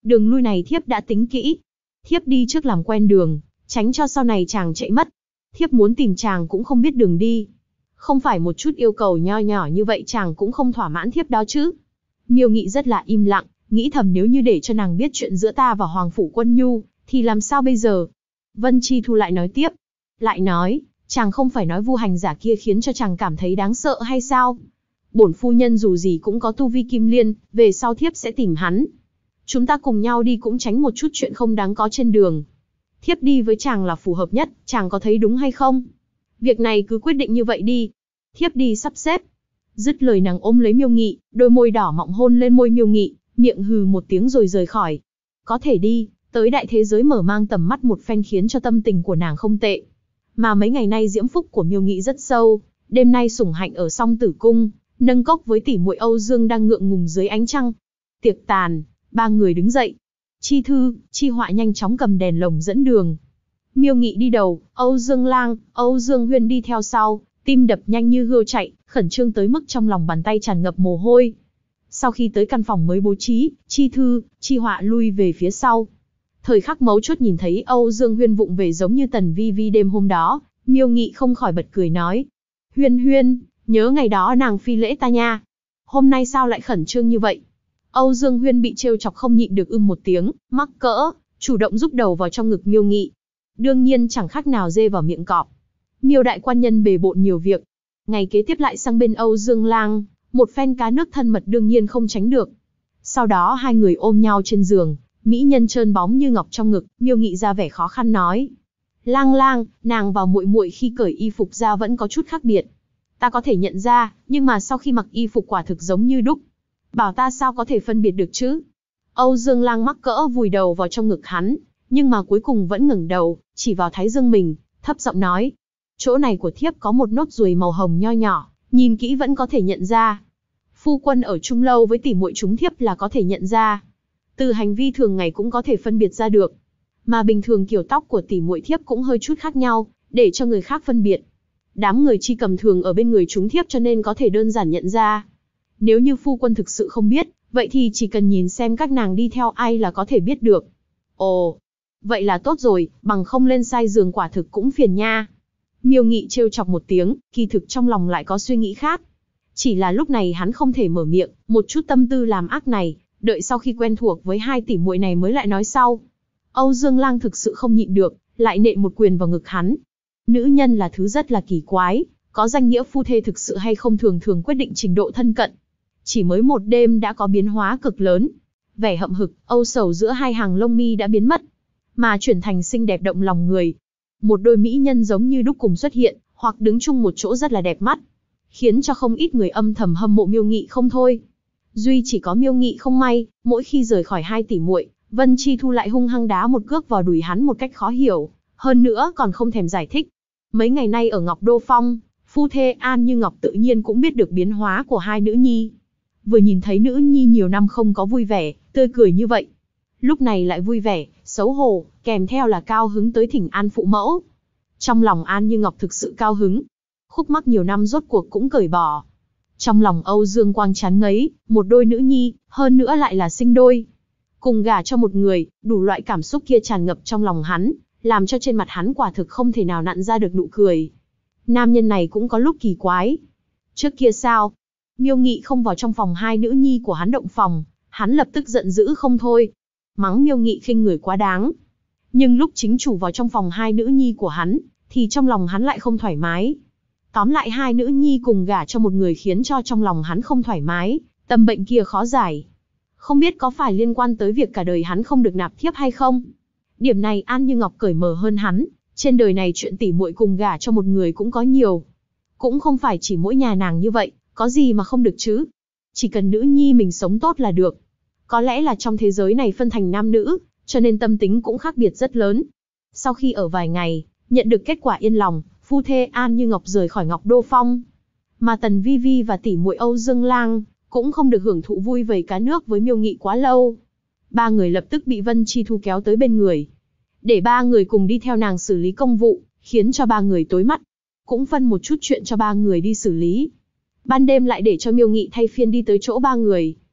Đường lui này thiếp đã tính kỹ. Thiếp đi trước làm quen đường, tránh cho sau này chàng chạy mất. Thiếp muốn tìm chàng cũng không biết đường đi. Không phải một chút yêu cầu nho nhỏ như vậy chàng cũng không thỏa mãn thiếp đó chứ. Miêu Nghị rất là im lặng, nghĩ thầm nếu như để cho nàng biết chuyện giữa ta và Hoàng Phủ Quân Nhu, thì làm sao bây giờ? Vân Chi Thu lại nói tiếp. Lại nói, chàng không phải nói Vu Hành giả kia khiến cho chàng cảm thấy đáng sợ hay sao? Bổn phu nhân dù gì cũng có tu vi kim liên, về sau thiếp sẽ tìm hắn. Chúng ta cùng nhau đi cũng tránh một chút chuyện không đáng có trên đường. Thiếp đi với chàng là phù hợp nhất, chàng có thấy đúng hay không? Việc này cứ quyết định như vậy đi. Thiếp đi sắp xếp. Dứt lời nàng ôm lấy Miêu Nghị, đôi môi đỏ mọng hôn lên môi Miêu Nghị, miệng hừ một tiếng rồi rời khỏi. Có thể đi, tới đại thế giới mở mang tầm mắt một phen khiến cho tâm tình của nàng không tệ. Mà mấy ngày nay diễm phúc của Miêu Nghị rất sâu, đêm nay sủng hạnh ở Song Tử Cung, nâng cốc với tỷ muội Âu Dương đang ngượng ngùng dưới ánh trăng. Tiệc tàn, ba người đứng dậy. Chi Thư, Chi Họa nhanh chóng cầm đèn lồng dẫn đường. Miêu Nghị đi đầu, Âu Dương Lang, Âu Dương Huyên đi theo sau, tim đập nhanh như hươu chạy, khẩn trương tới mức trong lòng bàn tay tràn ngập mồ hôi. Sau khi tới căn phòng mới bố trí, Chi Thư, Chi Họa lui về phía sau. Thời khắc mấu chốt nhìn thấy Âu Dương Huyên vụng về giống như Tần Vi Vi đêm hôm đó, Miêu Nghị không khỏi bật cười nói. Huyên Huyên, nhớ ngày đó nàng phi lễ ta nha. Hôm nay sao lại khẩn trương như vậy? Âu Dương Huyên bị trêu chọc không nhịn được một tiếng, mắc cỡ, chủ động rúc đầu vào trong ngực Miêu Nghị. Đương nhiên chẳng khác nào dê vào miệng cọp. Miêu đại quan nhân bề bộn nhiều việc. Ngày kế tiếp lại sang bên Âu Dương Lang, một phen cá nước thân mật đương nhiên không tránh được. Sau đó hai người ôm nhau trên giường, mỹ nhân trơn bóng như ngọc trong ngực, Miêu Nghị ra vẻ khó khăn nói. Lang Lang, nàng và muội muội khi cởi y phục ra vẫn có chút khác biệt. Ta có thể nhận ra, nhưng mà sau khi mặc y phục quả thực giống như đúc. Bảo ta sao có thể phân biệt được chứ? Âu Dương Lang mắc cỡ vùi đầu vào trong ngực hắn, nhưng mà cuối cùng vẫn ngẩng đầu, chỉ vào thái dương mình, thấp giọng nói. Chỗ này của thiếp có một nốt ruồi màu hồng nho nhỏ, nhìn kỹ vẫn có thể nhận ra. Phu quân ở chung lâu với tỷ muội chúng thiếp là có thể nhận ra. Từ hành vi thường ngày cũng có thể phân biệt ra được. Mà bình thường kiểu tóc của tỷ muội thiếp cũng hơi chút khác nhau, để cho người khác phân biệt. Đám người chi cầm thường ở bên người chúng thiếp cho nên có thể đơn giản nhận ra. Nếu như phu quân thực sự không biết, vậy thì chỉ cần nhìn xem các nàng đi theo ai là có thể biết được. Ồ, vậy là tốt rồi, bằng không lên sai giường quả thực cũng phiền nha. Miêu Nghị trêu chọc một tiếng, kỳ thực trong lòng lại có suy nghĩ khác. Chỉ là lúc này hắn không thể mở miệng, một chút tâm tư làm ác này, đợi sau khi quen thuộc với hai tỷ muội này mới lại nói sau. Âu Dương Lang thực sự không nhịn được, lại nện một quyền vào ngực hắn. Nữ nhân là thứ rất là kỳ quái, có danh nghĩa phu thê thực sự hay không thường thường quyết định trình độ thân cận. Chỉ mới một đêm đã có biến hóa cực lớn. Vẻ hậm hực, âu sầu giữa hai hàng lông mi đã biến mất, mà chuyển thành xinh đẹp động lòng người. Một đôi mỹ nhân giống như đúc cùng xuất hiện, hoặc đứng chung một chỗ rất là đẹp mắt, khiến cho không ít người âm thầm hâm mộ Miêu Nghị không thôi. Duy chỉ có Miêu Nghị không may, mỗi khi rời khỏi hai tỷ muội, Vân Chi Thu lại hung hăng đá một cước vào đùi hắn một cách khó hiểu, hơn nữa còn không thèm giải thích. Mấy ngày nay ở Ngọc Đô Phong, phu thê An Như Ngọc tự nhiên cũng biết được biến hóa của hai nữ nhi. Vừa nhìn thấy nữ nhi nhiều năm không có vui vẻ, tươi cười như vậy, lúc này lại vui vẻ, xấu hổ, kèm theo là cao hứng tới thỉnh an phụ mẫu. Trong lòng An Như Ngọc thực sự cao hứng. Khúc mắc nhiều năm rốt cuộc cũng cởi bỏ. Trong lòng Âu Dương Quang chán ngấy, một đôi nữ nhi, hơn nữa lại là sinh đôi. Cùng gả cho một người, đủ loại cảm xúc kia tràn ngập trong lòng hắn, làm cho trên mặt hắn quả thực không thể nào nặn ra được nụ cười. Nam nhân này cũng có lúc kỳ quái. Trước kia sao? Miêu Nghị không vào trong phòng hai nữ nhi của hắn động phòng, hắn lập tức giận dữ không thôi. Mắng Miêu Nghị khinh người quá đáng. Nhưng lúc chính chủ vào trong phòng hai nữ nhi của hắn, thì trong lòng hắn lại không thoải mái. Tóm lại hai nữ nhi cùng gả cho một người khiến cho trong lòng hắn không thoải mái, tâm bệnh kia khó giải. Không biết có phải liên quan tới việc cả đời hắn không được nạp thiếp hay không? Điểm này An Như Ngọc cởi mở hơn hắn, trên đời này chuyện tỉ muội cùng gả cho một người cũng có nhiều. Cũng không phải chỉ mỗi nhà nàng như vậy, có gì mà không được chứ? Chỉ cần nữ nhi mình sống tốt là được. Có lẽ là trong thế giới này phân thành nam nữ, cho nên tâm tính cũng khác biệt rất lớn. Sau khi ở vài ngày, nhận được kết quả yên lòng, phu thê An Như Ngọc rời khỏi Ngọc Đô Phong. Mà Tần Vi Vi và tỷ muội Âu Dương Lang cũng không được hưởng thụ vui vầy cá nước với Miêu Nghị quá lâu. Ba người lập tức bị Vân Chi Thu kéo tới bên người, để ba người cùng đi theo nàng xử lý công vụ, khiến cho ba người tối mắt. Cũng phân một chút chuyện cho ba người đi xử lý. Ban đêm lại để cho Miêu Nghị thay phiên đi tới chỗ ba người.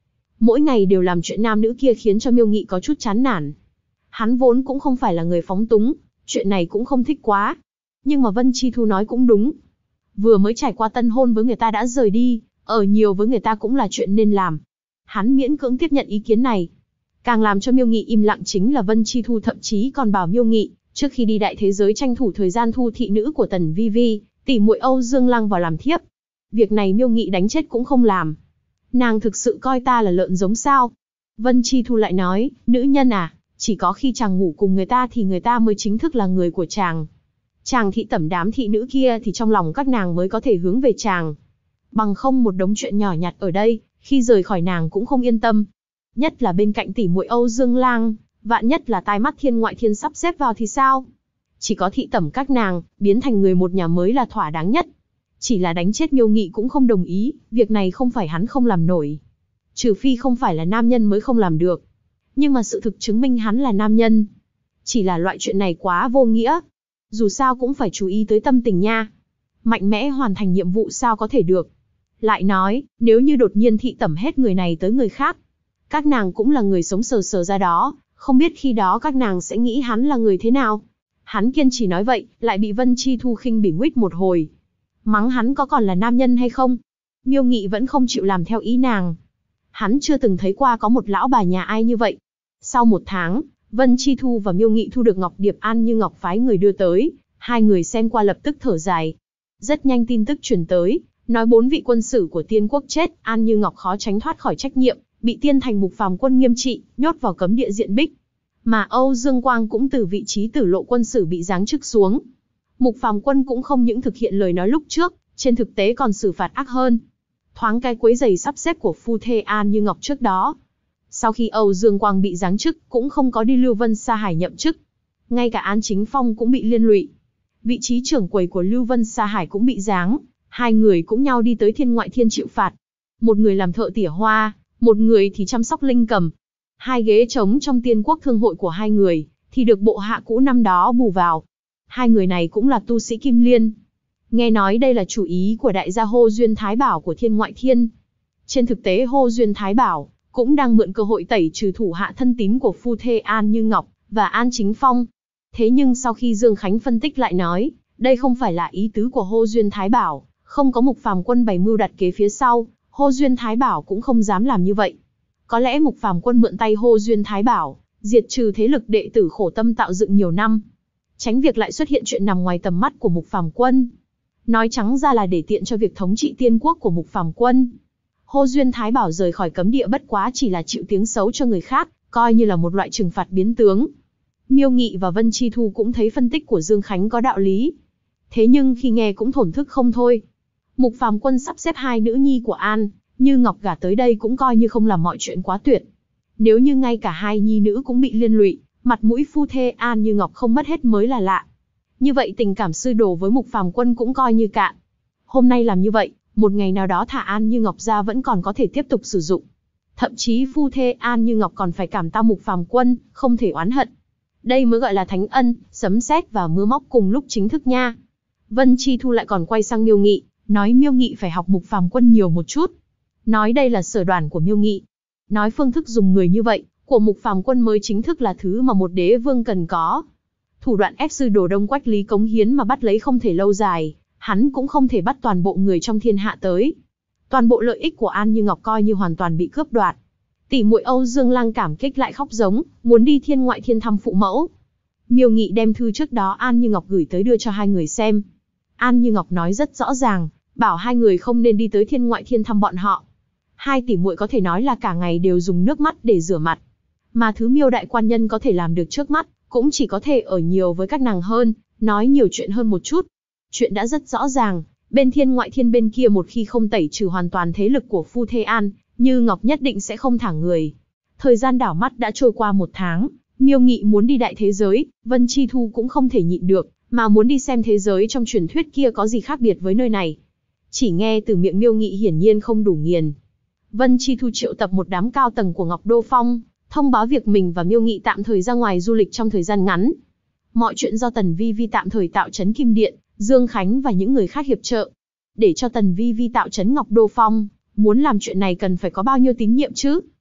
Mỗi ngày đều làm chuyện nam nữ kia khiến cho Miêu Nghị có chút chán nản. Hắn vốn cũng không phải là người phóng túng, chuyện này cũng không thích quá. Nhưng mà Vân Chi Thu nói cũng đúng. Vừa mới trải qua tân hôn với người ta đã rời đi, ở nhiều với người ta cũng là chuyện nên làm. Hắn miễn cưỡng tiếp nhận ý kiến này. Càng làm cho Miêu Nghị im lặng chính là Vân Chi Thu thậm chí còn bảo Miêu Nghị, trước khi đi đại thế giới tranh thủ thời gian thu thị nữ của Tần Vi Vi, tỷ muội Âu Dương Lăng vào làm thiếp. Việc này Miêu Nghị đánh chết cũng không làm. Nàng thực sự coi ta là lợn giống sao? Vân Chi Thu lại nói, nữ nhân à, chỉ có khi chàng ngủ cùng người ta thì người ta mới chính thức là người của chàng. Chàng thị tẩm đám thị nữ kia thì trong lòng các nàng mới có thể hướng về chàng. Bằng không một đống chuyện nhỏ nhặt ở đây, khi rời khỏi nàng cũng không yên tâm. Nhất là bên cạnh tỷ muội Âu Dương Lang, vạn nhất là tai mắt thiên ngoại thiên sắp xếp vào thì sao? Chỉ có thị tẩm các nàng, biến thành người một nhà mới là thỏa đáng nhất. Chỉ là đánh chết Miêu Nghị cũng không đồng ý, việc này không phải hắn không làm nổi. Trừ phi không phải là nam nhân mới không làm được. Nhưng mà sự thực chứng minh hắn là nam nhân. Chỉ là loại chuyện này quá vô nghĩa. Dù sao cũng phải chú ý tới tâm tình nha. Mạnh mẽ hoàn thành nhiệm vụ sao có thể được. Lại nói, nếu như đột nhiên thị tẩm hết người này tới người khác, các nàng cũng là người sống sờ sờ ra đó, không biết khi đó các nàng sẽ nghĩ hắn là người thế nào. Hắn kiên trì nói vậy, lại bị Vân Chi Thu khinh bỉ nguýt một hồi. Mắng hắn có còn là nam nhân hay không? Miêu Nghị vẫn không chịu làm theo ý nàng. Hắn chưa từng thấy qua có một lão bà nhà ai như vậy. Sau 1 tháng, Vân Chi Thu và Miêu Nghị thu được ngọc điệp An Như Ngọc phái người đưa tới, hai người xem qua lập tức thở dài. Rất nhanh tin tức truyền tới, nói 4 vị quân sử của Tiên quốc chết, An Như Ngọc khó tránh thoát khỏi trách nhiệm, bị Tiên Thành Mục Phàm quân nghiêm trị, nhốt vào cấm địa diện bích. Mà Âu Dương Quang cũng từ vị trí Tử Lộ quân sử bị giáng chức xuống. Mục Phàm quân cũng không những thực hiện lời nói lúc trước, trên thực tế còn xử phạt ác hơn. Thoáng cái quấy rầy sắp xếp của phu thê An Như Ngọc trước đó. Sau khi Âu Dương Quang bị giáng chức, cũng không có đi Lưu Vân Sa Hải nhậm chức. Ngay cả An Chính Phong cũng bị liên lụy. Vị trí trưởng quầy của Lưu Vân Sa Hải cũng bị giáng. Hai người cũng nhau đi tới Thiên Ngoại Thiên chịu phạt. Một người làm thợ tỉa hoa, một người thì chăm sóc linh cầm. 2 ghế trống trong Tiên quốc thương hội của hai người, thì được bộ hạ cũ năm đó bù vào. 2 người này cũng là tu sĩ Kim Liên. Nghe nói đây là chủ ý của đại gia Hô Duyên Thái Bảo của Thiên Ngoại Thiên. Trên thực tế Hô Duyên Thái Bảo cũng đang mượn cơ hội tẩy trừ thủ hạ thân tín của phu thê An Như Ngọc và An Chính Phong. Thế nhưng sau khi Dương Khánh phân tích lại nói, đây không phải là ý tứ của Hô Duyên Thái Bảo, không có Mục Phàm quân bày mưu đặt kế phía sau, Hô Duyên Thái Bảo cũng không dám làm như vậy. Có lẽ Mục Phàm quân mượn tay Hô Duyên Thái Bảo, diệt trừ thế lực đệ tử khổ tâm tạo dựng nhiều năm, tránh việc lại xuất hiện chuyện nằm ngoài tầm mắt của Mục Phàm quân. Nói trắng ra là để tiện cho việc thống trị Tiên quốc của Mục Phàm quân. Hô Duyên Thái Bảo rời khỏi cấm địa bất quá chỉ là chịu tiếng xấu cho người khác, coi như là một loại trừng phạt biến tướng. Miêu Nghị và Vân Chi Thu cũng thấy phân tích của Dương Khánh có đạo lý. Thế nhưng khi nghe cũng thổn thức không thôi. Mục Phàm quân sắp xếp 2 nữ nhi của An Như Ngọc gả tới đây cũng coi như không làm mọi chuyện quá tuyệt. Nếu như ngay cả 2 nhi nữ cũng bị liên lụy, mặt mũi phu thê An Như Ngọc không mất hết mới là lạ. Như vậy tình cảm sư đồ với Mục Phàm quân cũng coi như cạn. Hôm nay làm như vậy, một ngày nào đó thả An Như Ngọc ra vẫn còn có thể tiếp tục sử dụng. Thậm chí phu thê An Như Ngọc còn phải cảm tạ Mục Phàm quân, không thể oán hận. Đây mới gọi là thánh ân, sấm sét và mưa móc cùng lúc chính thức nha. Vân Chi Thu lại còn quay sang Miêu Nghị, nói Miêu Nghị phải học Mục Phàm quân nhiều một chút. Nói đây là sở đoản của Miêu Nghị. Nói phương thức dùng người như vậy, của Mục Phàm quân mới chính thức là thứ mà một đế vương cần có. Thủ đoạn ép sư đồ Đông Quách Lý cống hiến mà bắt lấy không thể lâu dài, hắn cũng không thể bắt toàn bộ người trong thiên hạ tới. Toàn bộ lợi ích của An Như Ngọc coi như hoàn toàn bị cướp đoạt. Tỷ muội Âu Dương Lang cảm kích lại khóc giống, muốn đi Thiên Ngoại Thiên thăm phụ mẫu. Miêu Nghị đem thư trước đó An Như Ngọc gửi tới đưa cho 2 người xem. An Như Ngọc nói rất rõ ràng, bảo 2 người không nên đi tới Thiên Ngoại Thiên thăm bọn họ. 2 tỷ muội có thể nói là cả ngày đều dùng nước mắt để rửa mặt. Mà thứ Miêu đại quan nhân có thể làm được trước mắt, cũng chỉ có thể ở nhiều với các nàng hơn, nói nhiều chuyện hơn một chút. Chuyện đã rất rõ ràng, bên Thiên Ngoại Thiên bên kia một khi không tẩy trừ hoàn toàn thế lực của phu thê An Như Ngọc nhất định sẽ không thả người. Thời gian đảo mắt đã trôi qua 1 tháng, Miêu Nghị muốn đi đại thế giới, Vân Chi Thu cũng không thể nhịn được, mà muốn đi xem thế giới trong truyền thuyết kia có gì khác biệt với nơi này. Chỉ nghe từ miệng Miêu Nghị hiển nhiên không đủ nghiền. Vân Chi Thu triệu tập một đám cao tầng của Ngọc Đô Phong, thông báo việc mình và Miêu Nghị tạm thời ra ngoài du lịch trong thời gian ngắn. Mọi chuyện do Tần Vi Vi tạm thời tạo trấn Kim Điện, Dương Khánh và những người khác hiệp trợ. Để cho Tần Vi Vi tạo trấn Ngọc Đô Phong, muốn làm chuyện này cần phải có bao nhiêu tín nhiệm chứ?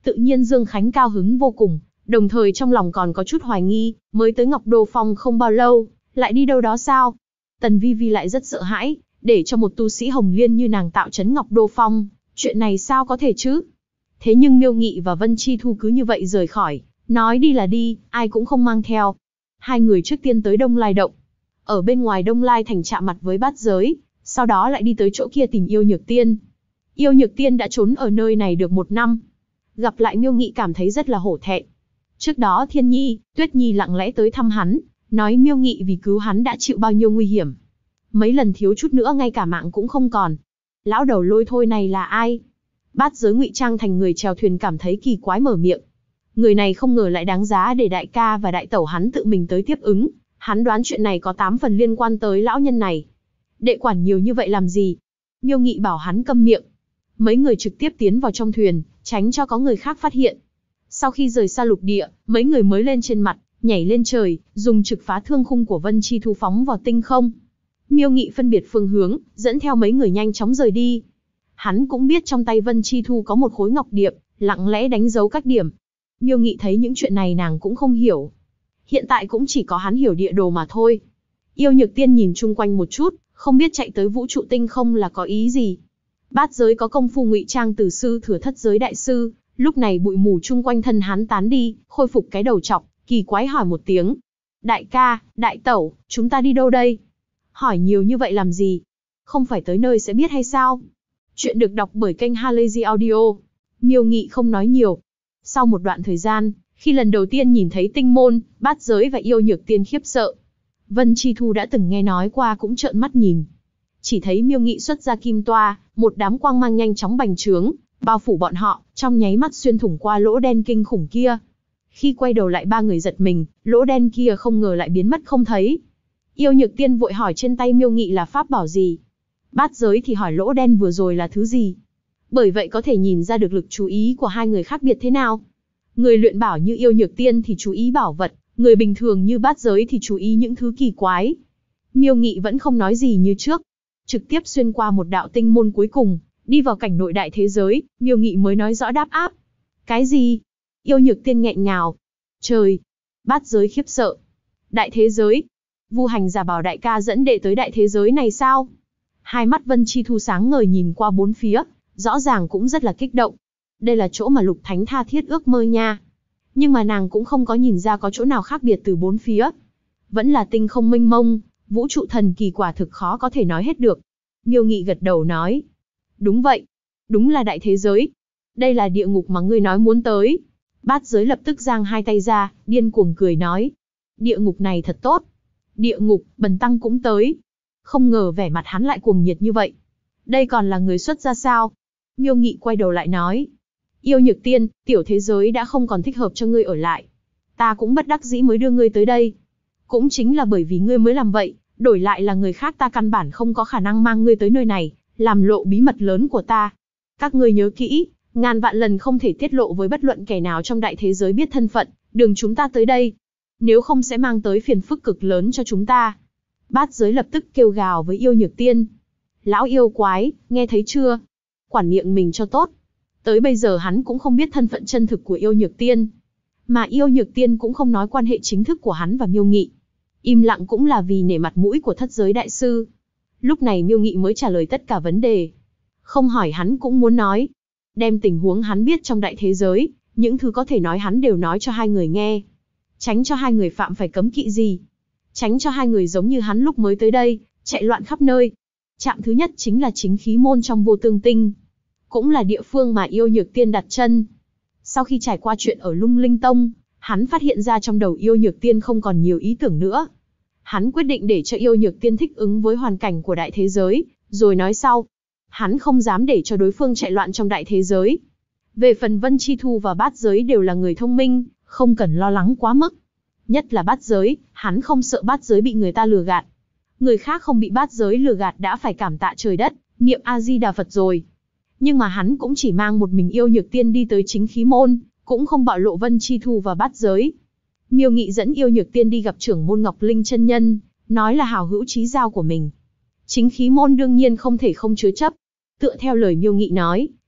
Tự nhiên Dương Khánh cao hứng vô cùng, đồng thời trong lòng còn có chút hoài nghi, mới tới Ngọc Đô Phong không bao lâu, lại đi đâu đó sao? Tần Vi Vi lại rất sợ hãi, để cho một tu sĩ Hồng Liên như nàng tạo trấn Ngọc Đô Phong, chuyện này sao có thể chứ? Thế nhưng Miêu Nghị và Vân Chi Thu cứ như vậy rời khỏi, nói đi là đi, ai cũng không mang theo. Hai người trước tiên tới Đông Lai Động. Ở bên ngoài Đông Lai Thành chạm mặt với Bát Giới, sau đó lại đi tới chỗ kia tìm Yêu Nhược Tiên. Yêu Nhược Tiên đã trốn ở nơi này được 1 năm. Gặp lại Miêu Nghị cảm thấy rất là hổ thẹn. Trước đó Thiên Nhi, Tuyết Nhi lặng lẽ tới thăm hắn, nói Miêu Nghị vì cứu hắn đã chịu bao nhiêu nguy hiểm. Mấy lần thiếu chút nữa ngay cả mạng cũng không còn. Lão đầu lôi thôi này là ai? Bát Giới ngụy trang thành người chèo thuyền cảm thấy kỳ quái mở miệng. Người này không ngờ lại đáng giá để đại ca và đại tẩu hắn tự mình tới tiếp ứng. Hắn đoán chuyện này có 8 phần liên quan tới lão nhân này. Đệ quản nhiều như vậy làm gì? Miêu Nghị bảo hắn câm miệng. Mấy người trực tiếp tiến vào trong thuyền, tránh cho có người khác phát hiện. Sau khi rời xa lục địa, mấy người mới lên trên mặt, nhảy lên trời, dùng trực phá thương khung của Vân Chi Thu phóng vào tinh không. Miêu Nghị phân biệt phương hướng, dẫn theo mấy người nhanh chóng rời đi. Hắn cũng biết trong tay Vân Chi Thu có một khối ngọc điệp, lặng lẽ đánh dấu các điểm. Miêu Nghị thấy những chuyện này nàng cũng không hiểu. Hiện tại cũng chỉ có hắn hiểu địa đồ mà thôi. Yêu Nhược Tiên nhìn chung quanh một chút, không biết chạy tới vũ trụ tinh không là có ý gì. Bát Giới có công phu ngụy trang từ sư thừa thất giới đại sư, lúc này bụi mù chung quanh thân hắn tán đi, khôi phục cái đầu trọc, kỳ quái hỏi một tiếng. Đại ca, đại tẩu, chúng ta đi đâu đây? Hỏi nhiều như vậy làm gì? Không phải tới nơi sẽ biết hay sao? Chuyện được đọc bởi kênh Halazy Audio. Miêu Nghị không nói nhiều. Sau một đoạn thời gian, khi lần đầu tiên nhìn thấy tinh môn, Bát Giới và Yêu Nhược Tiên khiếp sợ. Vân Chi Thu đã từng nghe nói qua cũng trợn mắt nhìn. Chỉ thấy Miêu Nghị xuất ra kim toa, một đám quang mang nhanh chóng bành trướng, bao phủ bọn họ, trong nháy mắt xuyên thủng qua lỗ đen kinh khủng kia. Khi quay đầu lại ba người giật mình, lỗ đen kia không ngờ lại biến mất không thấy. Yêu Nhược Tiên vội hỏi trên tay Miêu Nghị là pháp bảo gì. Bát Giới thì hỏi lỗ đen vừa rồi là thứ gì. Bởi vậy có thể nhìn ra được lực chú ý của hai người khác biệt thế nào. Người luyện bảo như Yêu Nhược Tiên thì chú ý bảo vật, người bình thường như Bát Giới thì chú ý những thứ kỳ quái. Miêu Nghị vẫn không nói gì như trước. Trực tiếp xuyên qua một đạo tinh môn cuối cùng, đi vào cảnh nội đại thế giới, Miêu Nghị mới nói rõ đáp áp. Cái gì? Yêu Nhược Tiên nghẹn ngào. Trời! Bát Giới khiếp sợ. Đại thế giới? Vu Hành giả bảo đại ca dẫn đệ tới đại thế giới này sao? Hai mắt Vân Chi Thu sáng ngời nhìn qua bốn phía, rõ ràng cũng rất là kích động. Đây là chỗ mà Lục Thánh tha thiết ước mơ nha. Nhưng mà nàng cũng không có nhìn ra có chỗ nào khác biệt từ bốn phía. Vẫn là tinh không mênh mông, vũ trụ thần kỳ quả thực khó có thể nói hết được. Miêu Nghị gật đầu nói. Đúng vậy. Đúng là đại thế giới. Đây là địa ngục mà ngươi nói muốn tới. Bát Giới lập tức giang hai tay ra, điên cuồng cười nói. Địa ngục này thật tốt. Địa ngục, bần tăng cũng tới. Không ngờ vẻ mặt hắn lại cuồng nhiệt như vậy. Đây còn là người xuất gia sao? Miêu Nghị quay đầu lại nói. Yêu Nhược Tiên, tiểu thế giới đã không còn thích hợp cho ngươi ở lại. Ta cũng bất đắc dĩ mới đưa ngươi tới đây. Cũng chính là bởi vì ngươi mới làm vậy, đổi lại là người khác ta căn bản không có khả năng mang ngươi tới nơi này, làm lộ bí mật lớn của ta. Các ngươi nhớ kỹ, ngàn vạn lần không thể tiết lộ với bất luận kẻ nào trong đại thế giới biết thân phận, đường chúng ta tới đây. Nếu không sẽ mang tới phiền phức cực lớn cho chúng ta. Bát Giới lập tức kêu gào với Yêu Nhược Tiên. Lão yêu quái, nghe thấy chưa? Quản miệng mình cho tốt. Tới bây giờ hắn cũng không biết thân phận chân thực của Yêu Nhược Tiên. Mà Yêu Nhược Tiên cũng không nói quan hệ chính thức của hắn và Miêu Nghị. Im lặng cũng là vì nể mặt mũi của thất giới đại sư. Lúc này Miêu Nghị mới trả lời tất cả vấn đề. Không hỏi hắn cũng muốn nói. Đem tình huống hắn biết trong đại thế giới, những thứ có thể nói hắn đều nói cho hai người nghe. Tránh cho hai người phạm phải cấm kỵ gì. Tránh cho hai người giống như hắn lúc mới tới đây, chạy loạn khắp nơi. Trạm thứ nhất chính là chính khí môn trong Vô Tương Tinh. Cũng là địa phương mà Yêu Nhược Tiên đặt chân. Sau khi trải qua chuyện ở Lung Linh Tông, hắn phát hiện ra trong đầu Yêu Nhược Tiên không còn nhiều ý tưởng nữa. Hắn quyết định để cho Yêu Nhược Tiên thích ứng với hoàn cảnh của đại thế giới, rồi nói sau. Hắn không dám để cho đối phương chạy loạn trong đại thế giới. Về phần Vân Chi Thu và Bát Giới đều là người thông minh, không cần lo lắng quá mức. Nhất là Bát Giới, hắn không sợ Bát Giới bị người ta lừa gạt. Người khác không bị Bát Giới lừa gạt đã phải cảm tạ trời đất, niệm A-di-đà Phật rồi. Nhưng mà hắn cũng chỉ mang một mình Yêu Nhược Tiên đi tới chính khí môn, cũng không bạo lộ Vân Chi Thu và Bát Giới. Miêu Nghị dẫn Yêu Nhược Tiên đi gặp trưởng môn Ngọc Linh chân nhân, nói là hảo hữu chí giao của mình. Chính khí môn đương nhiên không thể không chứa chấp. Tựa theo lời Miêu Nghị nói,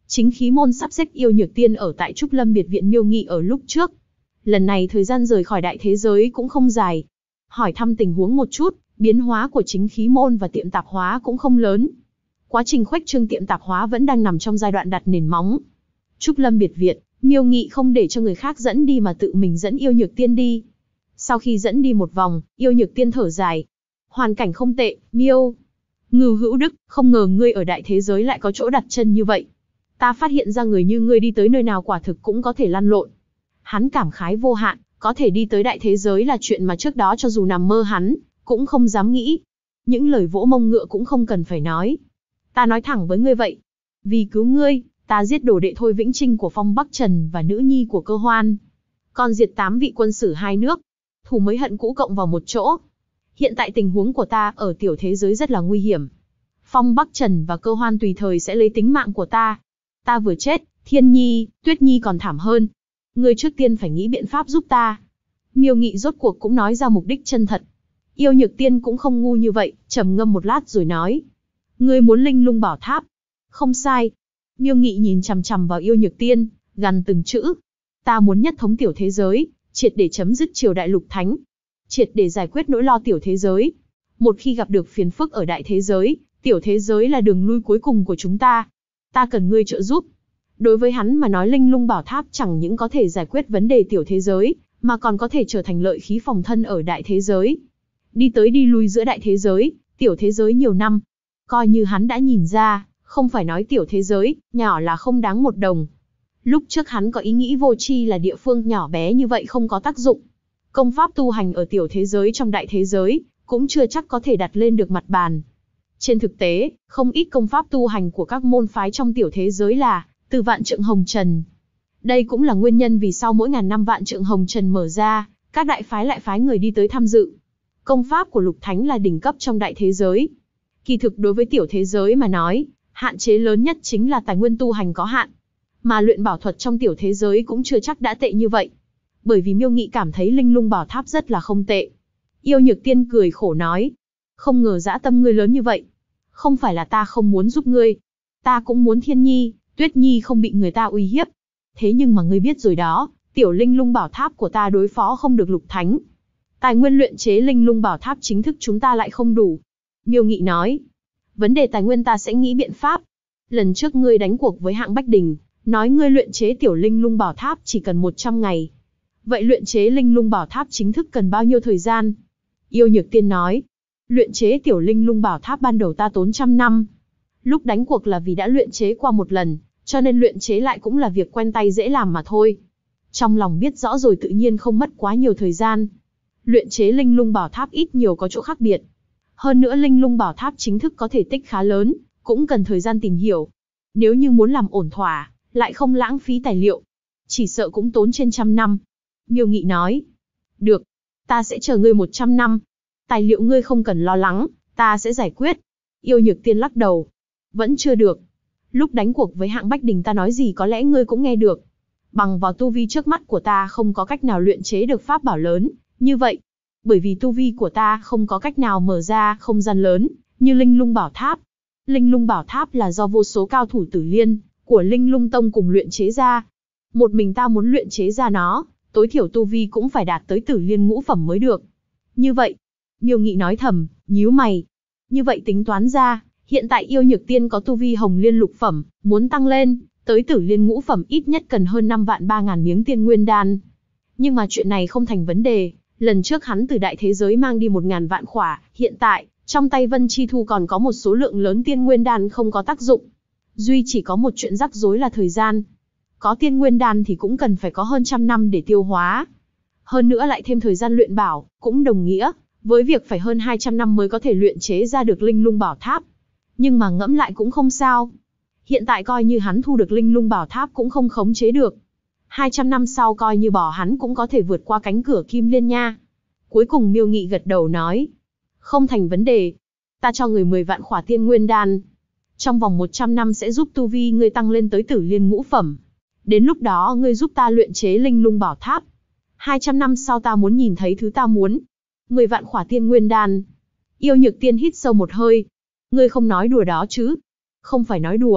Chính khí môn sắp xếp yêu nhược tiên ở tại Trúc Lâm biệt viện Miêu Nghị ở lúc trước. Lần này thời gian rời khỏi đại thế giới cũng không dài. Hỏi thăm tình huống một chút, biến hóa của chính khí môn và tiệm tạp hóa cũng không lớn. Quá trình khuếch trương tiệm tạp hóa vẫn đang nằm trong giai đoạn đặt nền móng. Trúc Lâm biệt viện, Miêu Nghị không để cho người khác dẫn đi mà tự mình dẫn yêu nhược tiên đi. Sau khi dẫn đi một vòng, yêu nhược tiên thở dài. Hoàn cảnh không tệ, Miêu Ngưu hữu đức, không ngờ ngươi ở đại thế giới lại có chỗ đặt chân như vậy. Ta phát hiện ra người như ngươi đi tới nơi nào quả thực cũng có thể lăn lộn. Hắn cảm khái vô hạn, có thể đi tới đại thế giới là chuyện mà trước đó cho dù nằm mơ hắn, cũng không dám nghĩ. Những lời vỗ mông ngựa cũng không cần phải nói. Ta nói thẳng với ngươi vậy. Vì cứu ngươi, ta giết đồ đệ Thôi Vĩnh Trinh của Phong Bắc Trần và nữ nhi của Cơ Hoan. Còn diệt 8 vị quân sử hai nước. Thù mới hận cũ cộng vào một chỗ. Hiện tại tình huống của ta ở tiểu thế giới rất là nguy hiểm. Phong Bắc Trần và Cơ Hoan tùy thời sẽ lấy tính mạng của ta. Ta vừa chết, Thiên Nhi, Tuyết Nhi còn thảm hơn. Ngươi trước tiên phải nghĩ biện pháp giúp ta. Miêu Nghị rốt cuộc cũng nói ra mục đích chân thật. Yêu nhược tiên cũng không ngu như vậy, trầm ngâm một lát rồi nói. Ngươi muốn linh lung bảo tháp. Không sai. Miêu Nghị nhìn chằm chằm vào yêu nhược tiên, gằn từng chữ. Ta muốn nhất thống tiểu thế giới, triệt để chấm dứt triều đại lục thánh. Triệt để giải quyết nỗi lo tiểu thế giới. Một khi gặp được phiền phức ở đại thế giới, tiểu thế giới là đường lui cuối cùng của chúng ta. Ta cần ngươi trợ giúp. Đối với hắn mà nói linh lung bảo tháp chẳng những có thể giải quyết vấn đề tiểu thế giới, mà còn có thể trở thành lợi khí phòng thân ở đại thế giới. Đi tới đi lui giữa đại thế giới, tiểu thế giới nhiều năm. Coi như hắn đã nhìn ra, không phải nói tiểu thế giới, nhỏ là không đáng một đồng. Lúc trước hắn có ý nghĩ vô tri là địa phương nhỏ bé như vậy không có tác dụng. Công pháp tu hành ở tiểu thế giới trong đại thế giới, cũng chưa chắc có thể đặt lên được mặt bàn. Trên thực tế, không ít công pháp tu hành của các môn phái trong tiểu thế giới là từ Vạn Trượng Hồng Trần. Đây cũng là nguyên nhân vì sao mỗi ngàn năm Vạn Trượng Hồng Trần mở ra, các đại phái lại phái người đi tới tham dự. Công pháp của Lục Thánh là đỉnh cấp trong đại thế giới. Kỳ thực đối với tiểu thế giới mà nói, hạn chế lớn nhất chính là tài nguyên tu hành có hạn. Mà luyện bảo thuật trong tiểu thế giới cũng chưa chắc đã tệ như vậy. Bởi vì Miêu Nghị cảm thấy linh lung bảo tháp rất là không tệ. Yêu nhược tiên cười khổ nói. Không ngờ dã tâm ngươi lớn như vậy. Không phải là ta không muốn giúp ngươi. Ta cũng muốn Thiên Nhi, Tuyết Nhi không bị người ta uy hiếp. Thế nhưng mà ngươi biết rồi đó, tiểu linh lung bảo tháp của ta đối phó không được Lục Thánh. Tài nguyên luyện chế linh lung bảo tháp chính thức chúng ta lại không đủ. Miêu Nghị nói. Vấn đề tài nguyên ta sẽ nghĩ biện pháp. Lần trước ngươi đánh cuộc với hạng Bách Đình, nói ngươi luyện chế tiểu linh lung bảo tháp chỉ cần 100 ngày. Vậy luyện chế linh lung bảo tháp chính thức cần bao nhiêu thời gian? Yêu nhược tiên nói. Luyện chế tiểu linh lung bảo tháp ban đầu ta tốn 100 năm. Lúc đánh cuộc là vì đã luyện chế qua một lần, cho nên luyện chế lại cũng là việc quen tay dễ làm mà thôi. Trong lòng biết rõ rồi tự nhiên không mất quá nhiều thời gian. Luyện chế linh lung bảo tháp ít nhiều có chỗ khác biệt. Hơn nữa linh lung bảo tháp chính thức có thể tích khá lớn, cũng cần thời gian tìm hiểu. Nếu như muốn làm ổn thỏa, lại không lãng phí tài liệu, chỉ sợ cũng tốn trên 100 năm. Miêu Nghị nói. Được, ta sẽ chờ ngươi 100 năm. Tài liệu ngươi không cần lo lắng, ta sẽ giải quyết. Yêu nhược tiên lắc đầu. Vẫn chưa được. Lúc đánh cuộc với hạng Bách Đình ta nói gì có lẽ ngươi cũng nghe được. Bằng vào tu vi trước mắt của ta không có cách nào luyện chế được pháp bảo lớn, như vậy. Bởi vì tu vi của ta không có cách nào mở ra không gian lớn, như linh lung bảo tháp. Linh lung bảo tháp là do vô số cao thủ Tử Liên, của Linh Lung Tông cùng luyện chế ra. Một mình ta muốn luyện chế ra nó, tối thiểu tu vi cũng phải đạt tới Tử Liên ngũ phẩm mới được. Như vậy, Miêu Nghị nói thầm, nhíu mày. Như vậy tính toán ra, hiện tại yêu nhược tiên có tu vi Hồng Liên lục phẩm, muốn tăng lên tới Tử Liên ngũ phẩm ít nhất cần hơn 5.300.000 miếng tiên nguyên đan. Nhưng mà chuyện này không thành vấn đề, lần trước hắn từ đại thế giới mang đi 1.000 vạn khỏa, hiện tại, trong tay Vân Chi Thu còn có một số lượng lớn tiên nguyên đan không có tác dụng. Duy chỉ có một chuyện rắc rối là thời gian. Có tiên nguyên đan thì cũng cần phải có hơn 100 năm để tiêu hóa. Hơn nữa lại thêm thời gian luyện bảo, cũng đồng nghĩa với việc phải hơn 200 năm mới có thể luyện chế ra được linh lung bảo tháp. Nhưng mà ngẫm lại cũng không sao. Hiện tại coi như hắn thu được linh lung bảo tháp cũng không khống chế được. 200 năm sau coi như bỏ hắn cũng có thể vượt qua cánh cửa Kim Liên nha. Cuối cùng Miêu Nghị gật đầu nói. Không thành vấn đề. Ta cho người 10 vạn khỏa tiên nguyên đan. Trong vòng 100 năm sẽ giúp tu vi ngươi tăng lên tới Tử Liên ngũ phẩm. Đến lúc đó ngươi giúp ta luyện chế linh lung bảo tháp. 200 năm sau ta muốn nhìn thấy thứ ta muốn. 10 vạn khỏa tiên nguyên đan. Yêu nhược tiên hít sâu một hơi. Ngươi không nói đùa đó chứ? Không phải nói đùa,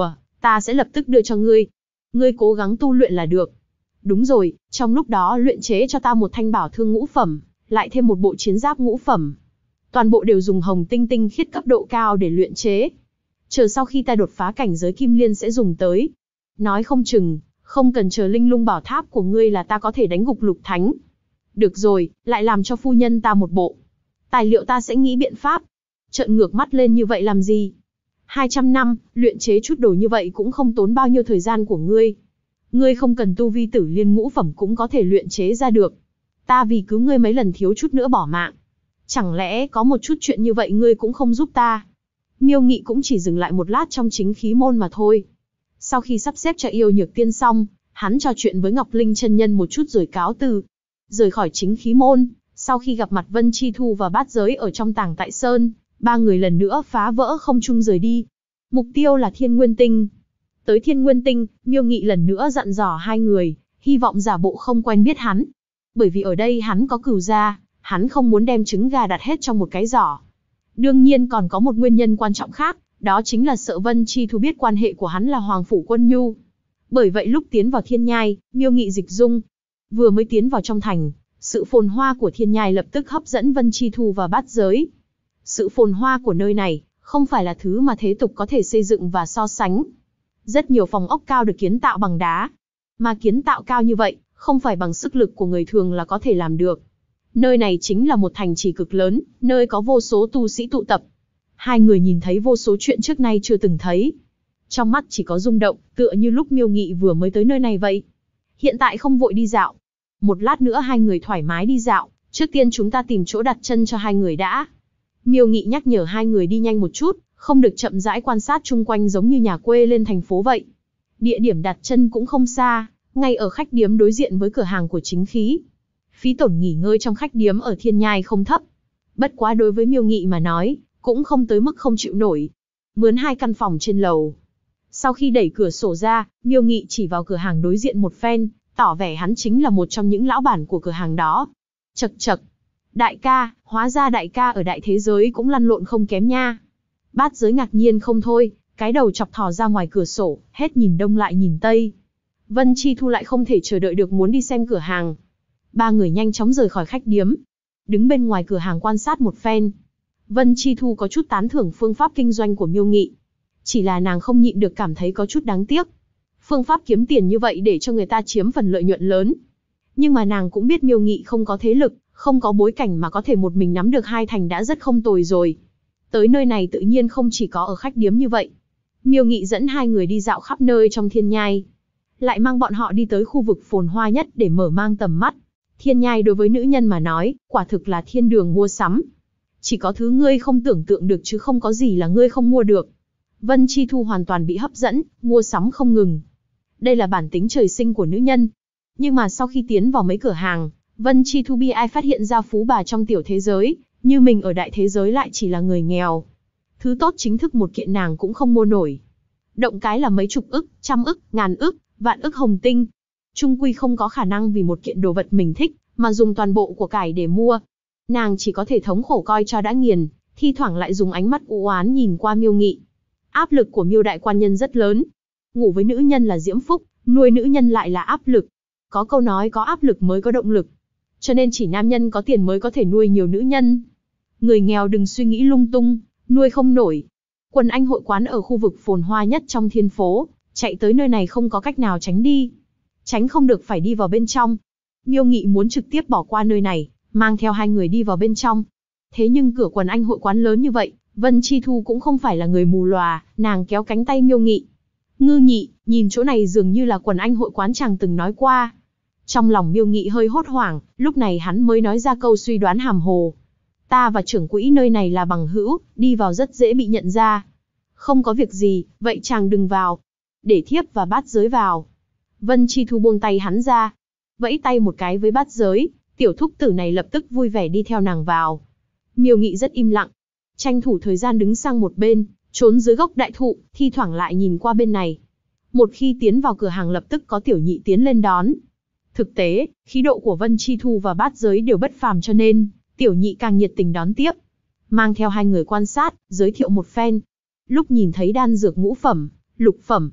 Ta sẽ lập tức đưa cho ngươi. Ngươi cố gắng tu luyện là được. Đúng rồi, trong lúc đó luyện chế cho ta một thanh bảo thương ngũ phẩm, lại thêm một bộ chiến giáp ngũ phẩm. Toàn bộ đều dùng hồng tinh tinh khiết cấp độ cao để luyện chế. Chờ sau khi ta đột phá cảnh giới kim liên sẽ dùng tới. Nói không chừng, không cần chờ linh lung bảo tháp của ngươi là ta có thể đánh gục lục thánh. Được rồi, lại làm cho phu nhân ta một bộ. Tài liệu ta sẽ nghĩ biện pháp. Trợn ngược mắt lên như vậy làm gì? 200 năm, luyện chế chút đồ như vậy cũng không tốn bao nhiêu thời gian của ngươi. Ngươi không cần tu vi tử liên ngũ phẩm cũng có thể luyện chế ra được. Ta vì cứu ngươi mấy lần thiếu chút nữa bỏ mạng. Chẳng lẽ có một chút chuyện như vậy ngươi cũng không giúp ta? Miêu Nghị cũng chỉ dừng lại một lát trong chính khí môn mà thôi. Sau khi sắp xếp cho yêu nhược tiên xong, hắn trò chuyện với Ngọc Linh chân nhân một chút rồi cáo từ. Rời khỏi chính khí môn, sau khi gặp mặt Vân Chi Thu và Bát Giới ở trong Tàng Tại Sơn, ba người lần nữa phá vỡ không trung rời đi. Mục tiêu là Thiên Nguyên Tinh. Tới Thiên Nguyên Tinh, Miêu Nghị lần nữa dặn dò hai người, hy vọng giả bộ không quen biết hắn. Bởi vì ở đây hắn có cửu gia, hắn không muốn đem trứng gà đặt hết trong một cái giỏ. Đương nhiên còn có một nguyên nhân quan trọng khác, đó chính là sợ Vân Chi Thu biết quan hệ của hắn là Hoàng Phủ Quân Nhu. Bởi vậy lúc tiến vào Thiên Nhai, Miêu Nghị dịch dung. Vừa mới tiến vào trong thành, sự phồn hoa của Thiên Nhai lập tức hấp dẫn Vân Chi Thu và Bát Giới. Sự phồn hoa của nơi này, không phải là thứ mà thế tục có thể xây dựng và so sánh. Rất nhiều phòng ốc cao được kiến tạo bằng đá. Mà kiến tạo cao như vậy, không phải bằng sức lực của người thường là có thể làm được. Nơi này chính là một thành trì cực lớn, nơi có vô số tu sĩ tụ tập. Hai người nhìn thấy vô số chuyện trước nay chưa từng thấy. Trong mắt chỉ có rung động, tựa như lúc Miêu Nghị vừa mới tới nơi này vậy. Hiện tại không vội đi dạo. Một lát nữa hai người thoải mái đi dạo, trước tiên chúng ta tìm chỗ đặt chân cho hai người đã. Miêu Nghị nhắc nhở hai người đi nhanh một chút, không được chậm rãi quan sát chung quanh giống như nhà quê lên thành phố vậy. Địa điểm đặt chân cũng không xa, ngay ở khách điếm đối diện với cửa hàng của chính khí. Phí tổn nghỉ ngơi trong khách điếm ở Thiên Nhai không thấp. Bất quá đối với Miêu Nghị mà nói, cũng không tới mức không chịu nổi. Mướn 2 căn phòng trên lầu. Sau khi đẩy cửa sổ ra, Miêu Nghị chỉ vào cửa hàng đối diện một phen, tỏ vẻ hắn chính là một trong những lão bản của cửa hàng đó. Chậc chậc. Đại ca, hóa ra đại ca ở đại thế giới cũng lăn lộn không kém nha. Bát Giới ngạc nhiên không thôi, cái đầu chọc thò ra ngoài cửa sổ, hết nhìn đông lại nhìn tây. Vân Chi Thu lại không thể chờ đợi được muốn đi xem cửa hàng. Ba người nhanh chóng rời khỏi khách điếm. Đứng bên ngoài cửa hàng quan sát một phen. Vân Chi Thu có chút tán thưởng phương pháp kinh doanh của Miêu Nghị. Chỉ là nàng không nhịn được cảm thấy có chút đáng tiếc. Phương pháp kiếm tiền như vậy để cho người ta chiếm phần lợi nhuận lớn. Nhưng mà nàng cũng biết Miêu Nghị không có thế lực, không có bối cảnh mà có thể một mình nắm được 2 thành đã rất không tồi rồi. Tới nơi này tự nhiên không chỉ có ở khách điếm như vậy. Miêu Nghị dẫn hai người đi dạo khắp nơi trong Thiên Nhai. Lại mang bọn họ đi tới khu vực phồn hoa nhất để mở mang tầm mắt. Thiên Nhai đối với nữ nhân mà nói, quả thực là thiên đường mua sắm. Chỉ có thứ ngươi không tưởng tượng được chứ không có gì là ngươi không mua được. Vân Chi Thu hoàn toàn bị hấp dẫn, mua sắm không ngừng. Đây là bản tính trời sinh của nữ nhân. Nhưng mà sau khi tiến vào mấy cửa hàng, Vân Chi Thu bi ai phát hiện ra phú bà trong tiểu thế giới, như mình ở đại thế giới lại chỉ là người nghèo. Thứ tốt chính thức một kiện nàng cũng không mua nổi. Động cái là mấy chục ức, trăm ức, ngàn ức, vạn ức hồng tinh. Trung quy không có khả năng vì một kiện đồ vật mình thích, mà dùng toàn bộ của cải để mua. Nàng chỉ có thể thống khổ coi cho đã nghiền, thi thoảng lại dùng ánh mắt u oán nhìn qua Miêu Nghị. Áp lực của Miêu đại quan nhân rất lớn. Ngủ với nữ nhân là diễm phúc, nuôi nữ nhân lại là áp lực. Có câu nói có áp lực mới có động lực. Cho nên chỉ nam nhân có tiền mới có thể nuôi nhiều nữ nhân. Người nghèo đừng suy nghĩ lung tung, nuôi không nổi. Quần Anh hội quán ở khu vực phồn hoa nhất trong thiên phố, chạy tới nơi này không có cách nào tránh đi. Tránh không được phải đi vào bên trong. Miêu Nghị muốn trực tiếp bỏ qua nơi này, mang theo hai người đi vào bên trong. Thế nhưng cửa Quần Anh hội quán lớn như vậy, Vân Chi Thu cũng không phải là người mù lòa, nàng kéo cánh tay Miêu Nghị. Ngư Nhị, nhìn chỗ này dường như là Quần Anh hội quán chàng từng nói qua. Trong lòng Miêu Nghị hơi hốt hoảng, lúc này hắn mới nói ra câu suy đoán hàm hồ. Ta và trưởng quỹ nơi này là bằng hữu, đi vào rất dễ bị nhận ra. Không có việc gì, vậy chàng đừng vào. Để Thiếp và Bát Giới vào. Vân Chi Thu buông tay hắn ra. Vẫy tay một cái với Bát Giới, tiểu thúc tử này lập tức vui vẻ đi theo nàng vào. Miêu Nghị rất im lặng. Tranh thủ thời gian đứng sang một bên, trốn dưới gốc đại thụ, thi thoảng lại nhìn qua bên này. Một khi tiến vào cửa hàng lập tức có tiểu nhị tiến lên đón. Thực tế, khí độ của Vân Chi Thu và Bát Giới đều bất phàm cho nên, tiểu nhị càng nhiệt tình đón tiếp. Mang theo hai người quan sát, giới thiệu một phen. Lúc nhìn thấy đan dược ngũ phẩm, lục phẩm,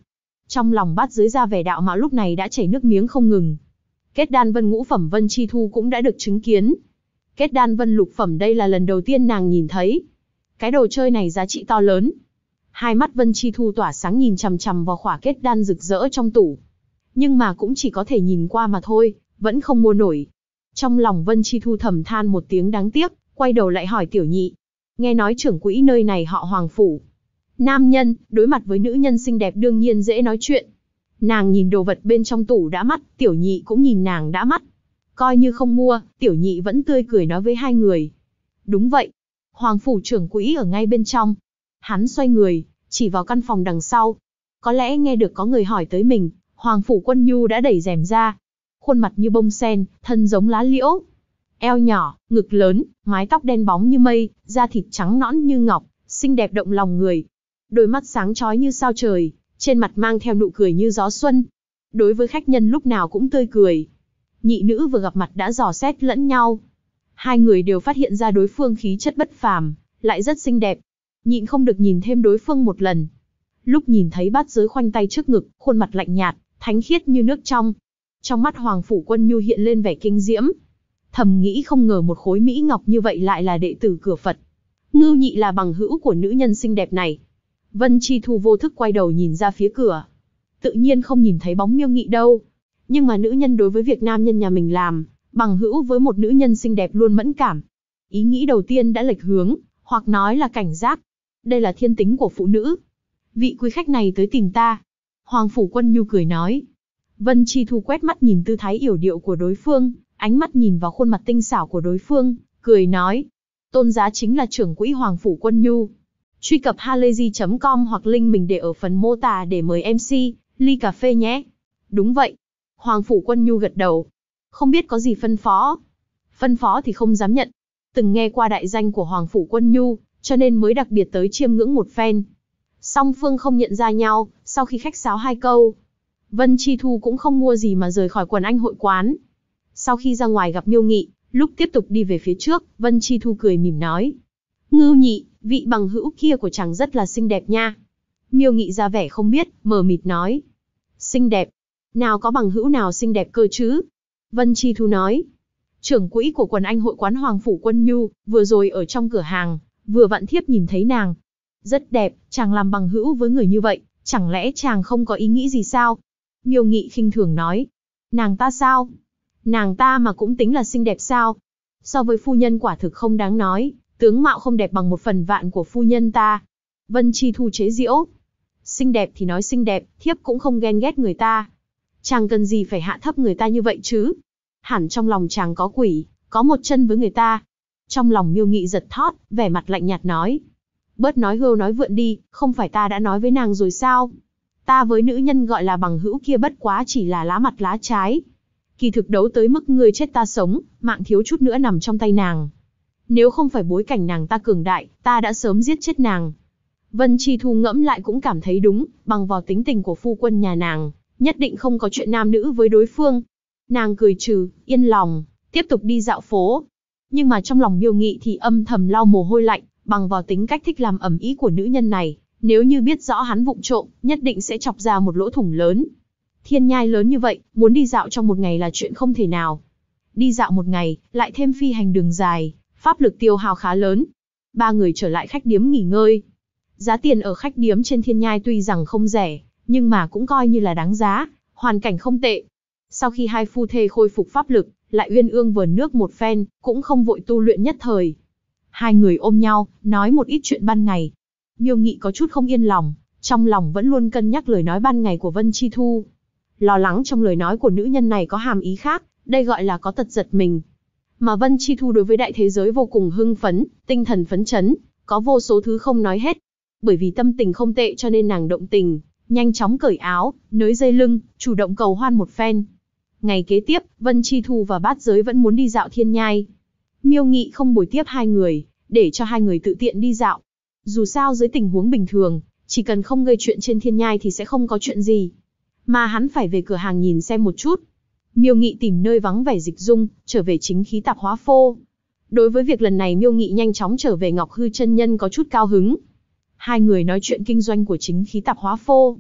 Trong lòng Bát Giới ra vẻ đạo mạo lúc này đã chảy nước miếng không ngừng. Kết đan vân ngũ phẩm Vân Chi Thu cũng đã được chứng kiến. Kết đan vân lục phẩm đây là lần đầu tiên nàng nhìn thấy. Cái đồ chơi này giá trị to lớn. Hai mắt Vân Chi Thu tỏa sáng nhìn chằm chằm vào khỏa kết đan rực rỡ trong tủ. Nhưng mà cũng chỉ có thể nhìn qua mà thôi, vẫn không mua nổi. Trong lòng Vân Chi Thu thầm than một tiếng đáng tiếc, quay đầu lại hỏi Tiểu Nhị. Nghe nói trưởng quỹ nơi này họ Hoàng phủ. Nam nhân, đối mặt với nữ nhân xinh đẹp đương nhiên dễ nói chuyện. Nàng nhìn đồ vật bên trong tủ đã mắt, Tiểu Nhị cũng nhìn nàng đã mắt. Coi như không mua, Tiểu Nhị vẫn tươi cười nói với hai người. Đúng vậy, Hoàng phủ trưởng quỹ ở ngay bên trong. Hắn xoay người, chỉ vào căn phòng đằng sau. Có lẽ nghe được có người hỏi tới mình, Hoàng phủ Quân Nhu đã đẩy rèm ra. Khuôn mặt như bông sen, thân giống lá liễu. Eo nhỏ, ngực lớn, mái tóc đen bóng như mây, da thịt trắng nõn như ngọc, xinh đẹp động lòng người. Đôi mắt sáng chói như sao trời, trên mặt mang theo nụ cười như gió xuân. Đối với khách nhân lúc nào cũng tươi cười. Nhị nữ vừa gặp mặt đã dò xét lẫn nhau. Hai người đều phát hiện ra đối phương khí chất bất phàm, lại rất xinh đẹp. Nhịn không được nhìn thêm đối phương một lần. Lúc nhìn thấy Bát Giới khoanh tay trước ngực, khuôn mặt lạnh nhạt, thánh khiết như nước trong. Trong mắt Hoàng phủ Quân Nhu hiện lên vẻ kinh diễm. Thầm nghĩ không ngờ một khối mỹ ngọc như vậy lại là đệ tử cửa Phật. Ngưu Nhị là bằng hữu của nữ nhân xinh đẹp này. Vân Chi Thu vô thức quay đầu nhìn ra phía cửa. Tự nhiên không nhìn thấy bóng Miêu Nghị đâu. Nhưng mà nữ nhân đối với việc nam nhân nhà mình làm, bằng hữu với một nữ nhân xinh đẹp luôn mẫn cảm. Ý nghĩ đầu tiên đã lệch hướng, hoặc nói là cảnh giác. Đây là thiên tính của phụ nữ. Vị quý khách này tới tìm ta. Hoàng phủ Quân Nhu cười nói. Vân Chi Thu quét mắt nhìn tư thái yểu điệu của đối phương, ánh mắt nhìn vào khuôn mặt tinh xảo của đối phương, cười nói. Tôn giá chính là trưởng quỹ Hoàng phủ Quân Nhu. Truy cập halayzi.com hoặc link mình để ở phần mô tả để mời MC, ly cà phê nhé. Đúng vậy. Hoàng phủ Quân Nhu gật đầu. Không biết có gì phân phó. Phân phó thì không dám nhận. Từng nghe qua đại danh của Hoàng phủ Quân Nhu, cho nên mới đặc biệt tới chiêm ngưỡng một phen. Song phương không nhận ra nhau, sau khi khách sáo hai câu, Vân Chi Thu cũng không mua gì mà rời khỏi Quần Anh hội quán. Sau khi ra ngoài gặp Miêu Nghị, lúc tiếp tục đi về phía trước, Vân Chi Thu cười mỉm nói. Ngưu Nhị, vị bằng hữu kia của chàng rất là xinh đẹp nha. Miêu Nghị ra vẻ không biết, mờ mịt nói. Xinh đẹp? Nào có bằng hữu nào xinh đẹp cơ chứ? Vân Chi Thu nói. Trưởng quỹ của Quần Anh hội quán Hoàng phủ Quân Nhu, vừa rồi ở trong cửa hàng, vừa vặn thiếp nhìn thấy nàng. Rất đẹp, chàng làm bằng hữu với người như vậy, chẳng lẽ chàng không có ý nghĩ gì sao? Miêu Nghị khinh thường nói. Nàng ta sao? Nàng ta mà cũng tính là xinh đẹp sao? So với phu nhân quả thực không đáng nói, tướng mạo không đẹp bằng 1/1000 của phu nhân ta. Vân Chi Thu chế giễu. Xinh đẹp thì nói xinh đẹp, thiếp cũng không ghen ghét người ta. Chàng cần gì phải hạ thấp người ta như vậy chứ? Hẳn trong lòng chàng có quỷ, có một chân với người ta. Trong lòng Miêu Nghị giật thót, vẻ mặt lạnh nhạt nói. Bớt nói hưu nói vượn đi, không phải ta đã nói với nàng rồi sao? Ta với nữ nhân gọi là bằng hữu kia bất quá chỉ là lá mặt lá trái. Kỳ thực đấu tới mức ngươi chết ta sống, mạng thiếu chút nữa nằm trong tay nàng. Nếu không phải bối cảnh nàng ta cường đại, ta đã sớm giết chết nàng. Vân Chi Thu ngẫm lại cũng cảm thấy đúng, bằng vào tính tình của phu quân nhà nàng, nhất định không có chuyện nam nữ với đối phương. Nàng cười trừ, yên lòng, tiếp tục đi dạo phố. Nhưng mà trong lòng Miêu Nghị thì âm thầm lau mồ hôi lạnh, bằng vào tính cách thích làm ầm ĩ của nữ nhân này, nếu như biết rõ hắn vụng trộm, nhất định sẽ chọc ra một lỗ thủng lớn. Thiên nhai lớn như vậy, muốn đi dạo trong một ngày là chuyện không thể nào. Đi dạo một ngày, lại thêm phi hành đường dài, pháp lực tiêu hao khá lớn. Ba người trở lại khách điếm nghỉ ngơi. Giá tiền ở khách điếm trên Thiên Nhai tuy rằng không rẻ, nhưng mà cũng coi như là đáng giá, hoàn cảnh không tệ. Sau khi hai phu thê khôi phục pháp lực, lại uyên ương vườn nước một phen, cũng không vội tu luyện nhất thời. Hai người ôm nhau, nói một ít chuyện ban ngày. Miêu Nghị có chút không yên lòng, trong lòng vẫn luôn cân nhắc lời nói ban ngày của Vân Chi Thu. Lo lắng trong lời nói của nữ nhân này có hàm ý khác, đây gọi là có tật giật mình. Mà Vân Chi Thu đối với đại thế giới vô cùng hưng phấn, tinh thần phấn chấn, có vô số thứ không nói hết. Bởi vì tâm tình không tệ cho nên nàng động tình, nhanh chóng cởi áo, nới dây lưng, chủ động cầu hoan một phen. Ngày kế tiếp, Vân Chi Thu và Bát Giới vẫn muốn đi dạo Thiên Nhai. Miêu Nghị không bồi tiếp hai người, để cho hai người tự tiện đi dạo. Dù sao dưới tình huống bình thường, chỉ cần không gây chuyện trên Thiên Nhai thì sẽ không có chuyện gì. Mà hắn phải về cửa hàng nhìn xem một chút. Miêu Nghị tìm nơi vắng vẻ dịch dung, trở về chính khí tạp hóa phô. Đối với việc lần này Miêu Nghị nhanh chóng trở về Ngọc Hư chân nhân có chút cao hứng. Hai người nói chuyện kinh doanh của chính khí tạp hóa phô.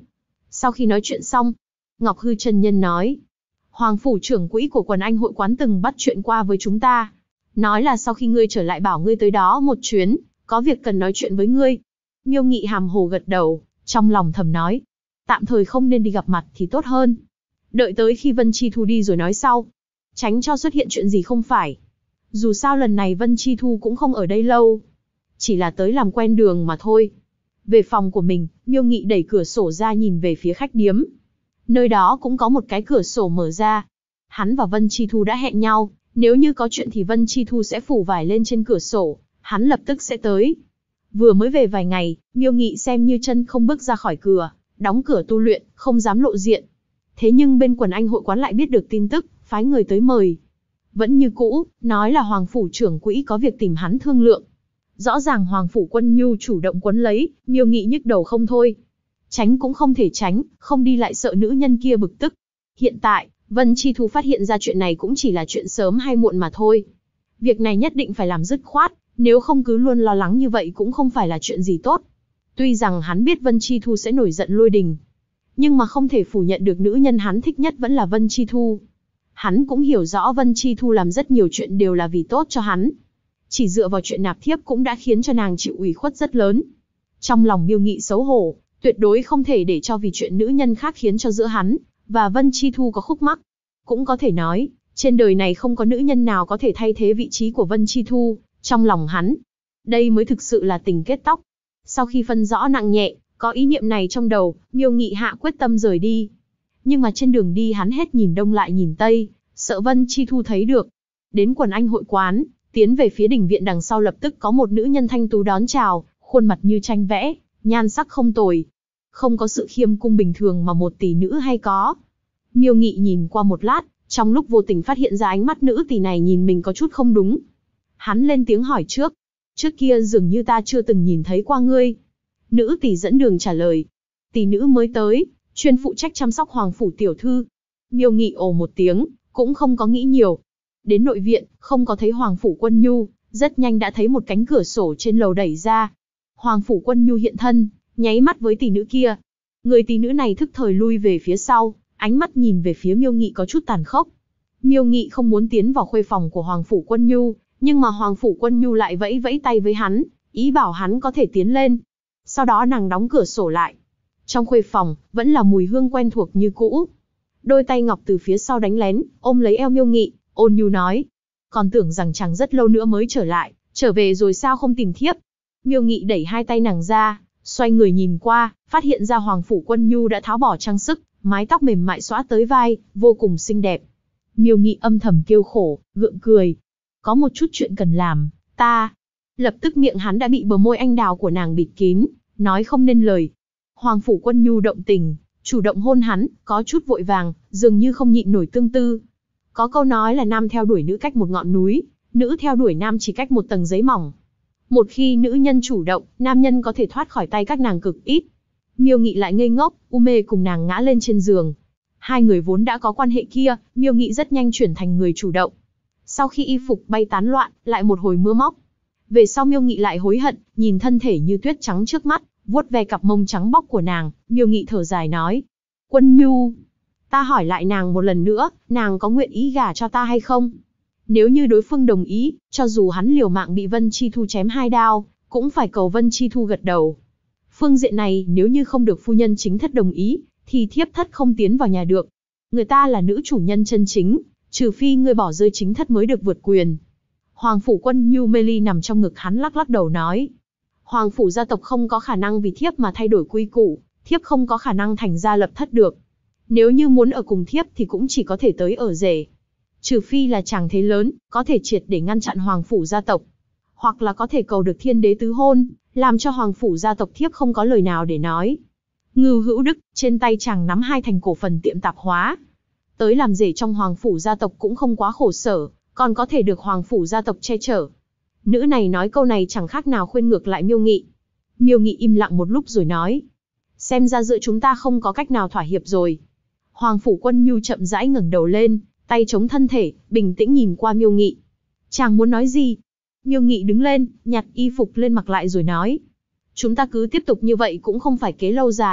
Sau khi nói chuyện xong, Ngọc Hư chân nhân nói, Hoàng phủ trưởng quỹ của quần anh hội quán từng bắt chuyện qua với chúng ta. Nói là sau khi ngươi trở lại bảo ngươi tới đó một chuyến, có việc cần nói chuyện với ngươi. Miêu Nghị hàm hồ gật đầu, trong lòng thầm nói, tạm thời không nên đi gặp mặt thì tốt hơn. Đợi tới khi Vân Chi Thu đi rồi nói sau. Tránh cho xuất hiện chuyện gì không phải. Dù sao lần này Vân Chi Thu cũng không ở đây lâu. Chỉ là tới làm quen đường mà thôi. Về phòng của mình, Miêu Nghị đẩy cửa sổ ra nhìn về phía khách điếm. Nơi đó cũng có một cái cửa sổ mở ra. Hắn và Vân Chi Thu đã hẹn nhau, nếu như có chuyện thì Vân Chi Thu sẽ phủ vải lên trên cửa sổ, hắn lập tức sẽ tới. Vừa mới về vài ngày, Miêu Nghị xem như chân không bước ra khỏi cửa, đóng cửa tu luyện, không dám lộ diện. Thế nhưng bên quần anh hội quán lại biết được tin tức, phái người tới mời. Vẫn như cũ, nói là Hoàng phủ trưởng quỹ có việc tìm hắn thương lượng. Rõ ràng Hoàng phủ Quân Nhu chủ động quấn lấy, Miêu Nghị nhức đầu không thôi. Tránh cũng không thể tránh, không đi lại sợ nữ nhân kia bực tức. Hiện tại, Vân Chi Thu phát hiện ra chuyện này cũng chỉ là chuyện sớm hay muộn mà thôi. Việc này nhất định phải làm dứt khoát, nếu không cứ luôn lo lắng như vậy cũng không phải là chuyện gì tốt. Tuy rằng hắn biết Vân Chi Thu sẽ nổi giận lôi đình, nhưng mà không thể phủ nhận được nữ nhân hắn thích nhất vẫn là Vân Chi Thu. Hắn cũng hiểu rõ Vân Chi Thu làm rất nhiều chuyện đều là vì tốt cho hắn. Chỉ dựa vào chuyện nạp thiếp cũng đã khiến cho nàng chịu ủy khuất rất lớn. Trong lòng Miêu Nghị xấu hổ, tuyệt đối không thể để cho vì chuyện nữ nhân khác khiến cho giữa hắn và Vân Chi Thu có khúc mắc. Cũng có thể nói, trên đời này không có nữ nhân nào có thể thay thế vị trí của Vân Chi Thu trong lòng hắn. Đây mới thực sự là tình kết tóc. Sau khi phân rõ nặng nhẹ, có ý niệm này trong đầu, Miêu Nghị hạ quyết tâm rời đi. Nhưng mà trên đường đi hắn hết nhìn đông lại nhìn tây, sợ Vân Chi Thu thấy được. Đến quần anh hội quán, tiến về phía đình viện đằng sau lập tức có một nữ nhân thanh tú đón chào, khuôn mặt như tranh vẽ, nhan sắc không tồi. Không có sự khiêm cung bình thường mà một tỷ nữ hay có. Miêu Nghị nhìn qua một lát, trong lúc vô tình phát hiện ra ánh mắt nữ tỷ này nhìn mình có chút không đúng. Hắn lên tiếng hỏi trước. Trước kia dường như ta chưa từng nhìn thấy qua ngươi. Nữ tỷ dẫn đường trả lời. Tỷ nữ mới tới, chuyên phụ trách chăm sóc Hoàng phủ tiểu thư. Miêu Nghị ồ một tiếng, cũng không có nghĩ nhiều. Đến nội viện, không có thấy Hoàng phủ Quân Nhu, rất nhanh đã thấy một cánh cửa sổ trên lầu đẩy ra. Hoàng phủ Quân Nhu hiện thân, nháy mắt với tỷ nữ kia. Người tỷ nữ này thức thời lui về phía sau, ánh mắt nhìn về phía Miêu Nghị có chút tàn khốc. Miêu Nghị không muốn tiến vào khuê phòng của Hoàng phủ Quân Nhu, nhưng mà Hoàng phủ Quân Nhu lại vẫy vẫy tay với hắn, ý bảo hắn có thể tiến lên. Sau đó nàng đóng cửa sổ lại. Trong khuê phòng, vẫn là mùi hương quen thuộc như cũ. Đôi tay ngọc từ phía sau đánh lén, ôm lấy eo Miêu Nghị, ôn nhu nói. Còn tưởng rằng chàng rất lâu nữa mới trở lại, trở về rồi sao không tìm thiếp. Miêu Nghị đẩy hai tay nàng ra, xoay người nhìn qua, phát hiện ra Hoàng phủ Quân Nhu đã tháo bỏ trang sức, mái tóc mềm mại xõa tới vai, vô cùng xinh đẹp. Miêu Nghị âm thầm kêu khổ, gượng cười. Có một chút chuyện cần làm, ta. Lập tức miệng hắn đã bị bờ môi anh đào của nàng bịt kín, nói không nên lời. Hoàng phủ Quân Nhu động tình, chủ động hôn hắn, có chút vội vàng, dường như không nhịn nổi tương tư. Có câu nói là nam theo đuổi nữ cách một ngọn núi, nữ theo đuổi nam chỉ cách một tầng giấy mỏng. Một khi nữ nhân chủ động, nam nhân có thể thoát khỏi tay các nàng cực ít. Miêu Nghị lại ngây ngốc, u mê cùng nàng ngã lên trên giường. Hai người vốn đã có quan hệ kia, Miêu Nghị rất nhanh chuyển thành người chủ động. Sau khi y phục bay tán loạn, lại một hồi mưa móc. Về sau Miêu Nghị lại hối hận, nhìn thân thể như tuyết trắng trước mắt, vuốt ve cặp mông trắng bóc của nàng, Miêu Nghị thở dài nói. Quân Nhu, ta hỏi lại nàng một lần nữa, nàng có nguyện ý gả cho ta hay không? Nếu như đối phương đồng ý, cho dù hắn liều mạng bị Vân Chi Thu chém 2 đao, cũng phải cầu Vân Chi Thu gật đầu. Phương diện này, nếu như không được phu nhân chính thất đồng ý, thì thiếp thất không tiến vào nhà được. Người ta là nữ chủ nhân chân chính, trừ phi ngươi bỏ rơi chính thất mới được vượt quyền. Hoàng phủ Quân Nhu mê ly nằm trong ngực hắn lắc lắc đầu nói. Hoàng phủ gia tộc không có khả năng vì thiếp mà thay đổi quy củ, thiếp không có khả năng thành gia lập thất được. Nếu như muốn ở cùng thiếp thì cũng chỉ có thể tới ở rể. Trừ phi là chàng thế lớn, có thể triệt để ngăn chặn Hoàng phủ gia tộc. Hoặc là có thể cầu được thiên đế tứ hôn, làm cho Hoàng phủ gia tộc thiếp không có lời nào để nói. Ngưu Hữu Đức, trên tay chàng nắm 2 thành cổ phần tiệm tạp hóa. Tới làm rể trong Hoàng phủ gia tộc cũng không quá khổ sở, còn có thể được Hoàng phủ gia tộc che chở. Nữ này nói câu này chẳng khác nào khuyên ngược lại Miêu Nghị. Miêu Nghị im lặng một lúc rồi nói. Xem ra giữa chúng ta không có cách nào thỏa hiệp rồi. Hoàng phủ Quân Nhu chậm rãi ngẩng đầu lên, tay chống thân thể, bình tĩnh nhìn qua Miêu Nghị. Chàng muốn nói gì? Miêu Nghị đứng lên, nhặt y phục lên mặc lại rồi nói. Chúng ta cứ tiếp tục như vậy cũng không phải kế lâu dài,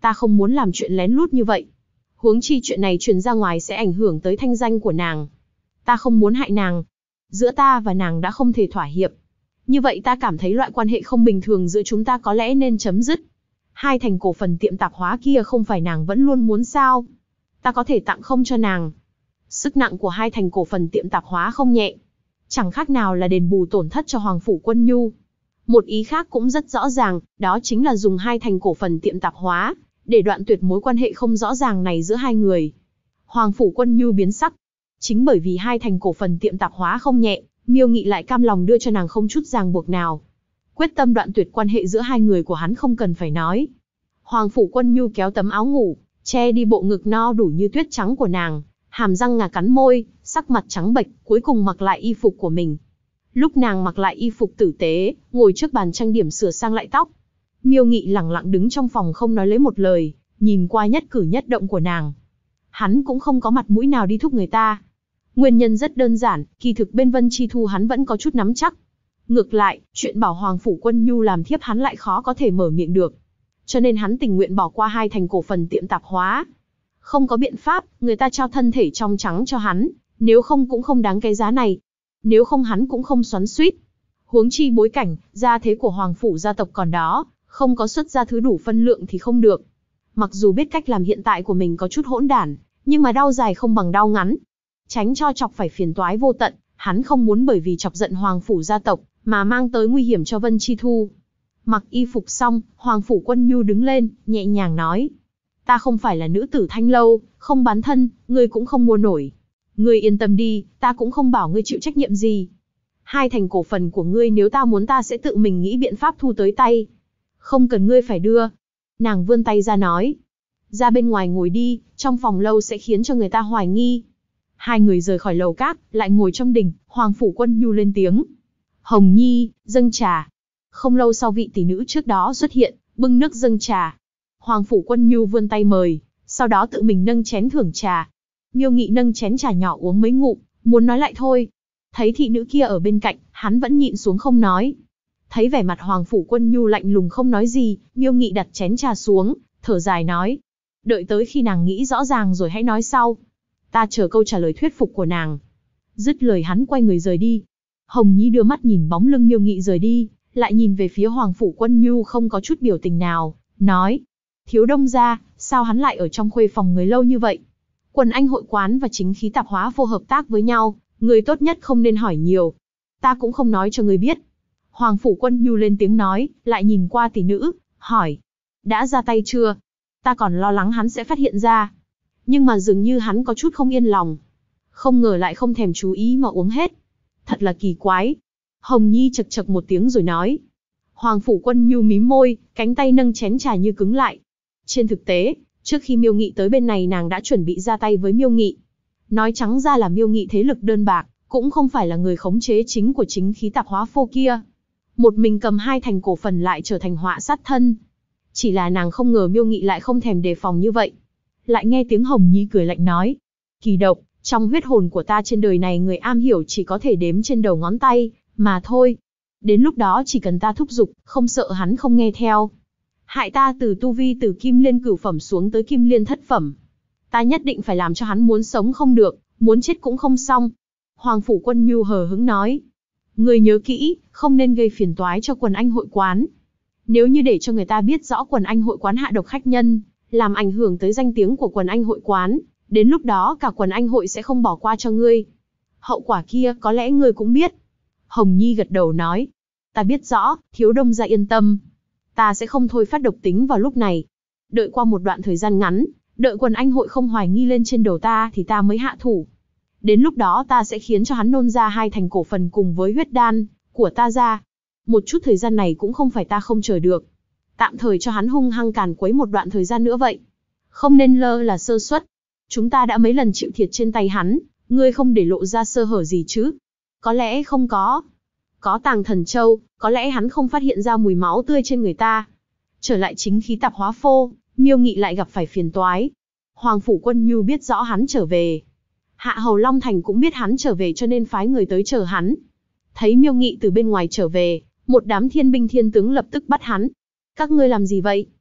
Ta không muốn làm chuyện lén lút như vậy. Huống chi chuyện này truyền ra ngoài sẽ ảnh hưởng tới thanh danh của nàng. Ta không muốn hại nàng. Giữa ta và nàng đã không thể thỏa hiệp. Như vậy ta cảm thấy loại quan hệ không bình thường giữa chúng ta có lẽ nên chấm dứt. Hai thành cổ phần tiệm tạp hóa kia không phải nàng vẫn luôn muốn sao? Ta có thể tặng không cho nàng. Sức nặng của hai thành cổ phần tiệm tạp hóa không nhẹ. Chẳng khác nào là đền bù tổn thất cho Hoàng Phủ Quân Nhu. Một ý khác cũng rất rõ ràng, đó chính là dùng hai thành cổ phần tiệm tạp hóa, để đoạn tuyệt mối quan hệ không rõ ràng này giữa hai người. Hoàng Phủ Quân Nhu biến sắc. Chính bởi vì hai thành cổ phần tiệm tạp hóa không nhẹ, Miêu Nghị lại cam lòng đưa cho nàng không chút ràng buộc nào. Quyết tâm đoạn tuyệt quan hệ giữa hai người của hắn không cần phải nói. Hoàng Phủ Quân Nhu kéo tấm áo ngủ, che đi bộ ngực no đủ như tuyết trắng của nàng, hàm răng ngà cắn môi, sắc mặt trắng bệch, cuối cùng mặc lại y phục của mình. Lúc nàng mặc lại y phục tử tế, ngồi trước bàn trang điểm sửa sang lại tóc, Miêu Nghị lẳng lặng đứng trong phòng không nói lấy một lời, nhìn qua nhất cử nhất động của nàng. Hắn cũng không có mặt mũi nào đi thúc người ta. Nguyên nhân rất đơn giản, kỳ thực bên Vân Chi Thu hắn vẫn có chút nắm chắc. Ngược lại, chuyện bảo Hoàng Phủ Quân Nhu làm thiếp hắn lại khó có thể mở miệng được. Cho nên hắn tình nguyện bỏ qua hai thành cổ phần tiệm tạp hóa. Không có biện pháp, người ta trao thân thể trong trắng cho hắn, nếu không cũng không đáng cái giá này. Nếu không hắn cũng không xoắn xuýt. Huống chi bối cảnh, gia thế của Hoàng Phủ gia tộc còn đó, không có xuất ra thứ đủ phân lượng thì không được. Mặc dù biết cách làm hiện tại của mình có chút hỗn đản, nhưng mà đau dài không bằng đau ngắn. Tránh cho chọc phải phiền toái vô tận, hắn không muốn bởi vì chọc giận Hoàng Phủ gia tộc, mà mang tới nguy hiểm cho Vân Chi Thu. Mặc y phục xong, Hoàng Phủ Quân Nhu đứng lên, nhẹ nhàng nói. Ta không phải là nữ tử thanh lâu, không bán thân, ngươi cũng không mua nổi. Ngươi yên tâm đi, ta cũng không bảo ngươi chịu trách nhiệm gì. Hai thành cổ phần của ngươi nếu ta muốn ta sẽ tự mình nghĩ biện pháp thu tới tay. Không cần ngươi phải đưa. Nàng vươn tay ra nói. Ra bên ngoài ngồi đi, trong phòng lâu sẽ khiến cho người ta hoài nghi. Hai người rời khỏi lầu các, lại ngồi trong đình, Hoàng Phủ Quân Nhu lên tiếng. Hồng Nhi, dâng trà. Không lâu sau vị tỷ nữ trước đó xuất hiện, bưng nước dâng trà. Hoàng Phủ Quân Nhu vươn tay mời, sau đó tự mình nâng chén thưởng trà. Miêu Nghị nâng chén trà nhỏ uống mấy ngụm, muốn nói lại thôi. Thấy thị nữ kia ở bên cạnh, hắn vẫn nhịn xuống không nói. Thấy vẻ mặt Hoàng Phủ Quân Nhu lạnh lùng không nói gì, Miêu Nghị đặt chén trà xuống, thở dài nói. Đợi tới khi nàng nghĩ rõ ràng rồi hãy nói sau. Ta chờ câu trả lời thuyết phục của nàng. Dứt lời hắn quay người rời đi. Hồng Nhi đưa mắt nhìn bóng lưng Miêu Nghị rời đi, lại nhìn về phía Hoàng Phủ Quân Nhu không có chút biểu tình nào, nói. Thiếu Đông gia, sao hắn lại ở trong khuê phòng người lâu như vậy? Quần Anh hội quán và chính khí tạp hóa phô hợp tác với nhau, người tốt nhất không nên hỏi nhiều. Ta cũng không nói cho người biết. Hoàng Phủ Quân Nhu lên tiếng nói, lại nhìn qua tỷ nữ, hỏi. Đã ra tay chưa? Ta còn lo lắng hắn sẽ phát hiện ra. Nhưng mà dường như hắn có chút không yên lòng. Không ngờ lại không thèm chú ý mà uống hết. Thật là kỳ quái. Hồng Nhi chật chật một tiếng rồi nói. Hoàng Phủ Quân Nhu mím môi, cánh tay nâng chén trà như cứng lại. Trên thực tế, trước khi Miêu Nghị tới bên này nàng đã chuẩn bị ra tay với Miêu Nghị. Nói trắng ra là Miêu Nghị thế lực đơn bạc, cũng không phải là người khống chế chính của chính khí tạp hóa phô kia. Một mình cầm hai thành cổ phần lại trở thành họa sát thân. Chỉ là nàng không ngờ Miêu Nghị lại không thèm đề phòng như vậy. Lại nghe tiếng Hồng Nhi cười lạnh nói. Kỳ độc, trong huyết hồn của ta trên đời này người am hiểu chỉ có thể đếm trên đầu ngón tay, mà thôi. Đến lúc đó chỉ cần ta thúc giục, không sợ hắn không nghe theo. Hại ta từ tu vi từ kim liên cửu phẩm xuống tới kim liên thất phẩm. Ta nhất định phải làm cho hắn muốn sống không được, muốn chết cũng không xong. Hoàng Phủ Quân Nhu hờ hững nói. Người nhớ kỹ, không nên gây phiền toái cho Quần Anh hội quán. Nếu như để cho người ta biết rõ Quần Anh hội quán hạ độc khách nhân, làm ảnh hưởng tới danh tiếng của Quần Anh hội quán, đến lúc đó cả Quần Anh hội sẽ không bỏ qua cho ngươi. Hậu quả kia có lẽ ngươi cũng biết. Hồng Nhi gật đầu nói. Ta biết rõ, Thiếu Đông gia yên tâm. Ta sẽ không thôi phát độc tính vào lúc này. Đợi qua một đoạn thời gian ngắn, đợi Quần Anh hội không hoài nghi lên trên đầu ta thì ta mới hạ thủ. Đến lúc đó ta sẽ khiến cho hắn nôn ra hai thành cổ phần cùng với huyết đan của ta ra. Một chút thời gian này cũng không phải ta không chờ được. Tạm thời cho hắn hung hăng càn quấy một đoạn thời gian nữa vậy. Không nên lơ là sơ suất. Chúng ta đã mấy lần chịu thiệt trên tay hắn, ngươi không để lộ ra sơ hở gì chứ? Có lẽ không có. Có tàng thần châu, có lẽ hắn không phát hiện ra mùi máu tươi trên người ta. Trở lại chính khí tạp hóa phô, Miêu Nghị lại gặp phải phiền toái. Hoàng Phủ Quân Nhu biết rõ hắn trở về. Hạ Hầu Long Thành cũng biết hắn trở về cho nên phái người tới chờ hắn. Thấy Miêu Nghị từ bên ngoài trở về, một đám thiên binh thiên tướng lập tức bắt hắn. Các ngươi làm gì vậy?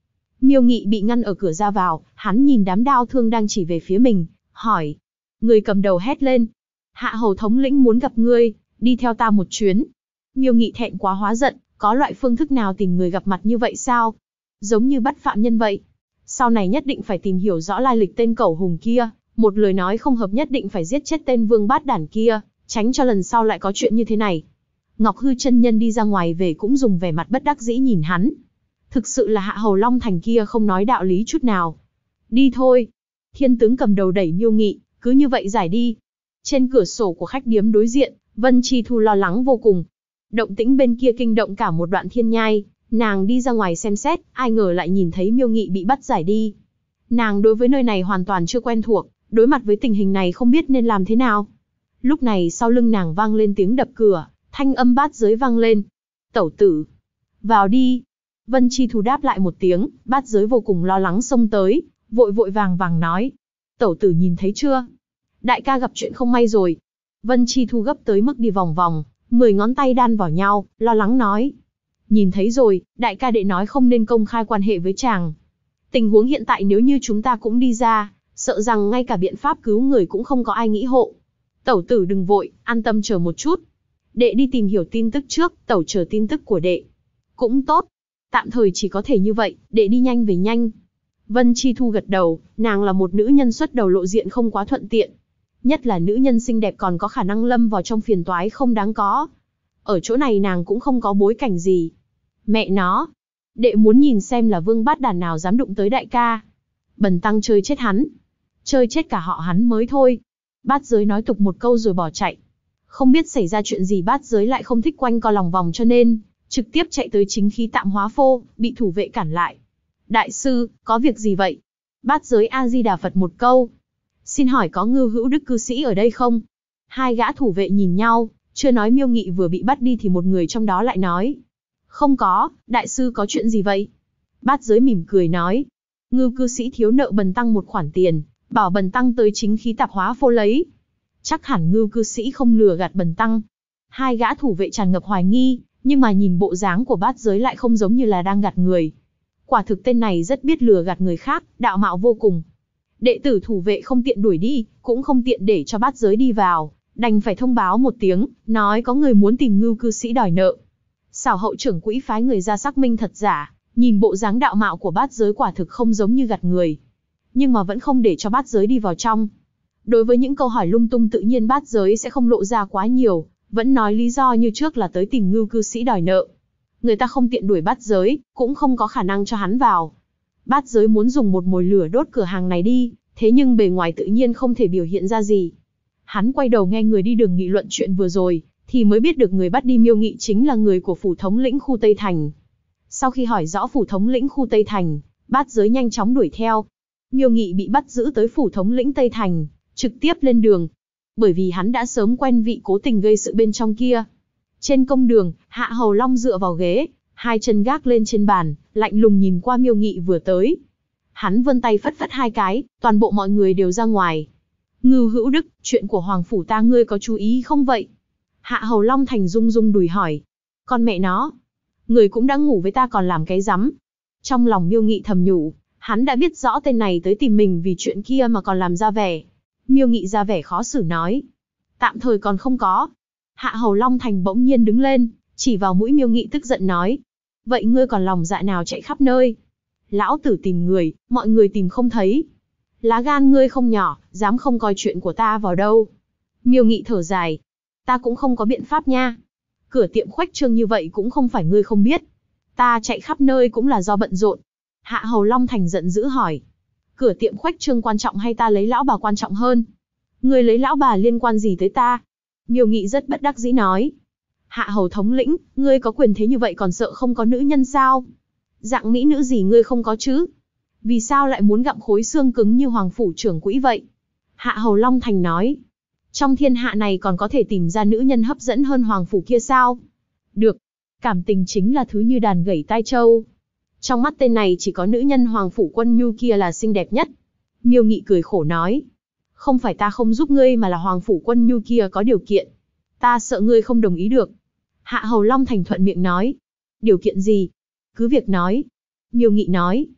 Miêu Nghị bị ngăn ở cửa ra vào, hắn nhìn đám đao thương đang chỉ về phía mình, hỏi. Người cầm đầu hét lên. Hạ hầu thống lĩnh muốn gặp ngươi, đi theo ta một chuyến. Miêu Nghị thẹn quá hóa giận, có loại phương thức nào tìm người gặp mặt như vậy sao? Giống như bắt phạm nhân vậy. Sau này nhất định phải tìm hiểu rõ lai lịch tên cẩu hùng kia, một lời nói không hợp nhất định phải giết chết tên vương bát đản kia, tránh cho lần sau lại có chuyện như thế này. Ngọc Hư chân nhân đi ra ngoài về cũng dùng vẻ mặt bất đắc dĩ nhìn hắn. Thực sự là Hạ Hầu Long Thành kia không nói đạo lý chút nào. Đi thôi. Thiên tướng cầm đầu đẩy Miêu Nghị, cứ như vậy giải đi. Trên cửa sổ của khách điếm đối diện, Vân Chi Thu lo lắng vô cùng. Động tĩnh bên kia kinh động cả một đoạn thiên nhai, nàng đi ra ngoài xem xét, ai ngờ lại nhìn thấy Miêu Nghị bị bắt giải đi. Nàng đối với nơi này hoàn toàn chưa quen thuộc, đối mặt với tình hình này không biết nên làm thế nào. Lúc này sau lưng nàng vang lên tiếng đập cửa, thanh âm bát giới vang lên. Tẩu tử, vào đi. Vân Chi Thu đáp lại một tiếng, bát giới vô cùng lo lắng xông tới, vội vội vàng vàng nói. Tẩu tử nhìn thấy chưa? Đại ca gặp chuyện không may rồi. Vân Chi Thu gấp tới mức đi vòng vòng, 10 ngón tay đan vào nhau, lo lắng nói. Nhìn thấy rồi, đại ca đệ nói không nên công khai quan hệ với chàng. Tình huống hiện tại nếu như chúng ta cũng đi ra, sợ rằng ngay cả biện pháp cứu người cũng không có ai nghĩ hộ. Tẩu tử đừng vội, an tâm chờ một chút. Đệ đi tìm hiểu tin tức trước, tẩu chờ tin tức của đệ. Cũng tốt. Tạm thời chỉ có thể như vậy, đệ đi nhanh về nhanh. Vân Chi Thu gật đầu, nàng là một nữ nhân xuất đầu lộ diện không quá thuận tiện. Nhất là nữ nhân xinh đẹp còn có khả năng lâm vào trong phiền toái không đáng có. Ở chỗ này nàng cũng không có bối cảnh gì. Mẹ nó, đệ muốn nhìn xem là vương bát đàn nào dám đụng tới đại ca. Bần tăng chơi chết hắn. Chơi chết cả họ hắn mới thôi. Bát giới nói tục một câu rồi bỏ chạy. Không biết xảy ra chuyện gì bát giới lại không thích quanh co lòng vòng cho nên, trực tiếp chạy tới chính khí tạm hóa phô, bị thủ vệ cản lại. Đại sư, có việc gì vậy? Bát giới A-di-đà Phật một câu. Xin hỏi có Ngưu Hữu Đức cư sĩ ở đây không? Hai gã thủ vệ nhìn nhau, chưa nói Miêu Nghị vừa bị bắt đi thì một người trong đó lại nói. Không có, đại sư có chuyện gì vậy? Bát giới mỉm cười nói. Ngưu cư sĩ thiếu nợ bần tăng một khoản tiền, bảo bần tăng tới chính khí tạp hóa phô lấy. Chắc hẳn Ngưu cư sĩ không lừa gạt bần tăng. Hai gã thủ vệ tràn ngập hoài nghi, nhưng mà nhìn bộ dáng của bát giới lại không giống như là đang gạt người. Quả thực tên này rất biết lừa gạt người khác, đạo mạo vô cùng. Đệ tử thủ vệ không tiện đuổi đi, cũng không tiện để cho bát giới đi vào, đành phải thông báo một tiếng, nói có người muốn tìm Ngưu cư sĩ đòi nợ. Xảo hậu trưởng quỹ phái người ra xác minh thật giả, nhìn bộ dáng đạo mạo của bát giới quả thực không giống như gạt người. Nhưng mà vẫn không để cho bát giới đi vào trong. Đối với những câu hỏi lung tung tự nhiên bát giới sẽ không lộ ra quá nhiều, vẫn nói lý do như trước là tới tìm Ngưu cư sĩ đòi nợ. Người ta không tiện đuổi bát giới, cũng không có khả năng cho hắn vào. Bát giới muốn dùng một mồi lửa đốt cửa hàng này đi, thế nhưng bề ngoài tự nhiên không thể biểu hiện ra gì. Hắn quay đầu nghe người đi đường nghị luận chuyện vừa rồi, thì mới biết được người bắt đi Miêu Nghị chính là người của phủ thống lĩnh khu Tây Thành. Sau khi hỏi rõ phủ thống lĩnh khu Tây Thành, bát giới nhanh chóng đuổi theo. Miêu Nghị bị bắt giữ tới phủ thống lĩnh Tây Thành, trực tiếp lên đường. Bởi vì hắn đã sớm quen vị cố tình gây sự bên trong kia. Trên công đường, Hạ Hầu Long dựa vào ghế, hai chân gác lên trên bàn, lạnh lùng nhìn qua Miêu Nghị vừa tới. Hắn vươn tay phất phất hai cái, toàn bộ mọi người đều ra ngoài. Ngưu Hữu Đức, chuyện của Hoàng Phủ ta ngươi có chú ý không vậy? Hạ Hầu Long Thành rung rung đùi hỏi. Con mẹ nó, người cũng đã ngủ với ta còn làm cái rắm. Trong lòng Miêu Nghị thầm nhủ, hắn đã biết rõ tên này tới tìm mình vì chuyện kia mà còn làm ra vẻ. Miêu Nghị ra vẻ khó xử nói. Tạm thời còn không có. Hạ Hầu Long Thành bỗng nhiên đứng lên, chỉ vào mũi Miêu Nghị tức giận nói. Vậy ngươi còn lòng dạ nào chạy khắp nơi? Lão tử tìm người, mọi người tìm không thấy. Lá gan ngươi không nhỏ, dám không coi chuyện của ta vào đâu. Miêu Nghị thở dài. Ta cũng không có biện pháp nha. Cửa tiệm khuếch trương như vậy cũng không phải ngươi không biết. Ta chạy khắp nơi cũng là do bận rộn. Hạ Hầu Long Thành giận dữ hỏi. Cửa tiệm khuếch trương quan trọng hay ta lấy lão bà quan trọng hơn? Ngươi lấy lão bà liên quan gì tới ta? Miêu Nghị rất bất đắc dĩ nói. Hạ Hầu thống lĩnh, ngươi có quyền thế như vậy còn sợ không có nữ nhân sao? Dạng mỹ nữ gì ngươi không có chứ? Vì sao lại muốn gặm khối xương cứng như Hoàng Phủ trưởng quỹ vậy? Hạ Hầu Long Thành nói. Trong thiên hạ này còn có thể tìm ra nữ nhân hấp dẫn hơn Hoàng Phủ kia sao? Được. Cảm tình chính là thứ như đàn gẩy tai trâu. Trong mắt tên này chỉ có nữ nhân Hoàng Phủ Quân Nhu kia là xinh đẹp nhất. Miêu Nghị cười khổ nói. Không phải ta không giúp ngươi mà là Hoàng Phủ Quân Nhu kia có điều kiện. Ta sợ ngươi không đồng ý được. Hạ Hầu Long Thành thuận miệng nói. Điều kiện gì? Cứ việc nói. Miêu Nghị nói.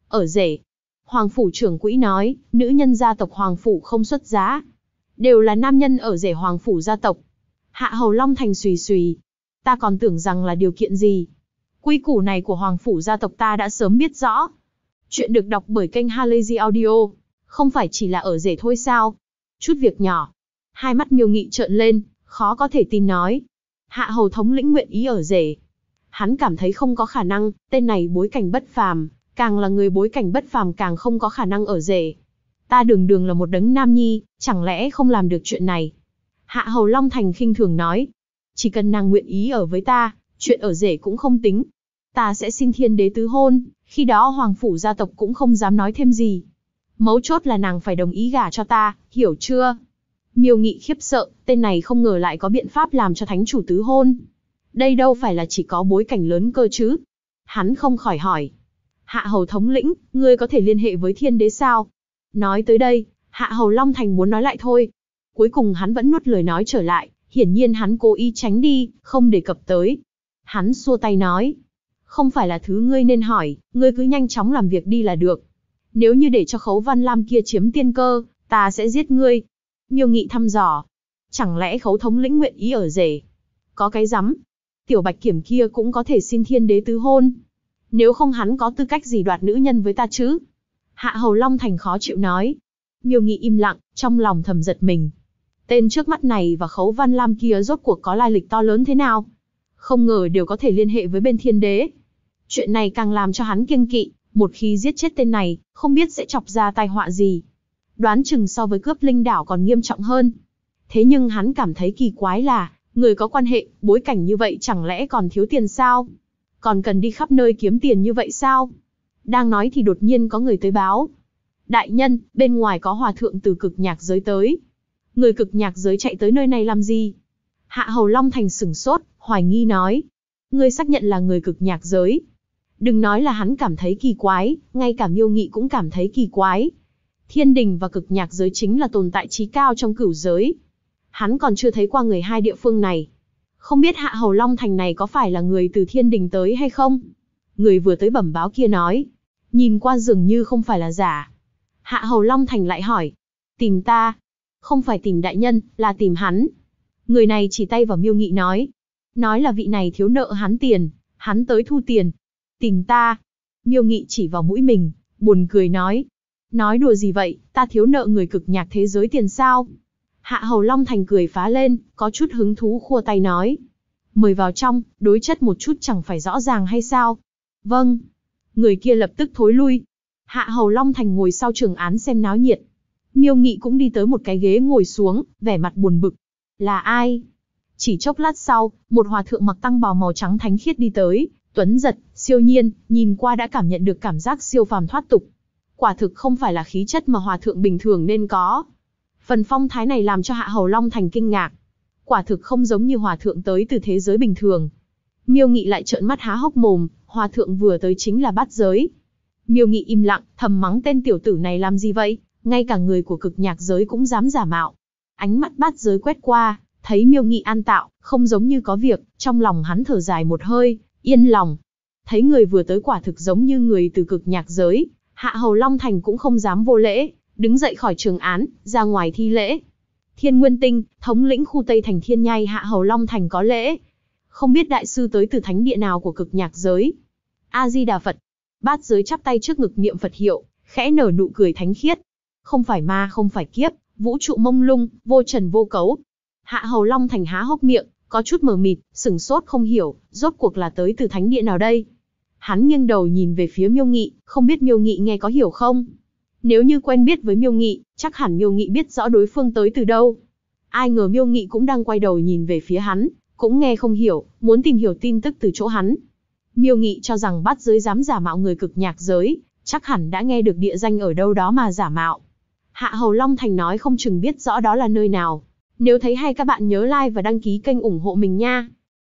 Ở rể. Hoàng phủ trưởng quỹ nói, nữ nhân gia tộc Hoàng phủ không xuất giá. Đều là nam nhân ở rể Hoàng phủ gia tộc. Hạ Hầu Long Thành xùy xùy. Ta còn tưởng rằng là điều kiện gì. Quy củ này của Hoàng phủ gia tộc ta đã sớm biết rõ. Chuyện được đọc bởi kênh Halazy Audio. Không phải chỉ là ở rể thôi sao? Chút việc nhỏ. Hai mắt Miêu Nghị trợn lên, khó có thể tin nói. Hạ Hầu thống lĩnh nguyện ý ở rể. Hắn cảm thấy không có khả năng, tên này bối cảnh bất phàm, càng là người bối cảnh bất phàm càng không có khả năng ở rể. Ta đường đường là một đấng nam nhi, chẳng lẽ không làm được chuyện này? Hạ Hầu Long Thành khinh thường nói. Chỉ cần nàng nguyện ý ở với ta, chuyện ở rể cũng không tính. Ta sẽ xin thiên đế tứ hôn, khi đó Hoàng phủ gia tộc cũng không dám nói thêm gì. Mấu chốt là nàng phải đồng ý gả cho ta, hiểu chưa? Miêu Nghị khiếp sợ, tên này không ngờ lại có biện pháp làm cho thánh chủ tứ hôn. Đây đâu phải là chỉ có bối cảnh lớn cơ chứ? Hắn không khỏi hỏi. Hạ Hầu thống lĩnh, ngươi có thể liên hệ với thiên đế sao? Nói tới đây, Hạ Hầu Long Thành muốn nói lại thôi. Cuối cùng hắn vẫn nuốt lời nói trở lại, hiển nhiên hắn cố ý tránh đi, không đề cập tới. Hắn xua tay nói. Không phải là thứ ngươi nên hỏi, ngươi cứ nhanh chóng làm việc đi là được. Nếu như để cho Khấu Văn Lam kia chiếm tiên cơ, ta sẽ giết ngươi. Miêu Nghị thăm dò. Chẳng lẽ Khấu thống lĩnh nguyện ý ở rể? Có cái rắm. Tiểu Bạch Kiểm kia cũng có thể xin thiên đế tứ hôn. Nếu không hắn có tư cách gì đoạt nữ nhân với ta chứ? Hạ Hầu Long Thành khó chịu nói. Miêu Nghị im lặng, trong lòng thầm giật mình. Tên trước mắt này và Khấu Văn Lam kia rốt cuộc có lai lịch to lớn thế nào? Không ngờ đều có thể liên hệ với bên thiên đế. Chuyện này càng làm cho hắn kiêng kỵ, một khi giết chết tên này, không biết sẽ chọc ra tai họa gì. Đoán chừng so với cướp linh đảo còn nghiêm trọng hơn. Thế nhưng hắn cảm thấy kỳ quái là, người có quan hệ, bối cảnh như vậy chẳng lẽ còn thiếu tiền sao? Còn cần đi khắp nơi kiếm tiền như vậy sao? Đang nói thì đột nhiên có người tới báo. Đại nhân, bên ngoài có hòa thượng từ cực nhạc giới tới. Người cực nhạc giới chạy tới nơi này làm gì? Hạ Hầu Long Thành sửng sốt, hoài nghi nói. Ngươi xác nhận là người cực nhạc giới. Đừng nói là hắn cảm thấy kỳ quái, ngay cả Miêu Nghị cũng cảm thấy kỳ quái. Thiên đình và cực nhạc giới chính là tồn tại chí cao trong cửu giới. Hắn còn chưa thấy qua người hai địa phương này. Không biết Hạ Hầu Long Thành này có phải là người từ thiên đình tới hay không? Người vừa tới bẩm báo kia nói. Nhìn qua dường như không phải là giả. Hạ Hầu Long Thành lại hỏi. Tìm ta? Không phải tìm đại nhân, là tìm hắn. Người này chỉ tay vào Miêu Nghị nói. Nói là vị này thiếu nợ hắn tiền, hắn tới thu tiền. Tìm ta? Miêu Nghị chỉ vào mũi mình, buồn cười nói. Nói đùa gì vậy, ta thiếu nợ người cực nhạc thế giới tiền sao? Hạ Hầu Long Thành cười phá lên, có chút hứng thú khua tay nói. Mời vào trong, đối chất một chút chẳng phải rõ ràng hay sao? Vâng. Người kia lập tức thối lui. Hạ Hầu Long Thành ngồi sau trường án xem náo nhiệt. Miêu Nghị cũng đi tới một cái ghế ngồi xuống, vẻ mặt buồn bực. Là ai? Chỉ chốc lát sau, một hòa thượng mặc tăng bào màu trắng thánh khiết đi tới, tuấn giật, siêu nhiên, nhìn qua đã cảm nhận được cảm giác siêu phàm thoát tục. Quả thực không phải là khí chất mà hòa thượng bình thường nên có. Phần phong thái này làm cho Hạ Hầu Long Thành kinh ngạc. Quả thực không giống như hòa thượng tới từ thế giới bình thường. Miêu Nghị lại trợn mắt há hốc mồm, hòa thượng vừa tới chính là bát giới. Miêu Nghị im lặng, thầm mắng tên tiểu tử này làm gì vậy, ngay cả người của cực nhạc giới cũng dám giả mạo. Ánh mắt bát giới quét qua, thấy Miêu Nghị an tạo, không giống như có việc, trong lòng hắn thở dài một hơi, yên lòng. Thấy người vừa tới quả thực giống như người từ cực nhạc giới, Hạ Hầu Long Thành cũng không dám vô lễ, đứng dậy khỏi trường án, ra ngoài thi lễ. Thiên Nguyên Tinh, thống lĩnh khu Tây Thành Thiên Nhai Hạ Hầu Long Thành có lễ. Không biết đại sư tới từ thánh địa nào của cực nhạc giới. A-di-đà Phật. Bát giới chắp tay trước ngực niệm Phật hiệu, khẽ nở nụ cười thánh khiết. Không phải ma không phải kiếp, vũ trụ mông lung, vô trần vô cấu. Hạ Hầu Long Thành há hốc miệng, có chút mờ mịt, sửng sốt không hiểu, rốt cuộc là tới từ thánh địa nào đây. Hắn nghiêng đầu nhìn về phía Miêu Nghị, không biết Miêu Nghị nghe có hiểu không. Nếu như quen biết với Miêu Nghị, chắc hẳn Miêu Nghị biết rõ đối phương tới từ đâu. Ai ngờ Miêu Nghị cũng đang quay đầu nhìn về phía hắn, cũng nghe không hiểu, muốn tìm hiểu tin tức từ chỗ hắn. Miêu Nghị cho rằng bát giới dám giả mạo người cực nhạc giới, chắc hẳn đã nghe được địa danh ở đâu đó mà giả mạo. Hạ Hầu Long Thành nói không chừng biết rõ đó là nơi nào. Nếu thấy hay các bạn nhớ like và đăng ký kênh ủng hộ mình nha.